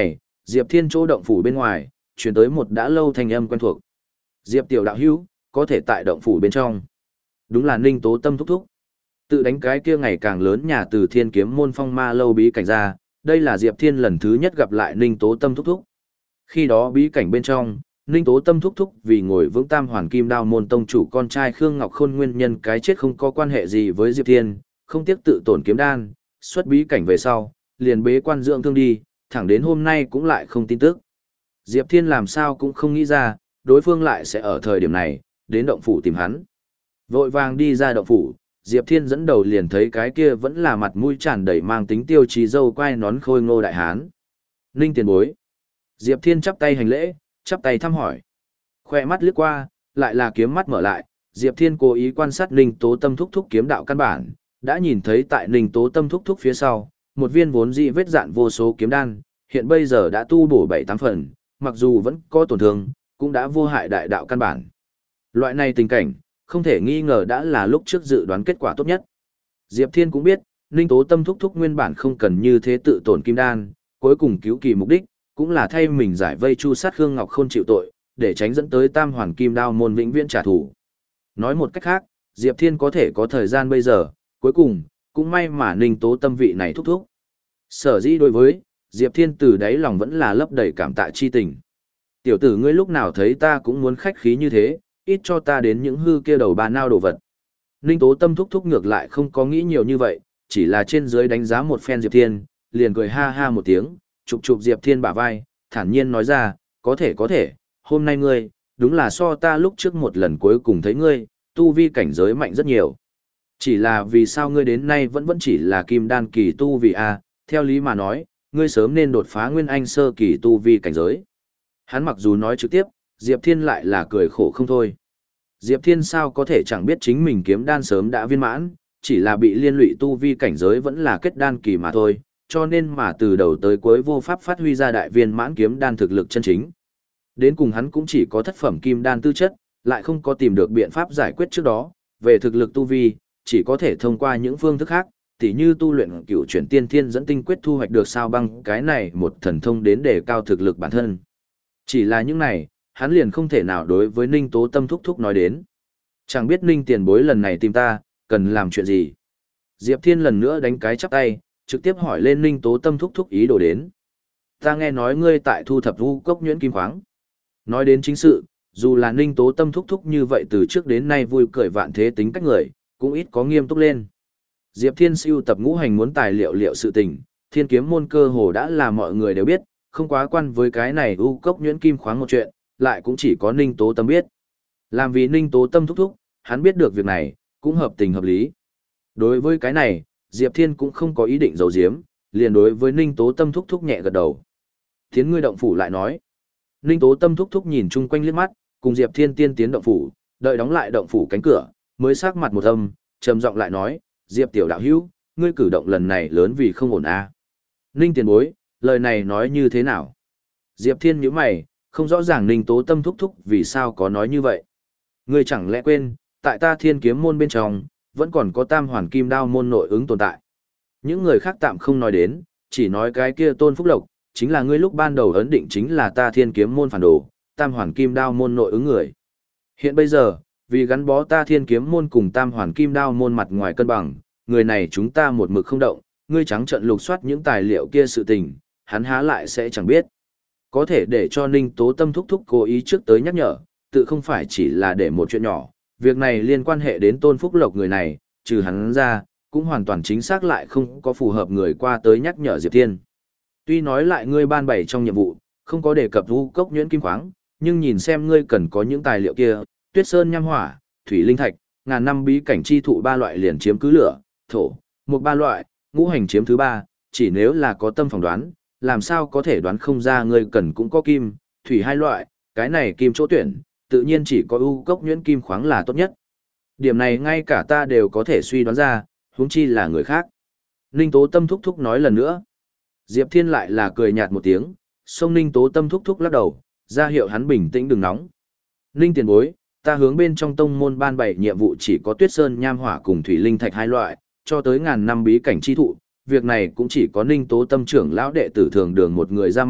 Diệp Thiên chỗ động phủ bên ngoài, truyền tới một đã lâu thanh âm quen thuộc. Diệp tiểu đạo hữu, có thể tại động phủ bên trong. Đúng là Ninh Tố Tâm thúc thúc. Tự đánh cái kia ngày càng lớn nhà từ Thiên Kiếm môn phong ma lâu bí cảnh ra, đây là Diệp Thiên lần thứ nhất gặp lại Ninh Tố Tâm thúc thúc. Khi đó bí cảnh bên trong, Ninh Tố Tâm thúc thúc vì ngồi vững Tam Hoàn Kim Đao môn tông chủ con trai Khương Ngọc Khôn nguyên nhân cái chết không có quan hệ gì với Diệp Thiên, không tiếc tự tổn kiếm đan, xuất bí cảnh về sau, liền bế quan dưỡng thương đi, thẳng đến hôm nay cũng lại không tin tức. Diệp Thiên làm sao cũng không nghĩ ra, đối phương lại sẽ ở thời điểm này, đến động phủ tìm hắn. Vội vàng đi ra động phủ, Diệp Thiên dẫn đầu liền thấy cái kia vẫn là mặt mũi tràn đầy mang tính tiêu chí dâu quai nón khôi ngô đại hán. Ninh tiền bối. Diệp Thiên chắp tay hành lễ, chắp tay thăm hỏi. Khoe mắt liếc qua, lại là kiếm mắt mở lại, Diệp Thiên cố ý quan sát Ninh Tố Tâm thúc thúc kiếm đạo căn bản, đã nhìn thấy tại Ninh Tố Tâm thúc thúc phía sau, một viên vốn dị vết dạn vô số kiếm đan, hiện bây giờ đã tu bổ bảy tám phần, mặc dù vẫn có tổn thương, cũng đã vô hại đại đạo căn bản. Loại này tình cảnh, không thể nghi ngờ đã là lúc trước dự đoán kết quả tốt nhất. Diệp Thiên cũng biết, Ninh Tố Tâm thúc thúc nguyên bản không cần như thế tự tổn kim đan, cuối cùng cứu kỳ mục đích, cũng là thay mình giải vây chu sát Khương Ngọc Khôn chịu tội, để tránh dẫn tới Tam Hoàn Kim Đao môn vĩnh viễn trả thù. Nói một cách khác, Diệp Thiên có thể có thời gian bây giờ, cuối cùng, cũng may mà Ninh Tố Tâm vị này thúc thúc. Sở dĩ đối với, Diệp Thiên từ đáy lòng vẫn là lấp đầy cảm tạ chi tình. Tiểu tử ngươi lúc nào thấy ta cũng muốn khách khí như thế, ít cho ta đến những hư kia đầu bà nao đồ vật. Ninh Tố Tâm thúc thúc ngược lại không có nghĩ nhiều như vậy, chỉ là trên dưới đánh giá một phen Diệp Thiên, liền cười ha ha một tiếng, chụp chụp Diệp Thiên bả vai, thản nhiên nói ra, có thể có thể, hôm nay ngươi, đúng là so ta lúc trước một lần cuối cùng thấy ngươi, tu vi cảnh giới mạnh rất nhiều. Chỉ là vì sao ngươi đến nay vẫn vẫn chỉ là kim đan kỳ tu vi a, theo lý mà nói, ngươi sớm nên đột phá nguyên anh sơ kỳ tu vi cảnh giới. Hắn mặc dù nói trực tiếp, Diệp Thiên lại là cười khổ không thôi. Diệp Thiên sao có thể chẳng biết chính mình kiếm đan sớm đã viên mãn, chỉ là bị liên lụy tu vi cảnh giới vẫn là kết đan kỳ mà thôi, cho nên mà từ đầu tới cuối vô pháp phát huy ra đại viên mãn kiếm đan thực lực chân chính. Đến cùng hắn cũng chỉ có thất phẩm kim đan tư chất, lại không có tìm được biện pháp giải quyết trước đó, về thực lực tu vi, chỉ có thể thông qua những phương thức khác, tỉ như tu luyện cửu chuyển tiên thiên dẫn tinh quyết thu hoạch được sao băng cái này một thần thông đến để cao thực lực bản thân. Chỉ là những này, hắn liền không thể nào đối với Ninh Tố Tâm thúc thúc nói đến. Chẳng biết Ninh tiền bối lần này tìm ta, cần làm chuyện gì. Diệp Thiên lần nữa đánh cái chắp tay, trực tiếp hỏi lên Ninh Tố Tâm thúc thúc ý đồ đến. Ta nghe nói ngươi tại thu thập vu cốc nhuyễn kim khoáng. Nói đến chính sự, dù là Ninh Tố Tâm thúc thúc như vậy từ trước đến nay vui cười vạn thế tính cách người, cũng ít có nghiêm túc lên. Diệp Thiên siêu tập ngũ hành muốn tài liệu liệu sự tình, Thiên Kiếm môn cơ hồ đã là mọi người đều biết, không quá quan với cái này u cốc nhuyễn kim khoáng một chuyện, lại cũng chỉ có Ninh Tố Tâm biết. Làm vì Ninh Tố Tâm thúc thúc, hắn biết được việc này, cũng hợp tình hợp lý. Đối với cái này, Diệp Thiên cũng không có ý định giấu giếm, liền đối với Ninh Tố Tâm thúc thúc nhẹ gật đầu. Tiến ngươi động phủ lại nói. Ninh Tố Tâm thúc thúc nhìn chung quanh liếc mắt, cùng Diệp Thiên tiên tiến động phủ, đợi đóng lại động phủ cánh cửa, mới sắc mặt một âm, trầm giọng lại nói, Diệp tiểu đạo hữu, ngươi cử động lần này lớn vì không ổn a. À. Ninh tiền bối, lời này nói như thế nào? Diệp Thiên nhíu mày, không rõ ràng Ninh Tố Tâm thúc thúc vì sao có nói như vậy. Ngươi chẳng lẽ quên, tại ta Thiên Kiếm môn bên trong, vẫn còn có Tam Hoàn Kim Đao môn nội ứng tồn tại. Những người khác tạm không nói đến, chỉ nói cái kia Tôn Phúc Lộc, chính là ngươi lúc ban đầu ấn định chính là ta Thiên Kiếm môn phản đồ, Tam Hoàn Kim Đao môn nội ứng người. Hiện bây giờ, vì gắn bó ta Thiên Kiếm môn cùng Tam Hoàn Kim Đao môn mặt ngoài cân bằng, người này chúng ta một mực không động, ngươi trắng trợn lục soát những tài liệu kia sự tình, hắn há lại sẽ chẳng biết. Có thể để cho Ninh Tố Tâm thúc thúc cố ý trước tới nhắc nhở, tự không phải chỉ là để một chuyện nhỏ, việc này liên quan hệ đến Tôn Phúc Lộc người này, trừ hắn ra, cũng hoàn toàn chính xác lại không có phù hợp người qua tới nhắc nhở Diệp Thiên. Tuy nói lại ngươi ban bày trong nhiệm vụ, không có đề cập vu cốc nhuyễn kim khoáng, nhưng nhìn xem ngươi cần có những tài liệu kia, tuyết sơn nham hỏa, thủy linh thạch, ngàn năm bí cảnh chi thụ ba loại liền chiếm cứ lửa, thổ, một ba loại, ngũ hành chiếm thứ ba, chỉ nếu là có tâm phỏng đoán, làm sao có thể đoán không ra ngươi cần cũng có kim, thủy hai loại, cái này kim chỗ tuyển, tự nhiên chỉ có u cốc nhuyễn kim khoáng là tốt nhất. Điểm này ngay cả ta đều có thể suy đoán ra, huống chi là người khác. Ninh Tố Tâm thúc thúc nói lần nữa. Diệp Thiên lại là cười nhạt một tiếng, sông Ninh Tố Tâm thúc thúc lắc đầu, ra hiệu hắn bình tĩnh đừng nóng. Ninh tiền bối, ta hướng bên trong tông môn ban bày nhiệm vụ chỉ có tuyết sơn nham hỏa cùng thủy linh thạch hai loại, cho tới ngàn năm bí cảnh chi thụ, việc này cũng chỉ có Ninh Tố Tâm trưởng lão đệ tử thường đường một người ra mặt,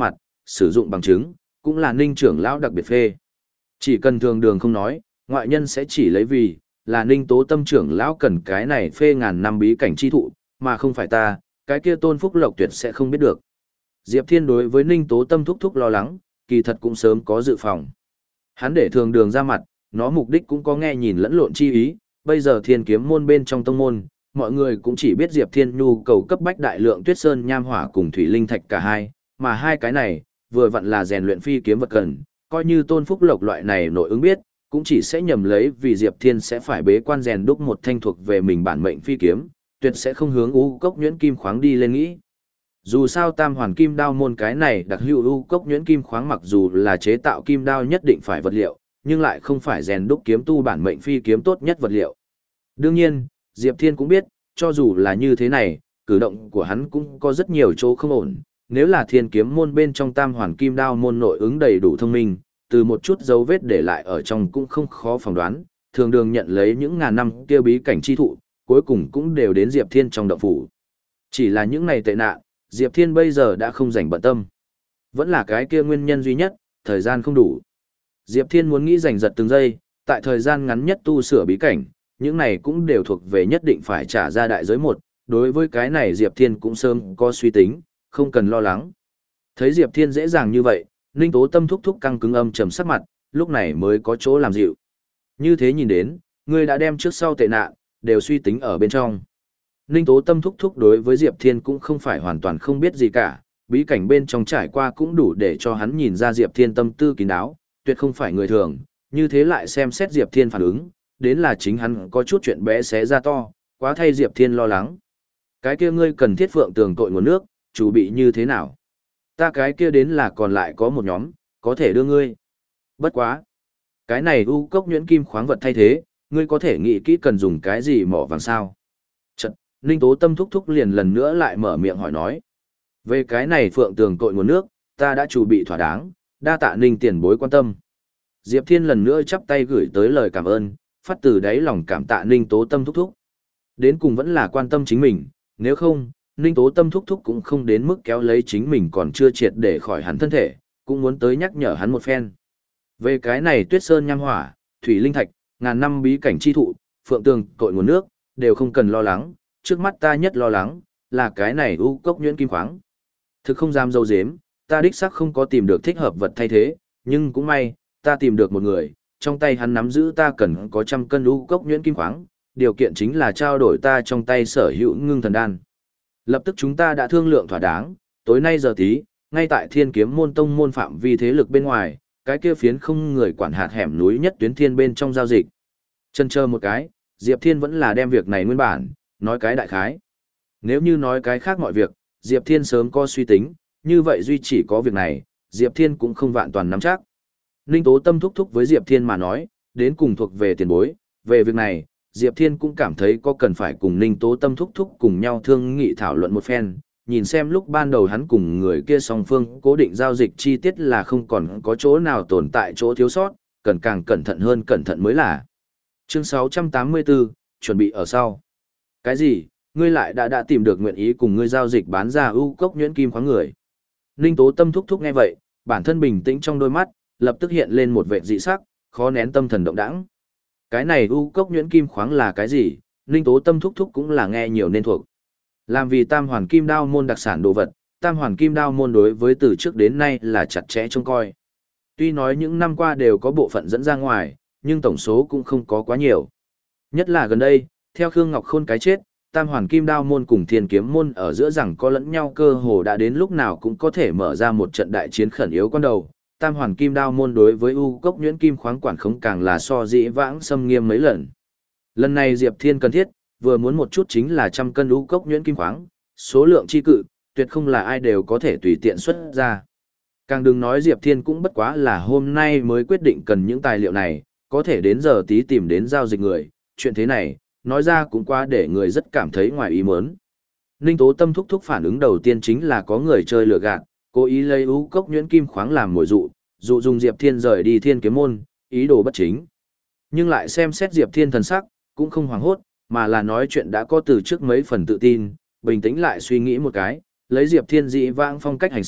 sử dụng bằng chứng, cũng là Ninh trưởng lão đặc biệt phê. Chỉ cần thường đường không nói, ngoại nhân sẽ chỉ lấy vì, là Ninh Tố Tâm trưởng lão cần cái này phê ngàn năm bí cảnh chi thụ, mà không phải ta, cái kia Tôn Phúc Lộc tuyệt sẽ không biết được. Diệp Thiên đối với Ninh Tố Tâm thúc thúc lo lắng, kỳ thật cũng sớm có dự phòng. Hắn để thường đường ra mặt, nó mục đích cũng có nghe nhìn lẫn lộn chi ý, bây giờ Thiên Kiếm môn bên trong tông môn, mọi người cũng chỉ biết Diệp Thiên nhu cầu cấp bách đại lượng Tuyết Sơn nham hỏa cùng thủy linh thạch cả hai, mà hai cái này, vừa vặn là rèn luyện phi kiếm vật cần, coi như Tôn Phúc Lộc loại này nội ứng biết, cũng chỉ sẽ nhầm lấy vì Diệp Thiên sẽ phải bế quan rèn đúc một thanh thuộc về mình bản mệnh phi kiếm, tuyệt sẽ không hướng u cốc nhuyễn kim khoáng đi lên nghĩ. Dù sao tam hoàn kim đao môn cái này đặc hữu u cốc nhuyễn kim khoáng mặc dù là chế tạo kim đao nhất định phải vật liệu, nhưng lại không phải rèn đúc kiếm tu bản mệnh phi kiếm tốt nhất vật liệu. Đương nhiên, Diệp Thiên cũng biết, cho dù là như thế này, cử động của hắn cũng có rất nhiều chỗ không ổn. Nếu là Thiên Kiếm môn bên trong tam hoàn kim đao môn nội ứng đầy đủ thông minh, từ một chút dấu vết để lại ở trong cũng không khó phỏng đoán, thường đường nhận lấy những ngàn năm kia bí cảnh chi thụ, cuối cùng cũng đều đến Diệp Thiên trong động phủ. Chỉ là những này tệ nạn, Diệp Thiên bây giờ đã không rảnh bận tâm. Vẫn là cái kia nguyên nhân duy nhất, thời gian không đủ. Diệp Thiên muốn nghĩ giành giật từng giây, tại thời gian ngắn nhất tu sửa bí cảnh, những này cũng đều thuộc về nhất định phải trả ra đại giới một, đối với cái này Diệp Thiên cũng sớm có suy tính, không cần lo lắng. Thấy Diệp Thiên dễ dàng như vậy, Ninh Tố Tâm thúc thúc căng cứng âm trầm sắc mặt, lúc này mới có chỗ làm dịu. Như thế nhìn đến, ngươi đã đem trước sau tệ nạn, đều suy tính ở bên trong. Ninh Tố Tâm thúc thúc đối với Diệp Thiên cũng không phải hoàn toàn không biết gì cả, bí cảnh bên trong trải qua cũng đủ để cho hắn nhìn ra Diệp Thiên tâm tư kín đáo, tuyệt không phải người thường, như thế lại xem xét Diệp Thiên phản ứng, đến là chính hắn có chút chuyện bé xé ra to, quá thay Diệp Thiên lo lắng. Cái kia ngươi cần thiết phượng tường tội nguồn nước, chủ bị như thế nào? Ta cái kia đến là còn lại có một nhóm, có thể đưa ngươi. Bất quá. Cái này u cốc nhuyễn kim khoáng vật thay thế, ngươi có thể nghĩ kỹ cần dùng cái gì mỏ vàng sao? Chật, Ninh Tố Tâm thúc thúc liền lần nữa lại mở miệng hỏi nói. Về cái này phượng tường tội nguồn nước, ta đã chuẩn bị thỏa đáng, đa tạ Ninh tiền bối quan tâm. Diệp Thiên lần nữa chắp tay gửi tới lời cảm ơn, phát từ đáy lòng cảm tạ Ninh Tố Tâm thúc thúc. Đến cùng vẫn là quan tâm chính mình, nếu không, Ninh Tố Tâm thúc thúc cũng không đến mức kéo lấy chính mình còn chưa triệt để khỏi hắn thân thể, cũng muốn tới nhắc nhở hắn một phen. Về cái này Tuyết Sơn nham hỏa, thủy linh thạch, ngàn năm bí cảnh chi thụ, phượng tường cội nguồn nước, đều không cần lo lắng, trước mắt ta nhất lo lắng, là cái này u cốc nhuyễn kim khoáng. Thực không dám dâu dếm, ta đích xác không có tìm được thích hợp vật thay thế, nhưng cũng may, ta tìm được một người, trong tay hắn nắm giữ ta cần có trăm cân u cốc nhuyễn kim khoáng, điều kiện chính là trao đổi ta trong tay sở hữu ngưng thần đan. Lập tức chúng ta đã thương lượng thỏa đáng, tối nay giờ tí, ngay tại Thiên Kiếm môn tông môn phạm vi thế lực bên ngoài, cái kia phiến không người quản hạt hẻm núi nhất tuyến thiên bên trong giao dịch. Chân chờ một cái, Diệp Thiên vẫn là đem việc này nguyên bản, nói cái đại khái. Nếu như nói cái khác mọi việc, Diệp Thiên sớm có suy tính, như vậy duy chỉ có việc này, Diệp Thiên cũng không vạn toàn nắm chắc. Ninh Tố Tâm thúc thúc với Diệp Thiên mà nói, đến cùng thuộc về tiền bối, về việc này, Diệp Thiên cũng cảm thấy có cần phải cùng Ninh Tố Tâm thúc thúc cùng nhau thương nghị thảo luận một phen, nhìn xem lúc ban đầu hắn cùng người kia song phương cố định giao dịch chi tiết là không còn có chỗ nào tồn tại chỗ thiếu sót, cần càng cẩn thận hơn cẩn thận mới là. Chương sáu trăm tám mươi tư, chuẩn bị ở sau. Cái gì, ngươi lại đã đã tìm được nguyện ý cùng ngươi giao dịch bán ra ưu cốc nhuyễn kim khoáng người. Ninh Tố Tâm thúc thúc nghe vậy, bản thân bình tĩnh trong đôi mắt, lập tức hiện lên một vẻ dị sắc, khó nén tâm thần động đãng. Cái này ưu cốc nhuyễn kim khoáng là cái gì, Ninh Tố Tâm thúc thúc cũng là nghe nhiều nên thuộc. Làm vì tam hoàn kim đao môn đặc sản đồ vật, tam hoàn kim đao môn đối với từ trước đến nay là chặt chẽ trông coi. Tuy nói những năm qua đều có bộ phận dẫn ra ngoài, nhưng tổng số cũng không có quá nhiều. Nhất là gần đây, theo Khương Ngọc Khôn cái chết, tam hoàn kim đao môn cùng Thiên Kiếm môn ở giữa rằng có lẫn nhau cơ hồ đã đến lúc nào cũng có thể mở ra một trận đại chiến khẩn yếu quan đầu. Tam hoàn kim đao môn đối với u cốc nhuyễn kim khoáng quản khống càng là so dĩ vãng xâm nghiêm mấy lần. Lần này Diệp Thiên cần thiết, vừa muốn một chút chính là trăm cân u cốc nhuyễn kim khoáng, số lượng chi cự, tuyệt không là ai đều có thể tùy tiện xuất ra. Càng đừng nói Diệp Thiên cũng bất quá là hôm nay mới quyết định cần những tài liệu này, có thể đến giờ tí tìm đến giao dịch người, chuyện thế này, nói ra cũng quá để người rất cảm thấy ngoài ý muốn. Ninh Tố Tâm thúc thúc phản ứng đầu tiên chính là có người chơi lừa gạt, cố ý lấy ưu cốc nhuyễn kim khoáng làm mồi dụ, dụ dùng Diệp Thiên rời đi Thiên Kiếm môn, ý đồ bất chính. Nhưng lại xem xét Diệp Thiên thần sắc, cũng không hoảng hốt, mà là nói chuyện đã có từ trước mấy phần tự tin, bình tĩnh lại suy nghĩ một cái, lấy Diệp Thiên dị vãng phong cách hành sự,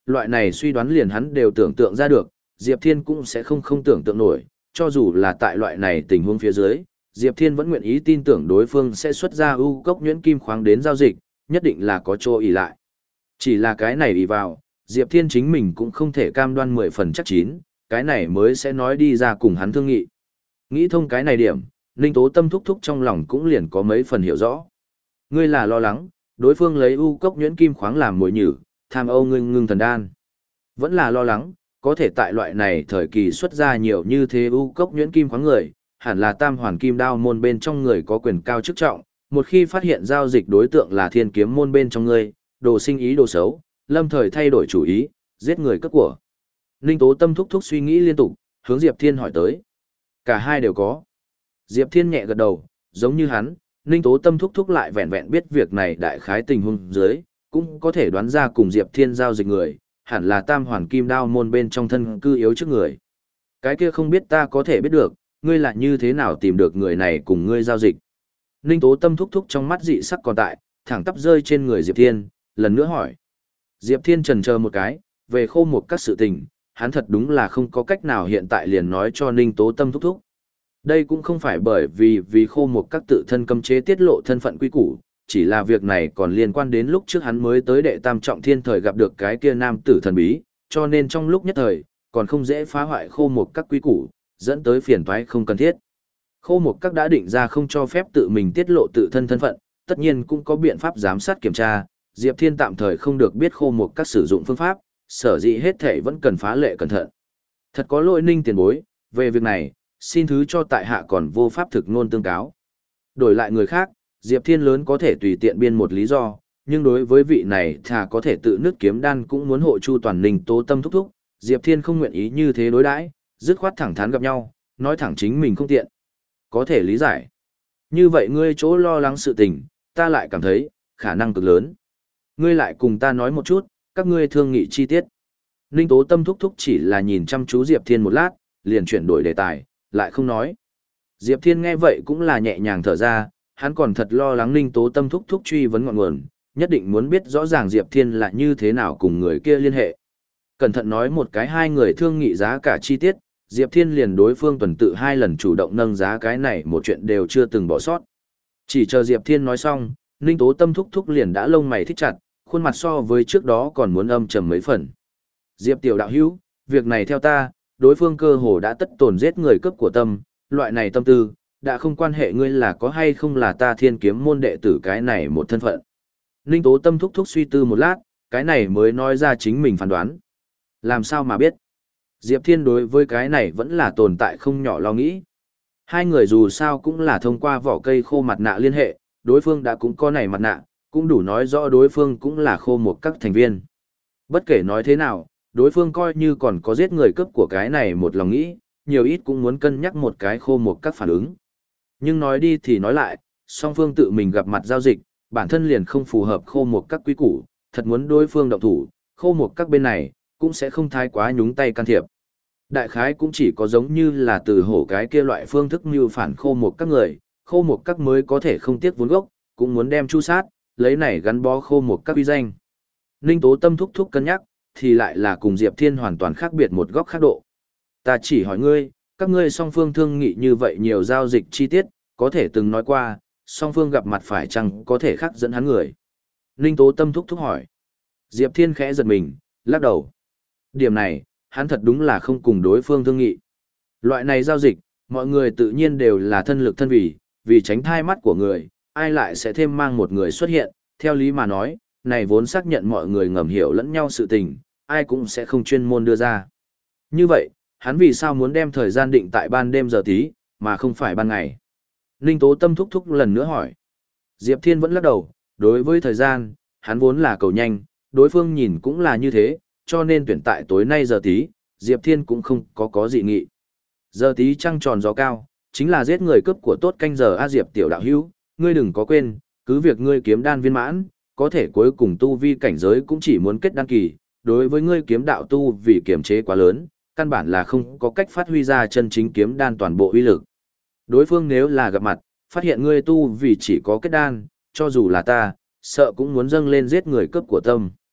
loại này suy đoán liền hắn đều tưởng tượng ra được, Diệp Thiên cũng sẽ không không tưởng tượng nổi, cho dù là tại loại này tình huống phía dưới, Diệp Thiên vẫn nguyện ý tin tưởng đối phương sẽ xuất ra ưu cốc nhuyễn kim khoáng đến giao dịch, nhất định là có chỗ ỷ lại. Chỉ là cái này ỷ vào, Diệp Thiên chính mình cũng không thể cam đoan mười phần chắc chín, cái này mới sẽ nói đi ra cùng hắn thương nghị. Nghĩ thông cái này điểm, Ninh Tố Tâm thúc thúc trong lòng cũng liền có mấy phần hiểu rõ. Ngươi là lo lắng, đối phương lấy ưu cốc nhuyễn kim khoáng làm mồi nhử, tham âu ngươi ngưng thần đan. Vẫn là lo lắng, có thể tại loại này thời kỳ xuất ra nhiều như thế ưu cốc nhuyễn kim khoáng người, hẳn là tam hoàn kim đao môn bên trong người có quyền cao chức trọng, một khi phát hiện giao dịch đối tượng là thiên kiếm môn bên trong người, đồ sinh ý đồ xấu, lâm thời thay đổi chủ ý, giết người cướp của. Ninh Tố Tâm thúc thúc suy nghĩ liên tục, hướng Diệp Thiên hỏi tới. Cả hai đều có. Diệp Thiên nhẹ gật đầu, giống như hắn, Ninh Tố Tâm thúc thúc lại vẹn vẹn biết việc này đại khái tình huống dưới, cũng có thể đoán ra cùng Diệp Thiên giao dịch người, hẳn là tam hoàn kim đao môn bên trong thân cư yếu trước người. Cái kia không biết ta có thể biết được, ngươi là như thế nào tìm được người này cùng ngươi giao dịch. Ninh Tố Tâm thúc thúc trong mắt dị sắc còn tại, thẳng tắp rơi trên người Diệp Thiên, lần nữa hỏi. Diệp Thiên trần chờ một cái, về khô một các sự tình, hắn thật đúng là không có cách nào hiện tại liền nói cho Ninh Tố Tâm thúc thúc. Đây cũng không phải bởi vì vì khô một các tự thân cấm chế tiết lộ thân phận quy củ, chỉ là việc này còn liên quan đến lúc trước hắn mới tới đệ tam trọng thiên thời gặp được cái kia nam tử thần bí, cho nên trong lúc nhất thời, còn không dễ phá hoại khô một các quy củ, dẫn tới phiền toái không cần thiết. Khô một các đã định ra không cho phép tự mình tiết lộ tự thân thân phận, tất nhiên cũng có biện pháp giám sát kiểm tra, Diệp Thiên tạm thời không được biết khô một các sử dụng phương pháp, sở dĩ hết thể vẫn cần phá lệ cẩn thận. Thật có lỗi Ninh tiền bối, về việc này, xin thứ cho tại hạ còn vô pháp thực ngôn tương cáo. Đổi lại người khác, Diệp Thiên lớn có thể tùy tiện biên một lý do, nhưng đối với vị này thà có thể tự nứt kiếm đan cũng muốn hộ chu toàn Ninh Tố Tâm thúc thúc, Diệp Thiên không nguyện ý như thế đối đãi, dứt khoát thẳng thắn gặp nhau, nói thẳng chính mình không tiện. Có thể lý giải. Như vậy ngươi chỗ lo lắng sự tình, ta lại cảm thấy, khả năng cực lớn. Ngươi lại cùng ta nói một chút, các ngươi thương nghị chi tiết. Ninh Tố Tâm thúc thúc chỉ là nhìn chăm chú Diệp Thiên một lát, liền chuyển đổi đề tài, lại không nói. Diệp Thiên nghe vậy cũng là nhẹ nhàng thở ra, hắn còn thật lo lắng Ninh Tố Tâm thúc thúc truy vấn ngọn nguồn, nhất định muốn biết rõ ràng Diệp Thiên là như thế nào cùng người kia liên hệ. Cẩn thận nói một cái hai người thương nghị giá cả chi tiết, Diệp Thiên liền đối phương tuần tự hai lần chủ động nâng giá cái này một chuyện đều chưa từng bỏ sót. Chỉ chờ Diệp Thiên nói xong, Ninh Tố Tâm thúc thúc liền đã lông mày thích chặt, khuôn mặt so với trước đó còn muốn âm trầm mấy phần. Diệp tiểu đạo hữu, việc này theo ta, đối phương cơ hồ đã tất tổn giết người cướp của tâm, loại này tâm tư, đã không quan hệ ngươi là có hay không là ta thiên kiếm môn đệ tử cái này một thân phận. Ninh Tố Tâm thúc thúc suy tư một lát, cái này mới nói ra chính mình phán đoán. Làm sao mà biết? Diệp Thiên đối với cái này vẫn là tồn tại không nhỏ lo nghĩ. Hai người dù sao cũng là thông qua vỏ cây khô mặt nạ liên hệ, đối phương đã cũng có này mặt nạ, cũng đủ nói rõ đối phương cũng là khô một các thành viên. Bất kể nói thế nào, đối phương coi như còn có giết người cướp của cái này một lòng nghĩ, nhiều ít cũng muốn cân nhắc một cái khô một các phản ứng. Nhưng nói đi thì nói lại, song phương tự mình gặp mặt giao dịch, bản thân liền không phù hợp khô một các quý củ, thật muốn đối phương động thủ, khô một các bên này, cũng sẽ không thái quá nhúng tay can thiệp. Đại khái cũng chỉ có giống như là từ hổ cái kia loại phương thức mưu phản khô một các người, khô một các mới có thể không tiếc vốn gốc, cũng muốn đem chu sát, lấy này gắn bó khô một các uy danh. Ninh Tố Tâm thúc thúc cân nhắc, thì lại là cùng Diệp Thiên hoàn toàn khác biệt một góc khác độ. Ta chỉ hỏi ngươi, các ngươi song phương thương nghị như vậy nhiều giao dịch chi tiết, có thể từng nói qua, song phương gặp mặt phải chăng có thể khác dẫn hắn người. Ninh Tố Tâm thúc thúc hỏi. Diệp Thiên khẽ giật mình, lắc đầu. Điểm này, hắn thật đúng là không cùng đối phương thương nghị. Loại này giao dịch, mọi người tự nhiên đều là thân lực thân vì, vì tránh thai mắt của người, ai lại sẽ thêm mang một người xuất hiện, theo lý mà nói, này vốn xác nhận mọi người ngầm hiểu lẫn nhau sự tình, ai cũng sẽ không chuyên môn đưa ra. Như vậy, hắn vì sao muốn đem thời gian định tại ban đêm giờ tí, mà không phải ban ngày? Ninh Tố Tâm thúc thúc lần nữa hỏi. Diệp Thiên vẫn lắc đầu, đối với thời gian, hắn vốn là cầu nhanh, đối phương nhìn cũng là như thế, cho nên tuyển tại tối nay giờ tí, Diệp Thiên cũng không có có dị nghị. Giờ tí trăng tròn gió cao, chính là giết người cướp của tốt canh giờ A Diệp tiểu đạo hữu, ngươi đừng có quên, cứ việc ngươi kiếm đan viên mãn, có thể cuối cùng tu vi cảnh giới cũng chỉ muốn kết đan kỳ, đối với ngươi kiếm đạo tu vì kiểm chế quá lớn, căn bản là không có cách phát huy ra chân chính kiếm đan toàn bộ uy lực. Đối phương nếu là gặp mặt, phát hiện ngươi tu vì chỉ có kết đan, cho dù là ta, sợ cũng muốn dâng lên giết người cướp của tâm.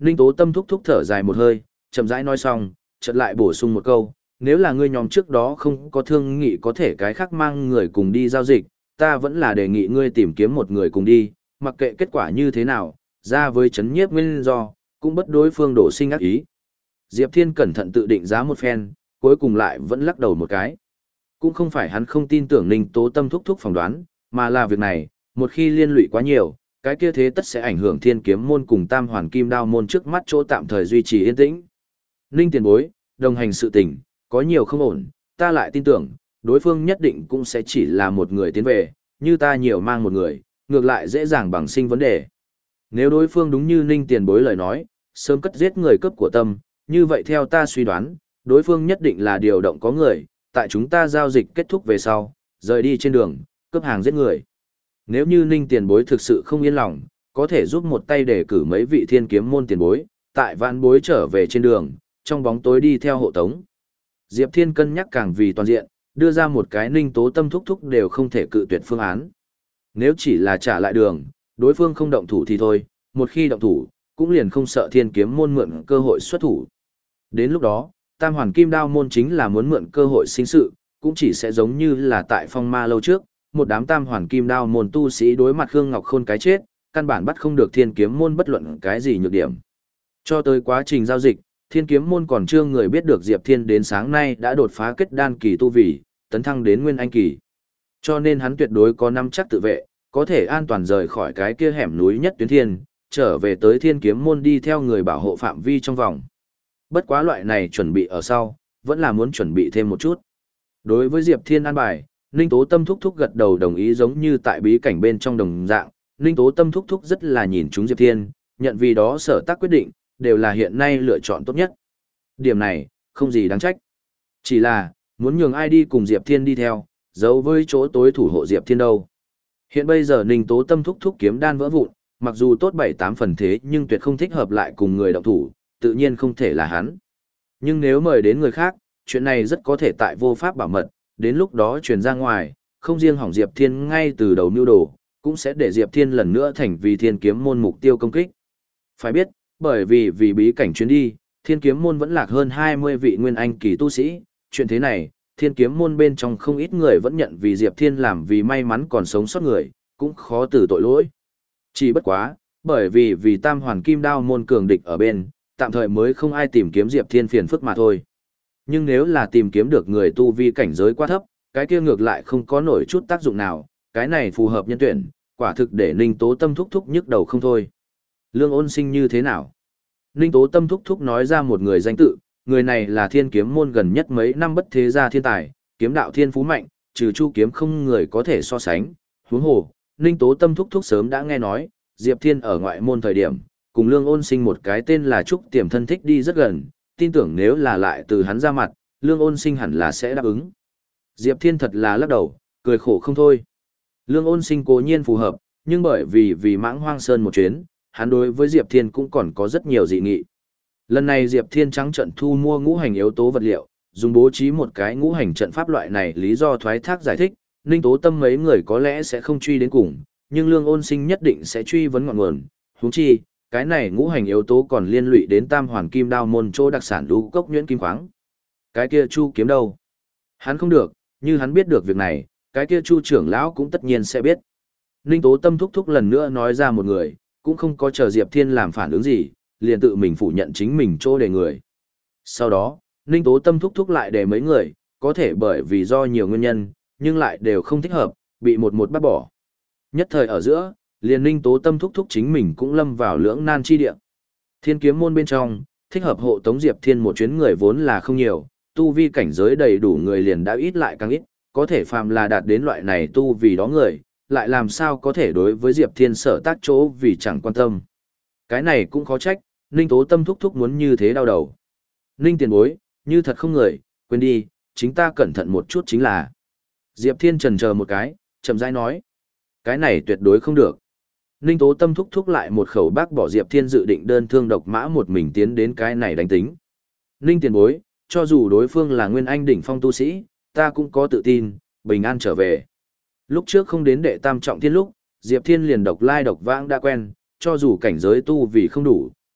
Ninh Tố Tâm thúc thúc thở dài một hơi, chậm rãi nói xong, chợt lại bổ sung một câu, nếu là ngươi nhóm trước đó không có thương nghị có thể cái khác mang người cùng đi giao dịch, ta vẫn là đề nghị ngươi tìm kiếm một người cùng đi, mặc kệ kết quả như thế nào, ra với chấn nhiếp nguyên do, cũng bất đối phương đổ sinh ác ý. Diệp Thiên cẩn thận tự định giá một phen, cuối cùng lại vẫn lắc đầu một cái. Cũng không phải hắn không tin tưởng Ninh Tố Tâm thúc thúc phỏng đoán, mà là việc này, một khi liên lụy quá nhiều, cái kia thế tất sẽ ảnh hưởng Thiên Kiếm môn cùng Tam Hoàn Kim Đao môn trước mắt chỗ tạm thời duy trì yên tĩnh. Ninh tiền bối, đồng hành sự tình, có nhiều không ổn, ta lại tin tưởng, đối phương nhất định cũng sẽ chỉ là một người tiến về, như ta nhiều mang một người, ngược lại dễ dàng bằng sinh vấn đề. Nếu đối phương đúng như Ninh tiền bối lời nói, sớm cất giết người cướp của Tâm, như vậy theo ta suy đoán, đối phương nhất định là điều động có người, tại chúng ta giao dịch kết thúc về sau, rời đi trên đường, cướp hàng giết người. Nếu như Ninh tiền bối thực sự không yên lòng, có thể giúp một tay để cử mấy vị Thiên Kiếm môn tiền bối, tại vạn bối trở về trên đường, trong bóng tối đi theo hộ tống. Diệp Thiên cân nhắc càng vì toàn diện, đưa ra một cái Ninh Tố Tâm thúc thúc đều không thể cự tuyệt phương án. Nếu chỉ là trả lại đường, đối phương không động thủ thì thôi, một khi động thủ, cũng liền không sợ Thiên Kiếm môn mượn cơ hội xuất thủ. Đến lúc đó, Tam Hoàn Kim Đao môn chính là muốn mượn cơ hội sinh sự, cũng chỉ sẽ giống như là tại Phong Ma lâu trước, một đám Tam Hoàn Kim Đao môn tu sĩ đối mặt Khương Ngọc Khôn cái chết, căn bản bắt không được Thiên Kiếm môn bất luận cái gì nhược điểm. Cho tới quá trình giao dịch, Thiên Kiếm môn còn chưa người biết được Diệp Thiên đến sáng nay đã đột phá kết đan kỳ tu vi, tấn thăng đến nguyên anh kỳ. Cho nên hắn tuyệt đối có nắm chắc tự vệ, có thể an toàn rời khỏi cái kia hẻm núi nhất tuyến thiên, trở về tới Thiên Kiếm môn đi theo người bảo hộ phạm vi trong vòng. Bất quá loại này chuẩn bị ở sau, vẫn là muốn chuẩn bị thêm một chút. Đối với Diệp Thiên an bài, Ninh Tố Tâm thúc thúc gật đầu đồng ý giống như tại bí cảnh bên trong đồng dạng, Ninh Tố Tâm thúc thúc rất là nhìn chúng Diệp Thiên, nhận vì đó sở tác quyết định, đều là hiện nay lựa chọn tốt nhất. Điểm này, không gì đáng trách. Chỉ là, muốn nhường ai đi cùng Diệp Thiên đi theo, giấu với chỗ tối thủ hộ Diệp Thiên đâu. Hiện bây giờ Ninh Tố Tâm thúc thúc kiếm đan vỡ vụn, mặc dù tốt bảy tám phần thế nhưng tuyệt không thích hợp lại cùng người động thủ, tự nhiên không thể là hắn. Nhưng nếu mời đến người khác, chuyện này rất có thể tại vô pháp bảo mật, đến lúc đó truyền ra ngoài, không riêng hỏng Diệp Thiên ngay từ đầu mưu đồ, cũng sẽ để Diệp Thiên lần nữa thành vì Thiên Kiếm môn mục tiêu công kích. Phải biết, bởi vì vì bí cảnh chuyến đi, Thiên Kiếm môn vẫn lạc hơn hai mươi vị nguyên anh kỳ tu sĩ, chuyện thế này, Thiên Kiếm môn bên trong không ít người vẫn nhận vì Diệp Thiên làm vì may mắn còn sống sót người, cũng khó từ tội lỗi. Chỉ bất quá, bởi vì vì Tam Hoàn Kim Đao môn cường địch ở bên, tạm thời mới không ai tìm kiếm Diệp Thiên phiền phức mà thôi. Nhưng nếu là tìm kiếm được người tu vi cảnh giới quá thấp, cái kia ngược lại không có nổi chút tác dụng nào, cái này phù hợp nhân tuyển, quả thực để Ninh Tố Tâm thúc thúc nhức đầu không thôi. Lương Ôn Sinh như thế nào? Ninh Tố Tâm thúc thúc nói ra một người danh tự, người này là Thiên Kiếm môn gần nhất mấy năm bất thế gia thiên tài, kiếm đạo thiên phú mạnh, trừ Chu kiếm không người có thể so sánh. Huống hồ, Ninh Tố Tâm thúc thúc sớm đã nghe nói, Diệp Thiên ở ngoại môn thời điểm, cùng Lương Ôn Sinh một cái tên là Trúc Tiềm thân thích đi rất gần, tin tưởng nếu là lại từ hắn ra mặt, Lương Ôn Sinh hẳn là sẽ đáp ứng. Diệp Thiên thật là lắc đầu, cười khổ không thôi. Lương Ôn Sinh cố nhiên phù hợp, nhưng bởi vì vì Mãng Hoang Sơn một chuyến, hắn đối với Diệp Thiên cũng còn có rất nhiều dị nghị. Lần này Diệp Thiên trắng trận thu mua ngũ hành yếu tố vật liệu, dùng bố trí một cái ngũ hành trận pháp loại này lý do thoái thác giải thích, Ninh Tố Tâm mấy người có lẽ sẽ không truy đến cùng, nhưng Lương Ôn Sinh nhất định sẽ truy vấn ngọn nguồn. Huống chi, cái này ngũ hành yếu tố còn liên lụy đến Tam Hoàn Kim Đao môn chỗ đặc sản lũ cốc nhuyễn kim khoáng. Cái kia Chu kiếm đâu? Hắn không được, như hắn biết được việc này, cái kia Chu trưởng lão cũng tất nhiên sẽ biết. Ninh Tố Tâm thúc thúc lần nữa nói ra một người, cũng không có chờ Diệp Thiên làm phản ứng gì, liền tự mình phủ nhận chính mình chỗ để người. Sau đó, Ninh Tố Tâm thúc thúc lại để mấy người, có thể bởi vì do nhiều nguyên nhân, nhưng lại đều không thích hợp, bị một một bắt bỏ. Nhất thời ở giữa, liền Ninh Tố Tâm thúc thúc chính mình cũng lâm vào lưỡng nan chi địa. Thiên Kiếm môn bên trong, thích hợp hộ tống Diệp Thiên một chuyến người vốn là không nhiều, tu vi cảnh giới đầy đủ người liền đã ít lại càng ít, có thể phàm là đạt đến loại này tu vì đó người, lại làm sao có thể đối với Diệp Thiên sở tác chỗ vì chẳng quan tâm. Cái này cũng khó trách, Ninh Tố Tâm thúc thúc muốn như thế đau đầu. Ninh tiền bối, như thật không người, quên đi, chính ta cẩn thận một chút chính là. Diệp Thiên chần chờ một cái, chậm rãi nói. Cái này tuyệt đối không được. Ninh Tố Tâm thúc thúc lại một khẩu bác bỏ Diệp Thiên dự định đơn thương độc mã một mình tiến đến cái này đánh tính. Ninh tiền bối, cho dù đối phương là nguyên anh đỉnh phong tu sĩ, ta cũng có tự tin, bình an trở về. Lúc trước không đến đệ tam trọng thiên lúc, Diệp Thiên liền độc lai độc vãng đã quen, cho dù cảnh giới tu vì không đủ,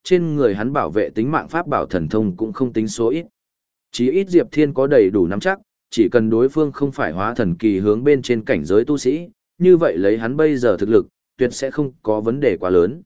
trên người hắn bảo vệ tính mạng pháp bảo thần thông cũng không tính số ít. Chí ít Diệp Thiên có đầy đủ nắm chắc, chỉ cần đối phương không phải hóa thần kỳ hướng bên trên cảnh giới tu sĩ, như vậy lấy hắn bây giờ thực lực, tuyệt sẽ không có vấn đề quá lớn.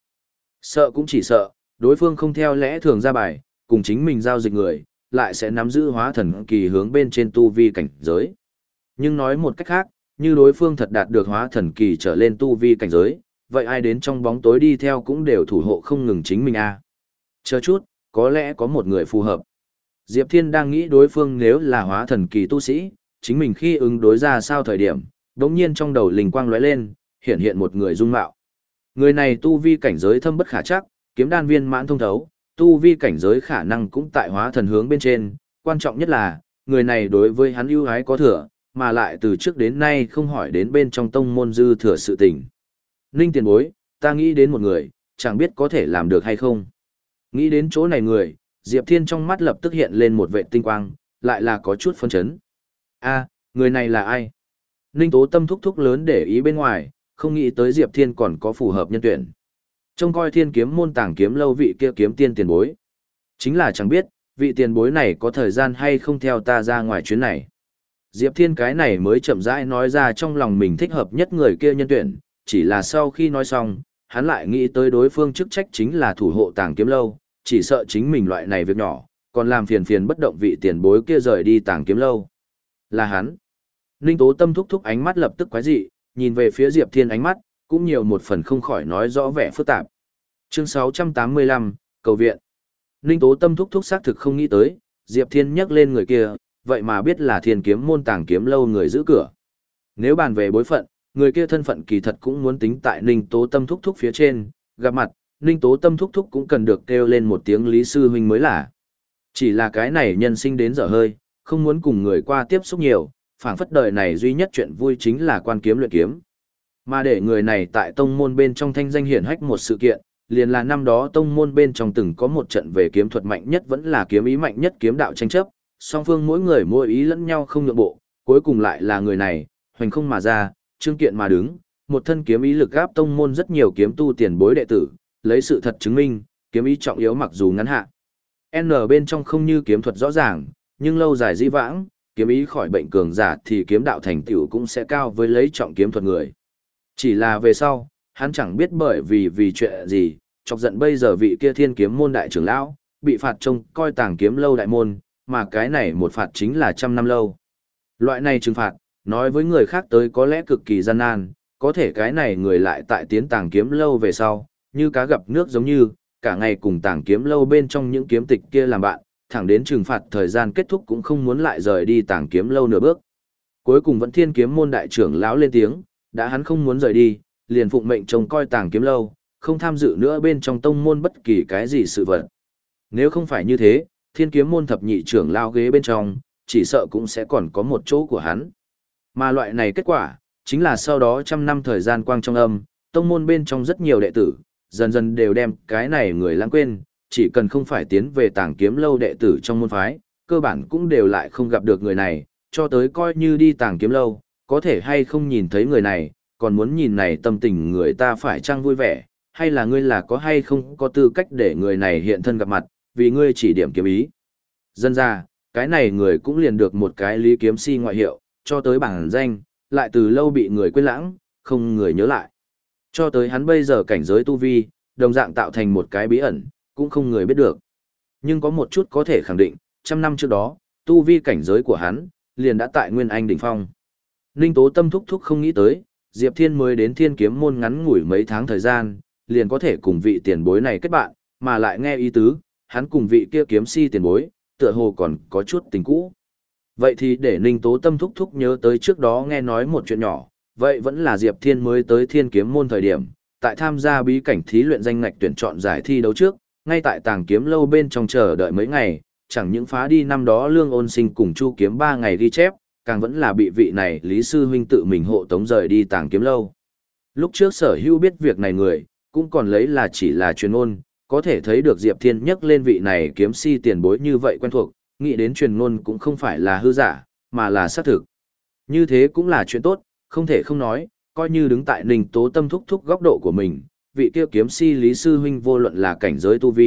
Sợ cũng chỉ sợ, đối phương không theo lẽ thường ra bài, cùng chính mình giao dịch người, lại sẽ nắm giữ hóa thần kỳ hướng bên trên tu vi cảnh giới. Nhưng nói một cách khác, như đối phương thật đạt được hóa thần kỳ trở lên tu vi cảnh giới, vậy ai đến trong bóng tối đi theo cũng đều thủ hộ không ngừng chính mình a. À. Chờ chút, có lẽ có một người phù hợp. Diệp Thiên đang nghĩ đối phương nếu là hóa thần kỳ tu sĩ, chính mình khi ứng đối ra sao thời điểm, đống nhiên trong đầu linh quang lóe lên, hiện hiện một người dung mạo. Người này tu vi cảnh giới thâm bất khả chắc, kiếm đan viên mãn thông thấu, tu vi cảnh giới khả năng cũng tại hóa thần hướng bên trên, quan trọng nhất là, người này đối với hắn ưu ái có thừa, mà lại từ trước đến nay không hỏi đến bên trong tông môn dư thừa sự tình. Ninh tiền bối, ta nghĩ đến một người, chẳng biết có thể làm được hay không. Nghĩ đến chỗ này người, Diệp Thiên trong mắt lập tức hiện lên một vệ tinh quang, lại là có chút phân chấn. A, người này là ai? Ninh Tố Tâm thúc thúc lớn để ý bên ngoài, không nghĩ tới Diệp Thiên còn có phù hợp nhân tuyển. Trông coi Thiên Kiếm môn tàng kiếm lâu vị kia kiếm tiên tiền bối. Chính là chẳng biết, vị tiền bối này có thời gian hay không theo ta ra ngoài chuyến này. Diệp Thiên cái này mới chậm rãi nói ra trong lòng mình thích hợp nhất người kia nhân tuyển, chỉ là sau khi nói xong, hắn lại nghĩ tới đối phương chức trách chính là thủ hộ tàng kiếm lâu, chỉ sợ chính mình loại này việc nhỏ, còn làm phiền phiền bất động vị tiền bối kia rời đi tàng kiếm lâu. Là hắn. Ninh Tố Tâm thúc thúc ánh mắt lập tức quái dị, nhìn về phía Diệp Thiên ánh mắt, cũng nhiều một phần không khỏi nói rõ vẻ phức tạp. Chương sáu trăm tám mươi lăm, cầu viện. Ninh Tố Tâm thúc thúc xác thực không nghĩ tới, Diệp Thiên nhắc lên người kia, vậy mà biết là Thiên Kiếm môn tàng kiếm lâu người giữ cửa. Nếu bàn về bối phận, người kia thân phận kỳ thật cũng muốn tính tại Ninh Tố Tâm thúc thúc phía trên, gặp mặt, Ninh Tố Tâm thúc thúc cũng cần được kêu lên một tiếng Lý Sư Huynh mới là. Chỉ là cái này nhân sinh đến dở hơi, không muốn cùng người qua tiếp xúc nhiều, phảng phất đời này duy nhất chuyện vui chính là quan kiếm luyện kiếm. Mà để người này tại tông môn bên trong thanh danh hiển hách một sự kiện, liền là năm đó tông môn bên trong từng có một trận về kiếm thuật mạnh nhất vẫn là kiếm ý mạnh nhất kiếm đạo tranh chấp, song phương mỗi người mỗi ý lẫn nhau không nhượng bộ, cuối cùng lại là người này, hoành không mà ra, trương kiện mà đứng, một thân kiếm ý lực gáp tông môn rất nhiều kiếm tu tiền bối đệ tử, lấy sự thật chứng minh, kiếm ý trọng yếu mặc dù ngắn hạn. N bên trong không như kiếm thuật rõ ràng, nhưng lâu dài di vãng, kiếm ý khỏi bệnh cường giả thì kiếm đạo thành tựu cũng sẽ cao với lấy trọng kiếm thuật người. Chỉ là về sau, hắn chẳng biết bởi vì vì chuyện gì, chọc giận bây giờ vị kia Thiên Kiếm môn đại trưởng lão, bị phạt trông coi tàng kiếm lâu đại môn, mà cái này một phạt chính là trăm năm lâu. Loại này trừng phạt, nói với người khác tới có lẽ cực kỳ gian nan, có thể cái này người lại tại tiến tàng kiếm lâu về sau, như cá gặp nước giống như, cả ngày cùng tàng kiếm lâu bên trong những kiếm tịch kia làm bạn, thẳng đến trừng phạt thời gian kết thúc cũng không muốn lại rời đi tàng kiếm lâu nửa bước. Cuối cùng vẫn Thiên Kiếm môn đại trưởng lão lên tiếng, đã hắn không muốn rời đi, liền phụng mệnh trông coi tàng kiếm lâu, không tham dự nữa bên trong tông môn bất kỳ cái gì sự vật. Nếu không phải như thế, Thiên Kiếm môn thập nhị trưởng lão ghế bên trong, chỉ sợ cũng sẽ còn có một chỗ của hắn. Mà loại này kết quả, chính là sau đó trăm năm thời gian quang trong âm, tông môn bên trong rất nhiều đệ tử, dần dần đều đem cái này người lãng quên, chỉ cần không phải tiến về tàng kiếm lâu đệ tử trong môn phái, cơ bản cũng đều lại không gặp được người này, cho tới coi như đi tàng kiếm lâu, có thể hay không nhìn thấy người này, còn muốn nhìn này tâm tình người ta phải chăng vui vẻ, hay là ngươi là có hay không có tư cách để người này hiện thân gặp mặt, vì ngươi chỉ điểm kiếm ý. Dân ra, cái này người cũng liền được một cái Lý Kiếm Si ngoại hiệu, cho tới bảng danh, lại từ lâu bị người quên lãng, không người nhớ lại. Cho tới hắn bây giờ cảnh giới tu vi, đồng dạng tạo thành một cái bí ẩn, cũng không người biết được. Nhưng có một chút có thể khẳng định, trăm năm trước đó, tu vi cảnh giới của hắn, liền đã tại Nguyên Anh đỉnh phong. Ninh Tố Tâm thúc thúc không nghĩ tới, Diệp Thiên mới đến Thiên Kiếm môn ngắn ngủi mấy tháng thời gian, liền có thể cùng vị tiền bối này kết bạn, mà lại nghe ý tứ, hắn cùng vị kia kiếm si tiền bối, tựa hồ còn có chút tình cũ. Vậy thì để Ninh Tố Tâm thúc thúc nhớ tới trước đó nghe nói một chuyện nhỏ, vậy vẫn là Diệp Thiên mới tới Thiên Kiếm môn thời điểm, tại tham gia bí cảnh thí luyện danh ngạch tuyển chọn giải thi đấu trước, ngay tại tàng kiếm lâu bên trong chờ đợi mấy ngày, chẳng những phá đi năm đó Lương Ôn Sinh cùng Chu Kiếm ba ngày ghi chép, càng vẫn là bị vị này Lý Sư Huynh tự mình hộ tống rời đi tàng kiếm lâu. Lúc trước Sở Hữu biết việc này người, cũng còn lấy là chỉ là truyền ngôn, có thể thấy được Diệp Thiên nhắc lên vị này kiếm si tiền bối như vậy quen thuộc, nghĩ đến truyền ngôn cũng không phải là hư giả, mà là xác thực. Như thế cũng là chuyện tốt, không thể không nói, coi như đứng tại Ninh Tố Tâm thúc thúc góc độ của mình, vị kia kiếm si Lý Sư Huynh vô luận là cảnh giới tu vi,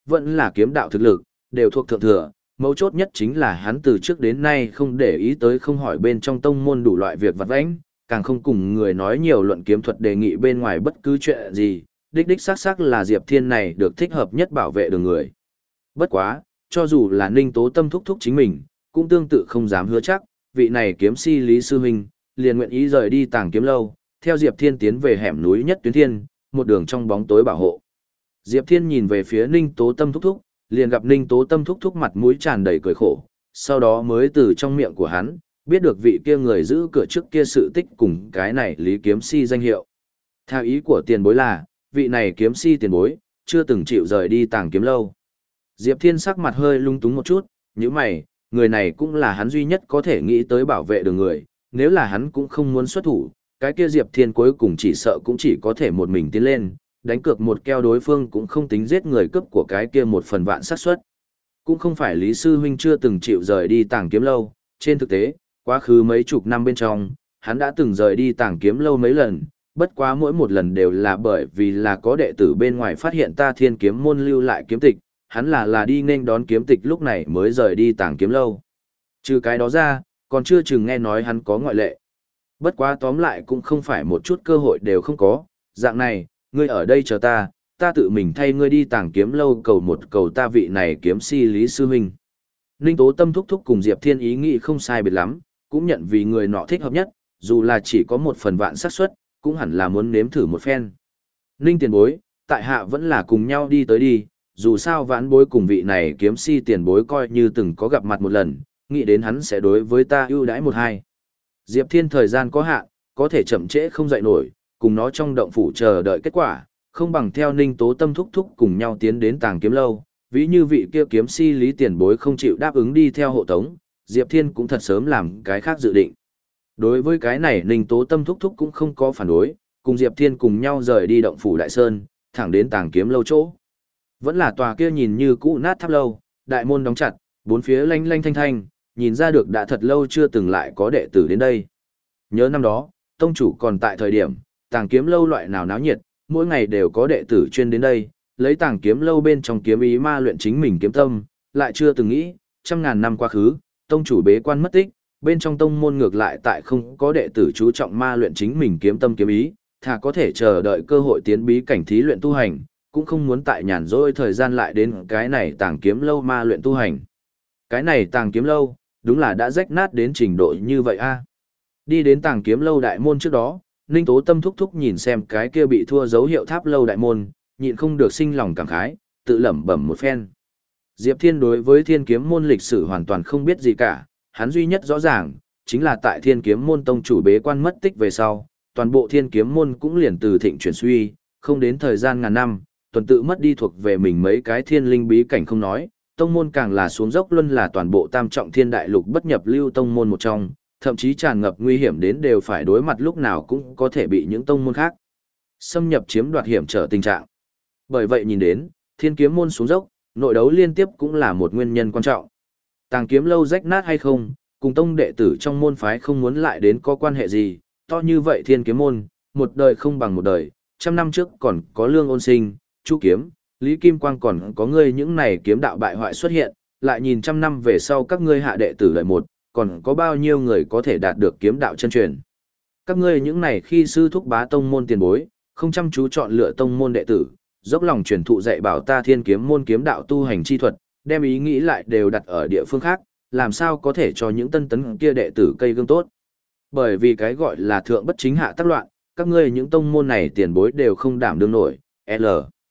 vẫn là kiếm đạo thực lực, đều thuộc thượng thừa. Mấu chốt nhất chính là hắn từ trước đến nay không để ý tới không hỏi bên trong tông môn đủ loại việc vặt vãnh, càng không cùng người nói nhiều luận kiếm thuật đề nghị bên ngoài bất cứ chuyện gì, đích đích xác xác là Diệp Thiên này được thích hợp nhất bảo vệ đường người. Bất quá, cho dù là Ninh Tố Tâm thúc thúc chính mình, cũng tương tự không dám hứa chắc, vị này kiếm si Lý Sư Huynh, liền nguyện ý rời đi Tàng Kiếm Lâu, theo Diệp Thiên tiến về hẻm núi Nhất Tuyến Thiên, một đường trong bóng tối bảo hộ. Diệp Thiên nhìn về phía Ninh Tố Tâm thúc thúc, liền gặp Ninh Tố Tâm thúc thúc mặt mũi tràn đầy cười khổ, sau đó mới từ trong miệng của hắn, biết được vị kia người giữ cửa trước kia sự tích cùng cái này Lý Kiếm Si danh hiệu. Theo ý của tiền bối là, vị này kiếm si tiền bối, chưa từng chịu rời đi Tàng Kiếm Lâu. Diệp Thiên sắc mặt hơi lung túng một chút, như mày, người này cũng là hắn duy nhất có thể nghĩ tới bảo vệ được người, nếu là hắn cũng không muốn xuất thủ, cái kia Diệp Thiên cuối cùng chỉ sợ cũng chỉ có thể một mình tiến lên, đánh cược một keo đối phương cũng không tính giết người cướp của cái kia một phần vạn xác suất. Cũng không phải Lý Sư Huynh chưa từng chịu rời đi Tàng Kiếm Lâu, trên thực tế, quá khứ mấy chục năm bên trong, hắn đã từng rời đi Tàng Kiếm Lâu mấy lần, bất quá mỗi một lần đều là bởi vì là có đệ tử bên ngoài phát hiện ta Thiên Kiếm môn lưu lại kiếm tịch, hắn là là đi nên đón kiếm tịch lúc này mới rời đi Tàng Kiếm Lâu. Trừ cái đó ra, còn chưa chừng nghe nói hắn có ngoại lệ. Bất quá tóm lại cũng không phải một chút cơ hội đều không có, dạng này, ngươi ở đây chờ ta, ta tự mình thay ngươi đi Tàng Kiếm Lâu cầu một cầu ta vị này kiếm si Lý Sư Huynh. Ninh Tố Tâm thúc thúc cùng Diệp Thiên ý nghĩ không sai biệt lắm, cũng nhận vì người nọ thích hợp nhất, dù là chỉ có một phần vạn xác suất, cũng hẳn là muốn nếm thử một phen. Ninh tiền bối, tại hạ vẫn là cùng nhau đi tới đi, dù sao vãn bối cùng vị này kiếm si tiền bối coi như từng có gặp mặt một lần, nghĩ đến hắn sẽ đối với ta ưu đãi một hai. Diệp Thiên thời gian có hạn, có thể chậm trễ không dậy nổi, cùng nó trong động phủ chờ đợi kết quả, không bằng theo Ninh Tố Tâm thúc thúc cùng nhau tiến đến Tàng Kiếm Lâu, ví như vị kia kiếm si Lý tiền bối không chịu đáp ứng đi theo hộ tống, Diệp Thiên cũng thật sớm làm cái khác dự định. Đối với cái này Ninh Tố Tâm thúc thúc cũng không có phản đối, cùng Diệp Thiên cùng nhau rời đi động phủ Đại Sơn, thẳng đến Tàng Kiếm Lâu chỗ. Vẫn là tòa kia nhìn như cũ nát tháp lâu, đại môn đóng chặt, bốn phía lanh lanh thanh thanh, nhìn ra được đã thật lâu chưa từng lại có đệ tử đến đây. Nhớ năm đó, tông chủ còn tại thời điểm, Tàng Kiếm Lâu loại nào náo nhiệt, mỗi ngày đều có đệ tử chuyên đến đây, lấy Tàng Kiếm Lâu bên trong kiếm ý ma luyện chính mình kiếm tâm, lại chưa từng nghĩ, trăm ngàn năm quá khứ, tông chủ bế quan mất tích, bên trong tông môn ngược lại tại không có đệ tử chú trọng ma luyện chính mình kiếm tâm kiếm ý, thà có thể chờ đợi cơ hội tiến bí cảnh thí luyện tu hành, cũng không muốn tại nhàn rỗi thời gian lại đến cái này Tàng Kiếm Lâu ma luyện tu hành. Cái này Tàng Kiếm Lâu, đúng là đã rách nát đến trình độ như vậy a. Đi đến Tàng Kiếm Lâu đại môn trước đó, Ninh Tố Tâm thúc thúc nhìn xem cái kia bị thua dấu hiệu tháp lâu đại môn, nhịn không được sinh lòng cảm khái, tự lẩm bẩm một phen. Diệp Thiên đối với Thiên Kiếm môn lịch sử hoàn toàn không biết gì cả, hắn duy nhất rõ ràng, chính là tại Thiên Kiếm môn tông chủ bế quan mất tích về sau, toàn bộ Thiên Kiếm môn cũng liền từ thịnh chuyển suy, không đến thời gian ngàn năm, tuần tự mất đi thuộc về mình mấy cái thiên linh bí cảnh không nói, tông môn càng là xuống dốc luôn là toàn bộ tam trọng thiên đại lục bất nhập lưu tông môn một trong, thậm chí tràn ngập nguy hiểm đến đều phải đối mặt lúc nào cũng có thể bị những tông môn khác xâm nhập chiếm đoạt hiểm trở tình trạng. Bởi vậy nhìn đến, Thiên Kiếm môn xuống dốc, nội đấu liên tiếp cũng là một nguyên nhân quan trọng. Tàng Kiếm Lâu rách nát hay không, cùng tông đệ tử trong môn phái không muốn lại đến có quan hệ gì, to như vậy Thiên Kiếm môn, một đời không bằng một đời, trăm năm trước còn có Lương Ôn Sinh, Chu Kiếm, Lý Kim Quang còn có ngươi những này kiếm đạo bại hoại xuất hiện, lại nhìn trăm năm về sau các ngươi hạ đệ tử lợi một, còn có bao nhiêu người có thể đạt được kiếm đạo chân truyền. Các ngươi những này khi sư thúc bá tông môn tiền bối, không chăm chú chọn lựa tông môn đệ tử, dốc lòng truyền thụ dạy bảo ta Thiên Kiếm môn kiếm đạo tu hành chi thuật, đem ý nghĩ lại đều đặt ở địa phương khác, làm sao có thể cho những tân tấn kia đệ tử cây gương tốt. Bởi vì cái gọi là thượng bất chính hạ tác loạn, các ngươi những tông môn này tiền bối đều không đảm đương nổi, L.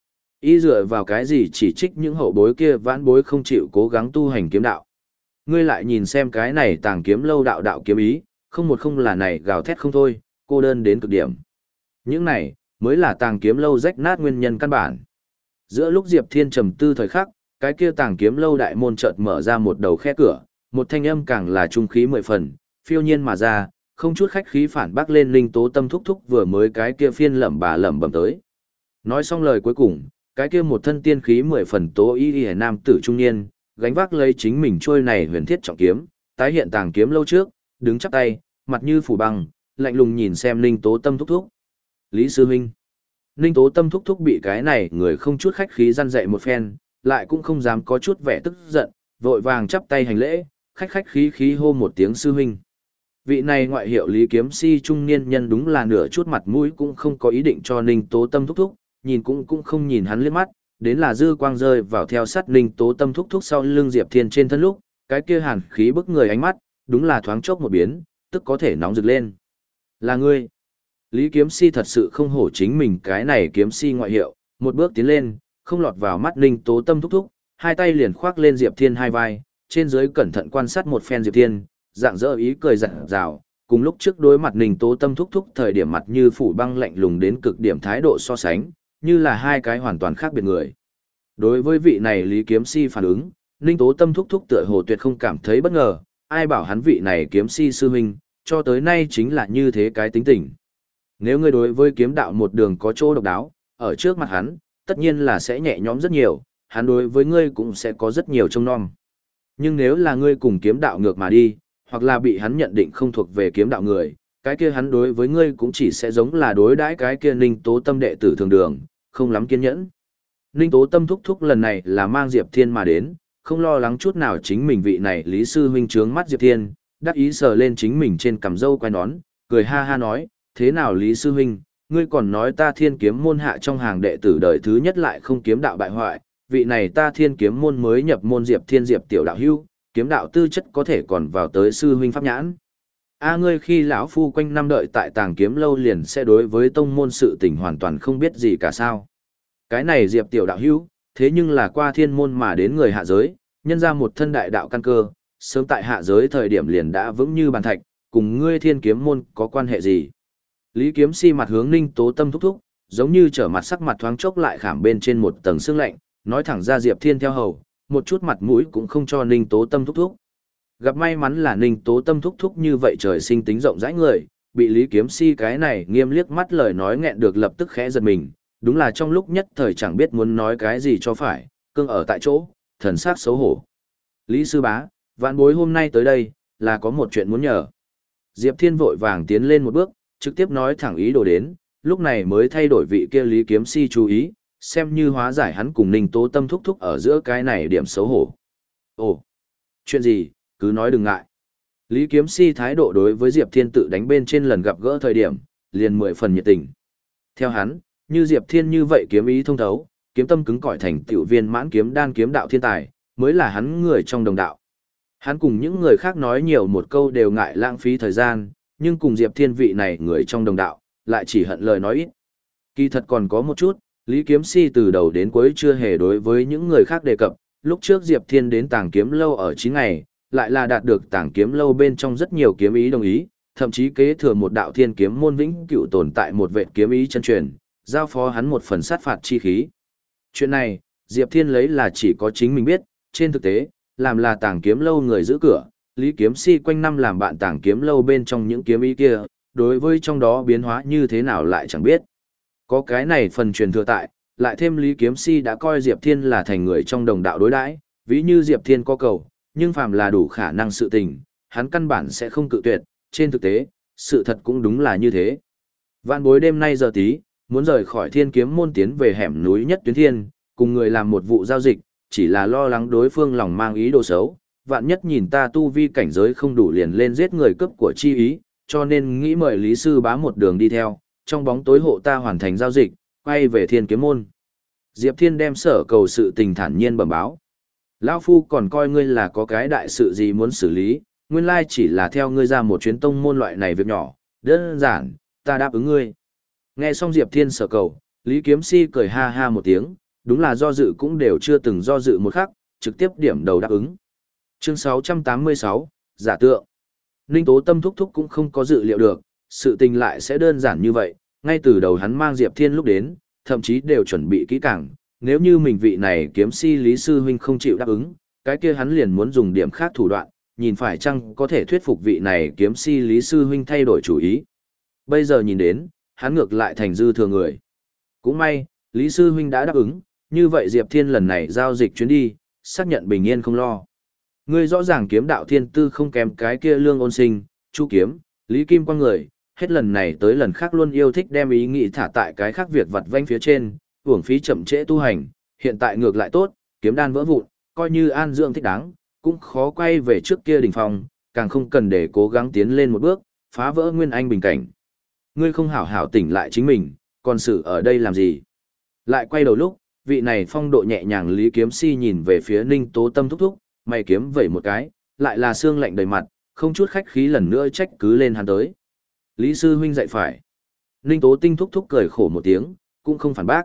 Ý dựa vào cái gì chỉ trích những hậu bối kia vãn bối không chịu cố gắng tu hành kiếm đạo. Ngươi lại nhìn xem cái này Tàng Kiếm Lâu đạo đạo kiếm ý, không một không là này gào thét không thôi, cô đơn đến cực điểm. Những này, mới là Tàng Kiếm Lâu rách nát nguyên nhân căn bản. Giữa lúc Diệp Thiên trầm tư thời khắc, cái kia Tàng Kiếm Lâu đại môn chợt mở ra một đầu khe cửa, một thanh âm càng là trung khí mười phần, phiêu nhiên mà ra, không chút khách khí phản bác lên Ninh Tố Tâm thúc thúc vừa mới cái kia phiên lẩm bà lẩm bẩm tới. Nói xong lời cuối cùng, cái kia một thân tiên khí mười phần tố y y nam tử trung niên, gánh vác lấy chính mình trôi này huyền thiết trọng kiếm, tái hiện Tàng Kiếm Lâu trước, đứng chắp tay, mặt như phủ băng, lạnh lùng nhìn xem Ninh Tố Tâm thúc thúc. Lý sư huynh. Ninh Tố Tâm thúc thúc bị cái này người không chút khách khí răn dạy một phen, lại cũng không dám có chút vẻ tức giận, vội vàng chắp tay hành lễ, khách khách khí khí hô một tiếng sư huynh. Vị này ngoại hiệu Lý Kiếm Si trung niên nhân đúng là nửa chút mặt mũi cũng không có ý định cho Ninh Tố Tâm thúc thúc, nhìn cũng cũng không nhìn hắn liếc mắt, đến là dư quang rơi vào theo sát Ninh Tố Tâm thúc thúc sau lưng Diệp Thiên trên thân lúc, cái kia hàn khí bức người ánh mắt, đúng là thoáng chốc một biến, tức có thể nóng rực lên. Là ngươi. Lý Kiếm Si thật sự không hổ chính mình cái này kiếm si ngoại hiệu, một bước tiến lên, không lọt vào mắt Ninh Tố Tâm thúc thúc, hai tay liền khoác lên Diệp Thiên hai vai, trên dưới cẩn thận quan sát một phen Diệp Thiên, dạng dỡ ý cười rạng rào, cùng lúc trước đối mặt Ninh Tố Tâm thúc thúc thời điểm mặt như phủ băng lạnh lùng đến cực điểm thái độ so sánh, như là hai cái hoàn toàn khác biệt người. Đối với vị này Lý Kiếm Si phản ứng, Ninh Tố Tâm thúc thúc tựa hồ tuyệt không cảm thấy bất ngờ, ai bảo hắn vị này kiếm si sư huynh, cho tới nay chính là như thế cái tính tình. Nếu ngươi đối với kiếm đạo một đường có chỗ độc đáo, ở trước mặt hắn, tất nhiên là sẽ nhẹ nhõm rất nhiều, hắn đối với ngươi cũng sẽ có rất nhiều trông nom. Nhưng nếu là ngươi cùng kiếm đạo ngược mà đi, hoặc là bị hắn nhận định không thuộc về kiếm đạo người, cái kia hắn đối với ngươi cũng chỉ sẽ giống là đối đãi cái kia Ninh Tố Tâm đệ tử thường đường, không lắm kiên nhẫn. Ninh Tố Tâm thúc thúc lần này là mang Diệp Thiên mà đến, không lo lắng chút nào chính mình vị này Lý sư huynh trướng mắt Diệp Thiên, đắc ý sờ lên chính mình trên cằm râu quai nón, cười ha ha nói, thế nào Lý sư huynh, ngươi còn nói ta Thiên Kiếm môn hạ trong hàng đệ tử đời thứ nhất lại không kiếm đạo bại hoại, vị này ta Thiên Kiếm môn mới nhập môn Diệp Thiên Diệp tiểu đạo hữu, kiếm đạo tư chất có thể còn vào tới sư huynh pháp nhãn. A ngươi khi lão phu quanh năm đợi tại Tàng Kiếm lâu liền sẽ đối với tông môn sự tình hoàn toàn không biết gì cả sao? Cái này Diệp tiểu đạo hữu, thế nhưng là qua thiên môn mà đến người hạ giới, nhân ra một thân đại đạo căn cơ, sớm tại hạ giới thời điểm liền đã vững như bàn thạch, cùng ngươi Thiên Kiếm môn có quan hệ gì? Lý Kiếm Si mặt hướng Ninh Tố Tâm thúc thúc, giống như trở mặt sắc mặt thoáng chốc lại khảm bên trên một tầng sương lạnh, nói thẳng ra Diệp Thiên theo hầu, một chút mặt mũi cũng không cho Ninh Tố Tâm thúc thúc. Gặp may mắn là Ninh Tố Tâm thúc thúc như vậy trời sinh tính rộng rãi người, bị Lý Kiếm Si cái này nghiêm liếc mắt lời nói nghẹn được lập tức khẽ giật mình, đúng là trong lúc nhất thời chẳng biết muốn nói cái gì cho phải, cương ở tại chỗ, thần sắc xấu hổ. Lý sư bá, vạn bối hôm nay tới đây, là có một chuyện muốn nhờ. Diệp Thiên vội vàng tiến lên một bước, trực tiếp nói thẳng ý đồ đến, lúc này mới thay đổi vị kia Lý Kiếm Si chú ý, xem như hóa giải hắn cùng Ninh Tố Tâm thúc thúc ở giữa cái này điểm xấu hổ. Ồ, chuyện gì, cứ nói đừng ngại. Lý Kiếm Si thái độ đối với Diệp Thiên tự đánh bên trên lần gặp gỡ thời điểm, liền mười phần nhiệt tình. Theo hắn, như Diệp Thiên như vậy kiếm ý thông thấu, kiếm tâm cứng cỏi thành tiểu viên mãn kiếm đan kiếm đạo thiên tài, mới là hắn người trong đồng đạo. Hắn cùng những người khác nói nhiều một câu đều ngại lãng phí thời gian, nhưng cùng Diệp Thiên vị này người trong đồng đạo, lại chỉ hận lời nói ít. Kỳ thật còn có một chút, Lý Kiếm Si từ đầu đến cuối chưa hề đối với những người khác đề cập, lúc trước Diệp Thiên đến Tàng Kiếm lâu ở chín ngày, lại là đạt được Tàng Kiếm lâu bên trong rất nhiều kiếm ý đồng ý, thậm chí kế thừa một đạo Thiên Kiếm môn vĩnh cựu tồn tại một vệt kiếm ý chân truyền, giao phó hắn một phần sát phạt chi khí. Chuyện này, Diệp Thiên lấy là chỉ có chính mình biết, trên thực tế, làm là Tàng Kiếm lâu người giữ cửa, Lý Kiếm Si quanh năm làm bạn Tàng Kiếm lâu bên trong những kiếm ý kia, đối với trong đó biến hóa như thế nào lại chẳng biết. Có cái này phần truyền thừa tại, lại thêm Lý Kiếm Si đã coi Diệp Thiên là thành người trong đồng đạo đối đãi, ví như Diệp Thiên có cầu, nhưng phàm là đủ khả năng sự tình, hắn căn bản sẽ không cự tuyệt, trên thực tế, sự thật cũng đúng là như thế. Vạn bối đêm nay giờ tí, muốn rời khỏi Thiên Kiếm môn tiến về hẻm núi Nhất Tuyến Thiên, cùng người làm một vụ giao dịch, chỉ là lo lắng đối phương lòng mang ý đồ xấu, vạn nhất nhìn ta tu vi cảnh giới không đủ liền lên giết người cướp của chi ý, cho nên nghĩ mời Lý sư bá một đường đi theo, trong bóng tối hộ ta hoàn thành giao dịch, quay về Thiên Kiếm môn. Diệp Thiên đem sở cầu sự tình thản nhiên bẩm báo. Lão phu còn coi ngươi là có cái đại sự gì muốn xử lý, nguyên lai chỉ là theo ngươi ra một chuyến tông môn loại này việc nhỏ, đơn giản, ta đáp ứng ngươi. Nghe xong Diệp Thiên sở cầu, Lý Kiếm Si cười ha ha một tiếng, đúng là do dự cũng đều chưa từng do dự một khắc, trực tiếp điểm đầu đáp ứng. Chương sáu trăm tám mươi sáu, giả tượng. Ninh Tố Tâm thúc thúc cũng không có dự liệu được, sự tình lại sẽ đơn giản như vậy, ngay từ đầu hắn mang Diệp Thiên lúc đến, thậm chí đều chuẩn bị kỹ càng, nếu như mình vị này kiếm si Lý sư huynh không chịu đáp ứng, cái kia hắn liền muốn dùng điểm khác thủ đoạn, nhìn phải chăng có thể thuyết phục vị này kiếm si Lý sư huynh thay đổi chủ ý. Bây giờ nhìn đến, hắn ngược lại thành dư thừa người. Cũng may, Lý sư huynh đã đáp ứng, như vậy Diệp Thiên lần này giao dịch chuyến đi, xác nhận bình yên không lo. Ngươi rõ ràng kiếm đạo thiên tư không kém cái kia Lương Ôn Sinh, Chu Kiếm, Lý Kim Quang người, hết lần này tới lần khác luôn yêu thích đem ý nghĩ thả tại cái khác việc vặt vãnh phía trên, uổng phí chậm trễ tu hành, hiện tại ngược lại tốt, kiếm đan vỡ vụn, coi như an dưỡng thích đáng, cũng khó quay về trước kia đỉnh phong, càng không cần để cố gắng tiến lên một bước, phá vỡ nguyên anh bình cảnh. Ngươi không hảo hảo tỉnh lại chính mình, còn xử ở đây làm gì? Lại quay đầu lúc, vị này phong độ nhẹ nhàng Lý Kiếm Si nhìn về phía Ninh Tố Tâm thúc thúc, mày kiếm vẩy một cái, lại là xương lạnh đầy mặt, không chút khách khí lần nữa trách cứ lên hắn tới. Lý sư huynh dạy phải. Ninh Tố Tinh thúc thúc cười khổ một tiếng, cũng không phản bác.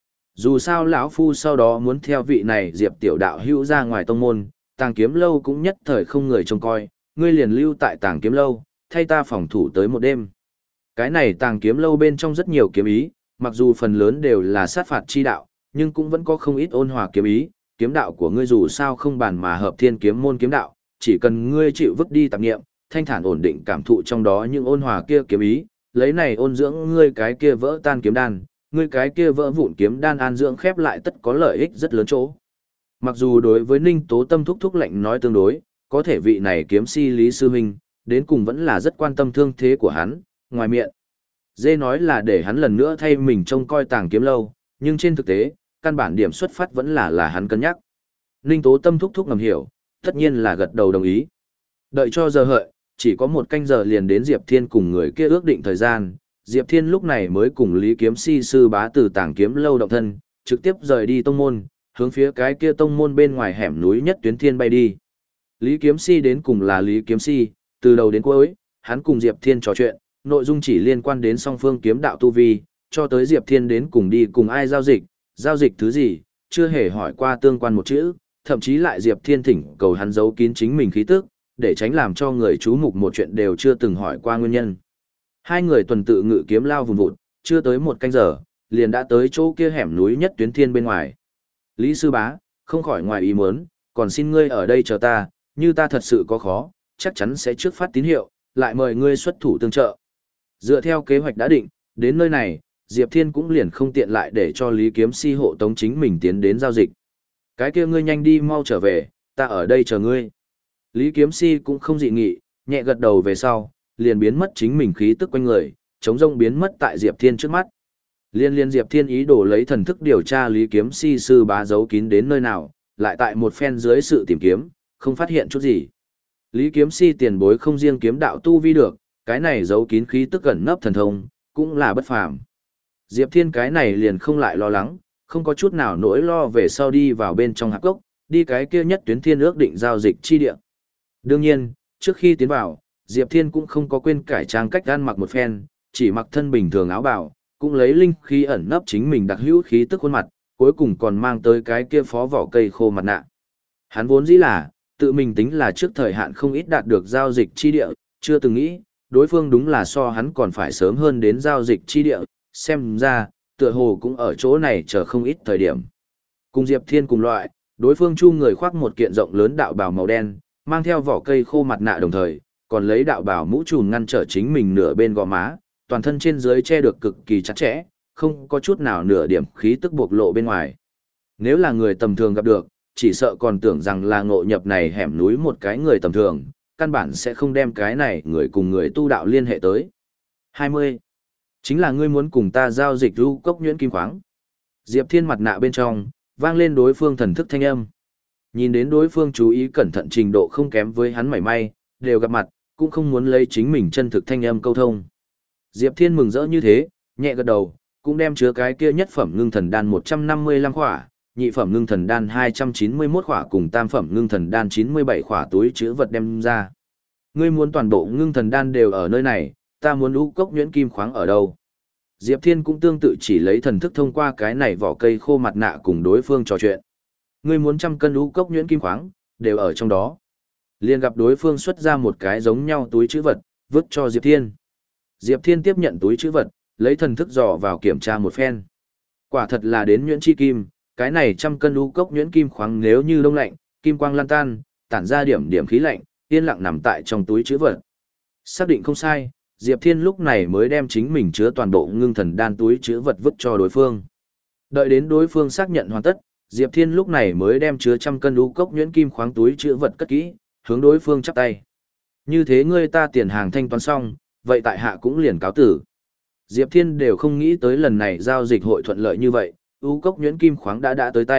Dù sao lão phu sau đó muốn theo vị này Diệp tiểu đạo hữu ra ngoài tông môn, Tàng Kiếm lâu cũng nhất thời không người trông coi, ngươi liền lưu tại Tàng Kiếm lâu, thay ta phòng thủ tới một đêm. Cái này Tàng Kiếm lâu bên trong rất nhiều kiếm ý, mặc dù phần lớn đều là sát phạt chi đạo, nhưng cũng vẫn có không ít ôn hòa kiếm ý, kiếm đạo của ngươi dù sao không bàn mà hợp thiên kiếm môn kiếm đạo, chỉ cần ngươi chịu vứt đi tạp niệm, thanh thản ổn định cảm thụ trong đó những ôn hòa kia kiếm ý, lấy này ôn dưỡng ngươi cái kia vỡ tan kiếm đan, ngươi cái kia vỡ vụn kiếm đan an dưỡng khép lại tất có lợi ích rất lớn chỗ. Mặc dù đối với Ninh Tố Tâm thúc thúc lệnh nói tương đối, có thể vị này kiếm si Lý sư huynh, đến cùng vẫn là rất quan tâm thương thế của hắn, ngoài miệng. Dê nói là để hắn lần nữa thay mình trông coi Tàng Kiếm lâu, nhưng trên thực tế, căn bản điểm xuất phát vẫn là là hắn cân nhắc. Ninh Tố Tâm thúc thúc ngầm hiểu, tất nhiên là gật đầu đồng ý. Đợi cho giờ hợi, chỉ có một canh giờ liền đến Diệp Thiên cùng người kia ước định thời gian, Diệp Thiên lúc này mới cùng Lý Kiếm Si sư bá từ Tàng Kiếm lâu động thân, trực tiếp rời đi tông môn, hướng phía cái kia tông môn bên ngoài hẻm núi Nhất Tuyến Thiên bay đi. Lý Kiếm Si đến cùng là Lý Kiếm Si, từ đầu đến cuối, hắn cùng Diệp Thiên trò chuyện, nội dung chỉ liên quan đến song phương kiếm đạo tu vi, cho tới Diệp Thiên đến cùng đi cùng ai giao dịch, giao dịch thứ gì, chưa hề hỏi qua tương quan một chữ, thậm chí lại Diệp Thiên thỉnh cầu hắn giấu kín chính mình khí tức, để tránh làm cho người chú mục một chuyện đều chưa từng hỏi qua nguyên nhân. Hai người tuần tự ngự kiếm lao vùng vụt, chưa tới một canh giờ, liền đã tới chỗ kia hẻm núi Nhất Tuyến Thiên bên ngoài. Lý sư bá, không khỏi ngoài ý muốn, còn xin ngươi ở đây chờ ta, như ta thật sự có khó, chắc chắn sẽ trước phát tín hiệu, lại mời ngươi xuất thủ tương trợ. Dựa theo kế hoạch đã định, đến nơi này, Diệp Thiên cũng liền không tiện lại để cho Lý Kiếm Si hộ tống chính mình tiến đến giao dịch. Cái kia ngươi nhanh đi mau trở về, ta ở đây chờ ngươi. Lý Kiếm Si cũng không dị nghị, nhẹ gật đầu về sau, liền biến mất chính mình khí tức quanh người, chống rông biến mất tại Diệp Thiên trước mắt. Liên liên Diệp Thiên ý đồ lấy thần thức điều tra Lý Kiếm Si sư bá giấu kín đến nơi nào, lại tại một phen dưới sự tìm kiếm, không phát hiện chút gì. Lý Kiếm Si tiền bối không riêng kiếm đạo tu vi được, cái này giấu kín khí tức gần nấp thần thông, cũng là bất phàm. Diệp Thiên cái này liền không lại lo lắng, không có chút nào nỗi lo về sau đi vào bên trong hạp cốc, đi cái kia Nhất Tuyến Thiên ước định giao dịch chi địa. Đương nhiên, trước khi tiến vào, Diệp Thiên cũng không có quên cải trang cách ăn mặc một phen, chỉ mặc thân bình thường áo bào, cũng lấy linh khí ẩn nấp chính mình đặc hữu khí tức khuôn mặt, cuối cùng còn mang tới cái kia phó vỏ cây khô mặt nạ. Hắn vốn dĩ là, tự mình tính là trước thời hạn không ít đạt được giao dịch chi địa, chưa từng nghĩ, đối phương đúng là so hắn còn phải sớm hơn đến giao dịch chi địa, xem ra, tựa hồ cũng ở chỗ này chờ không ít thời điểm. Cùng Diệp Thiên cùng loại, đối phương chu người khoác một kiện rộng lớn đạo bào màu đen, mang theo vỏ cây khô mặt nạ đồng thời, còn lấy đạo bào mũ trùm ngăn trở chính mình nửa bên gò má, toàn thân trên dưới che được cực kỳ chặt chẽ, không có chút nào nửa điểm khí tức bộc lộ bên ngoài. Nếu là người tầm thường gặp được, chỉ sợ còn tưởng rằng là ngộ nhập này hẻm núi một cái người tầm thường, căn bản sẽ không đem cái này người cùng người tu đạo liên hệ tới. hai mươi. Chính là ngươi muốn cùng ta giao dịch lưu cốc nhuyễn kim khoáng. Diệp Thiên mặt nạ bên trong, vang lên đối phương thần thức thanh âm. Nhìn đến đối phương chú ý cẩn thận trình độ không kém với hắn mảy may, đều gặp mặt, cũng không muốn lấy chính mình chân thực thanh âm câu thông. Diệp Thiên mừng rỡ như thế, nhẹ gật đầu, cũng đem chứa cái kia nhất phẩm ngưng thần đan một trăm năm mươi lăm khỏa, nhị phẩm ngưng thần đan hai trăm chín mươi mốt khỏa cùng tam phẩm ngưng thần đan chín mươi bảy khỏa túi chứa vật đem ra. Ngươi muốn toàn bộ ngưng thần đan đều ở nơi này, ta muốn lũ cốc nhuyễn kim khoáng ở đâu? Diệp Thiên cũng tương tự chỉ lấy thần thức thông qua cái này vỏ cây khô mặt nạ cùng đối phương trò chuyện. Ngươi muốn trăm cân lũ cốc nhuyễn kim khoáng, đều ở trong đó. Liền gặp đối phương xuất ra một cái giống nhau túi chữ vật, vứt cho Diệp Thiên. Diệp Thiên tiếp nhận túi chữ vật, lấy thần thức dò vào kiểm tra một phen. Quả thật là đến nhuyễn chi kim, cái này trăm cân lũ cốc nhuyễn kim khoáng nếu như đông lạnh, kim quang lan tan, tản ra điểm điểm khí lạnh, yên lặng nằm tại trong túi chữ vật. Xác định không sai, Diệp Thiên lúc này mới đem chính mình chứa toàn bộ ngưng thần đan túi chứa vật vứt cho đối phương. Đợi đến đối phương xác nhận hoàn tất, Diệp Thiên lúc này mới đem chứa trăm cân lũ cốc nhuyễn kim khoáng túi chứa vật cất kỹ, hướng đối phương chắp tay. Như thế ngươi ta tiền hàng thanh toán xong, vậy tại hạ cũng liền cáo tử. Diệp Thiên đều không nghĩ tới lần này giao dịch hội thuận lợi như vậy, lũ cốc nhuyễn kim khoáng đã đã tới tay,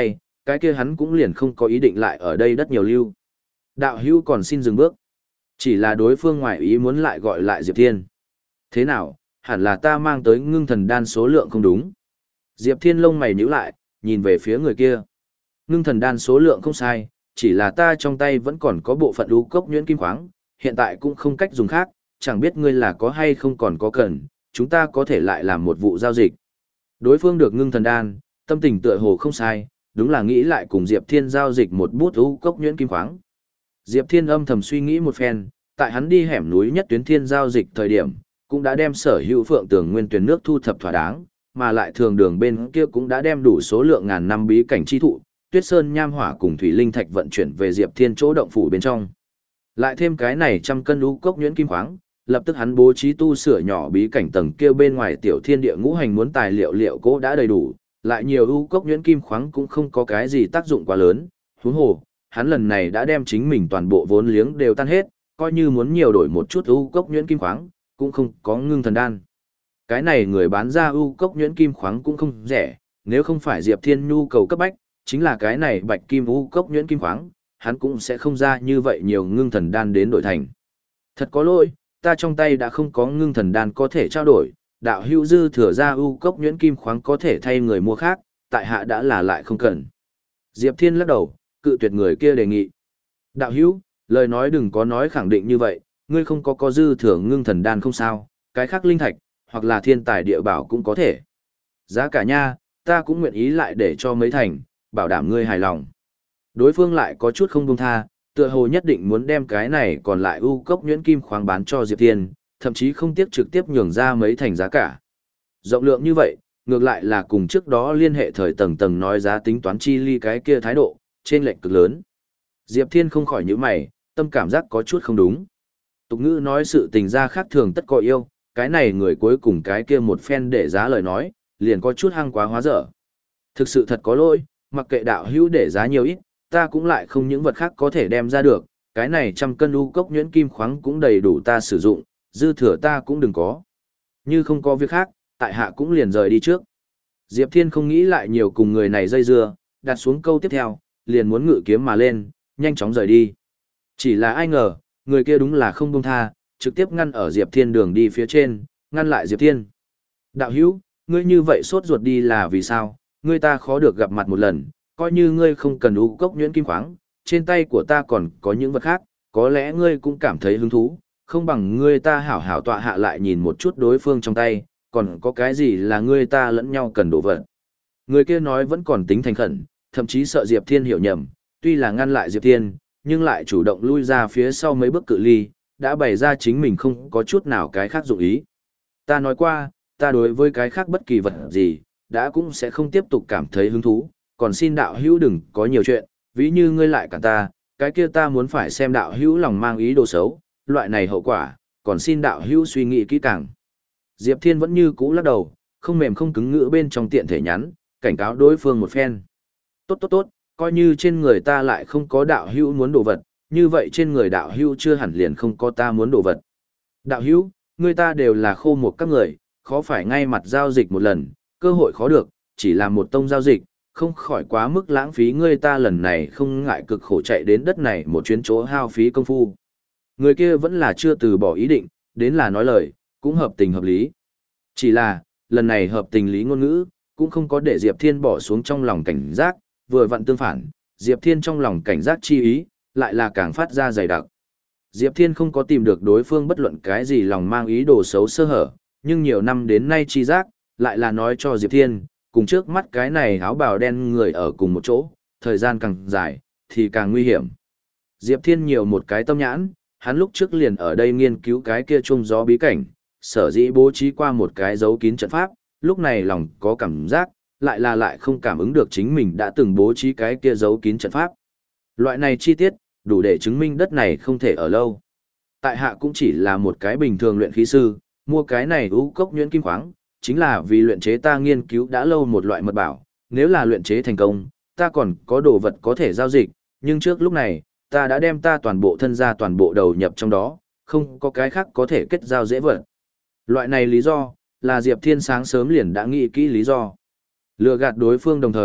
cái kia hắn cũng liền không có ý định lại ở đây đất nhiều lưu. Đạo hữu còn xin dừng bước. Chỉ là đối phương ngoại ý muốn lại gọi lại Diệp Thiên. Thế nào, hẳn là ta mang tới ngưng thần đan số lượng không đúng. Diệp Thiên lông mày nhíu lại, nhìn về phía người kia. Ngưng thần đan số lượng không sai, chỉ là ta trong tay vẫn còn có bộ phận u cốc nhuyễn kim khoáng, hiện tại cũng không cách dùng khác, chẳng biết ngươi là có hay không còn có cần, chúng ta có thể lại làm một vụ giao dịch. Đối phương được ngưng thần đan, tâm tình tựa hồ không sai, đúng là nghĩ lại cùng Diệp Thiên giao dịch một bút u cốc nhuyễn kim khoáng. Diệp Thiên âm thầm suy nghĩ một phen, tại hắn đi hẻm núi nhất tuyến thiên giao dịch thời điểm, cũng đã đem sở hữu phượng tường nguyên tuyển nước thu thập thỏa đáng, mà lại thường đường bên kia cũng đã đem đủ số lượng ngàn năm bí cảnh chi thụ, tuyết sơn nham hỏa cùng thủy linh thạch vận chuyển về Diệp Thiên chỗ động phủ bên trong. Lại thêm cái này trăm cân u cốc nhuyễn kim khoáng, lập tức hắn bố trí tu sửa nhỏ bí cảnh tầng kia bên ngoài tiểu thiên địa ngũ hành muốn tài liệu liệu cố đã đầy đủ, lại nhiều u cốc nhuyễn kim khoáng cũng không có cái gì tác dụng quá lớn, huống hồ, hắn lần này đã đem chính mình toàn bộ vốn liếng đều tan hết, coi như muốn nhiều đổi một chút u cốc nhuyễn kim khoáng, cũng không có ngưng thần đan. Cái này người bán ra u cốc nhuyễn kim khoáng cũng không rẻ, nếu không phải Diệp Thiên nhu cầu cấp bách, chính là cái này bạch kim u cốc nhuyễn kim khoáng, hắn cũng sẽ không ra như vậy nhiều ngưng thần đan đến đổi thành. Thật có lỗi, ta trong tay đã không có ngưng thần đan có thể trao đổi, đạo hữu dư thừa ra u cốc nhuyễn kim khoáng có thể thay người mua khác, tại hạ đã là lại không cần. Diệp Thiên lắc đầu, cự tuyệt người kia đề nghị. Đạo hữu, lời nói đừng có nói khẳng định như vậy, ngươi không có có dư thừa ngưng thần đan không sao, cái khác linh thạch, hoặc là thiên tài địa bảo cũng có thể. Giá cả nha, ta cũng nguyện ý lại để cho mấy thành, bảo đảm ngươi hài lòng. Đối phương lại có chút không buông tha, tựa hồ nhất định muốn đem cái này còn lại u cốc nhuyễn kim khoáng bán cho Diệp Thiên, thậm chí không tiếc trực tiếp nhường ra mấy thành giá cả. Rộng lượng như vậy, ngược lại là cùng trước đó liên hệ thời tầng tầng nói giá tính toán chi ly cái kia thái độ, trên lệch cực lớn. Diệp Thiên không khỏi nhíu mày, tâm cảm giác có chút không đúng. Tục ngữ nói sự tình ra khác thường tất có yêu, cái này người cuối cùng cái kia một phen để giá lời nói, liền có chút hăng quá hóa dở. Thực sự thật có lỗi, mặc kệ đạo hữu để giá nhiều ít, ta cũng lại không những vật khác có thể đem ra được, cái này trăm cân u cốc nhuyễn kim khoáng cũng đầy đủ ta sử dụng, dư thừa ta cũng đừng có. Như không có việc khác, tại hạ cũng liền rời đi trước. Diệp Thiên không nghĩ lại nhiều cùng người này dây dưa, đặt xuống câu tiếp theo, liền muốn ngự kiếm mà lên, nhanh chóng rời đi. Chỉ là ai ngờ, người kia đúng là không buông tha, trực tiếp ngăn ở Diệp Thiên đường đi phía trên, ngăn lại Diệp Thiên. Đạo hữu, ngươi như vậy sốt ruột đi là vì sao? Ngươi ta khó được gặp mặt một lần, coi như ngươi không cần u cốc nhuyễn kim khoáng, trên tay của ta còn có những vật khác, có lẽ ngươi cũng cảm thấy hứng thú, không bằng ngươi ta hảo hảo tọa hạ lại nhìn một chút đối phương trong tay, còn có cái gì là ngươi ta lẫn nhau cần đổ vật. Người kia nói vẫn còn tính thành khẩn, thậm chí sợ Diệp Thiên hiểu nhầm, tuy là ngăn lại Diệp Thiên, nhưng lại chủ động lui ra phía sau mấy bước cự ly, đã bày ra chính mình không có chút nào cái khác dụng ý. Ta nói qua, ta đối với cái khác bất kỳ vật gì, đã cũng sẽ không tiếp tục cảm thấy hứng thú, còn xin đạo hữu đừng có nhiều chuyện, ví như ngươi lại cả ta, cái kia ta muốn phải xem đạo hữu lòng mang ý đồ xấu, loại này hậu quả, còn xin đạo hữu suy nghĩ kỹ càng. Diệp Thiên vẫn như cũ lắc đầu, không mềm không cứng ngữ bên trong tiện thể nhắn, cảnh cáo đối phương một phen. Tốt tốt tốt, coi như trên người ta lại không có đạo hữu muốn đồ vật, như vậy trên người đạo hữu chưa hẳn liền không có ta muốn đồ vật. Đạo hữu, người ta đều là khô một các người, khó phải ngay mặt giao dịch một lần, cơ hội khó được, chỉ là một tông giao dịch, không khỏi quá mức lãng phí người ta lần này không ngại cực khổ chạy đến đất này một chuyến chỗ hao phí công phu. Người kia vẫn là chưa từ bỏ ý định, đến là nói lời, cũng hợp tình hợp lý. Chỉ là, lần này hợp tình lý ngôn ngữ, cũng không có để Diệp Thiên bỏ xuống trong lòng cảnh giác, vừa vặn tương phản, Diệp Thiên trong lòng cảnh giác chi ý, lại là càng phát ra dày đặc. Diệp Thiên không có tìm được đối phương bất luận cái gì lòng mang ý đồ xấu sơ hở, nhưng nhiều năm đến nay chi giác, lại là nói cho Diệp Thiên, cùng trước mắt cái này áo bào đen người ở cùng một chỗ, thời gian càng dài, thì càng nguy hiểm. Diệp Thiên nhiều một cái tâm nhãn, hắn lúc trước liền ở đây nghiên cứu cái kia chung gió bí cảnh, sở dĩ bố trí qua một cái dấu kín trận pháp, lúc này lòng có cảm giác, lại là lại không cảm ứng được chính mình đã từng bố trí cái kia dấu kín trận pháp. Loại này chi tiết, đủ để chứng minh đất này không thể ở lâu. Tại hạ cũng chỉ là một cái bình thường luyện khí sư, mua cái này u cốc nhuyễn kim khoáng, chính là vì luyện chế ta nghiên cứu đã lâu một loại mật bảo, nếu là luyện chế thành công, ta còn có đồ vật có thể giao dịch, nhưng trước lúc này, ta đã đem ta toàn bộ thân gia toàn bộ đầu nhập trong đó, không có cái khác có thể kết giao dễ vật. Loại này lý do, là Diệp Thiên sáng sớm liền đã nghĩ kỹ lý do. Lừa gạt đối phương đồng thời,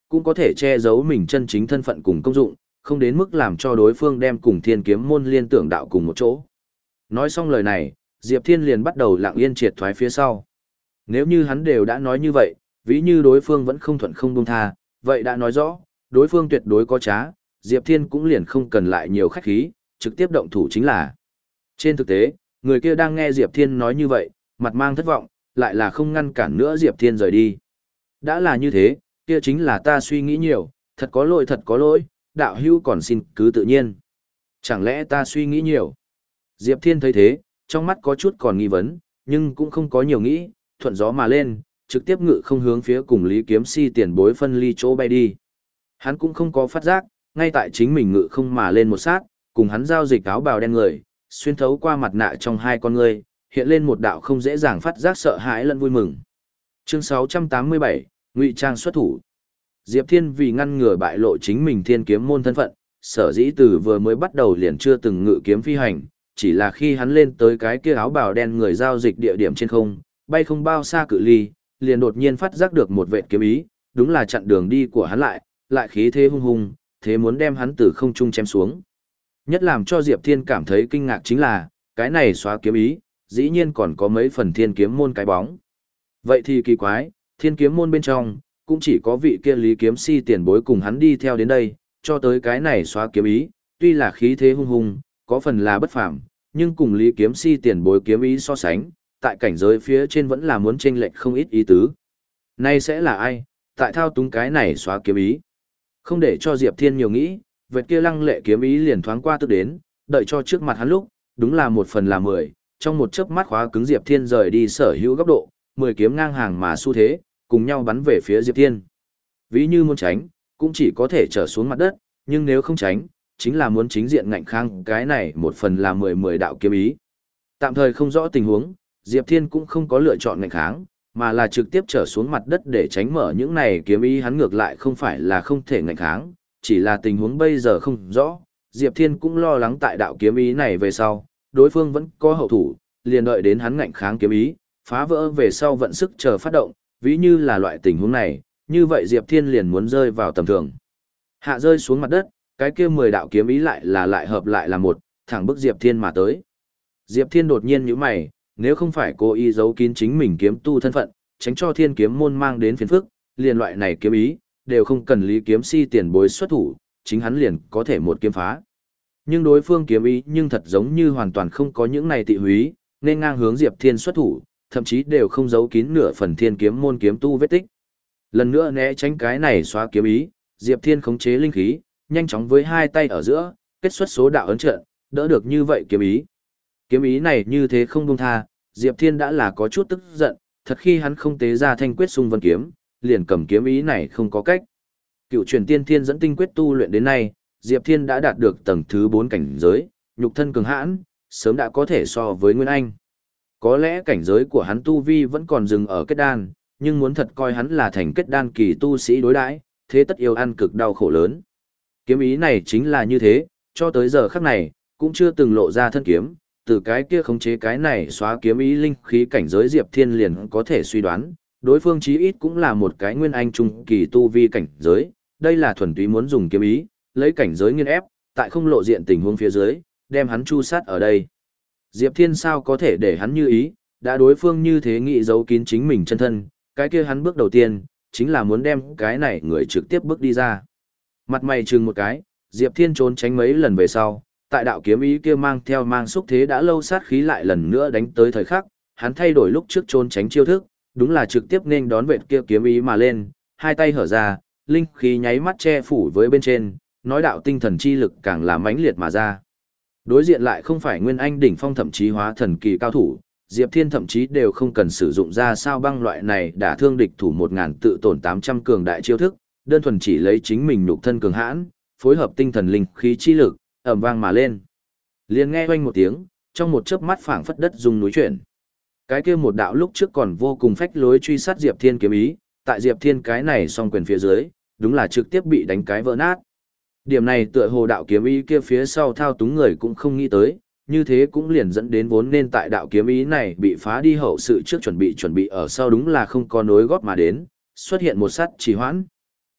cũng có thể che giấu mình chân chính thân phận cùng công dụng, không đến mức làm cho đối phương đem cùng thiên kiếm môn liên tưởng đạo cùng một chỗ. Nói xong lời này, Diệp Thiên liền bắt đầu lặng yên triệt thoái phía sau. Nếu như hắn đều đã nói như vậy, ví như đối phương vẫn không thuận không buông tha, vậy đã nói rõ, đối phương tuyệt đối có trá, Diệp Thiên cũng liền không cần lại nhiều khách khí, trực tiếp động thủ chính là. Trên thực tế, người kia đang nghe Diệp Thiên nói như vậy, mặt mang thất vọng, lại là không ngăn cản nữa Diệp Thiên rời đi. Đã là như thế, kia chính là ta suy nghĩ nhiều, thật có lỗi thật có lỗi, đạo hữu còn xin cứ tự nhiên. Chẳng lẽ ta suy nghĩ nhiều? Diệp Thiên thấy thế, trong mắt có chút còn nghi vấn, nhưng cũng không có nhiều nghĩ, thuận gió mà lên, trực tiếp ngự không hướng phía cùng Lý Kiếm Si tiền bối phân ly chỗ bay đi. Hắn cũng không có phát giác, ngay tại chính mình ngự không mà lên một sát, cùng hắn giao dịch áo bào đen người, xuyên thấu qua mặt nạ trong hai con người, hiện lên một đạo không dễ dàng phát giác sợ hãi lẫn vui mừng. Chương sáu trăm tám mươi bảy, Ngụy Trang xuất thủ. Diệp Thiên vì ngăn ngừa bại lộ chính mình thiên kiếm môn thân phận, sở dĩ từ vừa mới bắt đầu liền chưa từng ngự kiếm phi hành, chỉ là khi hắn lên tới cái kia áo bào đen người giao dịch địa điểm trên không, bay không bao xa cự ly, liền đột nhiên phát giác được một vệt kiếm ý, đúng là chặn đường đi của hắn lại, lại khí thế hung hùng, thế muốn đem hắn từ không trung chém xuống. Nhất làm cho Diệp Thiên cảm thấy kinh ngạc chính là, cái này xóa kiếm ý, dĩ nhiên còn có mấy phần thiên kiếm môn cái bóng. Vậy thì kỳ quái, thiên kiếm môn bên trong, cũng chỉ có vị kia Lý Kiếm Si tiền bối cùng hắn đi theo đến đây, cho tới cái này xóa kiếm ý, tuy là khí thế hung hùng, có phần là bất phàm, nhưng cùng Lý Kiếm Si tiền bối kiếm ý so sánh, tại cảnh giới phía trên vẫn là muốn chênh lệch không ít ý tứ. Nay sẽ là ai, tại thao túng cái này xóa kiếm ý? Không để cho Diệp Thiên nhiều nghĩ, vệt kia lăng lệ kiếm ý liền thoáng qua tức đến, đợi cho trước mặt hắn lúc, đúng là một phần là mười, trong một chớp mắt khóa cứng Diệp Thiên rời đi sở hữu góc độ, mười kiếm ngang hàng mà xu thế, cùng nhau bắn về phía Diệp Thiên. Ví như muốn tránh, cũng chỉ có thể trở xuống mặt đất, nhưng nếu không tránh, chính là muốn chính diện ngạnh kháng cái này một phần là mười mười đạo kiếm ý. Tạm thời không rõ tình huống, Diệp Thiên cũng không có lựa chọn ngạnh kháng, mà là trực tiếp trở xuống mặt đất để tránh mở những này kiếm ý. Hắn ngược lại không phải là không thể ngạnh kháng, chỉ là tình huống bây giờ không rõ. Diệp Thiên cũng lo lắng tại đạo kiếm ý này về sau, đối phương vẫn có hậu thủ, liền đợi đến hắn ngạnh kháng kiếm ý, phá vỡ về sau vận sức chờ phát động, ví như là loại tình huống này, như vậy Diệp Thiên liền muốn rơi vào tầm thường. Hạ rơi xuống mặt đất, cái kia mười đạo kiếm ý lại là lại hợp lại là một, thẳng bức Diệp Thiên mà tới. Diệp Thiên đột nhiên nhíu mày, nếu không phải cố ý giấu kín chính mình kiếm tu thân phận, tránh cho thiên kiếm môn mang đến phiền phức, liền loại này kiếm ý, đều không cần Lý Kiếm Si tiền bối xuất thủ, chính hắn liền có thể một kiếm phá. Nhưng đối phương kiếm ý nhưng thật giống như hoàn toàn không có những này tị húy, nên ngang hướng Diệp Thiên xuất thủ, thậm chí đều không giấu kín nửa phần thiên kiếm môn kiếm tu vết tích. Lần nữa né tránh cái này xóa kiếm ý, Diệp Thiên khống chế linh khí, nhanh chóng với hai tay ở giữa, kết xuất số đạo ấn trận, đỡ được như vậy kiếm ý. Kiếm ý này như thế không buông tha, Diệp Thiên đã là có chút tức giận, thật khi hắn không tế ra thanh quyết xung vân kiếm, liền cầm kiếm ý này không có cách. Cựu truyền tiên thiên dẫn tinh quyết tu luyện đến nay, Diệp Thiên đã đạt được tầng thứ bốn cảnh giới, nhục thân cường hãn, sớm đã có thể so với Nguyên Anh. Có lẽ cảnh giới của hắn tu vi vẫn còn dừng ở kết đan, nhưng muốn thật coi hắn là thành kết đan kỳ tu sĩ đối đãi, thế tất yêu ăn cực đau khổ lớn. Kiếm ý này chính là như thế, cho tới giờ khắc này, cũng chưa từng lộ ra thân kiếm, từ cái kia khống chế cái này xóa kiếm ý linh khí cảnh giới Diệp Thiên liền có thể suy đoán, đối phương chí ít cũng là một cái Nguyên Anh trung kỳ tu vi cảnh giới, đây là thuần túy muốn dùng kiếm ý, lấy cảnh giới nghiên ép, tại không lộ diện tình huống phía dưới, đem hắn chu sát ở đây. Diệp Thiên sao có thể để hắn như ý, đã đối phương như thế nghĩ giấu kín chính mình chân thân, cái kia hắn bước đầu tiên, chính là muốn đem cái này người trực tiếp bước đi ra. Mặt mày trừng một cái, Diệp Thiên trốn tránh mấy lần về sau, tại đạo kiếm ý kia mang theo mang xúc thế đã lâu sát khí lại lần nữa đánh tới thời khắc, hắn thay đổi lúc trước trốn tránh chiêu thức, đúng là trực tiếp nên đón vệt kia kiếm ý mà lên, hai tay hở ra, linh khí nháy mắt che phủ với bên trên, nói đạo tinh thần chi lực càng là mãnh liệt mà ra. Đối diện lại không phải Nguyên Anh đỉnh phong thậm chí hóa thần kỳ cao thủ, Diệp Thiên thậm chí đều không cần sử dụng ra sao băng loại này đả thương địch thủ một ngàn tự tổn tám trăm cường đại chiêu thức, đơn thuần chỉ lấy chính mình nhục thân cường hãn, phối hợp tinh thần linh khí chi lực, ầm vang mà lên. Liền nghe oanh một tiếng, trong một chớp mắt phảng phất đất rung núi chuyển. Cái kia một đạo lúc trước còn vô cùng phách lối truy sát Diệp Thiên kiếm ý, tại Diệp Thiên cái này song quyền phía dưới, đúng là trực tiếp bị đánh cái vỡ nát. Điểm này tựa hồ đạo kiếm ý kia phía sau thao túng người cũng không nghĩ tới, như thế cũng liền dẫn đến vốn nên tại đạo kiếm ý này bị phá đi hậu sự trước chuẩn bị chuẩn bị ở sau đúng là không có nối góp mà đến, xuất hiện một sát trì hoãn.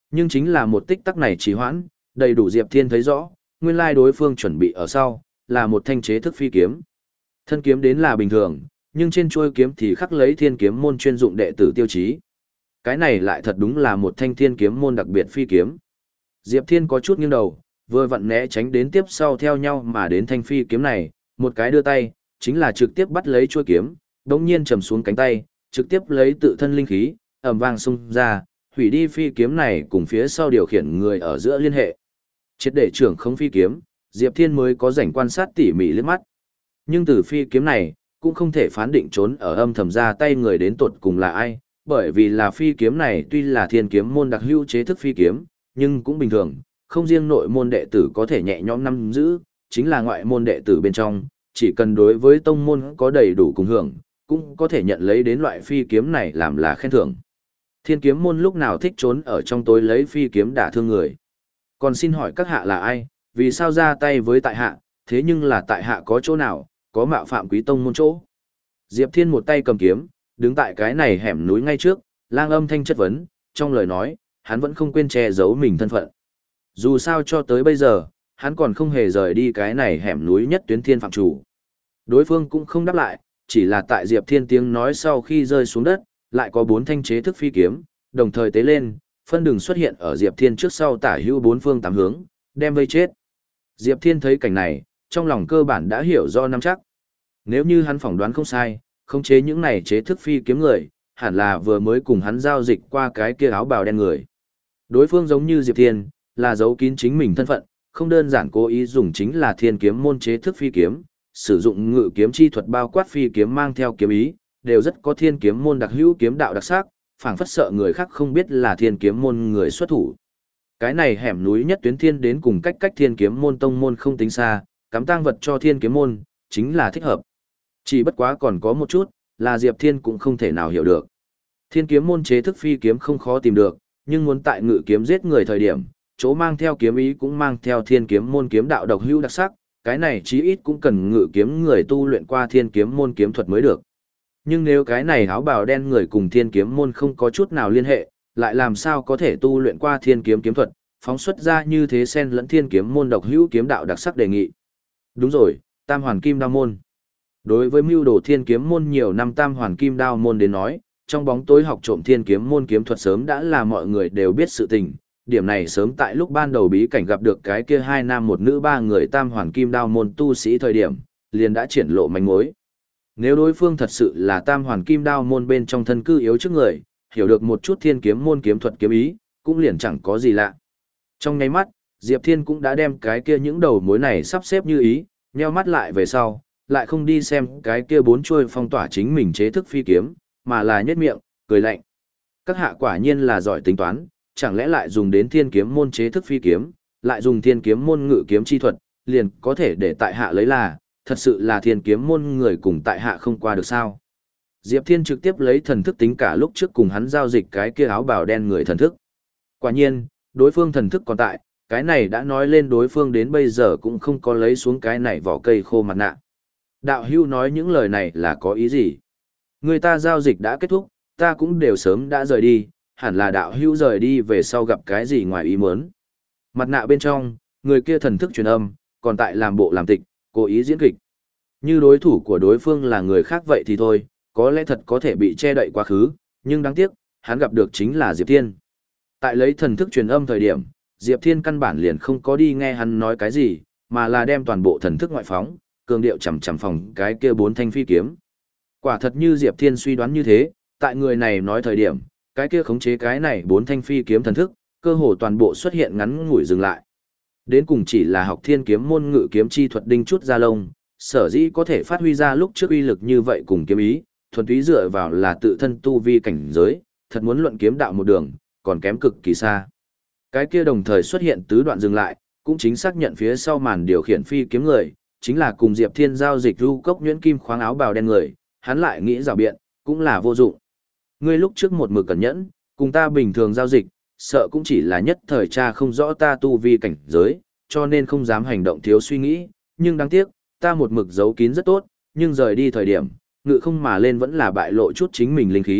Nhưng chính là một tích tắc này trì hoãn, đầy đủ Diệp Thiên thấy rõ, nguyên lai đối phương chuẩn bị ở sau, là một thanh chế thức phi kiếm. Thân kiếm đến là bình thường, nhưng trên chuôi kiếm thì khắc lấy thiên kiếm môn chuyên dụng đệ tử tiêu chí. Cái này lại thật đúng là một thanh thiên kiếm môn đặc biệt phi kiếm. Diệp Thiên có chút nghiêng đầu, vừa vặn né tránh đến tiếp sau theo nhau mà đến thanh phi kiếm này, một cái đưa tay, chính là trực tiếp bắt lấy chuôi kiếm, đống nhiên trầm xuống cánh tay, trực tiếp lấy tự thân linh khí, ầm vang xung ra, hủy đi phi kiếm này cùng phía sau điều khiển người ở giữa liên hệ. Triệt để trưởng không phi kiếm, Diệp Thiên mới có rảnh quan sát tỉ mỉ liếc mắt. Nhưng từ phi kiếm này, cũng không thể phán định trốn ở âm thầm ra tay người đến tột cùng là ai, bởi vì là phi kiếm này tuy là thiên kiếm môn đặc hữu chế thức phi kiếm, nhưng cũng bình thường, không riêng nội môn đệ tử có thể nhẹ nhõm nắm giữ, chính là ngoại môn đệ tử bên trong, chỉ cần đối với tông môn có đầy đủ cùng hưởng, cũng có thể nhận lấy đến loại phi kiếm này làm là khen thưởng. Thiên kiếm môn lúc nào thích trốn ở trong tối lấy phi kiếm đả thương người. Còn xin hỏi các hạ là ai, vì sao ra tay với tại hạ, thế nhưng là tại hạ có chỗ nào, có mạo phạm quý tông môn chỗ. Diệp Thiên một tay cầm kiếm, đứng tại cái này hẻm núi ngay trước, lang âm thanh chất vấn, trong lời nói, hắn vẫn không quên che giấu mình thân phận. Dù sao cho tới bây giờ, hắn còn không hề rời đi cái này hẻm núi nhất tuyến thiên phạm chủ. Đối phương cũng không đáp lại, chỉ là tại Diệp Thiên tiếng nói sau khi rơi xuống đất, lại có bốn thanh chế thức phi kiếm, đồng thời tế lên, phân đường xuất hiện ở Diệp Thiên trước sau tả hữu bốn phương tám hướng, đem vây chết. Diệp Thiên thấy cảnh này, trong lòng cơ bản đã hiểu do nắm chắc. Nếu như hắn phỏng đoán không sai, khống chế những này chế thức phi kiếm người, hẳn là vừa mới cùng hắn giao dịch qua cái kia áo bào đen người. Đối phương giống như Diệp Thiên, là giấu kín chính mình thân phận, không đơn giản cố ý dùng chính là thiên kiếm môn chế thức phi kiếm, sử dụng ngự kiếm chi thuật bao quát phi kiếm mang theo kiếm ý, đều rất có thiên kiếm môn đặc hữu kiếm đạo đặc sắc, phảng phất sợ người khác không biết là thiên kiếm môn người xuất thủ. Cái này hẻm núi nhất tuyến thiên đến cùng cách cách thiên kiếm môn tông môn không tính xa, cắm tang vật cho thiên kiếm môn, chính là thích hợp. Chỉ bất quá còn có một chút, là Diệp Thiên cũng không thể nào hiểu được. Thiên kiếm môn chế thức phi kiếm không khó tìm được, nhưng muốn tại ngự kiếm giết người thời điểm, chỗ mang theo kiếm ý cũng mang theo thiên kiếm môn kiếm đạo độc hữu đặc sắc, cái này chí ít cũng cần ngự kiếm người tu luyện qua thiên kiếm môn kiếm thuật mới được. Nhưng nếu cái này áo bào đen người cùng thiên kiếm môn không có chút nào liên hệ, lại làm sao có thể tu luyện qua thiên kiếm kiếm thuật, phóng xuất ra như thế xen lẫn thiên kiếm môn độc hữu kiếm đạo đặc sắc đề nghị. Đúng rồi, Tam Hoàn Kim Đao môn. Đối với mưu đồ thiên kiếm môn nhiều năm Tam Hoàn Kim Đao môn đến nói, trong bóng tối học trộm thiên kiếm môn kiếm thuật sớm đã là mọi người đều biết sự tình. Điểm này sớm tại lúc ban đầu bí cảnh gặp được cái kia hai nam một nữ ba người Tam Hoàn Kim Đao môn tu sĩ thời điểm, liền đã triển lộ manh mối. Nếu đối phương thật sự là Tam Hoàn Kim Đao môn bên trong thân cư yếu trước người, hiểu được một chút thiên kiếm môn kiếm thuật kiếm ý, cũng liền chẳng có gì lạ. Trong nháy mắt, Diệp Thiên cũng đã đem cái kia những đầu mối này sắp xếp như ý, nheo mắt lại về sau, lại không đi xem cái kia bốn chuôi phong tỏa chính mình chế thức phi kiếm, mà là nhếch miệng, cười lạnh. Các hạ quả nhiên là giỏi tính toán, chẳng lẽ lại dùng đến thiên kiếm môn chế thức phi kiếm, lại dùng thiên kiếm môn ngự kiếm chi thuật, liền có thể để tại hạ lấy là, thật sự là thiên kiếm môn người cùng tại hạ không qua được sao. Diệp Thiên trực tiếp lấy thần thức tính cả lúc trước cùng hắn giao dịch cái kia áo bào đen người thần thức. Quả nhiên, đối phương thần thức còn tại, cái này đã nói lên đối phương đến bây giờ cũng không có lấy xuống cái này vỏ cây khô mặt nạ. Đạo hưu nói những lời này là có ý gì? Người ta giao dịch đã kết thúc, ta cũng đều sớm đã rời đi, hẳn là đạo hưu rời đi về sau gặp cái gì ngoài ý muốn. Mặt nạ bên trong, người kia thần thức truyền âm, còn tại làm bộ làm tịch, cố ý diễn kịch. Như đối thủ của đối phương là người khác vậy thì thôi, có lẽ thật có thể bị che đậy quá khứ, nhưng đáng tiếc, hắn gặp được chính là Diệp Thiên. Tại lấy thần thức truyền âm thời điểm, Diệp Thiên căn bản liền không có đi nghe hắn nói cái gì, mà là đem toàn bộ thần thức ngoại phóng, cường điệu chằm chằm phòng cái kia bốn thanh phi kiếm. Quả thật như Diệp Thiên suy đoán như thế, tại người này nói thời điểm, cái kia khống chế cái này bốn thanh phi kiếm thần thức, cơ hồ toàn bộ xuất hiện ngắn ngủi dừng lại. Đến cùng chỉ là học thiên kiếm môn ngự kiếm chi thuật đinh chút ra lông, sở dĩ có thể phát huy ra lúc trước uy lực như vậy cùng kiếm ý, thuần túy dựa vào là tự thân tu vi cảnh giới, thật muốn luận kiếm đạo một đường, còn kém cực kỳ xa. Cái kia đồng thời xuất hiện tứ đoạn dừng lại, cũng chính xác nhận phía sau màn điều khiển phi kiếm người, chính là cùng Diệp Thiên giao dịch ru cốc nhuyễn kim khoáng áo bào đen người, hắn lại nghĩ rào biện, cũng là vô dụng. Ngươi lúc trước một mực cẩn nhẫn, cùng ta bình thường giao dịch, sợ cũng chỉ là nhất thời cha không rõ ta tu vi cảnh giới, cho nên không dám hành động thiếu suy nghĩ, nhưng đáng tiếc, ta một mực giấu kín rất tốt, nhưng rời đi thời điểm, ngự không mà lên vẫn là bại lộ chút chính mình linh khí,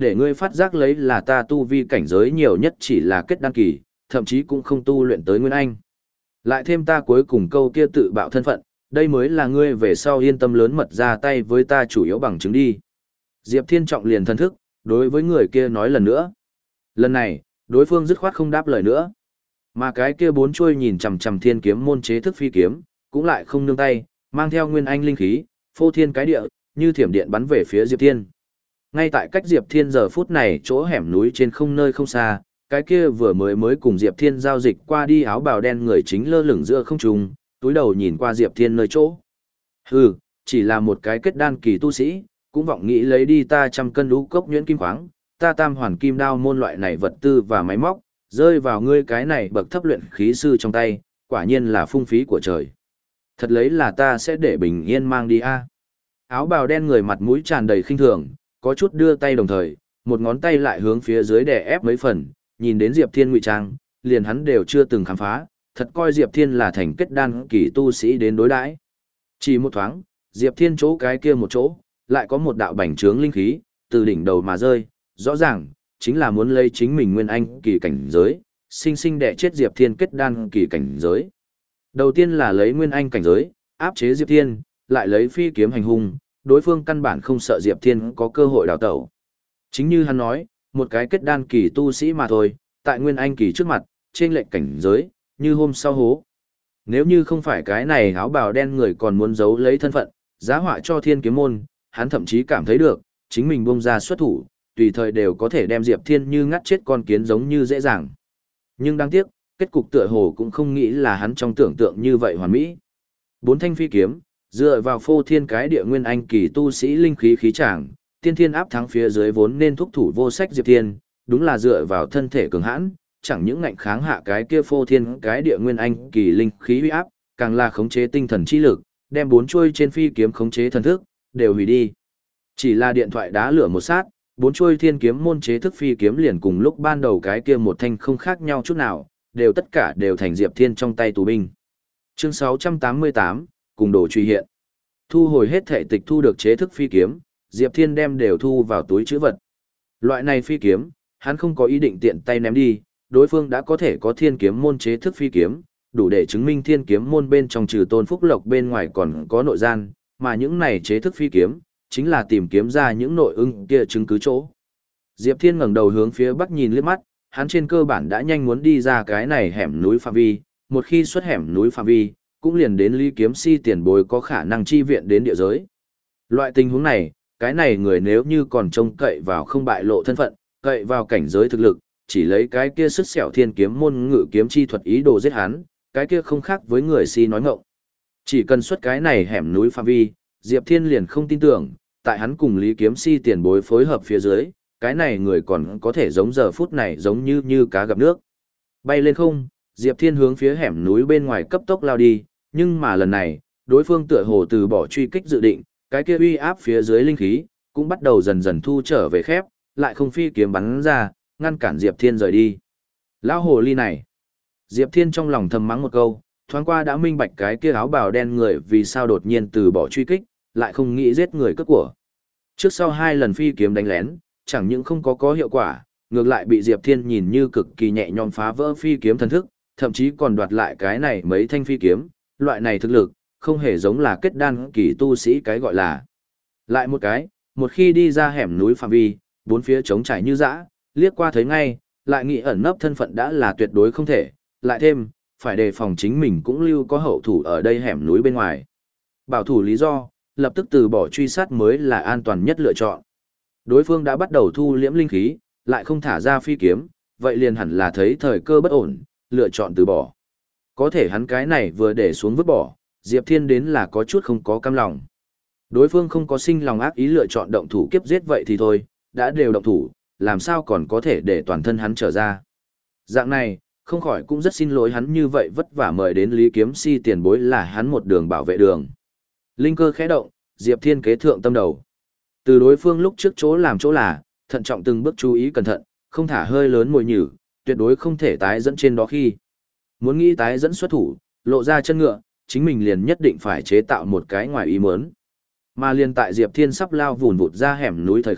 để ngươi phát giác lấy là ta tu vi cảnh giới nhiều nhất chỉ là kết đan kỳ, thậm chí cũng không tu luyện tới Nguyên Anh. Lại thêm ta cuối cùng câu kia tự bạo thân phận, đây mới là ngươi về sau yên tâm lớn mật ra tay với ta chủ yếu bằng chứng đi. Diệp Thiên trọng liền thân thức, đối với người kia nói lần nữa. Lần này, đối phương dứt khoát không đáp lời nữa. Mà cái kia bốn chuôi nhìn chằm chằm thiên kiếm môn chế thức phi kiếm, cũng lại không nương tay, mang theo nguyên anh linh khí, phô thiên cái địa, như thiểm điện bắn về phía Diệp Thiên. Ngay tại cách Diệp Thiên giờ phút này chỗ hẻm núi trên không nơi không xa, cái kia vừa mới mới cùng Diệp Thiên giao dịch qua đi áo bào đen người chính lơ lửng giữa không trung, túi đầu nhìn qua Diệp Thiên nơi chỗ. Hừ, chỉ là một cái kết đan kỳ tu sĩ, cũng vọng nghĩ lấy đi ta trăm cân lũ cốc nhuyễn kim khoáng, ta tam hoàn kim đao môn loại này vật tư và máy móc, rơi vào ngươi cái này bậc thấp luyện khí sư trong tay, quả nhiên là phung phí của trời. Thật lấy là ta sẽ để bình yên mang đi a. Áo bào đen người mặt mũi tràn đầy khinh thường, có chút đưa tay đồng thời, một ngón tay lại hướng phía dưới đè ép mấy phần, nhìn đến Diệp Thiên ngụy trang, liền hắn đều chưa từng khám phá, thật coi Diệp Thiên là thành kết đan kỳ tu sĩ đến đối đãi. Chỉ một thoáng, Diệp Thiên chỗ cái kia một chỗ, lại có một đạo bành trướng linh khí, từ đỉnh đầu mà rơi, rõ ràng, chính là muốn lấy chính mình nguyên anh kỳ cảnh giới, sinh sinh đè chết Diệp Thiên kết đan kỳ cảnh giới. Đầu tiên là lấy nguyên anh cảnh giới, áp chế Diệp Thiên, lại lấy phi kiếm hành hung, đối phương căn bản không sợ Diệp Thiên có cơ hội đào tẩu. Chính như hắn nói, một cái kết đan kỳ tu sĩ mà thôi, tại nguyên anh kỳ trước mặt, trên lệnh cảnh giới, như hôm sau hố. Nếu như không phải cái này áo bào đen người còn muốn giấu lấy thân phận, giá họa cho thiên kiếm môn, hắn thậm chí cảm thấy được, chính mình bông ra xuất thủ, tùy thời đều có thể đem Diệp Thiên như ngắt chết con kiến giống như dễ dàng. Nhưng đáng tiếc, kết cục tựa hồ cũng không nghĩ là hắn trong tưởng tượng như vậy hoàn mỹ. Bốn thanh phi kiếm, dựa vào phô thiên cái địa nguyên anh kỳ tu sĩ linh khí khí tràng, tiên thiên áp thắng phía dưới vốn nên thúc thủ vô sách Diệp Thiên, đúng là dựa vào thân thể cường hãn, chẳng những ngạnh kháng hạ cái kia phô thiên cái địa nguyên anh kỳ linh khí uy áp, càng là khống chế tinh thần chi lực, đem bốn chuôi trên phi kiếm khống chế thần thức, đều hủy đi. Chỉ là điện thoại đá lửa một sát, bốn chuôi thiên kiếm môn chế thức phi kiếm liền cùng lúc ban đầu cái kia một thanh không khác nhau chút nào, đều tất cả đều thành Diệp Thiên trong tay tù binh. Chương sáu trăm tám mươi tám, cùng đồ truy hiện. Thu hồi hết thể tịch thu được chế thức phi kiếm, Diệp Thiên đem đều thu vào túi trữ vật. Loại này phi kiếm, hắn không có ý định tiện tay ném đi, đối phương đã có thể có thiên kiếm môn chế thức phi kiếm, đủ để chứng minh thiên kiếm môn bên trong trừ Tôn Phúc Lộc bên ngoài còn có nội gian, mà những này chế thức phi kiếm, chính là tìm kiếm ra những nội ưng kia chứng cứ chỗ. Diệp Thiên ngẩng đầu hướng phía bắc nhìn liếc mắt, hắn trên cơ bản đã nhanh muốn đi ra cái này hẻm núi phạm vi, một khi xuất hẻm núi phạm vi, cũng liền đến Lý Kiếm Si tiền bối có khả năng chi viện đến địa giới. Loại tình huống này, cái này người nếu như còn trông cậy vào không bại lộ thân phận, cậy vào cảnh giới thực lực, chỉ lấy cái kia sức sẹo thiên kiếm môn ngự kiếm chi thuật ý đồ giết hắn, cái kia không khác với người si nói ngọng. Chỉ cần xuất cái này hẻm núi phạm vi, Diệp Thiên liền không tin tưởng, tại hắn cùng Lý Kiếm Si tiền bối phối hợp phía dưới, cái này người còn có thể giống giờ phút này giống như như cá gặp nước. Bay lên không, Diệp Thiên hướng phía hẻm núi bên ngoài cấp tốc lao đi, nhưng mà lần này, đối phương tựa hồ từ bỏ truy kích dự định, cái kia uy áp phía dưới linh khí, cũng bắt đầu dần dần thu trở về khép, lại không phi kiếm bắn ra, ngăn cản Diệp Thiên rời đi. Lão hồ ly này. Diệp Thiên trong lòng thầm mắng một câu, thoáng qua đã minh bạch cái kia áo bào đen người vì sao đột nhiên từ bỏ truy kích, lại không nghĩ giết người cướp của. Trước sau hai lần phi kiếm đánh lén, chẳng những không có có hiệu quả, ngược lại bị Diệp Thiên nhìn như cực kỳ nhẹ nhõm phá vỡ phi kiếm thần thức, thậm chí còn đoạt lại cái này mấy thanh phi kiếm, loại này thực lực, không hề giống là kết đan kỳ tu sĩ cái gọi là. Lại một cái, một khi đi ra hẻm núi phạm vi, bốn phía trống trải như dã, liếc qua thấy ngay, lại nghĩ ẩn nấp thân phận đã là tuyệt đối không thể, lại thêm, phải đề phòng chính mình cũng lưu có hậu thủ ở đây hẻm núi bên ngoài. Bảo thủ lý do, lập tức từ bỏ truy sát mới là an toàn nhất lựa chọn. Đối phương đã bắt đầu thu liễm linh khí, lại không thả ra phi kiếm, vậy liền hẳn là thấy thời cơ bất ổn, lựa chọn từ bỏ. Có thể hắn cái này vừa để xuống vứt bỏ, Diệp Thiên đến là có chút không có cam lòng. Đối phương không có sinh lòng ác ý lựa chọn động thủ kiếp giết vậy thì thôi, đã đều động thủ, làm sao còn có thể để toàn thân hắn trở ra. Dạng này, không khỏi cũng rất xin lỗi hắn như vậy vất vả mời đến Lý Kiếm Si tiền bối là hắn một đường bảo vệ đường. Linh cơ khẽ động, Diệp Thiên kế thượng tâm đầu. Từ đối phương lúc trước chỗ làm chỗ là, thận trọng từng bước chú ý cẩn thận, không thả hơi lớn mồi nhử, tuyệt đối không thể tái dẫn trên đó khi. Muốn nghĩ tái dẫn xuất thủ, lộ ra chân ngựa, chính mình liền nhất định phải chế tạo một cái ngoài ý muốn. Mà liền tại Diệp Thiên sắp lao vùn vụt ra hẻm núi thời khắc,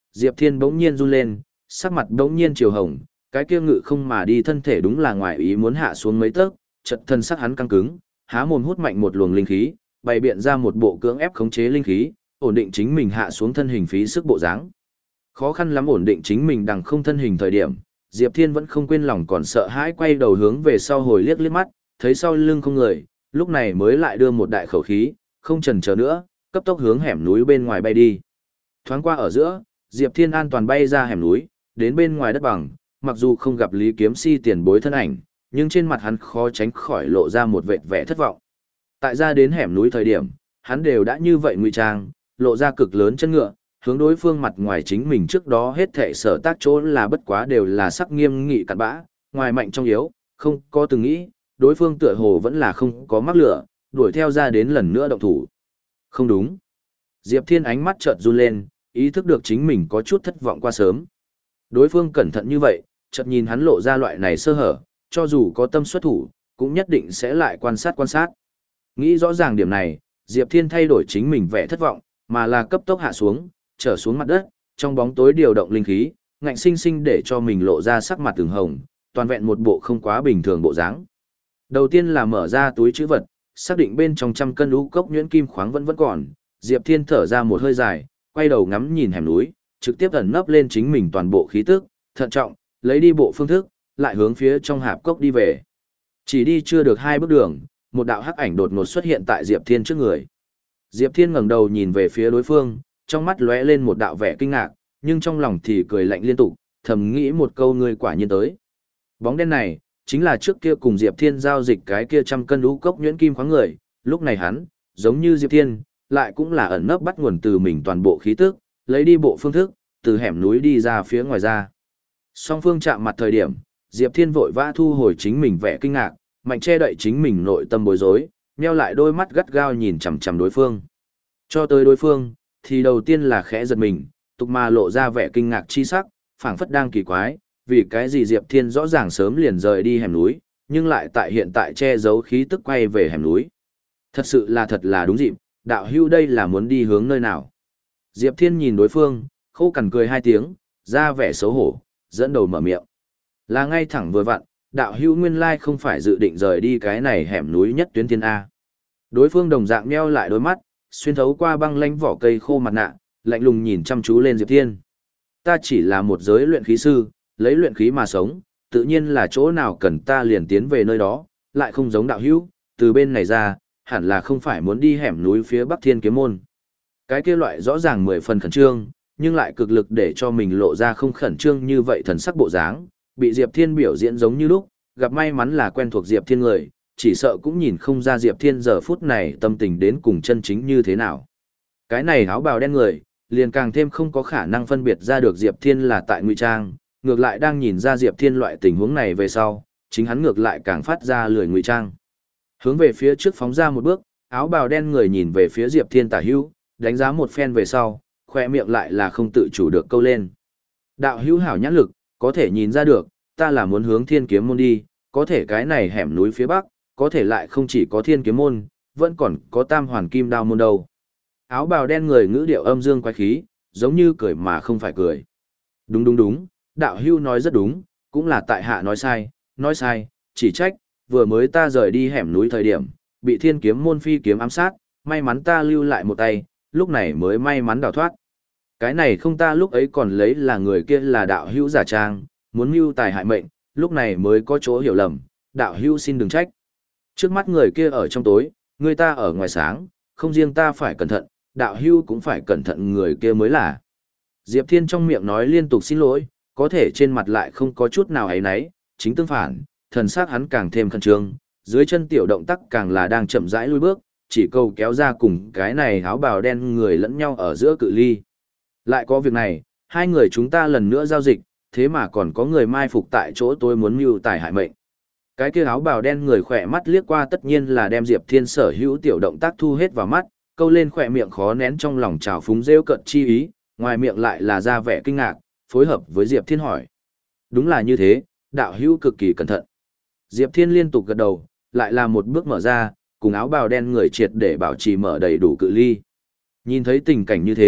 Diệp Thiên bỗng nhiên run lên, sắc mặt bỗng nhiên chiều hồng, cái kia ngự không mà đi thân thể đúng là ngoài ý muốn hạ xuống mấy tấc, chợt thân sắc hắn căng cứng, há mồm hút mạnh một luồng linh khí, bày biện ra một bộ cưỡng ép khống chế linh khí, ổn định chính mình hạ xuống thân hình phí sức bộ dáng. Khó khăn lắm ổn định chính mình đằng không thân hình thời điểm, Diệp Thiên vẫn không quên lòng còn sợ hãi quay đầu hướng về sau hồi liếc liếc mắt, thấy sau lưng không người, lúc này mới lại đưa một đại khẩu khí, không chần chờ nữa, cấp tốc hướng hẻm núi bên ngoài bay đi. Thoáng qua ở giữa, Diệp Thiên an toàn bay ra hẻm núi, đến bên ngoài đất bằng, mặc dù không gặp Lý Kiếm Si tiền bối thân ảnh, nhưng trên mặt hắn khó tránh khỏi lộ ra một vệt vẻ thất vọng. Tại ra đến hẻm núi thời điểm, hắn đều đã như vậy ngụy trang, lộ ra cực lớn chân ngựa, hướng đối phương mặt ngoài chính mình trước đó hết thảy sở tác chỗ là bất quá đều là sắc nghiêm nghị cặn bã, ngoài mạnh trong yếu, không có từng nghĩ, đối phương tựa hồ vẫn là không có mắc lửa, đuổi theo ra đến lần nữa động thủ. Không đúng. Diệp Thiên ánh mắt chợt run lên, ý thức được chính mình có chút thất vọng qua sớm. Đối phương cẩn thận như vậy, chợt nhìn hắn lộ ra loại này sơ hở, cho dù có tâm xuất thủ, cũng nhất định sẽ lại quan sát quan sát. Nghĩ rõ ràng điểm này, Diệp Thiên thay đổi chính mình vẻ thất vọng, mà là cấp tốc hạ xuống, trở xuống mặt đất, trong bóng tối điều động linh khí, ngạnh sinh sinh để cho mình lộ ra sắc mặt từng hồng, toàn vẹn một bộ không quá bình thường bộ dáng. Đầu tiên là mở ra túi trữ vật, xác định bên trong trăm cân lũ cốc nhuyễn kim khoáng vẫn vẫn còn, Diệp Thiên thở ra một hơi dài, quay đầu ngắm nhìn hẻm núi, trực tiếp ẩn nấp lên chính mình toàn bộ khí tức, thận trọng, lấy đi bộ phương thức, lại hướng phía trong hạp cốc đi về. Chỉ đi chưa được hai bước đường, một đạo hắc ảnh đột ngột xuất hiện tại Diệp Thiên trước người. Diệp Thiên ngẩng đầu nhìn về phía đối phương, trong mắt lóe lên một đạo vẻ kinh ngạc, nhưng trong lòng thì cười lạnh liên tục, thầm nghĩ một câu ngươi quả nhiên tới. Bóng đen này, chính là trước kia cùng Diệp Thiên giao dịch cái kia trăm cân lũ cốc nhuyễn kim khoáng người, lúc này hắn, giống như Diệp Thiên, lại cũng là ẩn nấp bắt nguồn từ mình toàn bộ khí tức, lấy đi bộ phương thức, từ hẻm núi đi ra phía ngoài ra. Song phương chạm mặt thời điểm, Diệp Thiên vội vã thu hồi chính mình vẻ kinh ngạc, mạnh che đậy chính mình nội tâm bối rối, nheo lại đôi mắt gắt gao nhìn chằm chằm đối phương. Cho tới đối phương, thì đầu tiên là khẽ giật mình, tục mà lộ ra vẻ kinh ngạc chi sắc, phảng phất đang kỳ quái, vì cái gì Diệp Thiên rõ ràng sớm liền rời đi hẻm núi, nhưng lại tại hiện tại che giấu khí tức quay về hẻm núi. Thật sự là thật là đúng dịp, đạo hưu đây là muốn đi hướng nơi nào. Diệp Thiên nhìn đối phương, khô cằn cười hai tiếng, ra vẻ xấu hổ, dẫn đầu mở miệng. Là ngay thẳng vừa vặn, đạo hưu nguyên lai không phải dự định rời đi cái này hẻm núi nhất tuyến thiên A. Đối phương đồng dạng meo lại đôi mắt, xuyên thấu qua băng lánh vỏ cây khô mặt nạ, lạnh lùng nhìn chăm chú lên Diệp Thiên. Ta chỉ là một giới luyện khí sư, lấy luyện khí mà sống, tự nhiên là chỗ nào cần ta liền tiến về nơi đó, lại không giống đạo hữu, từ bên này ra, hẳn là không phải muốn đi hẻm núi phía Bắc Thiên Kiếm Môn. Cái kia loại rõ ràng mười phần khẩn trương, nhưng lại cực lực để cho mình lộ ra không khẩn trương như vậy thần sắc bộ dáng, bị Diệp Thiên biểu diễn giống như lúc, gặp may mắn là quen thuộc Diệp Thiên người, chỉ sợ cũng nhìn không ra Diệp Thiên giờ phút này tâm tình đến cùng chân chính như thế nào. Cái này áo bào đen người, liền càng thêm không có khả năng phân biệt ra được Diệp Thiên là tại ngụy trang, ngược lại đang nhìn ra Diệp Thiên loại tình huống này về sau, chính hắn ngược lại càng phát ra lười ngụy trang. Hướng về phía trước phóng ra một bước, áo bào đen người nhìn về phía Diệp Thiên tả hữu, đánh giá một phen về sau, khoe miệng lại là không tự chủ được câu lên. Đạo hữu hảo nhãn lực, có thể nhìn ra được, ta là muốn hướng Thiên Kiếm Môn đi, có thể cái này hẻm núi phía Bắc, có thể lại không chỉ có Thiên Kiếm Môn, vẫn còn có Tam Hoàn Kim Đao Môn đâu. Áo bào đen người ngữ điệu âm dương quái khí, giống như cười mà không phải cười. Đúng đúng đúng, đạo hưu nói rất đúng, cũng là tại hạ nói sai, nói sai, chỉ trách, vừa mới ta rời đi hẻm núi thời điểm, bị Thiên Kiếm Môn phi kiếm ám sát, may mắn ta lưu lại một tay, lúc này mới may mắn đào thoát. Cái này không ta lúc ấy còn lấy là người kia là đạo hữu giả trang, muốn mưu tài hại mệnh, lúc này mới có chỗ hiểu lầm, đạo hữu xin đừng trách. Trước mắt người kia ở trong tối, người ta ở ngoài sáng, không riêng ta phải cẩn thận, đạo hữu cũng phải cẩn thận người kia mới là. Diệp Thiên trong miệng nói liên tục xin lỗi, có thể trên mặt lại không có chút nào ấy nấy, chính tương phản, thần sắc hắn càng thêm khẩn trương, dưới chân tiểu động tác càng là đang chậm rãi lùi bước, chỉ cầu kéo ra cùng cái này áo bào đen người lẫn nhau ở giữa cự ly. Lại có việc này, hai người chúng ta lần nữa giao dịch, thế mà còn có người mai phục tại chỗ tôi muốn mưu tài hại mệnh. Cái kia áo bào đen người khỏe mắt liếc qua tất nhiên là đem Diệp Thiên sở hữu tiểu động tác thu hết vào mắt, câu lên khỏe miệng khó nén trong lòng trào phúng rêu cợt chi ý, ngoài miệng lại là ra vẻ kinh ngạc, phối hợp với Diệp Thiên hỏi. Đúng là như thế, đạo hữu cực kỳ cẩn thận. Diệp Thiên liên tục gật đầu, lại là một bước mở ra, cùng áo bào đen người triệt để bảo trì mở đầy đủ cự ly. Nhìn thấy tình cảnh như thế,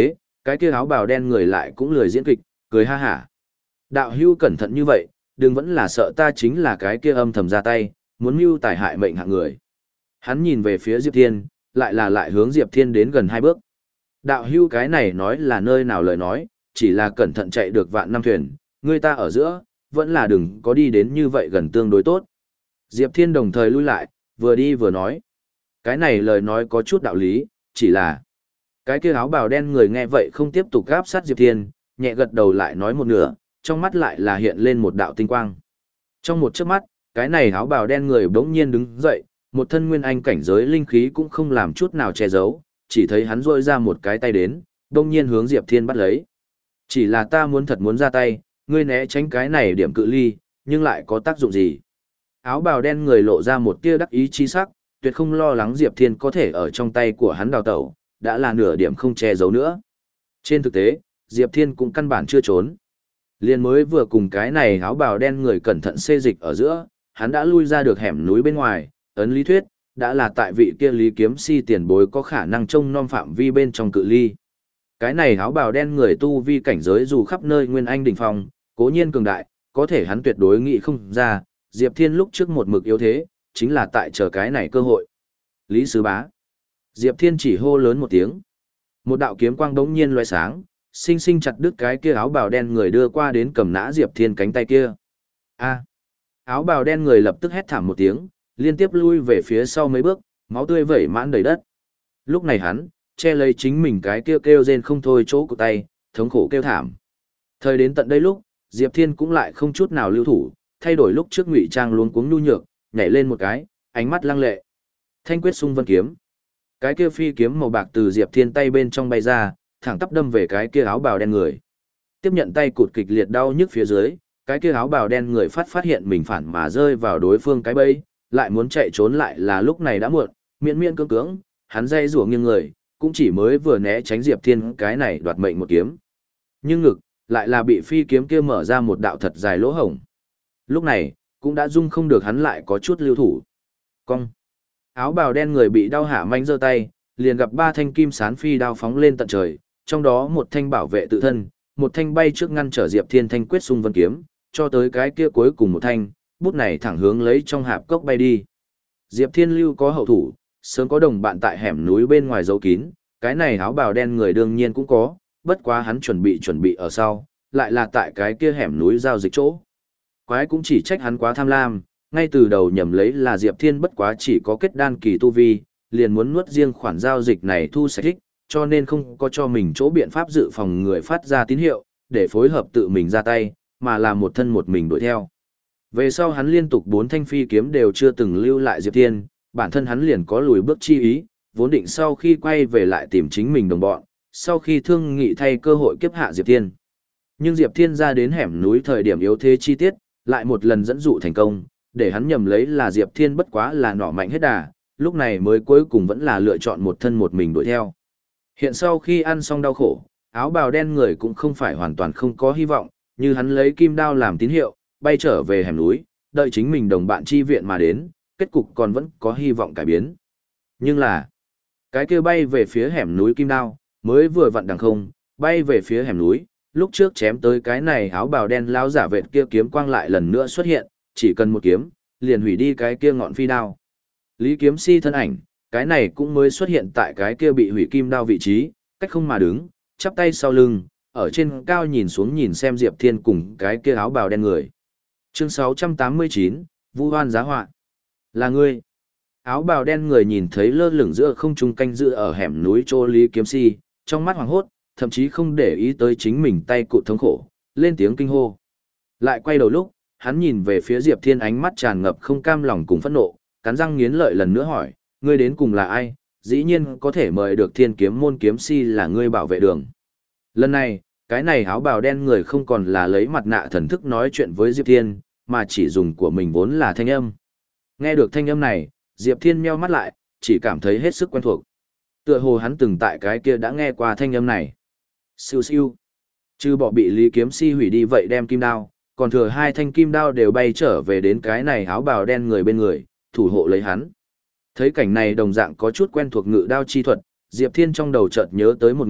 cái kia áo bào đen người lại cũng lười diễn kịch, cười ha hả. Đạo hưu cẩn thận như vậy, đừng vẫn là sợ ta chính là cái kia âm thầm ra tay, muốn mưu tài hại mệnh hạng người. Hắn nhìn về phía Diệp Thiên, lại là lại hướng Diệp Thiên đến gần hai bước. Đạo hưu cái này nói là nơi nào lời nói, chỉ là cẩn thận chạy được vạn năm thuyền, người ta ở giữa, vẫn là đừng có đi đến như vậy gần tương đối tốt. Diệp Thiên đồng thời lui lại, vừa đi vừa nói. Cái này lời nói có chút đạo lý, chỉ là... Cái kia áo bào đen người nghe vậy không tiếp tục gáp sát Diệp Thiên, nhẹ gật đầu lại nói một nửa, trong mắt lại là hiện lên một đạo tinh quang. Trong một chớp mắt, cái này áo bào đen người bỗng nhiên đứng dậy, một thân nguyên anh cảnh giới linh khí cũng không làm chút nào che giấu, chỉ thấy hắn rôi ra một cái tay đến, bỗng nhiên hướng Diệp Thiên bắt lấy. Chỉ là ta muốn thật muốn ra tay, ngươi né tránh cái này điểm cự ly, nhưng lại có tác dụng gì? Áo bào đen người lộ ra một tia đắc ý chi sắc, tuyệt không lo lắng Diệp Thiên có thể ở trong tay của hắn đào tẩu, đã là nửa điểm không che giấu nữa. Trên thực tế, Diệp Thiên cũng căn bản chưa trốn. Liên mới vừa cùng cái này áo bào đen người cẩn thận xê dịch ở giữa, hắn đã lui ra được hẻm núi bên ngoài, ấn lý thuyết, đã là tại vị kia Lý Kiếm Si tiền bối có khả năng trông nom phạm vi bên trong cự ly. Cái này áo bào đen người tu vi cảnh giới dù khắp nơi nguyên anh đỉnh phong, cố nhiên cường đại, có thể hắn tuyệt đối nghĩ không ra, Diệp Thiên lúc trước một mực yếu thế, chính là tại chờ cái này cơ hội. Lý Sứ Bá. Diệp Thiên chỉ hô lớn một tiếng. Một đạo kiếm quang đống nhiên loé sáng, sinh sinh chặt đứt cái kia áo bào đen người đưa qua đến cầm nã Diệp Thiên cánh tay kia. A. Áo bào đen người lập tức hét thảm một tiếng, liên tiếp lui về phía sau mấy bước, máu tươi vẩy mãn đầy đất. Lúc này hắn, che lấy chính mình cái kia kêu rên không thôi chỗ của tay, thống khổ kêu thảm. Thời đến tận đây lúc, Diệp Thiên cũng lại không chút nào lưu thủ, thay đổi lúc trước ngụy trang luống cuống nhu nhược, nhảy lên một cái, ánh mắt lăng lệ. Thanh quyết xung vân kiếm. Cái kia phi kiếm màu bạc từ Diệp Thiên tay bên trong bay ra, thẳng tắp đâm về cái kia áo bào đen người. Tiếp nhận tay cụt kịch liệt đau nhức phía dưới, cái kia áo bào đen người phát phát hiện mình phản mà rơi vào đối phương cái bẫy, lại muốn chạy trốn lại là lúc này đã muộn, miễn miễn cưỡng cưỡng, hắn dây rủa nghiêng người, cũng chỉ mới vừa né tránh Diệp Thiên cái này đoạt mệnh một kiếm. Nhưng ngực, lại là bị phi kiếm kia mở ra một đạo thật dài lỗ hổng. Lúc này, cũng đã dung không được hắn lại có chút lưu thủ. Cong. Áo bào đen người bị đau hạ manh giơ tay, liền gặp ba thanh kim sán phi đao phóng lên tận trời, trong đó một thanh bảo vệ tự thân, một thanh bay trước ngăn trở Diệp Thiên thanh quyết xung vân kiếm, cho tới cái kia cuối cùng một thanh, bút này thẳng hướng lấy trong hạp cốc bay đi. Diệp Thiên lưu có hậu thủ, sớm có đồng bạn tại hẻm núi bên ngoài giấu kín, cái này áo bào đen người đương nhiên cũng có, bất quá hắn chuẩn bị chuẩn bị ở sau, lại là tại cái kia hẻm núi giao dịch chỗ. Quái cũng chỉ trách hắn quá tham lam, ngay từ đầu nhầm lấy là Diệp Thiên bất quá chỉ có kết đan kỳ tu vi, liền muốn nuốt riêng khoản giao dịch này thu sạch thích, cho nên không có cho mình chỗ biện pháp dự phòng người phát ra tín hiệu, để phối hợp tự mình ra tay, mà là một thân một mình đuổi theo. Về sau hắn liên tục bốn thanh phi kiếm đều chưa từng lưu lại Diệp Thiên, bản thân hắn liền có lùi bước chi ý, vốn định sau khi quay về lại tìm chính mình đồng bọn, sau khi thương nghị thay cơ hội kiếp hạ Diệp Thiên. Nhưng Diệp Thiên ra đến hẻm núi thời điểm yếu thế chi tiết, lại một lần dẫn dụ thành công, để hắn nhầm lấy là Diệp Thiên bất quá là nỏ mạnh hết đà, lúc này mới cuối cùng vẫn là lựa chọn một thân một mình đuổi theo. Hiện sau khi ăn xong đau khổ, áo bào đen người cũng không phải hoàn toàn không có hy vọng, như hắn lấy kim đao làm tín hiệu, bay trở về hẻm núi, đợi chính mình đồng bạn chi viện mà đến, kết cục còn vẫn có hy vọng cải biến. Nhưng là, cái kia bay về phía hẻm núi kim đao, mới vừa vặn đằng không, bay về phía hẻm núi, lúc trước chém tới cái này áo bào đen lao giả vệt kia kiếm quang lại lần nữa xuất hiện, chỉ cần một kiếm, liền hủy đi cái kia ngọn phi đao. Lý Kiếm Si thân ảnh, cái này cũng mới xuất hiện tại cái kia bị hủy kim đao vị trí, cách không mà đứng, chắp tay sau lưng, ở trên cao nhìn xuống nhìn xem Diệp Thiên cùng cái kia áo bào đen người. Chương sáu trăm tám mươi chín, Vu Hoan giá họa. Là ngươi. Áo bào đen người nhìn thấy lơ lửng giữa không trung canh giữ ở hẻm núi chỗ Lý Kiếm Si, trong mắt hoảng hốt, thậm chí không để ý tới chính mình tay cụt thống khổ, lên tiếng kinh hô. Lại quay đầu lúc, hắn nhìn về phía Diệp Thiên ánh mắt tràn ngập không cam lòng cùng phẫn nộ, cắn răng nghiến lợi lần nữa hỏi, ngươi đến cùng là ai, dĩ nhiên có thể mời được Thiên Kiếm môn kiếm si là ngươi bảo vệ đường. Lần này, cái này áo bào đen người không còn là lấy mặt nạ thần thức nói chuyện với Diệp Thiên, mà chỉ dùng của mình vốn là thanh âm. Nghe được thanh âm này, Diệp Thiên meo mắt lại, chỉ cảm thấy hết sức quen thuộc. Tựa hồ hắn từng tại cái kia đã nghe qua thanh âm này. Siêu siêu. Chứ bỏ bị Lý Kiếm Si hủy đi vậy đem kim đao, còn thừa hai thanh kim đao đều bay trở về đến cái này áo bào đen người bên người, thủ hộ lấy hắn. Thấy cảnh này đồng dạng có chút quen thuộc ngự đao chi thuật, Diệp Thiên trong đầu chợt nhớ tới một người,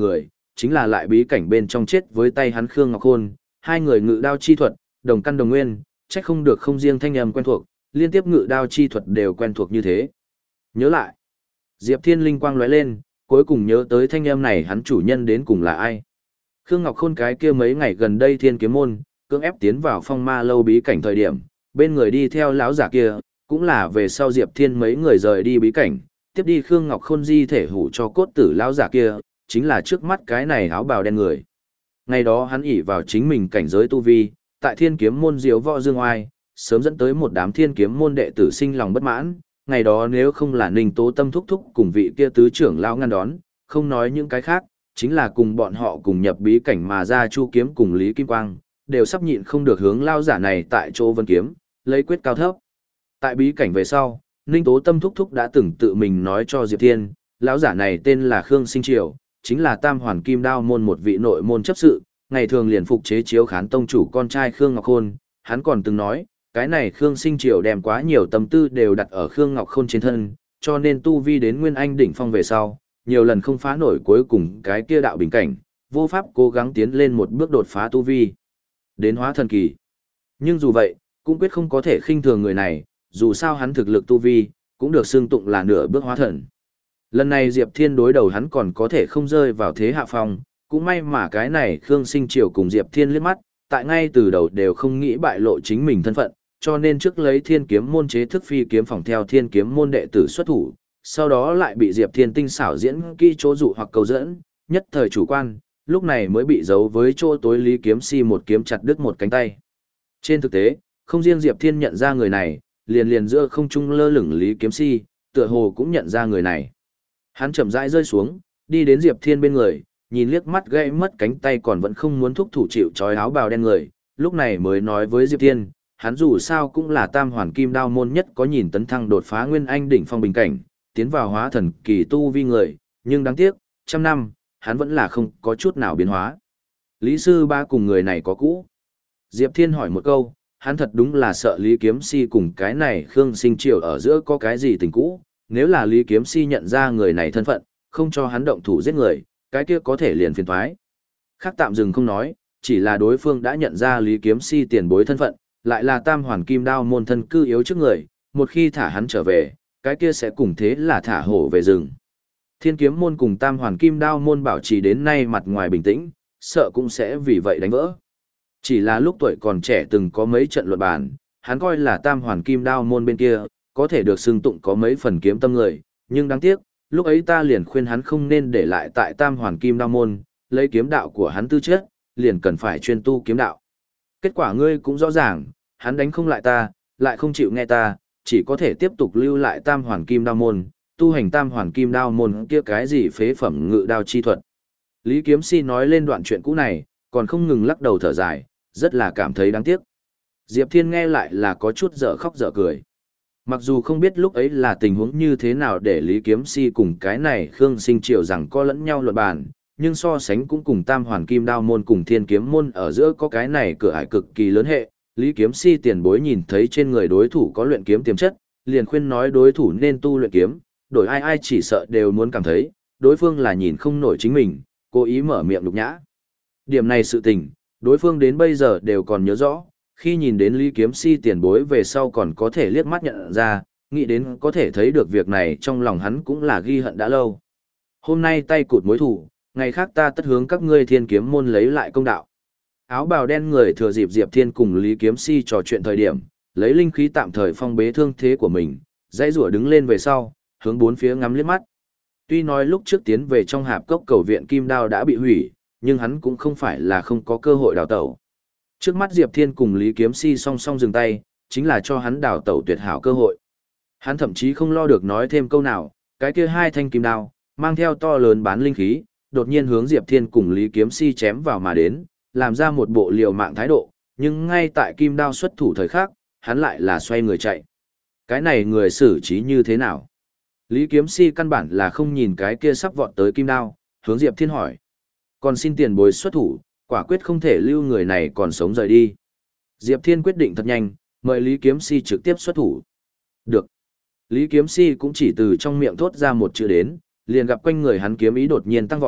chính là lại bí cảnh bên trong chết với tay hắn Khương Ngọc Khôn, hai người ngự đao chi thuật, đồng căn đồng nguyên, trách không được không riêng thanh âm quen thuộc, liên tiếp ngự đao chi thuật đều quen thuộc như thế. Nhớ lại, Diệp Thiên linh quang lóe lên, cuối cùng nhớ tới thanh âm này hắn chủ nhân đến cùng là ai. Khương Ngọc Khôn cái kia mấy ngày gần đây Thiên Kiếm môn, cưỡng ép tiến vào phong ma lâu bí cảnh thời điểm, bên người đi theo lão giả kia, cũng là về sau Diệp Thiên mấy người rời đi bí cảnh, tiếp đi Khương Ngọc Khôn di thể hủ cho cốt tử lão giả kia, chính là trước mắt cái này áo bào đen người. Ngày đó hắn ỷ vào chính mình cảnh giới tu vi, tại Thiên Kiếm môn diếu võ dương oai, sớm dẫn tới một đám Thiên Kiếm môn đệ tử sinh lòng bất mãn, ngày đó nếu không là Ninh Tố Tâm thúc thúc cùng vị kia tứ trưởng lão ngăn đón, không nói những cái khác, chính là cùng bọn họ cùng nhập bí cảnh mà ra Chu Kiếm cùng Lý Kim Quang, đều sắp nhịn không được hướng lao giả này tại chỗ vân kiếm, lấy quyết cao thấp. Tại bí cảnh về sau, Ninh Tố Tâm thúc thúc đã từng tự mình nói cho Diệp Thiên, lão giả này tên là Khương Sinh Triều, chính là Tam Hoàn Kim Đao môn một vị nội môn chấp sự, ngày thường liền phục chế chiếu khán tông chủ con trai Khương Ngọc Khôn, hắn còn từng nói, cái này Khương Sinh Triều đem quá nhiều tâm tư đều đặt ở Khương Ngọc Khôn trên thân, cho nên tu vi đến Nguyên Anh đỉnh phong về sau, nhiều lần không phá nổi cuối cùng cái kia đạo bình cảnh, vô pháp cố gắng tiến lên một bước đột phá tu vi, đến hóa thần kỳ. Nhưng dù vậy, cũng quyết không có thể khinh thường người này, dù sao hắn thực lực tu vi, cũng được xưng tụng là nửa bước hóa thần. Lần này Diệp Thiên đối đầu hắn còn có thể không rơi vào thế hạ phong, cũng may mà cái này Khương Sinh Triều cùng Diệp Thiên liếc mắt, tại ngay từ đầu đều không nghĩ bại lộ chính mình thân phận, cho nên trước lấy Thiên Kiếm môn chế thức phi kiếm phòng theo Thiên Kiếm môn đệ tử xuất thủ, sau đó lại bị Diệp Thiên tinh xảo diễn kỹ chỗ dụ hoặc cầu dẫn, nhất thời chủ quan, lúc này mới bị giấu với chỗ tối Lý Kiếm Si một kiếm chặt đứt một cánh tay. Trên thực tế, không riêng Diệp Thiên nhận ra người này, liền liền giữa không trung lơ lửng Lý Kiếm Si, tựa hồ cũng nhận ra người này. Hắn chậm rãi rơi xuống, đi đến Diệp Thiên bên người, nhìn liếc mắt gãy mất cánh tay còn vẫn không muốn thúc thủ chịu trói áo bào đen người, lúc này mới nói với Diệp Thiên, hắn dù sao cũng là Tam Hoàn Kim Đao môn nhất có nhìn tấn thăng đột phá Nguyên Anh đỉnh phong bình cảnh, tiến vào hóa thần kỳ tu vi người, nhưng đáng tiếc, trăm năm, hắn vẫn là không có chút nào biến hóa. Lý sư ba cùng người này có cũ. Diệp Thiên hỏi một câu, hắn thật đúng là sợ Lý Kiếm Si cùng cái này Khương Sinh Triều ở giữa có cái gì tình cũ, nếu là Lý Kiếm Si nhận ra người này thân phận, không cho hắn động thủ giết người, cái kia có thể liền phiền thoái. Khác tạm dừng không nói, chỉ là đối phương đã nhận ra Lý Kiếm Si tiền bối thân phận, lại là Tam Hoàn Kim Đao môn thân cư yếu trước người, một khi thả hắn trở về, cái kia sẽ cùng thế là thả hổ về rừng. Thiên Kiếm môn cùng Tam Hoàn Kim Đao môn bảo trì đến nay mặt ngoài bình tĩnh, sợ cũng sẽ vì vậy đánh vỡ. Chỉ là lúc tuổi còn trẻ từng có mấy trận luận bàn, hắn coi là Tam Hoàn Kim Đao môn bên kia, có thể được xưng tụng có mấy phần kiếm tâm người, nhưng đáng tiếc, lúc ấy ta liền khuyên hắn không nên để lại tại Tam Hoàn Kim Đao môn, lấy kiếm đạo của hắn tư chất, liền cần phải chuyên tu kiếm đạo. Kết quả ngươi cũng rõ ràng, hắn đánh không lại ta, lại không chịu nghe ta, chỉ có thể tiếp tục lưu lại Tam Hoàn Kim Đao môn, tu hành Tam Hoàn Kim Đao môn kia cái gì phế phẩm ngự đao chi thuật. Lý Kiếm Si nói lên đoạn chuyện cũ này, còn không ngừng lắc đầu thở dài, rất là cảm thấy đáng tiếc. Diệp Thiên nghe lại là có chút dở khóc dở cười. Mặc dù không biết lúc ấy là tình huống như thế nào để Lý Kiếm Si cùng cái này Khương Sinh Triều rằng có lẫn nhau luận bàn, nhưng so sánh cũng cùng Tam Hoàn Kim Đao môn cùng Thiên Kiếm môn ở giữa có cái này cửa ải cực kỳ lớn hệ. Lý Kiếm Si tiền bối nhìn thấy trên người đối thủ có luyện kiếm tiềm chất, liền khuyên nói đối thủ nên tu luyện kiếm, đổi ai ai chỉ sợ đều muốn cảm thấy, đối phương là nhìn không nổi chính mình, cố ý mở miệng nhục nhã. Điểm này sự tình, đối phương đến bây giờ đều còn nhớ rõ, khi nhìn đến Lý Kiếm Si tiền bối về sau còn có thể liếc mắt nhận ra, nghĩ đến có thể thấy được việc này trong lòng hắn cũng là ghi hận đã lâu. Hôm nay tay cụt mối thủ, ngày khác ta tất hướng các ngươi Thiên Kiếm môn lấy lại công đạo. Áo bào đen người thừa dịp Diệp Thiên cùng Lý Kiếm Si trò chuyện thời điểm, lấy linh khí tạm thời phong bế thương thế của mình, dãy rủa đứng lên về sau, hướng bốn phía ngắm liếc mắt. Tuy nói lúc trước tiến về trong hạp cốc cầu viện kim đao đã bị hủy, nhưng hắn cũng không phải là không có cơ hội đào tẩu. Trước mắt Diệp Thiên cùng Lý Kiếm Si song song dừng tay, chính là cho hắn đào tẩu tuyệt hảo cơ hội. Hắn thậm chí không lo được nói thêm câu nào, cái kia hai thanh kim đao, mang theo to lớn bán linh khí, đột nhiên hướng Diệp Thiên cùng Lý Kiếm Si chém vào mà đến, làm ra một bộ liều mạng thái độ, nhưng ngay tại kim đao xuất thủ thời khắc, hắn lại là xoay người chạy. Cái này người xử trí như thế nào? Lý Kiếm Si căn bản là không nhìn cái kia sắp vọt tới kim đao, hướng Diệp Thiên hỏi. Còn xin tiền bối xuất thủ, quả quyết không thể lưu người này còn sống rời đi. Diệp Thiên quyết định thật nhanh, mời Lý Kiếm Si trực tiếp xuất thủ. Được. Lý Kiếm Si cũng chỉ từ trong miệng thốt ra một chữ đến, liền gặp quanh người hắn kiếm ý đột nhiên tăng vọt,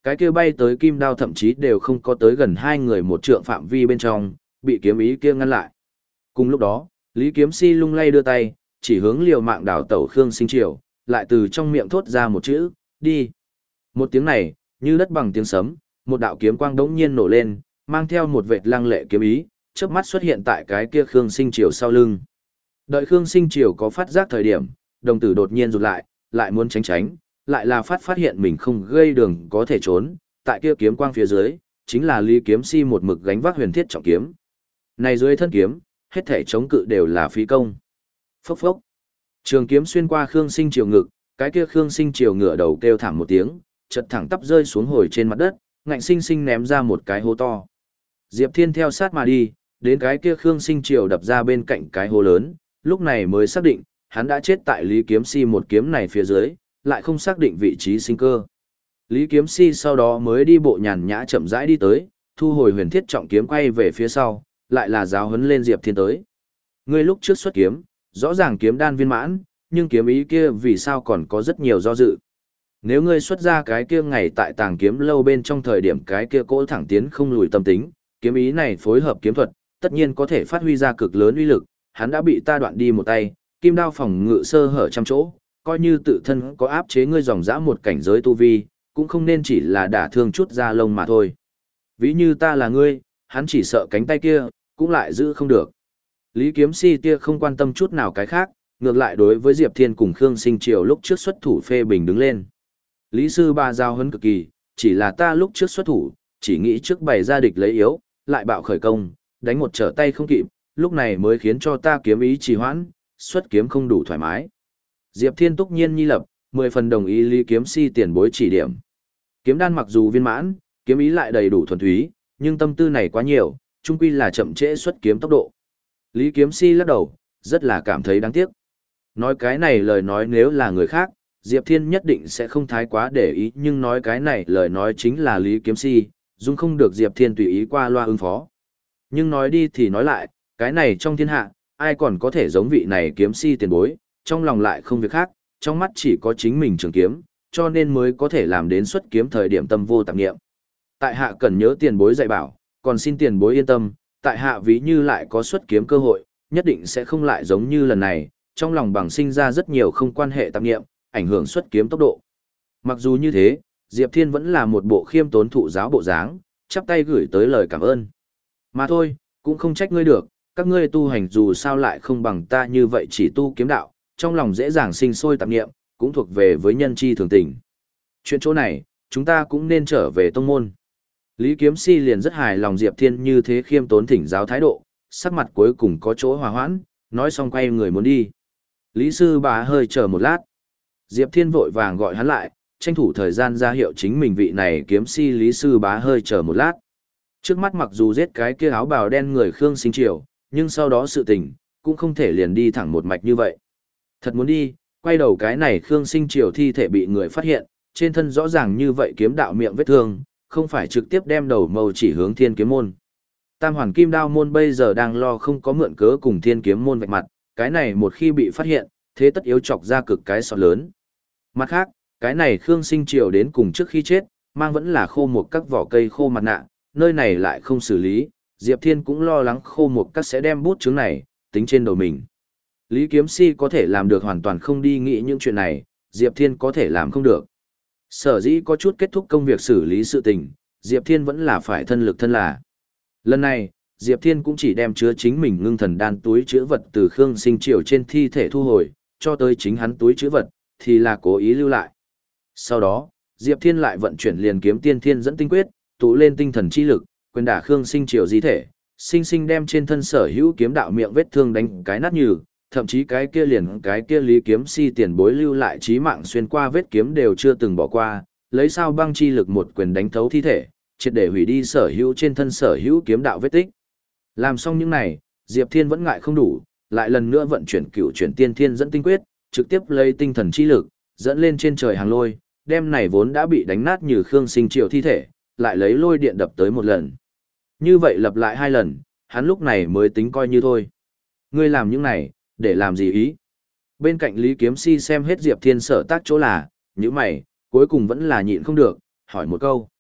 Cái kia bay tới kim đao thậm chí đều không có tới gần hai người một trượng phạm vi bên trong, bị kiếm ý kia ngăn lại. Cùng lúc đó, Lý Kiếm Si lung lay đưa tay, chỉ hướng liều mạng đảo tẩu Khương Sinh Triều, lại từ trong miệng thốt ra một chữ, đi. Một tiếng này, như đất bằng tiếng sấm, một đạo kiếm quang đống nhiên nổ lên, mang theo một vệt lăng lệ kiếm ý, chớp mắt xuất hiện tại cái kia Khương Sinh Triều sau lưng. Đợi Khương Sinh Triều có phát giác thời điểm, đồng tử đột nhiên rụt lại, lại muốn tránh tránh, lại là phát phát hiện mình không gây đường có thể trốn, tại kia kiếm quang phía dưới, chính là Lý Kiếm Si một mực gánh vác huyền thiết trọng kiếm. Này dưới thân kiếm, hết thể chống cự đều là phí công. Phốc phốc. Trường kiếm xuyên qua Khương Sinh Triều ngực, cái kia Khương Sinh Triều ngửa đầu kêu thảm một tiếng, chợt thẳng tắp rơi xuống hồi trên mặt đất, ngạnh sinh sinh ném ra một cái hố to. Diệp Thiên theo sát mà đi, đến cái kia Khương Sinh Triều đập ra bên cạnh cái hố lớn, lúc này mới xác định, hắn đã chết tại Lý Kiếm Si một kiếm này phía dưới, lại không xác định vị trí sinh cơ. Lý Kiếm Si sau đó mới đi bộ nhàn nhã chậm rãi đi tới, thu hồi huyền thiết trọng kiếm quay về phía sau, lại là giáo huấn lên Diệp Thiên tới. Ngươi lúc trước xuất kiếm, rõ ràng kiếm đan viên mãn, nhưng kiếm ý kia vì sao còn có rất nhiều do dự. Nếu ngươi xuất ra cái kia ngày tại tàng kiếm lâu bên trong thời điểm cái kia cỗ thẳng tiến không lùi tâm tính, kiếm ý này phối hợp kiếm thuật, tất nhiên có thể phát huy ra cực lớn uy lực, hắn đã bị ta đoạn đi một tay, kim đao phòng ngự sơ hở trăm chỗ, coi như tự thân có áp chế ngươi dòng dã một cảnh giới tu vi, cũng không nên chỉ là đả thương chút da lông mà thôi. Ví như ta là ngươi, hắn chỉ sợ cánh tay kia, cũng lại giữ không được. Lý Kiếm Si tia không quan tâm chút nào cái khác, ngược lại đối với Diệp Thiên cùng Khương Sinh Triều lúc trước xuất thủ phê bình đứng lên. Lý sư ba giao hấn cực kỳ, chỉ là ta lúc trước xuất thủ, chỉ nghĩ trước bày ra địch lấy yếu, lại bạo khởi công, đánh một trở tay không kịp, lúc này mới khiến cho ta kiếm ý trì hoãn, xuất kiếm không đủ thoải mái. Diệp Thiên túc nhiên nhi lập, mười phần đồng ý Lý Kiếm Si tiền bối chỉ điểm. Kiếm đan mặc dù viên mãn, kiếm ý lại đầy đủ thuần túy, nhưng tâm tư này quá nhiều, chung quy là chậm trễ xuất kiếm tốc độ. Lý Kiếm Si lắc đầu, rất là cảm thấy đáng tiếc. Nói cái này lời nói nếu là người khác, Diệp Thiên nhất định sẽ không thái quá để ý, nhưng nói cái này lời nói chính là Lý Kiếm Si, dung không được Diệp Thiên tùy ý qua loa ứng phó. Nhưng nói đi thì nói lại, cái này trong thiên hạ, ai còn có thể giống vị này Kiếm Si tiền bối, trong lòng lại không việc khác, trong mắt chỉ có chính mình trường kiếm, cho nên mới có thể làm đến xuất kiếm thời điểm tâm vô tạp nghiệm. Tại hạ cần nhớ tiền bối dạy bảo, còn xin tiền bối yên tâm, tại hạ ví như lại có xuất kiếm cơ hội, nhất định sẽ không lại giống như lần này, trong lòng bằng sinh ra rất nhiều không quan hệ tạp nghiệm, ảnh hưởng xuất kiếm tốc độ. Mặc dù như thế, Diệp Thiên vẫn là một bộ khiêm tốn thụ giáo bộ dáng, chắp tay gửi tới lời cảm ơn. Mà thôi, cũng không trách ngươi được, các ngươi tu hành dù sao lại không bằng ta như vậy chỉ tu kiếm đạo, trong lòng dễ dàng sinh sôi tạp nghiệm, cũng thuộc về với nhân chi thường tình. Chuyện chỗ này, chúng ta cũng nên trở về tông môn. Lý Kiếm Si liền rất hài lòng Diệp Thiên như thế khiêm tốn thỉnh giáo thái độ, sắc mặt cuối cùng có chỗ hòa hoãn, nói xong quay người muốn đi. Lý sư bá hơi chờ một lát. Diệp Thiên vội vàng gọi hắn lại, tranh thủ thời gian ra hiệu chính mình vị này Kiếm Si Lý sư bá hơi chờ một lát. Trước mắt mặc dù giết cái kia áo bào đen người Khương Sinh Triều, nhưng sau đó sự tình, cũng không thể liền đi thẳng một mạch như vậy. Thật muốn đi, quay đầu cái này Khương Sinh Triều thi thể bị người phát hiện, trên thân rõ ràng như vậy kiếm đạo miệng vết thương, không phải trực tiếp đem đầu mâu chỉ hướng Thiên Kiếm môn. Tam Hoàn Kim Đao môn bây giờ đang lo không có mượn cớ cùng Thiên Kiếm môn vạch mặt, cái này một khi bị phát hiện, thế tất yếu chọc ra cực cái sọt lớn. Mặt khác, cái này Khương Sinh Triều đến cùng trước khi chết, mang vẫn là khô một các vỏ cây khô mặt nạ, nơi này lại không xử lý, Diệp Thiên cũng lo lắng khô một các sẽ đem bút chứng này, tính trên đầu mình. Lý Kiếm Si có thể làm được hoàn toàn không đi nghĩ những chuyện này, Diệp Thiên có thể làm không được. Sở dĩ có chút kết thúc công việc xử lý sự tình, Diệp Thiên vẫn là phải thân lực thân là. Lần này, Diệp Thiên cũng chỉ đem chứa chính mình ngưng thần đan túi chứa vật từ Khương Sinh Triều trên thi thể thu hồi, cho tới chính hắn túi chứa vật, thì là cố ý lưu lại. Sau đó, Diệp Thiên lại vận chuyển liền kiếm tiên thiên dẫn tinh quyết, tụ lên tinh thần chi lực, quyền đả Khương Sinh Triều di thể, sinh sinh đem trên thân sở hữu kiếm đạo miệng vết thương đánh cái nát nhừ, thậm chí cái kia liền cái kia Lý Kiếm Si tiền bối lưu lại chí mạng xuyên qua vết kiếm đều chưa từng bỏ qua, lấy sao băng chi lực một quyền đánh thấu thi thể, triệt để hủy đi sở hữu trên thân sở hữu kiếm đạo vết tích. Làm xong những này, Diệp Thiên vẫn ngại không đủ, lại lần nữa vận chuyển cửu chuyển tiên thiên dẫn tinh quyết, trực tiếp lấy tinh thần chi lực, dẫn lên trên trời hàng lôi, đem này vốn đã bị đánh nát như Khương Sinh Triều thi thể, lại lấy lôi điện đập tới một lần. Như vậy lặp lại hai lần, hắn lúc này mới tính coi như thôi. Ngươi làm những này, để làm gì ý? Bên cạnh Lý Kiếm Si xem hết Diệp Thiên sở tác chỗ là, như mày, cuối cùng vẫn là nhịn không được, hỏi một câu.